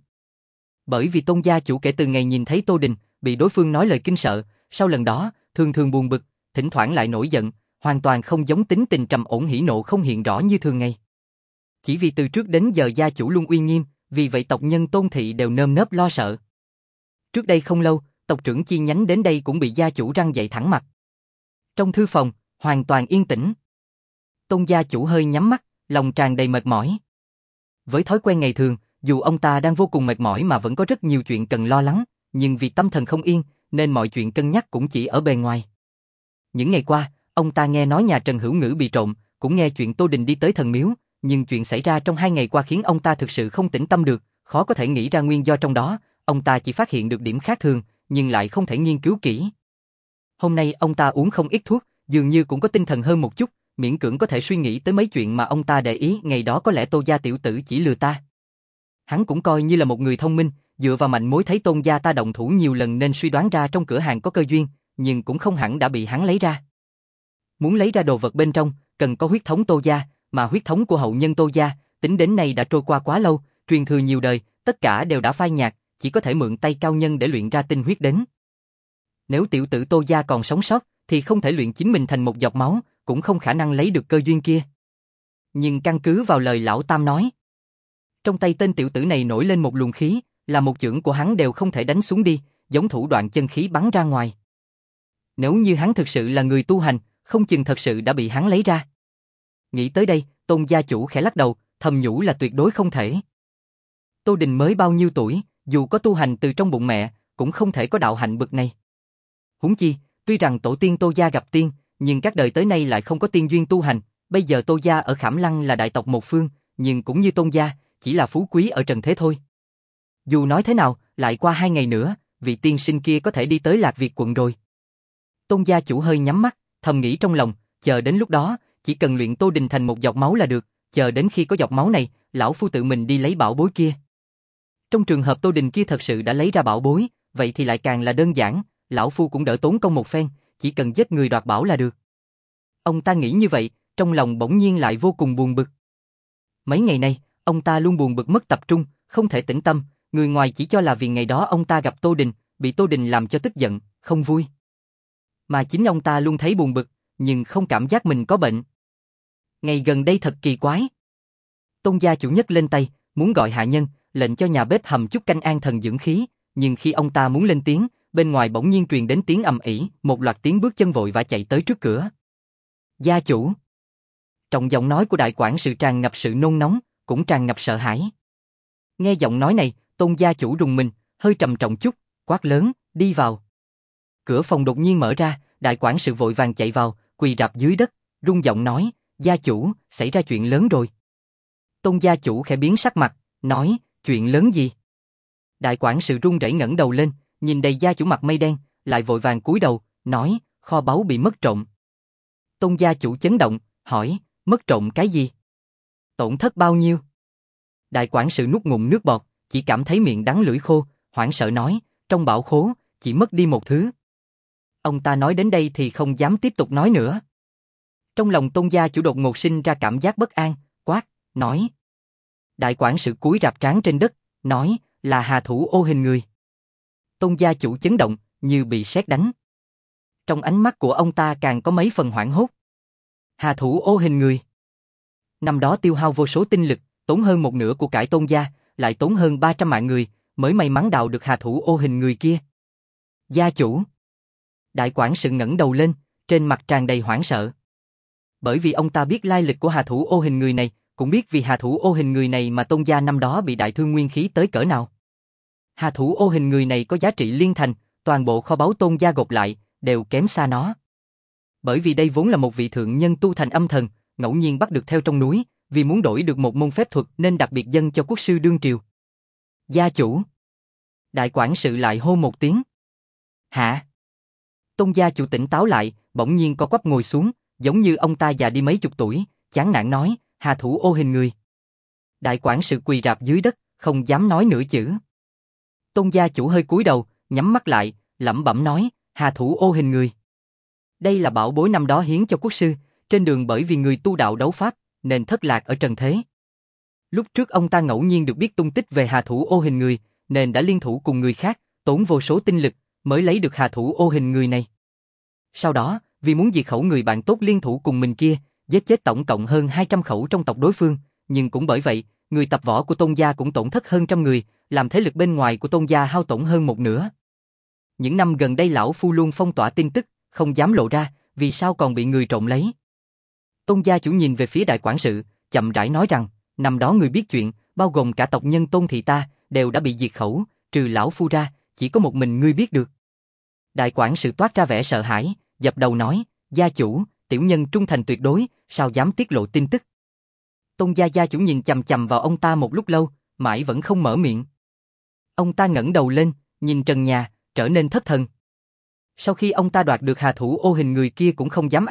Bởi vì Tôn gia chủ kể từ ngày nhìn thấy Tô Đình, bị đối phương nói lời kinh sợ, sau lần đó, thường thường buồn bực, thỉnh thoảng lại nổi giận, hoàn toàn không giống tính tình trầm ổn hỉ nộ không hiện rõ như thường ngày. Chỉ vì từ trước đến giờ gia chủ luôn uy nghiêm, vì vậy tộc nhân Tôn thị đều nơm nớp lo sợ. Trước đây không lâu, tộc trưởng chi nhánh đến đây cũng bị gia chủ răng dậy thẳng mặt. Trong thư phòng, hoàn toàn yên tĩnh. Tôn gia chủ hơi nhắm mắt, lòng tràn đầy mệt mỏi. Với thói quen ngày thường, dù ông ta đang vô cùng mệt mỏi mà vẫn có rất nhiều chuyện cần lo lắng, nhưng vì tâm thần không yên, nên mọi chuyện cân nhắc cũng chỉ ở bề ngoài. Những ngày qua, ông ta nghe nói nhà Trần Hữu Ngữ bị trộm, cũng nghe chuyện Tô Đình đi tới thần miếu, nhưng chuyện xảy ra trong hai ngày qua khiến ông ta thực sự không tĩnh tâm được, khó có thể nghĩ ra nguyên do trong đó, ông ta chỉ phát hiện được điểm khác thường, nhưng lại không thể nghiên cứu kỹ. Hôm nay ông ta uống không ít thuốc, dường như cũng có tinh thần hơn một chút, miễn cưỡng có thể suy nghĩ tới mấy chuyện mà ông ta để ý, ngày đó có lẽ Tô gia tiểu tử chỉ lừa ta. Hắn cũng coi như là một người thông minh, dựa vào manh mối thấy Tôn gia ta động thủ nhiều lần nên suy đoán ra trong cửa hàng có cơ duyên, nhưng cũng không hẳn đã bị hắn lấy ra. Muốn lấy ra đồ vật bên trong, cần có huyết thống Tô gia, mà huyết thống của hậu nhân Tô gia, tính đến nay đã trôi qua quá lâu, truyền thừa nhiều đời, tất cả đều đã phai nhạt, chỉ có thể mượn tay cao nhân để luyện ra tinh huyết đến. Nếu tiểu tử Tô gia còn sống sót, thì không thể luyện chính mình thành một giọt máu, cũng không khả năng lấy được cơ duyên kia. Nhưng căn cứ vào lời lão tam nói, trong tay tên tiểu tử này nổi lên một luồng khí, là một chưởng của hắn đều không thể đánh xuống đi, giống thủ đoạn chân khí bắn ra ngoài. Nếu như hắn thực sự là người tu hành, không chừng thật sự đã bị hắn lấy ra. Nghĩ tới đây, Tôn gia chủ khẽ lắc đầu, thầm nhủ là tuyệt đối không thể. Tô Đình mới bao nhiêu tuổi, dù có tu hành từ trong bụng mẹ, cũng không thể có đạo hạnh bực này. Huống chi, tuy rằng tổ tiên Tô gia gặp tiên, nhưng các đời tới nay lại không có tiên duyên tu hành. Bây giờ Tô gia ở Khảm Lăng là đại tộc một phương, nhưng cũng như Tôn gia, chỉ là phú quý ở trần thế thôi. Dù nói thế nào, lại qua hai ngày nữa, vị tiên sinh kia có thể đi tới Lạc Việt quận rồi. Tôn gia chủ hơi nhắm mắt, thầm nghĩ trong lòng, chờ đến lúc đó, chỉ cần luyện Tô Đình thành một giọt máu là được, chờ đến khi có giọt máu này, lão phu tự mình đi lấy bảo bối kia. Trong trường hợp Tô Đình kia thật sự đã lấy ra bảo bối, vậy thì lại càng là đơn giản, lão phu cũng đỡ tốn công một phen, chỉ cần giết người đoạt bảo là được. Ông ta nghĩ như vậy, trong lòng bỗng nhiên lại vô cùng buồn bực. Mấy ngày nay, ông ta luôn buồn bực mất tập trung, không thể tĩnh tâm, người ngoài chỉ cho là vì ngày đó ông ta gặp Tô Đình, bị Tô Đình làm cho tức giận, không vui. Mà chính ông ta luôn thấy buồn bực, nhưng không cảm giác mình có bệnh. Ngày gần đây thật kỳ quái. Tôn gia chủ nhấc lên tay, muốn gọi hạ nhân, lệnh cho nhà bếp hầm chút canh an thần dưỡng khí, nhưng khi ông ta muốn lên tiếng, bên ngoài bỗng nhiên truyền đến tiếng ầm ĩ, một loạt tiếng bước chân vội vã chạy tới trước cửa. Gia chủ. Trong giọng nói của đại quản sự tràn ngập sự nôn nóng, cũng tràn ngập sợ hãi. Nghe giọng nói này, Tôn gia chủ rùng mình, hơi trầm trọng chút, quát lớn, đi vào. Cửa phòng đột nhiên mở ra, đại quản sự vội vàng chạy vào, quỳ rạp dưới đất, rung giọng nói, gia chủ, xảy ra chuyện lớn rồi. Tôn gia chủ khẽ biến sắc mặt, nói, chuyện lớn gì? Đại quản sự run rẩy ngẩng đầu lên, nhìn đầy gia chủ mặt mây đen, lại vội vàng cúi đầu, nói, kho báu bị mất trộm. Tôn gia chủ chấn động, hỏi, mất trộm cái gì? Tổn thất bao nhiêu? Đại quản sự nuốt ngụm nước bọt, chỉ cảm thấy miệng đắng lưỡi khô, hoảng sợ nói, trong bảo khố, chỉ mất đi một thứ. Ông ta nói đến đây thì không dám tiếp tục nói nữa. Trong lòng Tôn gia chủ đột ngột sinh ra cảm giác bất an, quát, nói. Đại quản sự cúi rạp trán trên đất, nói, là Hà Thủ Ô hình người. Tôn gia chủ chấn động, như bị sét đánh. Trong ánh mắt của ông ta càng có mấy phần hoảng hốt. Hà Thủ Ô hình người. Năm đó tiêu hao vô số tinh lực, tốn hơn một nửa của cải Tôn gia, lại tốn hơn ba trăm mạng người, mới may mắn đào được Hà Thủ Ô hình người kia. Gia chủ. Đại quản sự ngẩng đầu lên, trên mặt tràn đầy hoảng sợ. Bởi vì ông ta biết lai lịch của Hà Thủ Ô hình người này, cũng biết vì Hà Thủ Ô hình người này mà Tôn gia năm đó bị đại thương nguyên khí tới cỡ nào. Hà Thủ Ô hình người này có giá trị liên thành, toàn bộ kho báu Tôn gia gộp lại, đều kém xa nó. Bởi vì đây vốn là một vị thượng nhân tu thành âm thần, ngẫu nhiên bắt được theo trong núi, vì muốn đổi được một môn phép thuật nên đặc biệt dâng cho quốc sư đương triều. Gia chủ. Đại quản sự lại hô một tiếng. Hả? Tôn gia chủ tỉnh táo lại, bỗng nhiên co quắp ngồi xuống, giống như ông ta già đi mấy chục tuổi, chán nản nói, Hà Thủ Ô hình người. Đại quản sự quỳ rạp dưới đất, không dám nói nửa chữ. Tôn gia chủ hơi cúi đầu, nhắm mắt lại, lẩm bẩm nói, Hà Thủ Ô hình người. Đây là bảo bối năm đó hiến cho quốc sư, trên đường bởi vì người tu đạo đấu pháp, nên thất lạc ở trần thế. Lúc trước ông ta ngẫu nhiên được biết tung tích về Hà Thủ Ô hình người, nên đã liên thủ cùng người khác, tốn vô số tinh lực, mới lấy được Hà Thủ Ô hình người này. Sau đó, vì muốn diệt khẩu người bạn tốt liên thủ cùng mình kia, giết chết tổng cộng hơn hai trăm khẩu trong tộc đối phương, nhưng cũng bởi vậy, người tập võ của Tôn gia cũng tổn thất hơn trăm người, làm thế lực bên ngoài của Tôn gia hao tổn hơn một nửa. Những năm gần đây lão phu luôn phong tỏa tin tức, không dám lộ ra, vì sao còn bị người trộm lấy. Tôn gia chủ nhìn về phía đại quản sự, chậm rãi nói rằng, năm đó người biết chuyện, bao gồm cả tộc nhân Tôn thị ta, đều đã bị diệt khẩu, trừ lão phu ra, chỉ có một mình ngươi biết được. Đại quản sự toát ra vẻ sợ hãi, dập đầu nói, gia chủ, tiểu nhân trung thành tuyệt đối, sao dám tiết lộ tin tức. Tôn gia gia chủ nhìn chằm chằm vào ông ta một lúc lâu, mãi vẫn không mở miệng. Ông ta ngẩng đầu lên, nhìn trần nhà, trở nên thất thần. Sau khi ông ta đoạt được Hà Thủ Ô hình người kia cũng không dám ăn,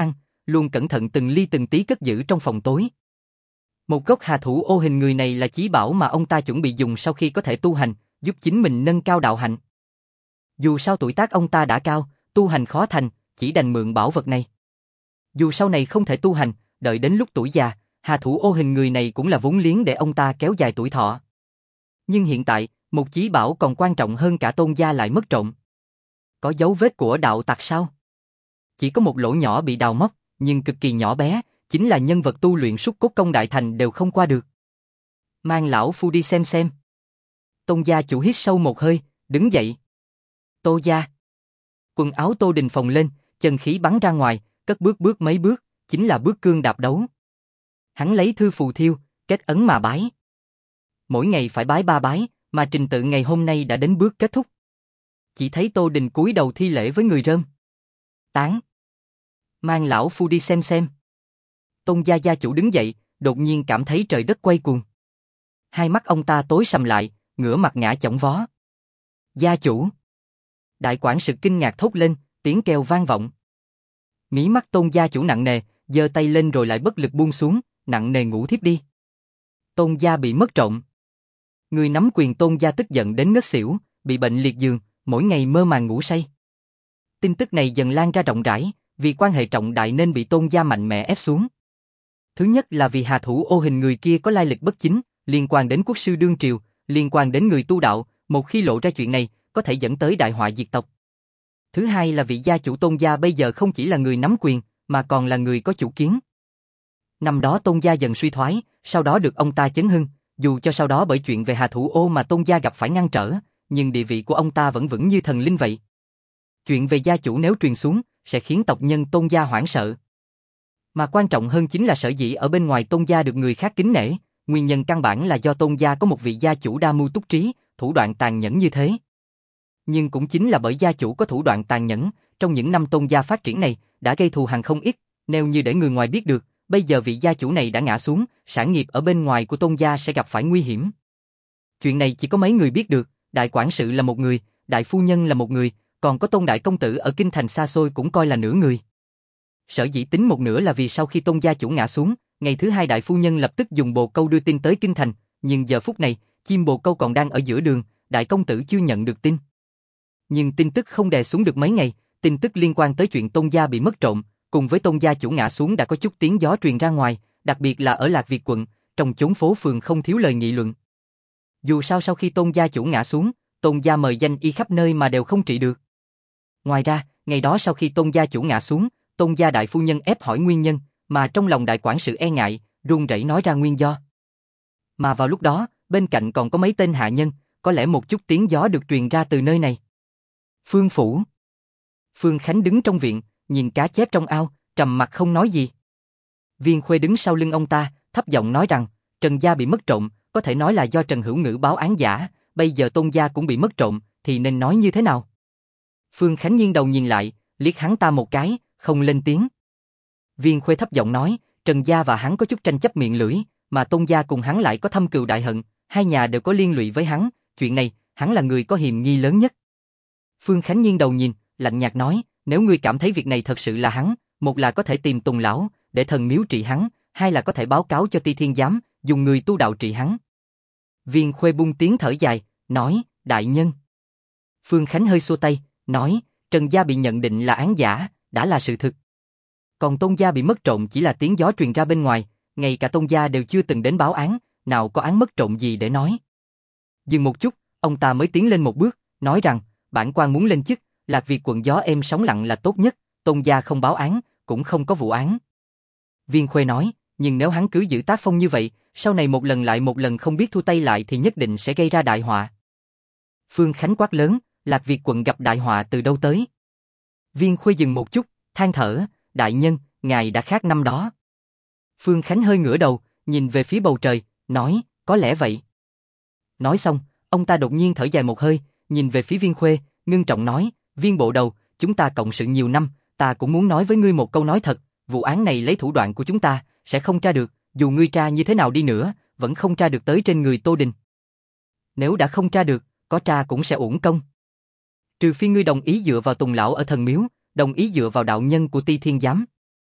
luôn cẩn thận từng ly từng tí cất giữ trong phòng tối. Một gốc hà thủ ô hình người này là chí bảo mà ông ta chuẩn bị dùng sau khi có thể tu hành, giúp chính mình nâng cao đạo hạnh. Dù sao tuổi tác ông ta đã cao, tu hành khó thành, chỉ đành mượn bảo vật này. Dù sau này không thể tu hành, đợi đến lúc tuổi già, hà thủ ô hình người này cũng là vốn liếng để ông ta kéo dài tuổi thọ. Nhưng hiện tại, một chí bảo còn quan trọng hơn cả Tôn gia lại mất trộm. Có dấu vết của đạo tặc sao? Chỉ có một lỗ nhỏ bị đào móc, nhưng cực kỳ nhỏ bé, chính là nhân vật tu luyện Súc Cốt Công đại thành đều không qua được. Mang lão phu đi xem xem. Tôn gia chủ hít sâu một hơi, đứng dậy. Tô gia. Quần áo Tô Đình phồng lên, chân khí bắn ra ngoài, cất bước bước mấy bước, chính là bước cương đạp đấu. Hắn lấy thư phù thiêu, kết ấn mà bái. Mỗi ngày phải bái ba bái, mà trình tự ngày hôm nay đã đến bước kết thúc. Chỉ thấy Tô Đình cúi đầu thi lễ với người rơm. Tán. Mang lão phu đi xem xem. Tôn gia gia chủ đứng dậy, đột nhiên cảm thấy trời đất quay cuồng. Hai mắt ông ta tối sầm lại, ngửa mặt ngã chỏng vó. Gia chủ. Đại quản sự kinh ngạc thốt lên, tiếng kêu vang vọng. Mí mắt Tôn gia chủ nặng nề, giơ tay lên rồi lại bất lực buông xuống, nặng nề ngủ thiếp đi. Tôn gia bị mất trộm. Người nắm quyền Tôn gia tức giận đến ngất xỉu, bị bệnh liệt giường, mỗi ngày mơ màng ngủ say. Tin tức này dần lan ra rộng rãi, vì quan hệ trọng đại nên bị Tôn gia mạnh mẽ ép xuống. Thứ nhất là vì hà thủ ô hình người kia có lai lịch bất chính, liên quan đến quốc sư đương triều, liên quan đến người tu đạo, một khi lộ ra chuyện này, có thể dẫn tới đại họa diệt tộc. Thứ hai là vị gia chủ Tôn gia bây giờ không chỉ là người nắm quyền, mà còn là người có chủ kiến. Năm đó Tôn gia dần suy thoái, sau đó được ông ta chấn hưng, dù cho sau đó bởi chuyện về hà thủ ô mà Tôn gia gặp phải ngăn trở, nhưng địa vị của ông ta vẫn vững như thần linh vậy. Chuyện về gia chủ nếu truyền xuống, sẽ khiến tộc nhân Tôn gia hoảng sợ. Mà quan trọng hơn chính là sở dĩ ở bên ngoài Tôn gia được người khác kính nể, nguyên nhân căn bản là do Tôn gia có một vị gia chủ đa mưu túc trí, thủ đoạn tàn nhẫn như thế. Nhưng cũng chính là bởi gia chủ có thủ đoạn tàn nhẫn, trong những năm Tôn gia phát triển này, đã gây thù hằn không ít, nếu như để người ngoài biết được, bây giờ vị gia chủ này đã ngã xuống, sản nghiệp ở bên ngoài của Tôn gia sẽ gặp phải nguy hiểm. Chuyện này chỉ có mấy người biết được, đại quản sự là một người, đại phu nhân là một người, còn có Tôn đại công tử ở kinh thành xa xôi cũng coi là nửa người. Sở dĩ tính một nửa là vì sau khi Tôn gia chủ ngã xuống, ngày thứ hai đại phu nhân lập tức dùng bồ câu đưa tin tới kinh thành, nhưng giờ phút này, chim bồ câu còn đang ở giữa đường, đại công tử chưa nhận được tin. Nhưng tin tức không đè xuống được mấy ngày, tin tức liên quan tới chuyện Tôn gia bị mất trộm, cùng với Tôn gia chủ ngã xuống đã có chút tiếng gió truyền ra ngoài, đặc biệt là ở Lạc Việt quận, trong chốn phố phường không thiếu lời nghị luận. Dù sao sau khi Tôn gia chủ ngã xuống, Tôn gia mời danh y khắp nơi mà đều không trị được. Ngoài ra, ngày đó sau khi Tôn gia chủ ngã xuống, Tôn gia đại phu nhân ép hỏi nguyên nhân, mà trong lòng đại quản sự e ngại, run rẩy nói ra nguyên do. Mà vào lúc đó, bên cạnh còn có mấy tên hạ nhân, có lẽ một chút tiếng gió được truyền ra từ nơi này. Phương phủ. Phương Khánh đứng trong viện, nhìn cá chép trong ao, trầm mặt không nói gì. Viên Khuê đứng sau lưng ông ta, thấp giọng nói rằng, Trần gia bị mất trộm, có thể nói là do Trần Hữu Ngữ báo án giả, bây giờ Tôn gia cũng bị mất trộm, thì nên nói như thế nào? Phương Khánh nghiêng đầu nhìn lại, liếc hắn ta một cái, không lên tiếng. Viên Khuê thấp giọng nói, Trần gia và hắn có chút tranh chấp miệng lưỡi, mà Tôn gia cùng hắn lại có thâm cừu đại hận, hai nhà đều có liên lụy với hắn, chuyện này, hắn là người có hiềm nghi lớn nhất. Phương Khánh nghiêng đầu nhìn, lạnh nhạt nói, nếu ngươi cảm thấy việc này thật sự là hắn, một là có thể tìm Tùng lão, để thần miếu trị hắn, hai là có thể báo cáo cho Ti Thiên giám, dùng người tu đạo trị hắn. Viên Khuê buông tiếng thở dài, nói, đại nhân. Phương Khánh hơi xua tay, nói, Trần gia bị nhận định là án giả, đã là sự thực. Còn Tôn gia bị mất trộm chỉ là tiếng gió truyền ra bên ngoài, ngay cả Tôn gia đều chưa từng đến báo án, nào có án mất trộm gì để nói. Dừng một chút, ông ta mới tiến lên một bước, nói rằng, bản quan muốn lên chức, Lạc Việt quận gió êm sóng lặng là tốt nhất, Tôn gia không báo án, cũng không có vụ án. Viên Khuê nói, nhưng nếu hắn cứ giữ tác phong như vậy, sau này một lần lại một lần không biết thu tay lại thì nhất định sẽ gây ra đại họa. Phương Khánh quát lớn, Lạc Việt quận gặp đại họa từ đâu tới? Viên Khuê dừng một chút, than thở, đại nhân, ngài đã khác năm đó. Phương Khánh hơi ngửa đầu, nhìn về phía bầu trời, nói, có lẽ vậy. Nói xong, ông ta đột nhiên thở dài một hơi, nhìn về phía Viên Khuê, ngưng trọng nói, Viên bộ đầu, chúng ta cộng sự nhiều năm, ta cũng muốn nói với ngươi một câu nói thật, vụ án này lấy thủ đoạn của chúng ta, sẽ không tra được, dù ngươi tra như thế nào đi nữa, vẫn không tra được tới trên người Tô Đình. Nếu đã không tra được, có tra cũng sẽ uổng công. Trừ phi ngươi đồng ý dựa vào Tùng lão ở thần miếu, đồng ý dựa vào đạo nhân của Ti Thiên giám.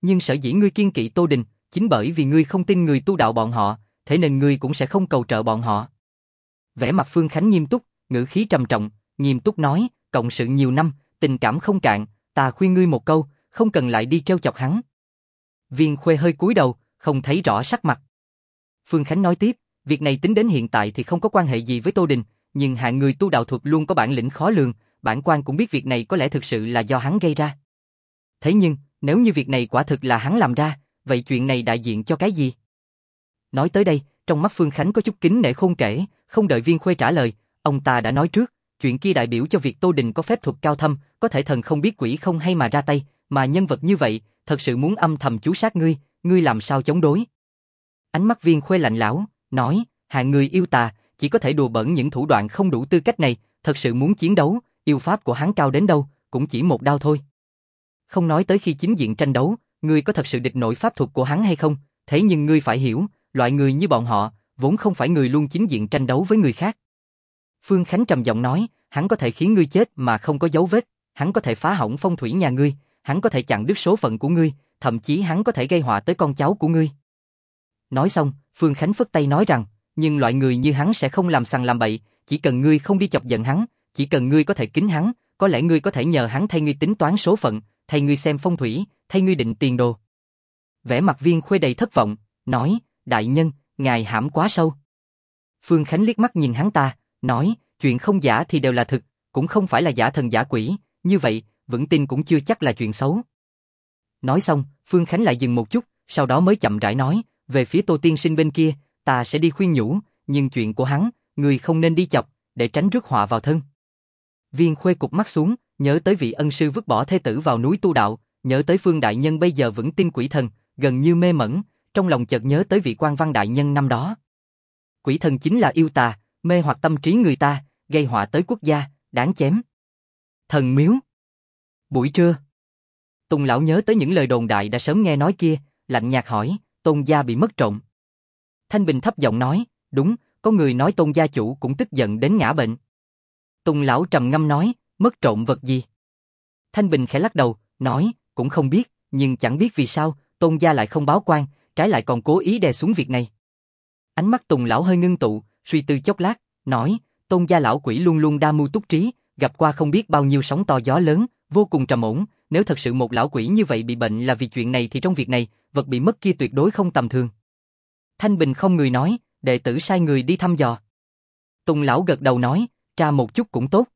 Nhưng sở dĩ ngươi kiêng kỵ Tô Đình, chính bởi vì ngươi không tin người tu đạo bọn họ, thế nên ngươi cũng sẽ không cầu trợ bọn họ. Vẻ mặt Phương Khánh nghiêm túc, ngữ khí trầm trọng, nghiêm túc nói, cộng sự nhiều năm, tình cảm không cạn, ta khuyên ngươi một câu, không cần lại đi trêu chọc hắn. Viên Khuê hơi cúi đầu, không thấy rõ sắc mặt. Phương Khánh nói tiếp, việc này tính đến hiện tại thì không có quan hệ gì với Tô Đình, nhưng hạng người tu đạo thuật luôn có bản lĩnh khó lường, bản quan cũng biết việc này có lẽ thực sự là do hắn gây ra. Thế nhưng, nếu như việc này quả thực là hắn làm ra, vậy chuyện này đại diện cho cái gì? Nói tới đây, trong mắt Phương Khánh có chút kính nể khôn kể, không đợi Viên Khuê trả lời, ông ta đã nói trước, chuyện kia đại biểu cho việc Tô Đình có phép thuật cao thâm, có thể thần không biết quỷ không hay mà ra tay, mà nhân vật như vậy, thật sự muốn âm thầm chú sát ngươi, ngươi làm sao chống đối? Ánh mắt Viên Khuê lạnh lẽo, nói, hạng người yêu tà, chỉ có thể đùa bỡn những thủ đoạn không đủ tư cách này, thật sự muốn chiến đấu, yêu pháp của hắn cao đến đâu, cũng chỉ một đao thôi. Không nói tới khi chính diện tranh đấu, ngươi có thật sự địch nổi pháp thuật của hắn hay không, thế nhưng ngươi phải hiểu, loại người như bọn họ, vốn không phải người luôn chính diện tranh đấu với người khác. Phương Khánh trầm giọng nói, hắn có thể khiến ngươi chết mà không có dấu vết, hắn có thể phá hỏng phong thủy nhà ngươi, hắn có thể chặn đứt số phận của ngươi, thậm chí hắn có thể gây họa tới con cháu của ngươi. Nói xong, Phương Khánh phất tay nói rằng, nhưng loại người như hắn sẽ không làm sằng làm bậy, chỉ cần ngươi không đi chọc giận hắn, chỉ cần ngươi có thể kính hắn, có lẽ ngươi có thể nhờ hắn thay ngươi tính toán số phận, thay ngươi xem phong thủy, thay ngươi định tiền đồ. Vẻ mặt Viên Khuê đầy thất vọng, nói, đại nhân, ngài hãm quá sâu. Phương Khánh liếc mắt nhìn hắn ta, nói, chuyện không giả thì đều là thực, cũng không phải là giả thần giả quỷ, như vậy, vững tin cũng chưa chắc là chuyện xấu. Nói xong, Phương Khánh lại dừng một chút, sau đó mới chậm rãi nói, về phía Tô tiên sinh bên kia, ta sẽ đi khuyên nhủ, nhưng chuyện của hắn, người không nên đi chọc, để tránh rước họa vào thân. Viên Khuê cụp mắt xuống, nhớ tới vị ân sư vứt bỏ thê tử vào núi tu đạo, nhớ tới Phương đại nhân bây giờ vẫn tin quỷ thần, gần như mê mẩn, trong lòng chợt nhớ tới vị quan văn đại nhân năm đó. Quỷ thần chính là yêu tà, mê hoặc tâm trí người ta, gây họa tới quốc gia, đáng chém. Thần miếu. Buổi trưa, Tùng lão nhớ tới những lời đồn đại đã sớm nghe nói kia, lạnh nhạt hỏi, Tôn gia bị mất trộm. Thanh Bình thấp giọng nói, đúng, có người nói Tôn gia chủ cũng tức giận đến ngã bệnh. Tùng lão trầm ngâm nói, mất trộm vật gì? Thanh Bình khẽ lắc đầu, nói, cũng không biết, nhưng chẳng biết vì sao, Tôn gia lại không báo quan, trái lại còn cố ý đè xuống việc này. Ánh mắt Tùng lão hơi ngưng tụ, suy tư chốc lát, nói, Tôn gia lão quỷ luôn luôn đa mưu túc trí, gặp qua không biết bao nhiêu sóng to gió lớn, vô cùng trầm ổn, nếu thật sự một lão quỷ như vậy bị bệnh là vì chuyện này thì trong việc này, vật bị mất kia tuyệt đối không tầm thường. Thanh Bình không người nói, đệ tử sai người đi thăm dò. Tùng lão gật đầu nói, tra một chút cũng tốt.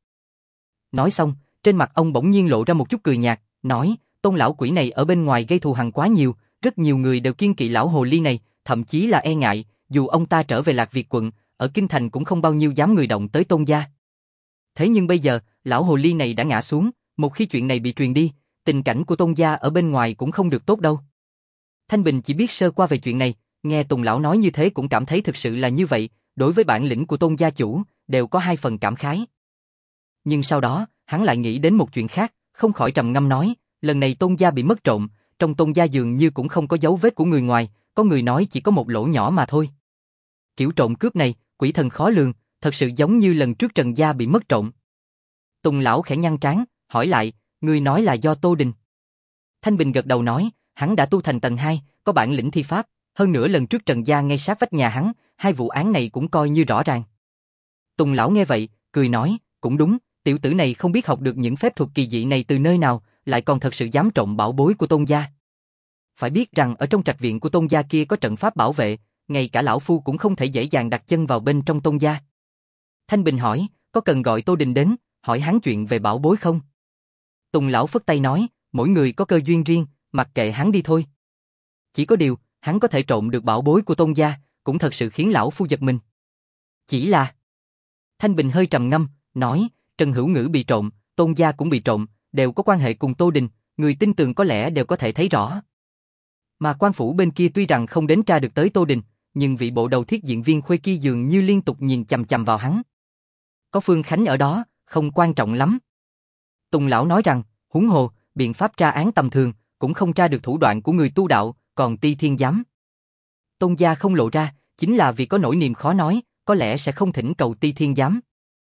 Nói xong, trên mặt ông bỗng nhiên lộ ra một chút cười nhạt, nói, Tôn lão quỷ này ở bên ngoài gây thù hằn quá nhiều, rất nhiều người đều kiêng kỵ lão hồ ly này, thậm chí là e ngại, dù ông ta trở về Lạc Việt quận, ở Kinh Thành cũng không bao nhiêu dám người động tới Tôn gia. Thế nhưng bây giờ, lão hồ ly này đã ngã xuống, một khi chuyện này bị truyền đi, tình cảnh của Tôn gia ở bên ngoài cũng không được tốt đâu. Thanh Bình chỉ biết sơ qua về chuyện này, nghe Tùng lão nói như thế cũng cảm thấy thực sự là như vậy, đối với bản lĩnh của Tôn gia chủ, đều có hai phần cảm khái. Nhưng sau đó, hắn lại nghĩ đến một chuyện khác, không khỏi trầm ngâm nói, lần này Tôn gia bị mất trộm, trong Tôn gia dường như cũng không có dấu vết của người ngoài, có người nói chỉ có một lỗ nhỏ mà thôi. Kiểu trộm cướp này, quỷ thần khó lường, thật sự giống như lần trước Trần gia bị mất trộm. Tùng lão khẽ nhăn trán, hỏi lại, người nói là do Tô Đình. Thanh Bình gật đầu nói, hắn đã tu thành tầng hai, có bản lĩnh thi pháp, hơn nữa lần trước Trần gia ngay sát vách nhà hắn, hai vụ án này cũng coi như rõ ràng. Tùng lão nghe vậy, cười nói, cũng đúng, tiểu tử này không biết học được những phép thuật kỳ dị này từ nơi nào, lại còn thật sự dám trộm bảo bối của Tôn gia. Phải biết rằng ở trong trạch viện của Tôn gia kia có trận pháp bảo vệ, ngay cả lão phu cũng không thể dễ dàng đặt chân vào bên trong Tôn gia. Thanh Bình hỏi, có cần gọi Tô Đình đến, hỏi hắn chuyện về bảo bối không? Tùng lão phất tay nói, mỗi người có cơ duyên riêng, mặc kệ hắn đi thôi. Chỉ có điều, hắn có thể trộm được bảo bối của Tôn gia, cũng thật sự khiến lão phu giật mình. Chỉ là... Thanh Bình hơi trầm ngâm, nói, Trần Hữu Ngữ bị trộm, Tôn gia cũng bị trộm, đều có quan hệ cùng Tô Đình, người tin tưởng có lẽ đều có thể thấy rõ. Mà quan phủ bên kia tuy rằng không đến tra được tới Tô Đình, nhưng vị bộ đầu thiết diện Viên Khuê kia dường như liên tục nhìn chằm chằm vào hắn. Có Phương Khánh ở đó, không quan trọng lắm. Tùng lão nói rằng, huống hồ, biện pháp tra án tầm thường, cũng không tra được thủ đoạn của người tu đạo, còn Ti Thiên Giám. Tôn gia không lộ ra, chính là vì có nỗi niềm khó nói, có lẽ sẽ không thỉnh cầu Ti Thiên Giám.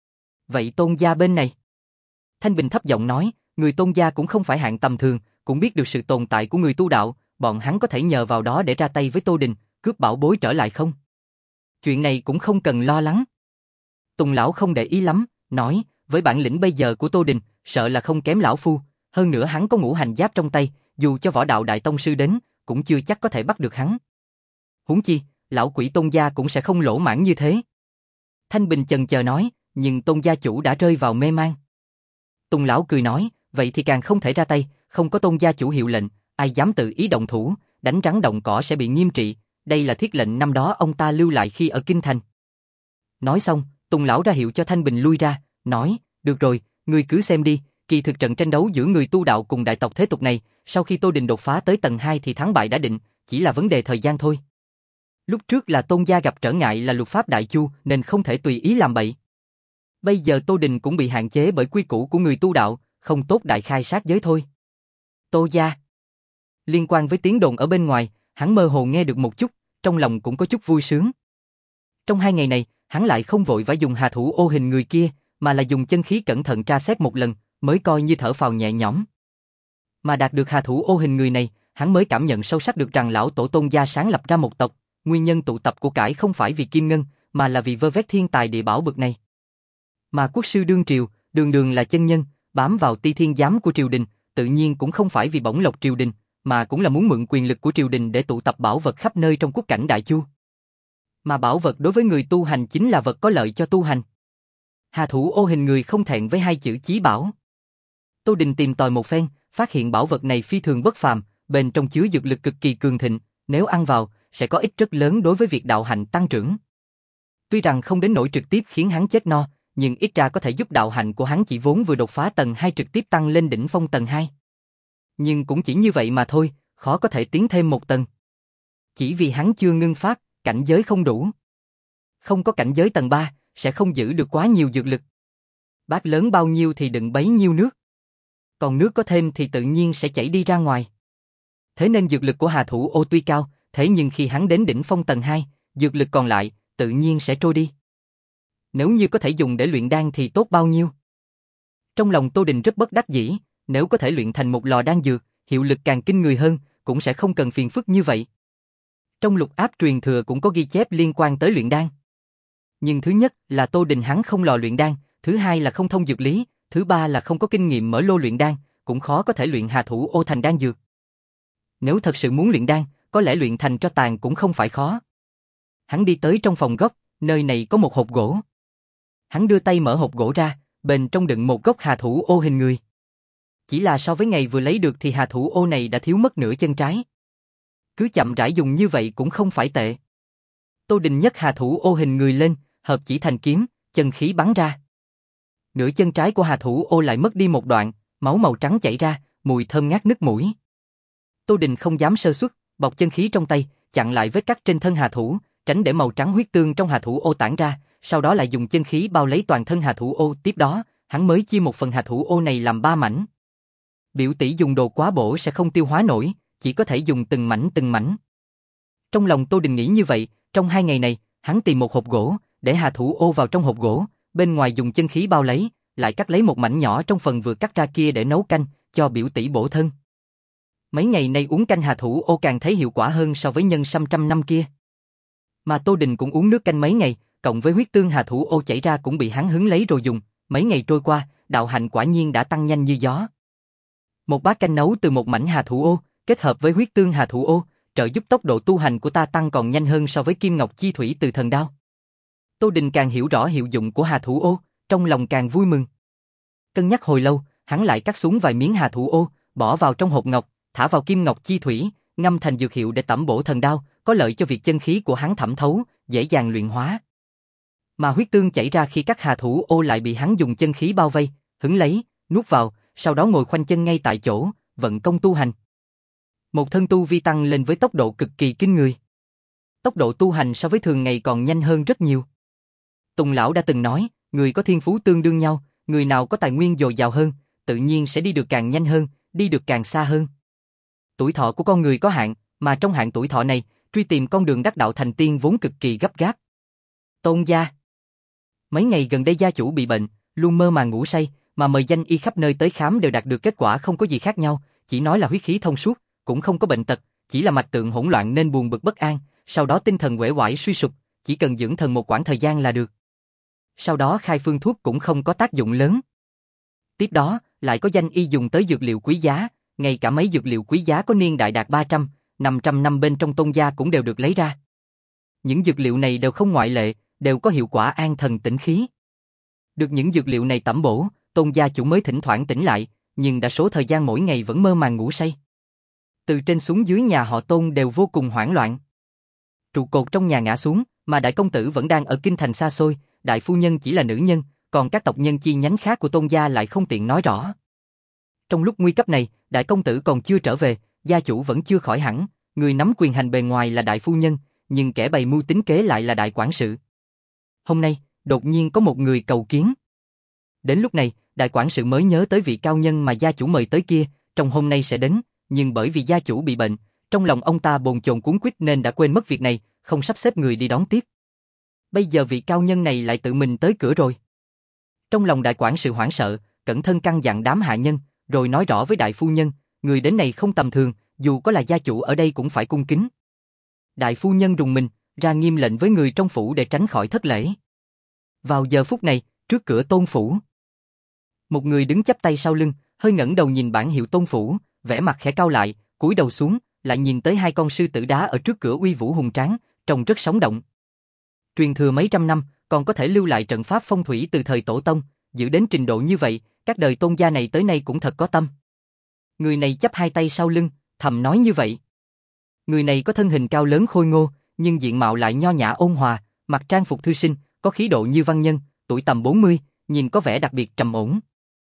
Vậy Tôn gia bên này? Thanh Bình thấp giọng nói, người Tôn gia cũng không phải hạng tầm thường, cũng biết được sự tồn tại của người tu đạo, bọn hắn có thể nhờ vào đó để ra tay với Tô Đình, cướp bảo bối trở lại không? Chuyện này cũng không cần lo lắng. Tùng lão không để ý lắm, nói, với bản lĩnh bây giờ của Tô Đình, sợ là không kém lão phu, hơn nữa hắn có ngũ hành giáp trong tay, dù cho võ đạo đại tông sư đến, cũng chưa chắc có thể bắt được hắn. Huống chi, lão quỷ Tôn gia cũng sẽ không lỗ mãn như thế. Thanh Bình chần chờ nói, nhưng Tôn gia chủ đã rơi vào mê man. Tùng lão cười nói, vậy thì càng không thể ra tay, không có Tôn gia chủ hiệu lệnh, ai dám tự ý động thủ, đánh rắn động cỏ sẽ bị nghiêm trị, đây là thiết lệnh năm đó ông ta lưu lại khi ở Kinh Thành. Nói xong, Tùng lão ra hiệu cho Thanh Bình lui ra, nói, được rồi, ngươi cứ xem đi, kỳ thực trận tranh đấu giữa người tu đạo cùng đại tộc thế tục này, sau khi Tô Đình đột phá tới tầng hai thì thắng bại đã định, chỉ là vấn đề thời gian thôi. Lúc trước là Tôn gia gặp trở ngại là luật pháp đại chu nên không thể tùy ý làm bậy. Bây giờ Tô Đình cũng bị hạn chế bởi quy củ của người tu đạo, không tốt đại khai sát giới thôi. Tô gia. Liên quan với tiếng đồn ở bên ngoài, hắn mơ hồ nghe được một chút, trong lòng cũng có chút vui sướng. Trong hai ngày này, hắn lại không vội vã dùng hà thủ ô hình người kia, mà là dùng chân khí cẩn thận tra xét một lần, mới coi như thở phào nhẹ nhõm. Mà đạt được hà thủ ô hình người này, hắn mới cảm nhận sâu sắc được rằng lão tổ Tôn gia sáng lập ra một tộc, nguyên nhân tụ tập của cải không phải vì kim ngân, mà là vì vơ vét thiên tài địa bảo bực này. Mà quốc sư đương triều, đường đường là chân nhân, bám vào ti thiên giám của triều đình, tự nhiên cũng không phải vì bổng lộc triều đình, mà cũng là muốn mượn quyền lực của triều đình để tụ tập bảo vật khắp nơi trong quốc cảnh Đại Chu. Mà bảo vật đối với người tu hành chính là vật có lợi cho tu hành. Hà thủ ô hình người không thẹn với hai chữ chí bảo. Tô Đình tìm tòi một phen, phát hiện bảo vật này phi thường bất phàm, bên trong chứa dược lực cực kỳ cường thịnh, nếu ăn vào, sẽ có ích rất lớn đối với việc đạo hạnh tăng trưởng. Tuy rằng không đến nỗi trực tiếp khiến hắn chết no, nhưng ít ra có thể giúp đạo hạnh của hắn chỉ vốn vừa đột phá tầng hai trực tiếp tăng lên đỉnh phong tầng hai. Nhưng cũng chỉ như vậy mà thôi, khó có thể tiến thêm một tầng. Chỉ vì hắn chưa ngưng phát, cảnh giới không đủ. Không có cảnh giới tầng ba, sẽ không giữ được quá nhiều dược lực. Bát lớn bao nhiêu thì đựng bấy nhiêu nước. Còn nước có thêm thì tự nhiên sẽ chảy đi ra ngoài. Thế nên dược lực của Hà Thủ Ô tuy cao, thế nhưng khi hắn đến đỉnh phong tầng hai, dược lực còn lại, tự nhiên sẽ trôi đi. Nếu như có thể dùng để luyện đan thì tốt bao nhiêu. Trong lòng Tô Đình rất bất đắc dĩ, nếu có thể luyện thành một lò đan dược, hiệu lực càng kinh người hơn, cũng sẽ không cần phiền phức như vậy. Trong lục áp truyền thừa cũng có ghi chép liên quan tới luyện đan. Nhưng thứ nhất là Tô Đình hắn không lò luyện đan, thứ hai là không thông dược lý, thứ ba là không có kinh nghiệm mở lô luyện đan, cũng khó có thể luyện Hà Thủ Ô thành đan dược. Nếu thật sự muốn luyện đan, có lẽ luyện thành cho tàn cũng không phải khó. Hắn đi tới trong phòng gốc, nơi này có một hộp gỗ. Hắn đưa tay mở hộp gỗ ra, bên trong đựng một gốc Hà Thủ Ô hình người. Chỉ là so với ngày vừa lấy được thì Hà Thủ Ô này đã thiếu mất nửa chân trái. Cứ chậm rãi dùng như vậy cũng không phải tệ. Tô Đình nhấc Hà Thủ Ô hình người lên, hợp chỉ thành kiếm, chân khí bắn ra. Nửa chân trái của Hà Thủ Ô lại mất đi một đoạn, máu màu trắng chảy ra, mùi thơm ngát nức mũi. Tô Đình không dám sơ suất, bọc chân khí trong tay, chặn lại vết cắt trên thân Hà Thủ, tránh để màu trắng huyết tương trong Hà Thủ Ô tản ra, sau đó lại dùng chân khí bao lấy toàn thân Hà Thủ Ô, tiếp đó, hắn mới chia một phần Hà Thủ Ô này làm ba mảnh. Biểu tỷ dùng đồ quá bổ sẽ không tiêu hóa nổi, chỉ có thể dùng từng mảnh từng mảnh. Trong lòng Tô Đình nghĩ như vậy, trong hai ngày này, hắn tìm một hộp gỗ, để Hà Thủ Ô vào trong hộp gỗ, bên ngoài dùng chân khí bao lấy, lại cắt lấy một mảnh nhỏ trong phần vừa cắt ra kia để nấu canh, cho biểu tỷ bổ thân. Mấy ngày nay uống canh Hà Thủ Ô càng thấy hiệu quả hơn so với nhân sâm trăm năm kia. Mà Tô Đình cũng uống nước canh mấy ngày, cộng với huyết tương Hà Thủ Ô chảy ra cũng bị hắn hứng lấy rồi dùng, mấy ngày trôi qua, đạo hạnh quả nhiên đã tăng nhanh như gió. Một bát canh nấu từ một mảnh Hà Thủ Ô, kết hợp với huyết tương Hà Thủ Ô, trợ giúp tốc độ tu hành của ta tăng còn nhanh hơn so với kim ngọc chi thủy từ thần đao. Tô Đình càng hiểu rõ hiệu dụng của Hà Thủ Ô, trong lòng càng vui mừng. Cân nhắc hồi lâu, hắn lại cắt xuống vài miếng Hà Thủ Ô, bỏ vào trong hộp ngọc, thả vào kim ngọc chi thủy, ngâm thành dược hiệu để tẩm bổ thần đao, có lợi cho việc chân khí của hắn thẩm thấu, dễ dàng luyện hóa. Mà huyết tương chảy ra khi cắt Hà Thủ Ô lại bị hắn dùng chân khí bao vây, hứng lấy, nuốt vào, sau đó ngồi khoanh chân ngay tại chỗ, vận công tu hành. Một thân tu vi tăng lên với tốc độ cực kỳ kinh người. Tốc độ tu hành so với thường ngày còn nhanh hơn rất nhiều. Tùng lão đã từng nói, người có thiên phú tương đương nhau, người nào có tài nguyên dồi dào hơn, tự nhiên sẽ đi được càng nhanh hơn, đi được càng xa hơn. Tuổi thọ của con người có hạn, mà trong hạn tuổi thọ này, truy tìm con đường đắc đạo thành tiên vốn cực kỳ gấp gáp. Tôn gia. Mấy ngày gần đây gia chủ bị bệnh, luôn mơ màng ngủ say, mà mời danh y khắp nơi tới khám đều đạt được kết quả không có gì khác nhau, chỉ nói là huyết khí thông suốt, cũng không có bệnh tật, chỉ là mạch tượng hỗn loạn nên buồn bực bất an, sau đó tinh thần uể oải suy sụp, chỉ cần dưỡng thần một quãng thời gian là được. Sau đó khai phương thuốc cũng không có tác dụng lớn. Tiếp đó, lại có danh y dùng tới dược liệu quý giá, ngay cả mấy dược liệu quý giá có niên đại đạt ba trăm, năm trăm năm bên trong Tôn gia cũng đều được lấy ra. Những dược liệu này đều không ngoại lệ, đều có hiệu quả an thần tĩnh khí. Được những dược liệu này tẩm bổ, Tôn gia chủ mới thỉnh thoảng tỉnh lại, nhưng đa số thời gian mỗi ngày vẫn mơ màng ngủ say. Từ trên xuống dưới nhà họ Tôn đều vô cùng hoảng loạn. Trụ cột trong nhà ngã xuống, mà đại công tử vẫn đang ở kinh thành xa xôi, đại phu nhân chỉ là nữ nhân, còn các tộc nhân chi nhánh khác của Tôn gia lại không tiện nói rõ. Trong lúc nguy cấp này, đại công tử còn chưa trở về, gia chủ vẫn chưa khỏi hẳn, người nắm quyền hành bề ngoài là đại phu nhân, nhưng kẻ bày mưu tính kế lại là đại quản sự. Hôm nay, đột nhiên có một người cầu kiến. Đến lúc này, đại quản sự mới nhớ tới vị cao nhân mà gia chủ mời tới kia, trong hôm nay sẽ đến, nhưng bởi vì gia chủ bị bệnh, trong lòng ông ta bồn chồn cuống quýt nên đã quên mất việc này, không sắp xếp người đi đón tiếp. Bây giờ vị cao nhân này lại tự mình tới cửa rồi. Trong lòng đại quản sự hoảng sợ, cẩn thân căn dặn đám hạ nhân, rồi nói rõ với đại phu nhân, người đến này không tầm thường, dù có là gia chủ ở đây cũng phải cung kính. Đại phu nhân rùng mình, ra nghiêm lệnh với người trong phủ để tránh khỏi thất lễ. Vào giờ phút này, trước cửa Tôn phủ, một người đứng chắp tay sau lưng, hơi ngẩng đầu nhìn bảng hiệu Tôn phủ, vẻ mặt khẽ cau lại, cúi đầu xuống, lại nhìn tới hai con sư tử đá ở trước cửa uy vũ hùng tráng, trông rất sống động. Truyền thừa mấy trăm năm, còn có thể lưu lại trận pháp phong thủy từ thời tổ tông, giữ đến trình độ như vậy, các đời Tôn gia này tới nay cũng thật có tâm. Người này chắp hai tay sau lưng, thầm nói như vậy. Người này có thân hình cao lớn khôi ngô, nhưng diện mạo lại nho nhã ôn hòa, mặc trang phục thư sinh, có khí độ như văn nhân, tuổi tầm bốn mươi, nhìn có vẻ đặc biệt trầm ổn.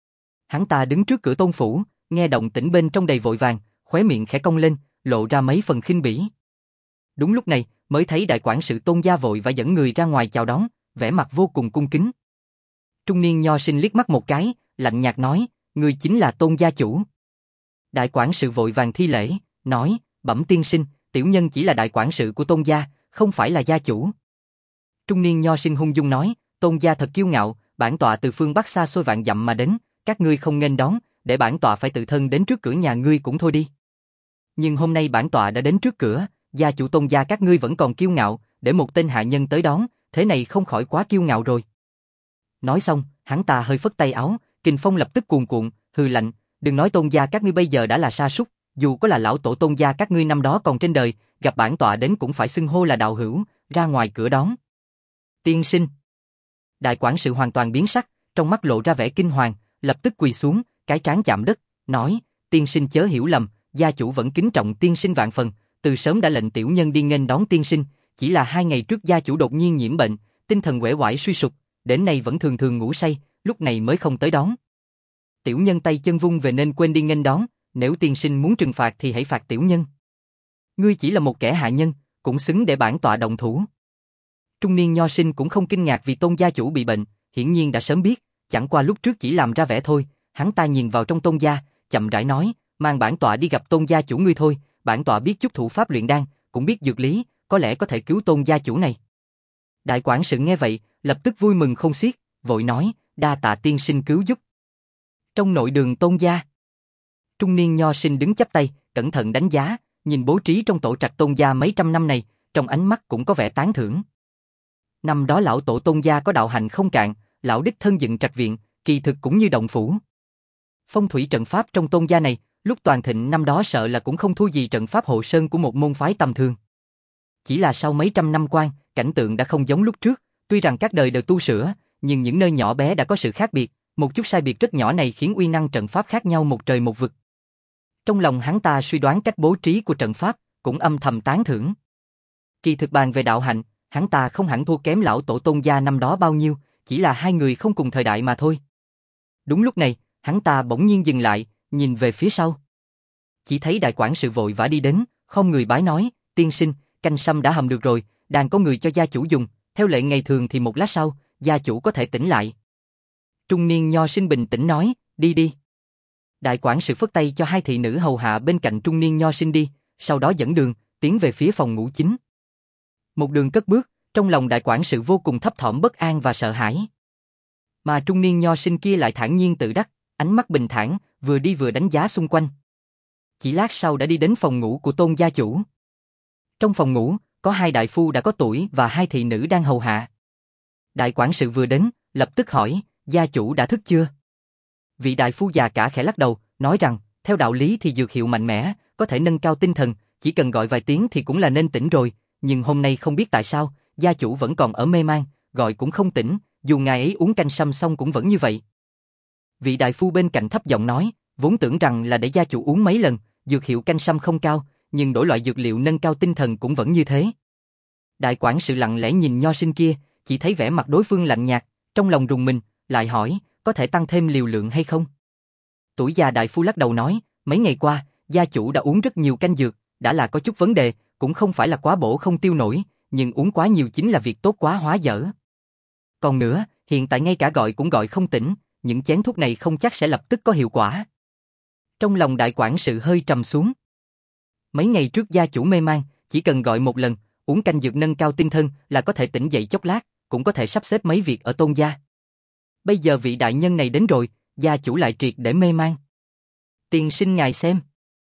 Hắn ta đứng trước cửa Tôn phủ, nghe động tĩnh bên trong đầy vội vàng, khóe miệng khẽ cong lên, lộ ra mấy phần khinh bỉ. Đúng lúc này, mới thấy đại quản sự Tôn gia vội và dẫn người ra ngoài chào đón, vẻ mặt vô cùng cung kính. Trung niên nho sinh liếc mắt một cái, lạnh nhạt nói, người chính là Tôn gia chủ. Đại quản sự vội vàng thi lễ, nói, bẩm tiên sinh, tiểu nhân chỉ là đại quản sự của Tôn gia, không phải là gia chủ. Trung niên nho sinh hung dung nói, Tôn gia thật kiêu ngạo, bản tọa từ phương Bắc xa xôi vạn dặm mà đến, các ngươi không nghênh đón, để bản tọa phải tự thân đến trước cửa nhà ngươi cũng thôi đi. Nhưng hôm nay bản tọa đã đến trước cửa, gia chủ Tôn gia các ngươi vẫn còn kiêu ngạo, để một tên hạ nhân tới đón, thế này không khỏi quá kiêu ngạo rồi. Nói xong, hắn ta hơi phất tay áo, kình phong lập tức cuồn cuộn, hừ lạnh, đừng nói Tôn gia các ngươi bây giờ đã là sa súc, dù có là lão tổ Tôn gia các ngươi năm đó còn trên đời, gặp bản tọa đến cũng phải xưng hô là đạo hữu, ra ngoài cửa đón. Tiên sinh. Đại quản sự hoàn toàn biến sắc, trong mắt lộ ra vẻ kinh hoàng, lập tức quỳ xuống, cái trán chạm đất, nói, tiên sinh chớ hiểu lầm, gia chủ vẫn kính trọng tiên sinh vạn phần, từ sớm đã lệnh tiểu nhân đi nghênh đón tiên sinh, chỉ là hai ngày trước gia chủ đột nhiên nhiễm bệnh, tinh thần uể oải suy sụp, đến nay vẫn thường thường ngủ say, lúc này mới không tới đón. Tiểu nhân tay chân vung về nên quên đi nghênh đón, nếu tiên sinh muốn trừng phạt thì hãy phạt tiểu nhân. Ngươi chỉ là một kẻ hạ nhân, cũng xứng để bản tọa động thủ. Trung niên nho sinh cũng không kinh ngạc vì Tôn gia chủ bị bệnh, hiển nhiên đã sớm biết, chẳng qua lúc trước chỉ làm ra vẻ thôi. Hắn ta nhìn vào trong Tôn gia, chậm rãi nói, mang bản tọa đi gặp Tôn gia chủ ngươi thôi, bản tọa biết chút thủ pháp luyện đan, cũng biết dược lý, có lẽ có thể cứu Tôn gia chủ này. Đại quản sự nghe vậy, lập tức vui mừng không xiết, vội nói, đa tạ tiên sinh cứu giúp. Trong nội đường Tôn gia, trung niên nho sinh đứng chắp tay, cẩn thận đánh giá, nhìn bố trí trong tổ trạch Tôn gia mấy trăm năm này, trong ánh mắt cũng có vẻ tán thưởng. Năm đó lão tổ Tôn gia có đạo hạnh không cạn, lão đích thân dựng trạch viện, kỳ thực cũng như động phủ. Phong thủy trận pháp trong Tôn gia này, lúc toàn thịnh năm đó sợ là cũng không thua gì trận pháp hộ sơn của một môn phái tầm thường. Chỉ là sau mấy trăm năm quan, cảnh tượng đã không giống lúc trước, tuy rằng các đời đều tu sửa, nhưng những nơi nhỏ bé đã có sự khác biệt, một chút sai biệt rất nhỏ này khiến uy năng trận pháp khác nhau một trời một vực. Trong lòng hắn ta suy đoán cách bố trí của trận pháp, cũng âm thầm tán thưởng. Kỳ thực bàn về đạo hạnh, hắn ta không hẳn thua kém lão tổ Tôn gia năm đó bao nhiêu, chỉ là hai người không cùng thời đại mà thôi. Đúng lúc này, hắn ta bỗng nhiên dừng lại, nhìn về phía sau. Chỉ thấy đại quản sự vội vã đi đến, không người bái nói, tiên sinh, canh sâm đã hầm được rồi, đang có người cho gia chủ dùng, theo lệ ngày thường thì một lát sau, gia chủ có thể tỉnh lại. Trung niên nho sinh bình tĩnh nói, đi đi. Đại quản sự phất tay cho hai thị nữ hầu hạ bên cạnh trung niên nho sinh đi, sau đó dẫn đường, tiến về phía phòng ngủ chính. Một đường cất bước, trong lòng đại quản sự vô cùng thấp thỏm bất an và sợ hãi. Mà trung niên nho sinh kia lại thản nhiên tự đắc, ánh mắt bình thản, vừa đi vừa đánh giá xung quanh. chỉ lát sau đã đi đến phòng ngủ của Tôn gia chủ. Trong phòng ngủ, có hai đại phu đã có tuổi và hai thị nữ đang hầu hạ. Đại quản sự vừa đến, lập tức hỏi, gia chủ đã thức chưa? Vị đại phu già cả khẽ lắc đầu, nói rằng, theo đạo lý thì dược hiệu mạnh mẽ, có thể nâng cao tinh thần, chỉ cần gọi vài tiếng thì cũng là nên tỉnh rồi, nhưng hôm nay không biết tại sao, gia chủ vẫn còn ở mê man, gọi cũng không tỉnh, dù ngài ấy uống canh sâm xong cũng vẫn như vậy. Vị đại phu bên cạnh thấp giọng nói, vốn tưởng rằng là để gia chủ uống mấy lần, dược hiệu canh sâm không cao, nhưng đổi loại dược liệu nâng cao tinh thần cũng vẫn như thế. Đại quản sự lặng lẽ nhìn nho sinh kia, chỉ thấy vẻ mặt đối phương lạnh nhạt, trong lòng rùng mình, lại hỏi, có thể tăng thêm liều lượng hay không? Tuổi già đại phu lắc đầu nói, mấy ngày qua, gia chủ đã uống rất nhiều canh dược, đã là có chút vấn đề, cũng không phải là quá bổ không tiêu nổi, nhưng uống quá nhiều chính là việc tốt quá hóa dở. Còn nữa, hiện tại ngay cả gọi cũng gọi không tỉnh, những chén thuốc này không chắc sẽ lập tức có hiệu quả. Trong lòng đại quản sự hơi trầm xuống. Mấy ngày trước gia chủ mê man, chỉ cần gọi một lần, uống canh dược nâng cao tinh thần là có thể tỉnh dậy chốc lát, cũng có thể sắp xếp mấy việc ở Tôn gia. Bây giờ vị đại nhân này đến rồi, gia chủ lại triệt để mê man. Tiên sinh ngài xem.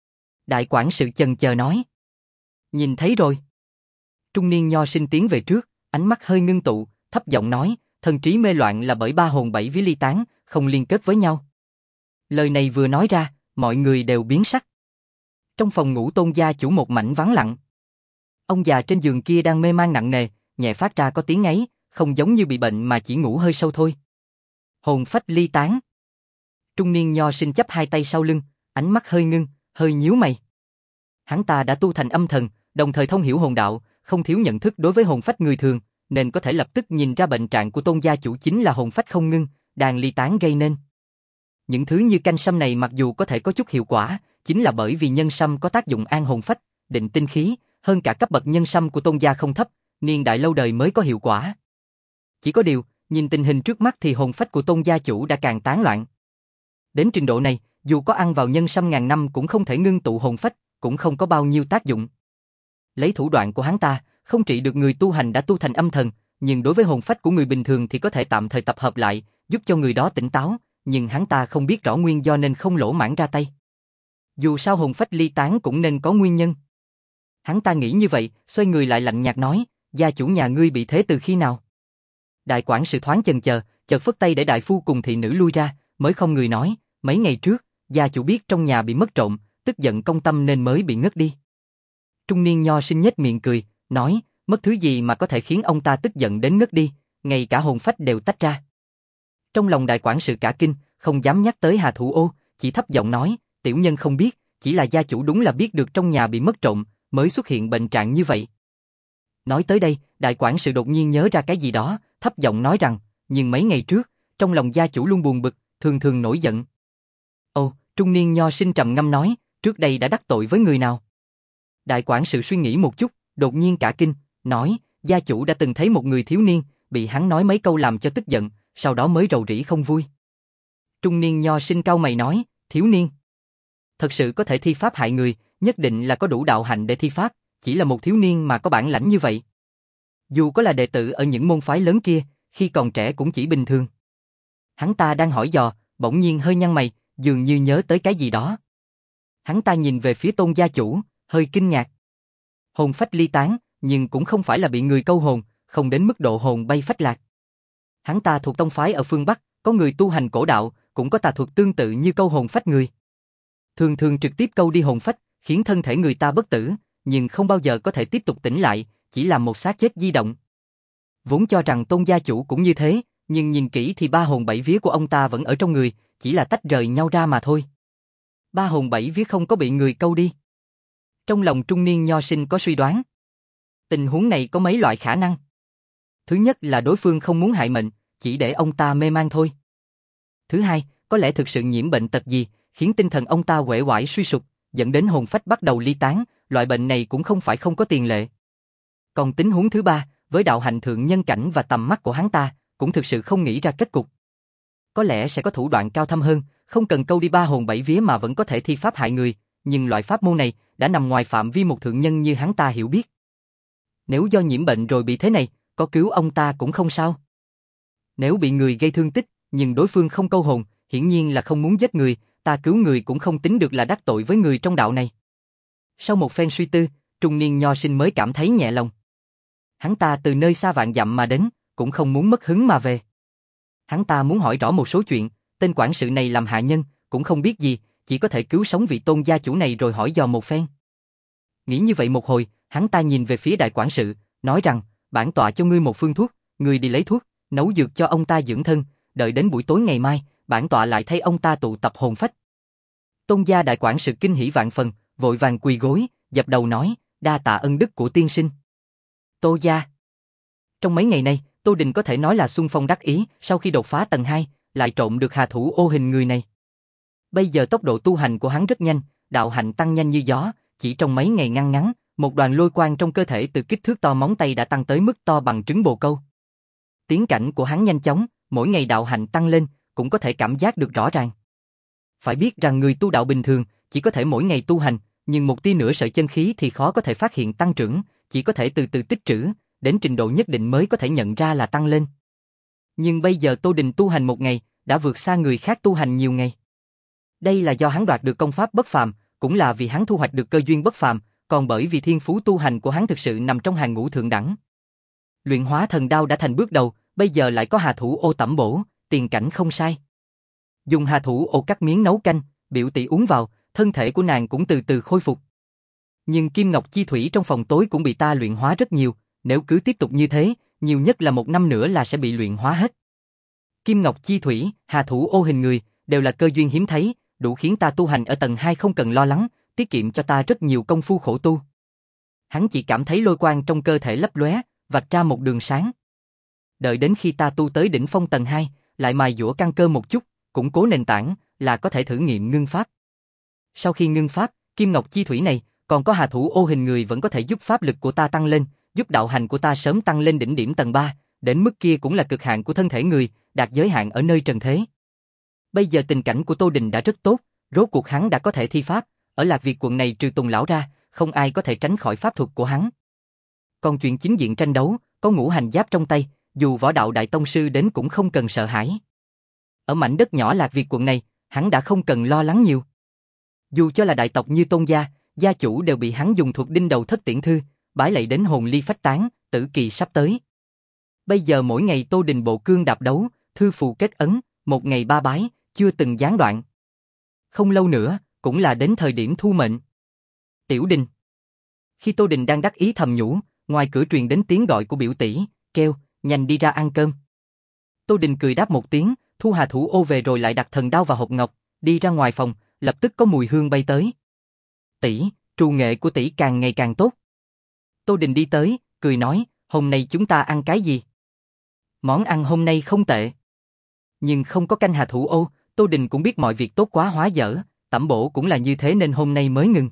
Đại quản sự chần chờ nói. Nhìn thấy rồi. Trung niên nho sinh tiến về trước, ánh mắt hơi ngưng tụ, thấp giọng nói, thần trí mê loạn là bởi ba hồn bảy vía ly tán, không liên kết với nhau. Lời này vừa nói ra, mọi người đều biến sắc. Trong phòng ngủ Tôn gia chủ một mảnh vắng lặng. Ông già trên giường kia đang mê man nặng nề, nhẹ phát ra có tiếng ngáy, không giống như bị bệnh mà chỉ ngủ hơi sâu thôi. Hồn phách ly tán. Trung niên nho sinh chắp hai tay sau lưng, ánh mắt hơi ngưng, hơi nhíu mày. Hắn ta đã tu thành âm thần, đồng thời thông hiểu hồn đạo, không thiếu nhận thức đối với hồn phách người thường, nên có thể lập tức nhìn ra bệnh trạng của Tôn gia chủ chính là hồn phách không ngưng, đang ly tán gây nên. Những thứ như canh sâm này mặc dù có thể có chút hiệu quả, chính là bởi vì nhân sâm có tác dụng an hồn phách, định tinh khí, hơn cả cấp bậc nhân sâm của Tôn gia không thấp, niên đại lâu đời mới có hiệu quả. Chỉ có điều, nhìn tình hình trước mắt thì hồn phách của Tôn gia chủ đã càng tán loạn. Đến trình độ này, dù có ăn vào nhân sâm ngàn năm cũng không thể ngưng tụ hồn phách, cũng không có bao nhiêu tác dụng. Lấy thủ đoạn của hắn ta, không trị được người tu hành đã tu thành âm thần, nhưng đối với hồn phách của người bình thường thì có thể tạm thời tập hợp lại, giúp cho người đó tỉnh táo, nhưng hắn ta không biết rõ nguyên do nên không lỗ mãng ra tay. Dù sao hồn phách ly tán cũng nên có nguyên nhân. Hắn ta nghĩ như vậy, xoay người lại lạnh nhạt nói, gia chủ nhà ngươi bị thế từ khi nào? Đại quản sự thoáng chần chờ, chợt phất tay để đại phu cùng thị nữ lui ra, mới không người nói, mấy ngày trước, gia chủ biết trong nhà bị mất trộm, tức giận công tâm nên mới bị ngất đi. Trung niên nho sinh nhếch miệng cười, nói, mất thứ gì mà có thể khiến ông ta tức giận đến ngất đi, ngay cả hồn phách đều tách ra. Trong lòng đại quản sự cả kinh, không dám nhắc tới Hà Thủ Ô, chỉ thấp giọng nói, tiểu nhân không biết, chỉ là gia chủ đúng là biết được trong nhà bị mất trộm, mới xuất hiện bệnh trạng như vậy. Nói tới đây, đại quản sự đột nhiên nhớ ra cái gì đó, thấp giọng nói rằng, nhưng mấy ngày trước, trong lòng gia chủ luôn buồn bực, thường thường nổi giận. Ồ, trung niên nho sinh trầm ngâm nói, trước đây đã đắc tội với người nào? Đại quản sự suy nghĩ một chút, đột nhiên cả kinh, nói, gia chủ đã từng thấy một người thiếu niên, bị hắn nói mấy câu làm cho tức giận, sau đó mới rầu rĩ không vui. Trung niên nho sinh cau mày nói, thiếu niên. Thật sự có thể thi pháp hại người, nhất định là có đủ đạo hạnh để thi pháp, chỉ là một thiếu niên mà có bản lãnh như vậy. Dù có là đệ tử ở những môn phái lớn kia, khi còn trẻ cũng chỉ bình thường. Hắn ta đang hỏi dò, bỗng nhiên hơi nhăn mày, dường như nhớ tới cái gì đó. Hắn ta nhìn về phía Tôn gia chủ, hơi kinh ngạc. Hồn phách ly tán, nhưng cũng không phải là bị người câu hồn, không đến mức độ hồn bay phách lạc. Hắn ta thuộc tông phái ở phương Bắc, có người tu hành cổ đạo, cũng có tà thuật tương tự như câu hồn phách người. Thường thường trực tiếp câu đi hồn phách, khiến thân thể người ta bất tử, nhưng không bao giờ có thể tiếp tục tỉnh lại, chỉ làm một xác chết di động. Vốn cho rằng Tôn gia chủ cũng như thế, nhưng nhìn kỹ thì ba hồn bảy vía của ông ta vẫn ở trong người, chỉ là tách rời nhau ra mà thôi. Ba hồn bảy vía không có bị người câu đi. Trong lòng trung niên nho sinh có suy đoán. Tình huống này có mấy loại khả năng. Thứ nhất là đối phương không muốn hại mệnh, chỉ để ông ta mê man thôi. Thứ hai, có lẽ thực sự nhiễm bệnh tật gì, khiến tinh thần ông ta uể oải suy sụp, dẫn đến hồn phách bắt đầu ly tán, loại bệnh này cũng không phải không có tiền lệ. Còn tình huống thứ ba, với đạo hạnh thượng nhân cảnh và tầm mắt của hắn ta, cũng thực sự không nghĩ ra kết cục. Có lẽ sẽ có thủ đoạn cao thâm hơn, không cần câu đi ba hồn bảy vía mà vẫn có thể thi pháp hại người, nhưng loại pháp môn này đã nằm ngoài phạm vi một thượng nhân như hắn ta hiểu biết. Nếu do nhiễm bệnh rồi bị thế này, có cứu ông ta cũng không sao. Nếu bị người gây thương tích, nhưng đối phương không câu hồn, hiển nhiên là không muốn giết người, ta cứu người cũng không tính được là đắc tội với người trong đạo này. Sau một phen suy tư, trung niên nho sinh mới cảm thấy nhẹ lòng. Hắn ta từ nơi xa vạn dặm mà đến, cũng không muốn mất hứng mà về. Hắn ta muốn hỏi rõ một số chuyện, tên quản sự này làm hạ nhân, cũng không biết gì, chỉ có thể cứu sống vị tôn gia chủ này rồi hỏi dò một phen. Nghĩ như vậy một hồi, hắn ta nhìn về phía đại quản sự, nói rằng, bản tọa cho ngươi một phương thuốc, ngươi đi lấy thuốc, nấu dược cho ông ta dưỡng thân, đợi đến buổi tối ngày mai, bản tọa lại thay ông ta tụ tập hồn phách. Tôn gia đại quản sự kinh hỉ vạn phần, vội vàng quỳ gối, dập đầu nói, đa tạ ân đức của tiên sinh. Tô gia. Trong mấy ngày nay, Tô Đình có thể nói là xung phong đắc ý, sau khi đột phá tầng hai, lại trộn được Hà Thủ Ô hình người này. Bây giờ tốc độ tu hành của hắn rất nhanh, đạo hạnh tăng nhanh như gió, chỉ trong mấy ngày ngăn ngắn, một đoàn lôi quang trong cơ thể từ kích thước to móng tay đã tăng tới mức to bằng trứng bồ câu. Tiến cảnh của hắn nhanh chóng, mỗi ngày đạo hạnh tăng lên, cũng có thể cảm giác được rõ ràng. Phải biết rằng người tu đạo bình thường, chỉ có thể mỗi ngày tu hành, nhưng một tia nửa sợi chân khí thì khó có thể phát hiện tăng trưởng, chỉ có thể từ từ tích trữ, đến trình độ nhất định mới có thể nhận ra là tăng lên. Nhưng bây giờ Tô Đình tu hành một ngày, đã vượt xa người khác tu hành nhiều ngày. Đây là do hắn đoạt được công pháp bất phàm, cũng là vì hắn thu hoạch được cơ duyên bất phàm, còn bởi vì thiên phú tu hành của hắn thực sự nằm trong hàng ngũ thượng đẳng. Luyện hóa thần đao đã thành bước đầu, bây giờ lại có Hà Thủ Ô tẩm bổ, tiền cảnh không sai. Dùng Hà Thủ Ô cắt miếng nấu canh, biểu tỷ uống vào, thân thể của nàng cũng từ từ khôi phục. Nhưng kim ngọc chi thủy trong phòng tối cũng bị ta luyện hóa rất nhiều, nếu cứ tiếp tục như thế, nhiều nhất là một năm nữa là sẽ bị luyện hóa hết. Kim ngọc chi thủy, Hà Thủ Ô hình người, đều là cơ duyên hiếm thấy, đủ khiến ta tu hành ở tầng hai không cần lo lắng, tiết kiệm cho ta rất nhiều công phu khổ tu. Hắn chỉ cảm thấy lôi quang trong cơ thể lấp lóe, vạch ra một đường sáng. Đợi đến khi ta tu tới đỉnh phong tầng hai, lại mài dũa căn cơ một chút, củng cố nền tảng, là có thể thử nghiệm ngưng pháp. Sau khi ngưng pháp, kim ngọc chi thủy này, còn có Hà Thủ Ô hình người vẫn có thể giúp pháp lực của ta tăng lên, giúp đạo hành của ta sớm tăng lên đỉnh điểm tầng ba, đến mức kia cũng là cực hạn của thân thể người, đạt giới hạn ở nơi trần thế. Bây giờ tình cảnh của Tô Đình đã rất tốt, rốt cuộc hắn đã có thể thi pháp, ở Lạc Việt quận này trừ Tùng lão ra, không ai có thể tránh khỏi pháp thuật của hắn. Còn chuyện chính diện tranh đấu, có ngũ hành giáp trong tay, dù võ đạo đại tông sư đến cũng không cần sợ hãi. Ở mảnh đất nhỏ Lạc Việt quận này, hắn đã không cần lo lắng nhiều. Dù cho là đại tộc như Tôn gia, gia chủ đều bị hắn dùng thuật đinh đầu thất tiễn thư, bái lạy đến hồn ly phách tán, tử kỳ sắp tới. Bây giờ mỗi ngày Tô Đình bộ cương đạp đấu, thư phù kết ấn, một ngày ba bái, chưa từng gián đoạn. Không lâu nữa, cũng là đến thời điểm thu mệnh. Tiểu Đình. Khi Tô Đình đang đắc ý thầm nhủ, ngoài cửa truyền đến tiếng gọi của biểu tỷ, kêu, nhanh đi ra ăn cơm. Tô Đình cười đáp một tiếng, thu Hà Thủ Ô về rồi lại đặt thần đao vào hộp ngọc, đi ra ngoài phòng, lập tức có mùi hương bay tới. Tỷ, trù nghệ của tỷ càng ngày càng tốt. Tô Đình đi tới, cười nói, hôm nay chúng ta ăn cái gì? Món ăn hôm nay không tệ. Nhưng không có canh Hà Thủ Ô, Tô Đình cũng biết mọi việc tốt quá hóa dở, tẩm bổ cũng là như thế nên hôm nay mới ngừng.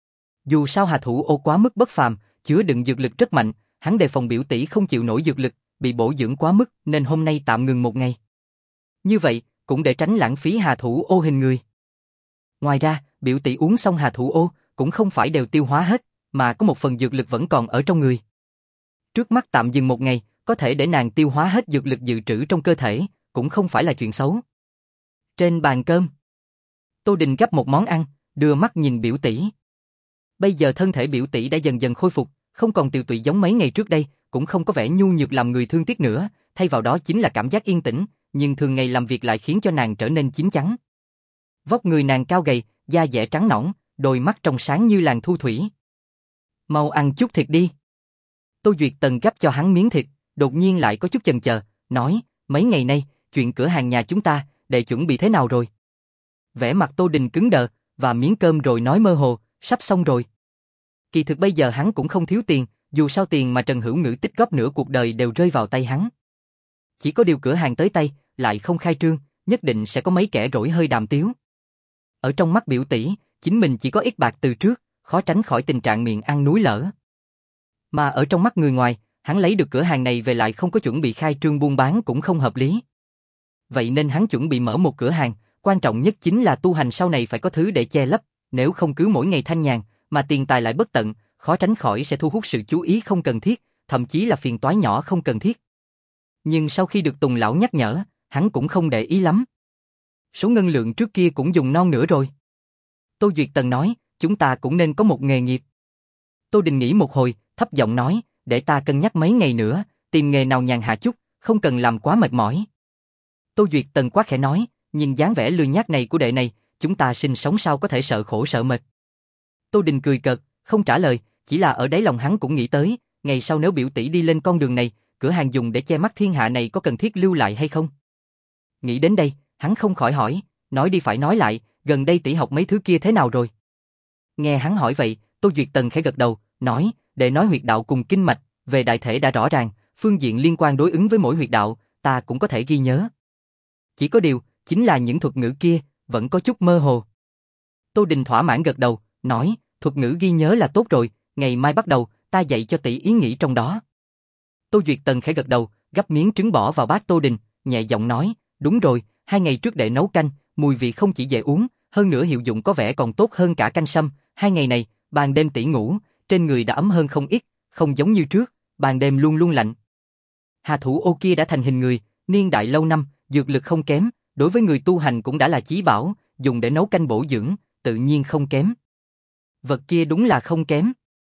Dù sao Hà Thủ Ô quá mức bất phàm, chứa đựng dược lực rất mạnh, hắn đề phòng biểu tỷ không chịu nổi dược lực, bị bổ dưỡng quá mức nên hôm nay tạm ngừng một ngày. Như vậy, cũng để tránh lãng phí Hà Thủ Ô hình người. Ngoài ra, biểu tỷ uống xong Hà Thủ Ô, cũng không phải đều tiêu hóa hết, mà có một phần dược lực vẫn còn ở trong người. Trước mắt tạm dừng một ngày, có thể để nàng tiêu hóa hết dược lực dự trữ trong cơ thể, cũng không phải là chuyện xấu. Trên bàn cơm, Tô Đình gắp một món ăn, đưa mắt nhìn biểu tỷ. Bây giờ thân thể biểu tỷ đã dần dần khôi phục, không còn tiều tụy giống mấy ngày trước đây, cũng không có vẻ nhu nhược làm người thương tiếc nữa, thay vào đó chính là cảm giác yên tĩnh, nhưng thường ngày làm việc lại khiến cho nàng trở nên chín chắn. Vóc người nàng cao gầy, da dẻ trắng nõn, đôi mắt trong sáng như làn thu thủy. Mau ăn chút thịt đi. Tô Duyệt Tần gắp cho hắn miếng thịt, đột nhiên lại có chút chần chờ, nói, mấy ngày nay, chuyện cửa hàng nhà chúng ta, để chuẩn bị thế nào rồi? Vẻ mặt Tô Đình cứng đờ, và miếng cơm rồi nói mơ hồ, sắp xong rồi. Kỳ thực bây giờ hắn cũng không thiếu tiền, dù sao tiền mà Trần Hữu Ngữ tích góp nửa cuộc đời đều rơi vào tay hắn. Chỉ có điều cửa hàng tới tay, lại không khai trương, nhất định sẽ có mấy kẻ rỗi hơi đàm tiếu. Ở trong mắt biểu tỷ, chính mình chỉ có ít bạc từ trước, khó tránh khỏi tình trạng miệng ăn núi lở. Mà ở trong mắt người ngoài, hắn lấy được cửa hàng này về lại không có chuẩn bị khai trương buôn bán cũng không hợp lý. Vậy nên hắn chuẩn bị mở một cửa hàng, quan trọng nhất chính là tu hành sau này phải có thứ để che lấp, nếu không cứ mỗi ngày thanh nhàn, mà tiền tài lại bất tận, khó tránh khỏi sẽ thu hút sự chú ý không cần thiết, thậm chí là phiền toái nhỏ không cần thiết. Nhưng sau khi được Tùng lão nhắc nhở, hắn cũng không để ý lắm. Số ngân lượng trước kia cũng dùng non nữa rồi. Tô Duyệt Tần nói, chúng ta cũng nên có một nghề nghiệp. Tô Đình nghĩ một hồi, thấp giọng nói, để ta cân nhắc mấy ngày nữa, tìm nghề nào nhàn hạ chút, không cần làm quá mệt mỏi. Tô Duyệt Tần quá khẽ nói, nhìn dáng vẻ lười nhác này của đệ này, chúng ta sinh sống sao có thể sợ khổ sợ mệt. Tô Đình cười cợt, không trả lời, chỉ là ở đáy lòng hắn cũng nghĩ tới, ngày sau nếu biểu tỷ đi lên con đường này, cửa hàng dùng để che mắt thiên hạ này có cần thiết lưu lại hay không? Nghĩ đến đây, hắn không khỏi hỏi, nói đi phải nói lại, gần đây tỷ học mấy thứ kia thế nào rồi? Nghe hắn hỏi vậy, Tô Duyệt Tần khẽ gật đầu, nói, để nói huyệt đạo cùng kinh mạch, về đại thể đã rõ ràng, phương diện liên quan đối ứng với mỗi huyệt đạo, ta cũng có thể ghi nhớ. Chỉ có điều, chính là những thuật ngữ kia, vẫn có chút mơ hồ. Tô Đình thỏa mãn gật đầu, nói, thuật ngữ ghi nhớ là tốt rồi, ngày mai bắt đầu, ta dạy cho tỷ ý nghĩ trong đó. Tô Duyệt Tần khẽ gật đầu, gắp miếng trứng bỏ vào bát Tô Đình, nhẹ giọng nói, đúng rồi, hai ngày trước đệ nấu canh, mùi vị không chỉ dễ uống, hơn nữa hiệu dụng có vẻ còn tốt hơn cả canh sâm, hai ngày này, ban đêm tỷ ngủ, trên người đã ấm hơn không ít, không giống như trước, ban đêm luôn luôn lạnh. Hà thủ ô kia đã thành hình người, niên đại lâu năm, dược lực không kém, đối với người tu hành cũng đã là chí bảo, dùng để nấu canh bổ dưỡng, tự nhiên không kém. Vật kia đúng là không kém.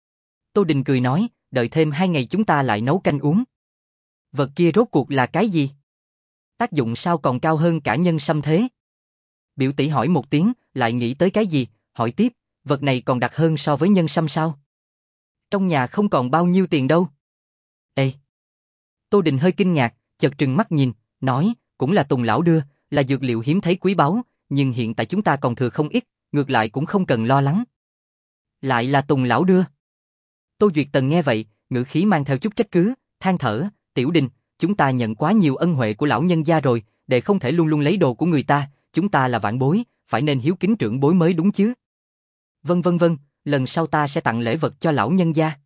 Tô Đình cười nói, đợi thêm hai ngày chúng ta lại nấu canh uống. Vật kia rốt cuộc là cái gì? Tác dụng sao còn cao hơn cả nhân sâm thế? Biểu tỷ hỏi một tiếng, lại nghĩ tới cái gì, hỏi tiếp, vật này còn đặc hơn so với nhân sâm sao? Trong nhà không còn bao nhiêu tiền đâu. Ê! Tô Đình hơi kinh ngạc, chợt trừng mắt nhìn, nói, cũng là Tùng lão đưa, là dược liệu hiếm thấy quý báu, nhưng hiện tại chúng ta còn thừa không ít, ngược lại cũng không cần lo lắng. Lại là Tùng lão đưa. Tô Duyệt Tần nghe vậy, ngữ khí mang theo chút trách cứ, than thở, Tiểu Đình, chúng ta nhận quá nhiều ân huệ của lão nhân gia rồi, để không thể luôn luôn lấy đồ của người ta, chúng ta là vãn bối, phải nên hiếu kính trưởng bối mới đúng chứ. Vân vân vân, lần sau ta sẽ tặng lễ vật cho lão nhân gia.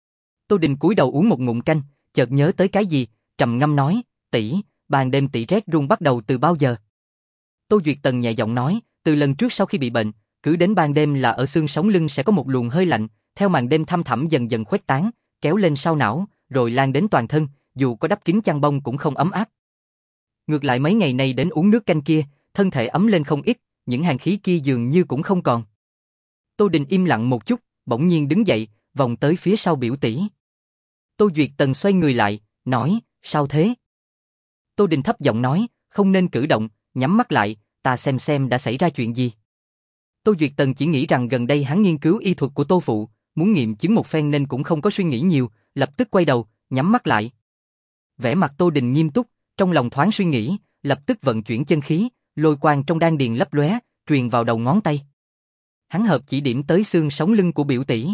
Tô Đình cúi đầu uống một ngụm canh, chợt nhớ tới cái gì, trầm ngâm nói, tỷ, ban đêm tỷ rét run bắt đầu từ bao giờ? Tô Duyệt Tần nhẹ giọng nói, từ lần trước sau khi bị bệnh, cứ đến ban đêm là ở xương sống lưng sẽ có một luồng hơi lạnh, theo màn đêm thăm thẳm dần dần khuếch tán, kéo lên sau não, rồi lan đến toàn thân, dù có đắp kín chăn bông cũng không ấm áp. Ngược lại mấy ngày nay đến uống nước canh kia, thân thể ấm lên không ít, những hàn khí kia dường như cũng không còn. Tô Đình im lặng một chút, bỗng nhiên đứng dậy, vòng tới phía sau biểu tỷ. Tô Duyệt Tần xoay người lại, nói, sao thế? Tô Đình thấp giọng nói, không nên cử động, nhắm mắt lại, ta xem xem đã xảy ra chuyện gì. Tô Duyệt Tần chỉ nghĩ rằng gần đây hắn nghiên cứu y thuật của Tô Phụ, muốn nghiệm chứng một phen nên cũng không có suy nghĩ nhiều, lập tức quay đầu, nhắm mắt lại. Vẻ mặt Tô Đình nghiêm túc, trong lòng thoáng suy nghĩ, lập tức vận chuyển chân khí, lôi quang trong đan điền lấp lóe, truyền vào đầu ngón tay. Hắn hợp chỉ điểm tới xương sống lưng của biểu tỷ.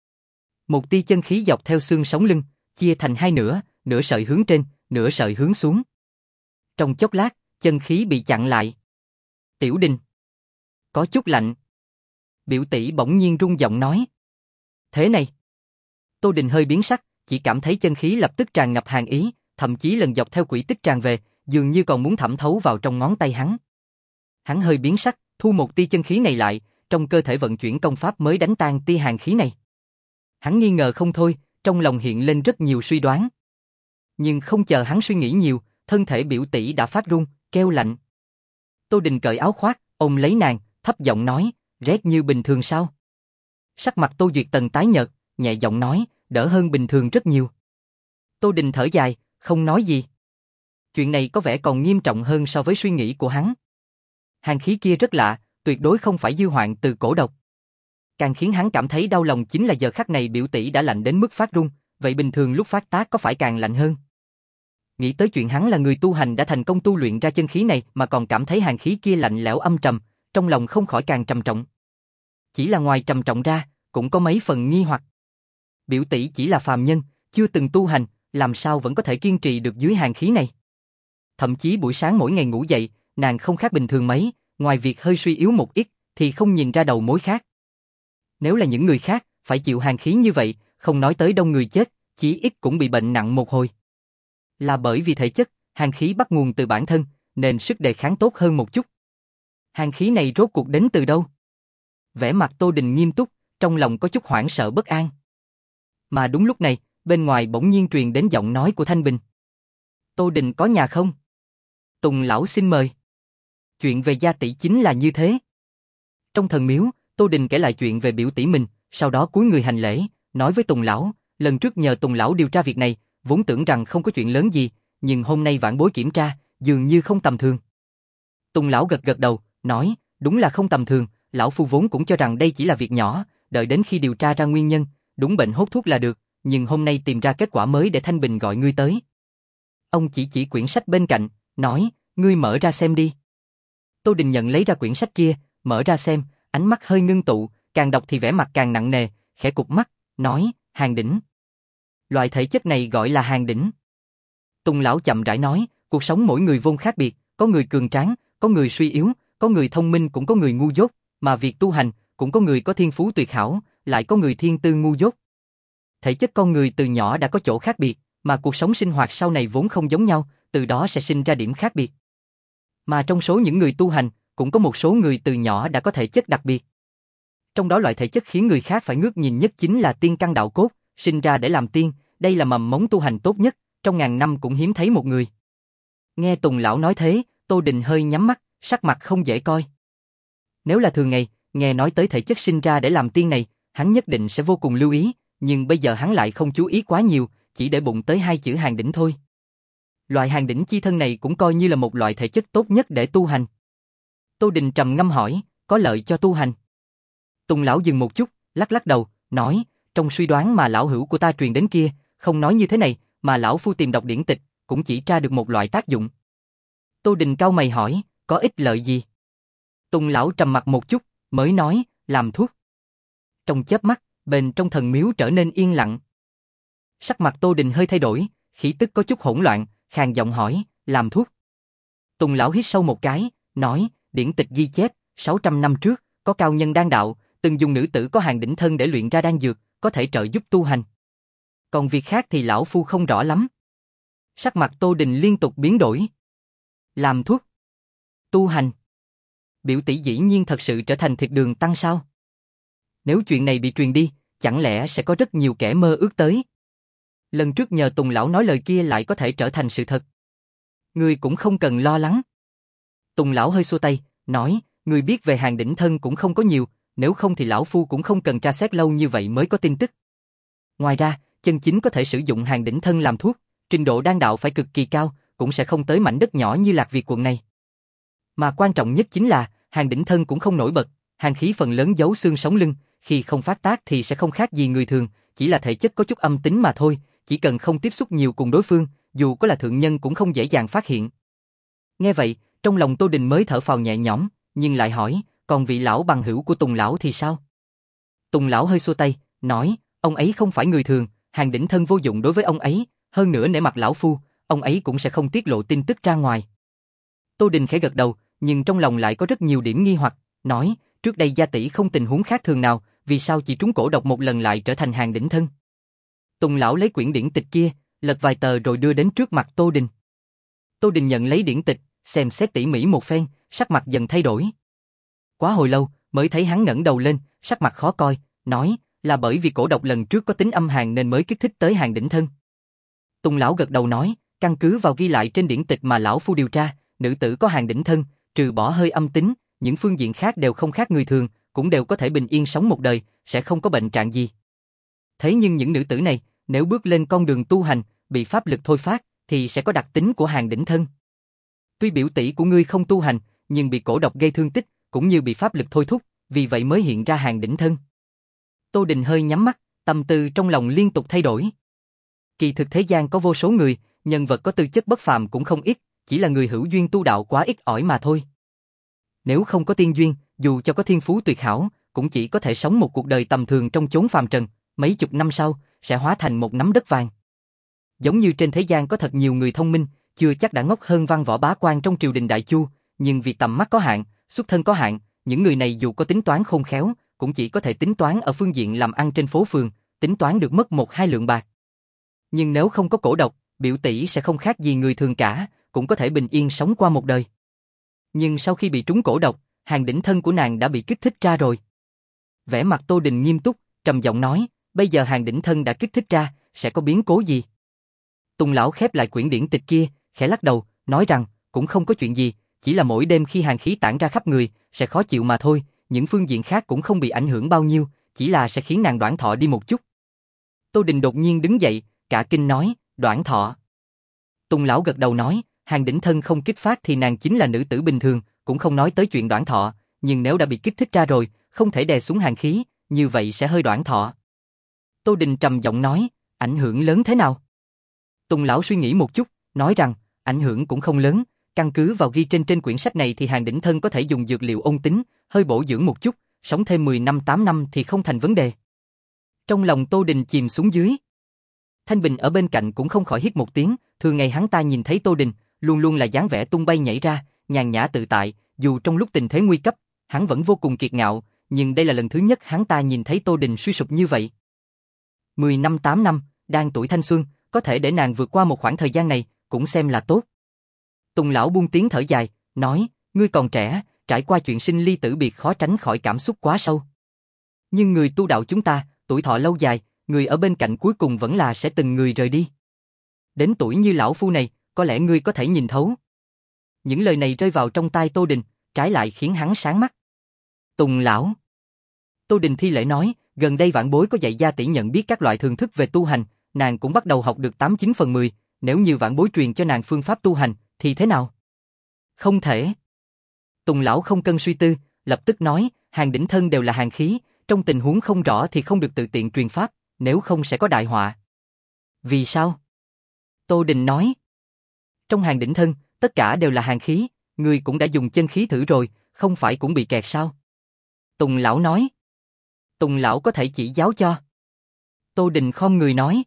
Một tia chân khí dọc theo xương sống lưng, chia thành hai nửa, nửa sợi hướng trên, nửa sợi hướng xuống. Trong chốc lát, chân khí bị chặn lại. Tiểu Đình, có chút lạnh. Biểu tỷ bỗng nhiên rung giọng nói. Thế này. Tô Đình hơi biến sắc, chỉ cảm thấy chân khí lập tức tràn ngập hàn ý, thậm chí lần dọc theo quỹ tích tràn về, dường như còn muốn thẩm thấu vào trong ngón tay hắn. Hắn hơi biến sắc, thu một tia chân khí này lại, trong cơ thể vận chuyển công pháp mới đánh tan tia hàn khí này. Hắn nghi ngờ không thôi, trong lòng hiện lên rất nhiều suy đoán. Nhưng không chờ hắn suy nghĩ nhiều, thân thể biểu tỷ đã phát run, kêu lạnh. Tô Đình cởi áo khoác, ôm lấy nàng, thấp giọng nói, rét như bình thường sao? Sắc mặt Tô Duyệt Tần tái nhợt, nhẹ giọng nói, đỡ hơn bình thường rất nhiều. Tô Đình thở dài, không nói gì. Chuyện này có vẻ còn nghiêm trọng hơn so với suy nghĩ của hắn. Hàn khí kia rất lạ, tuyệt đối không phải dư hoạn từ cổ độc. Càng khiến hắn cảm thấy đau lòng chính là giờ khắc này biểu tỷ đã lạnh đến mức phát run, vậy bình thường lúc phát tác có phải càng lạnh hơn? Nghĩ tới chuyện hắn là người tu hành đã thành công tu luyện ra chân khí này mà còn cảm thấy hàn khí kia lạnh lẽo âm trầm, trong lòng không khỏi càng trầm trọng. Chỉ là ngoài trầm trọng ra, cũng có mấy phần nghi hoặc. Biểu tỷ chỉ là phàm nhân, chưa từng tu hành, làm sao vẫn có thể kiên trì được dưới hàn khí này? Thậm chí buổi sáng mỗi ngày ngủ dậy, nàng không khác bình thường mấy, ngoài việc hơi suy yếu một ít, thì không nhìn ra đầu mối khác. Nếu là những người khác, phải chịu hàn khí như vậy, không nói tới đông người chết, chí ít cũng bị bệnh nặng một hồi. Là bởi vì thể chất, hàn khí bắt nguồn từ bản thân, nên sức đề kháng tốt hơn một chút. Hàn khí này rốt cuộc đến từ đâu? Vẻ mặt Tô Đình nghiêm túc, trong lòng có chút hoảng sợ bất an. Mà đúng lúc này, bên ngoài bỗng nhiên truyền đến giọng nói của Thanh Bình. Tô Đình có nhà không? Tùng lão xin mời. Chuyện về gia tỷ chính là như thế. Trong thần miếu, Tô Đình kể lại chuyện về biểu tỷ mình, sau đó cúi người hành lễ, nói với Tùng lão, lần trước nhờ Tùng lão điều tra việc này, vốn tưởng rằng không có chuyện lớn gì, nhưng hôm nay vãn bối kiểm tra, dường như không tầm thường. Tùng lão gật gật đầu, nói, đúng là không tầm thường, lão phu vốn cũng cho rằng đây chỉ là việc nhỏ, đợi đến khi điều tra ra nguyên nhân, đúng bệnh hốt thuốc là được, nhưng hôm nay tìm ra kết quả mới để Thanh Bình gọi ngươi tới. Ông chỉ chỉ quyển sách bên cạnh, nói, ngươi mở ra xem đi. Tô Đình nhận lấy ra quyển sách kia, mở ra xem, ánh mắt hơi ngưng tụ, càng đọc thì vẻ mặt càng nặng nề, khẽ cụp mắt, nói, hàng đỉnh. Loại thể chất này gọi là hàng đỉnh. Tùng lão chậm rãi nói, cuộc sống mỗi người vốn khác biệt, có người cường tráng, có người suy yếu, có người thông minh cũng có người ngu dốt, mà việc tu hành, cũng có người có thiên phú tuyệt hảo, lại có người thiên tư ngu dốt. Thể chất con người từ nhỏ đã có chỗ khác biệt, mà cuộc sống sinh hoạt sau này vốn không giống nhau, từ đó sẽ sinh ra điểm khác biệt. Mà trong số những người tu hành, cũng có một số người từ nhỏ đã có thể chất đặc biệt. Trong đó loại thể chất khiến người khác phải ngước nhìn nhất chính là tiên căn đạo cốt, sinh ra để làm tiên, đây là mầm mống tu hành tốt nhất, trong ngàn năm cũng hiếm thấy một người. Nghe Tùng lão nói thế, Tô Đình hơi nhắm mắt, sắc mặt không dễ coi. Nếu là thường ngày, nghe nói tới thể chất sinh ra để làm tiên này, hắn nhất định sẽ vô cùng lưu ý, nhưng bây giờ hắn lại không chú ý quá nhiều, chỉ để bụng tới hai chữ hàng đỉnh thôi. Loại hàng đỉnh chi thân này cũng coi như là một loại thể chất tốt nhất để tu hành. Tô Đình trầm ngâm hỏi, có lợi cho tu hành? Tùng lão dừng một chút, lắc lắc đầu, nói, trong suy đoán mà lão hữu của ta truyền đến kia, không nói như thế này, mà lão phu tìm đọc điển tịch, cũng chỉ tra được một loại tác dụng. Tô Đình cau mày hỏi, có ích lợi gì? Tùng lão trầm mặt một chút, mới nói, làm thuốc. Trong chớp mắt, bên trong thần miếu trở nên yên lặng. Sắc mặt Tô Đình hơi thay đổi, khí tức có chút hỗn loạn, khàn giọng hỏi, làm thuốc. Tùng lão hít sâu một cái, nói, điển tịch ghi chép, sáu trăm năm trước, có cao nhân đan đạo, từng dùng nữ tử có hàng đỉnh thân để luyện ra đan dược, có thể trợ giúp tu hành. Còn việc khác thì lão phu không rõ lắm. Sắc mặt Tô Đình liên tục biến đổi. Làm thuốc, tu hành. Biểu tỷ dĩ nhiên thật sự trở thành thiệt đường tăng sao? Nếu chuyện này bị truyền đi, chẳng lẽ sẽ có rất nhiều kẻ mơ ước tới? Lần trước nhờ Tùng lão nói lời kia lại có thể trở thành sự thật. Ngươi cũng không cần lo lắng. Tùng lão hơi xua tay, nói, ngươi biết về hàng đỉnh thân cũng không có nhiều, nếu không thì lão phu cũng không cần tra xét lâu như vậy mới có tin tức. Ngoài ra, chân chính có thể sử dụng hàng đỉnh thân làm thuốc, trình độ đan đạo phải cực kỳ cao, cũng sẽ không tới mảnh đất nhỏ như Lạc Việt quận này. Mà quan trọng nhất chính là, hàng đỉnh thân cũng không nổi bật, hàng khí phần lớn giấu xương sống lưng, khi không phát tác thì sẽ không khác gì người thường, chỉ là thể chất có chút âm tính mà thôi, chỉ cần không tiếp xúc nhiều cùng đối phương, dù có là thượng nhân cũng không dễ dàng phát hiện. Nghe vậy, trong lòng Tô Đình mới thở phào nhẹ nhõm, nhưng lại hỏi, còn vị lão bằng hữu của Tùng lão thì sao? Tùng lão hơi xua tay, nói, ông ấy không phải người thường, hàng đỉnh thân vô dụng đối với ông ấy, hơn nữa nể mặt lão phu, ông ấy cũng sẽ không tiết lộ tin tức ra ngoài. Tô Đình khẽ gật đầu, nhưng trong lòng lại có rất nhiều điểm nghi hoặc, nói, trước đây gia tỷ không tình huống khác thường nào, vì sao chỉ trúng cổ độc một lần lại trở thành hàng đỉnh thân? Tùng lão lấy quyển điển tịch kia, lật vài tờ rồi đưa đến trước mặt Tô Đình. Tô Đình nhận lấy điển tịch, xem xét tỉ mỉ một phen, sắc mặt dần thay đổi. Quá hồi lâu, mới thấy hắn ngẩng đầu lên, sắc mặt khó coi, nói, là bởi vì cổ độc lần trước có tính âm hàn nên mới kích thích tới hàng đỉnh thân. Tùng lão gật đầu nói, căn cứ vào ghi lại trên điển tịch mà lão phu điều tra, nữ tử có hàng đỉnh thân, trừ bỏ hơi âm tính, những phương diện khác đều không khác người thường, cũng đều có thể bình yên sống một đời, sẽ không có bệnh trạng gì. Thế nhưng những nữ tử này, nếu bước lên con đường tu hành, bị pháp lực thôi phát, thì sẽ có đặc tính của hàng đỉnh thân. Tuy biểu tỷ của ngươi không tu hành, nhưng bị cổ độc gây thương tích, cũng như bị pháp lực thôi thúc, vì vậy mới hiện ra hàng đỉnh thân. Tô Đình hơi nhắm mắt, tâm tư trong lòng liên tục thay đổi. Kỳ thực thế gian có vô số người, nhân vật có tư chất bất phàm cũng không ít, chỉ là người hữu duyên tu đạo quá ít ỏi mà thôi. Nếu không có tiên duyên, dù cho có thiên phú tuyệt hảo, cũng chỉ có thể sống một cuộc đời tầm thường trong chốn phàm trần, mấy chục năm sau, sẽ hóa thành một nắm đất vàng. Giống như trên thế gian có thật nhiều người thông minh, chưa chắc đã ngốc hơn văn võ bá quan trong triều đình Đại Chu, nhưng vì tầm mắt có hạn, xuất thân có hạn, những người này dù có tính toán khôn khéo, cũng chỉ có thể tính toán ở phương diện làm ăn trên phố phường, tính toán được mất một hai lượng bạc. Nhưng nếu không có cổ độc, biểu tỷ sẽ không khác gì người thường cả, cũng có thể bình yên sống qua một đời. Nhưng sau khi bị trúng cổ độc, hàng đỉnh thân của nàng đã bị kích thích ra rồi. Vẻ mặt Tô Đình nghiêm túc, trầm giọng nói, bây giờ hàng đỉnh thân đã kích thích ra, sẽ có biến cố gì? Tùng lão khép lại quyển điển tịch kia, khẽ lắc đầu, nói rằng, cũng không có chuyện gì, chỉ là mỗi đêm khi hàn khí tản ra khắp người, sẽ khó chịu mà thôi, những phương diện khác cũng không bị ảnh hưởng bao nhiêu, chỉ là sẽ khiến nàng đoản thọ đi một chút. Tô Đình đột nhiên đứng dậy, cả kinh nói, đoản thọ. Tùng lão gật đầu nói, Hàn đỉnh thân không kích phát thì nàng chính là nữ tử bình thường, cũng không nói tới chuyện đoản thọ, nhưng nếu đã bị kích thích ra rồi, không thể đè xuống hàn khí, như vậy sẽ hơi đoản thọ. Tô Đình trầm giọng nói, ảnh hưởng lớn thế nào? Tùng lão suy nghĩ một chút, nói rằng, ảnh hưởng cũng không lớn, căn cứ vào ghi trên trên quyển sách này thì Hàn đỉnh thân có thể dùng dược liệu ôn tính, hơi bổ dưỡng một chút, sống thêm mười năm tám năm thì không thành vấn đề. Trong lòng Tô Đình chìm xuống dưới. Thanh Bình ở bên cạnh cũng không khỏi hít một tiếng, thường ngày hắn ta nhìn thấy Tô Đình, luôn luôn là dáng vẻ tung bay nhảy ra, nhàn nhã tự tại, dù trong lúc tình thế nguy cấp, hắn vẫn vô cùng kiệt ngạo, nhưng đây là lần thứ nhất hắn ta nhìn thấy Tô Đình suy sụp như vậy. Mười năm tám năm, đang tuổi thanh xuân, có thể để nàng vượt qua một khoảng thời gian này, cũng xem là tốt. Tùng lão buông tiếng thở dài, nói, ngươi còn trẻ, trải qua chuyện sinh ly tử biệt khó tránh khỏi cảm xúc quá sâu. Nhưng người tu đạo chúng ta, tuổi thọ lâu dài, người ở bên cạnh cuối cùng vẫn là sẽ từng người rời đi. Đến tuổi như lão phu này, có lẽ ngươi có thể nhìn thấu. Những lời này rơi vào trong tai Tô Đình, trái lại khiến hắn sáng mắt. Tùng lão. Tô Đình thi lễ nói, gần đây vãn bối có dạy gia tỷ nhận biết các loại thường thức về tu hành, nàng cũng bắt đầu học được tám chín phần mười, nếu như vãn bối truyền cho nàng phương pháp tu hành, thì thế nào? Không thể. Tùng lão không cân suy tư, lập tức nói, Hàn đỉnh thân đều là hàn khí, trong tình huống không rõ thì không được tự tiện truyền pháp, nếu không sẽ có đại họa. Vì sao? Tô Đình nói, trong Hàn đỉnh thân, tất cả đều là hàn khí, ngươi cũng đã dùng chân khí thử rồi, không phải cũng bị kẹt sao? Tùng lão nói. Tùng lão có thể chỉ giáo cho. Tô Đình khom người nói,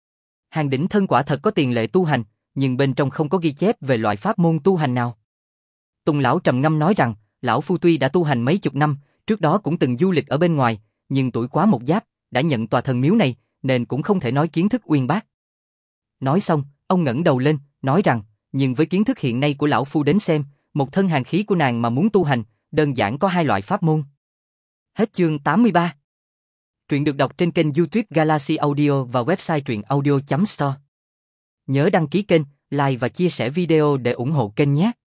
Hàn đỉnh thân quả thật có tiền lệ tu hành, nhưng bên trong không có ghi chép về loại pháp môn tu hành nào. Tùng lão trầm ngâm nói rằng, lão phu tuy đã tu hành mấy chục năm, trước đó cũng từng du lịch ở bên ngoài, nhưng tuổi quá một giáp, đã nhận tòa thần miếu này, nên cũng không thể nói kiến thức uyên bác. Nói xong, ông ngẩng đầu lên, nói rằng, nhưng với kiến thức hiện nay của lão phu đến xem, một thân hàn khí của nàng mà muốn tu hành, đơn giản có hai loại pháp môn. Hết chương tám mươi ba. Truyện được đọc trên kênh YouTube Galaxy Audio và website truyện audio chấm store. Nhớ đăng ký kênh, like và chia sẻ video để ủng hộ kênh nhé.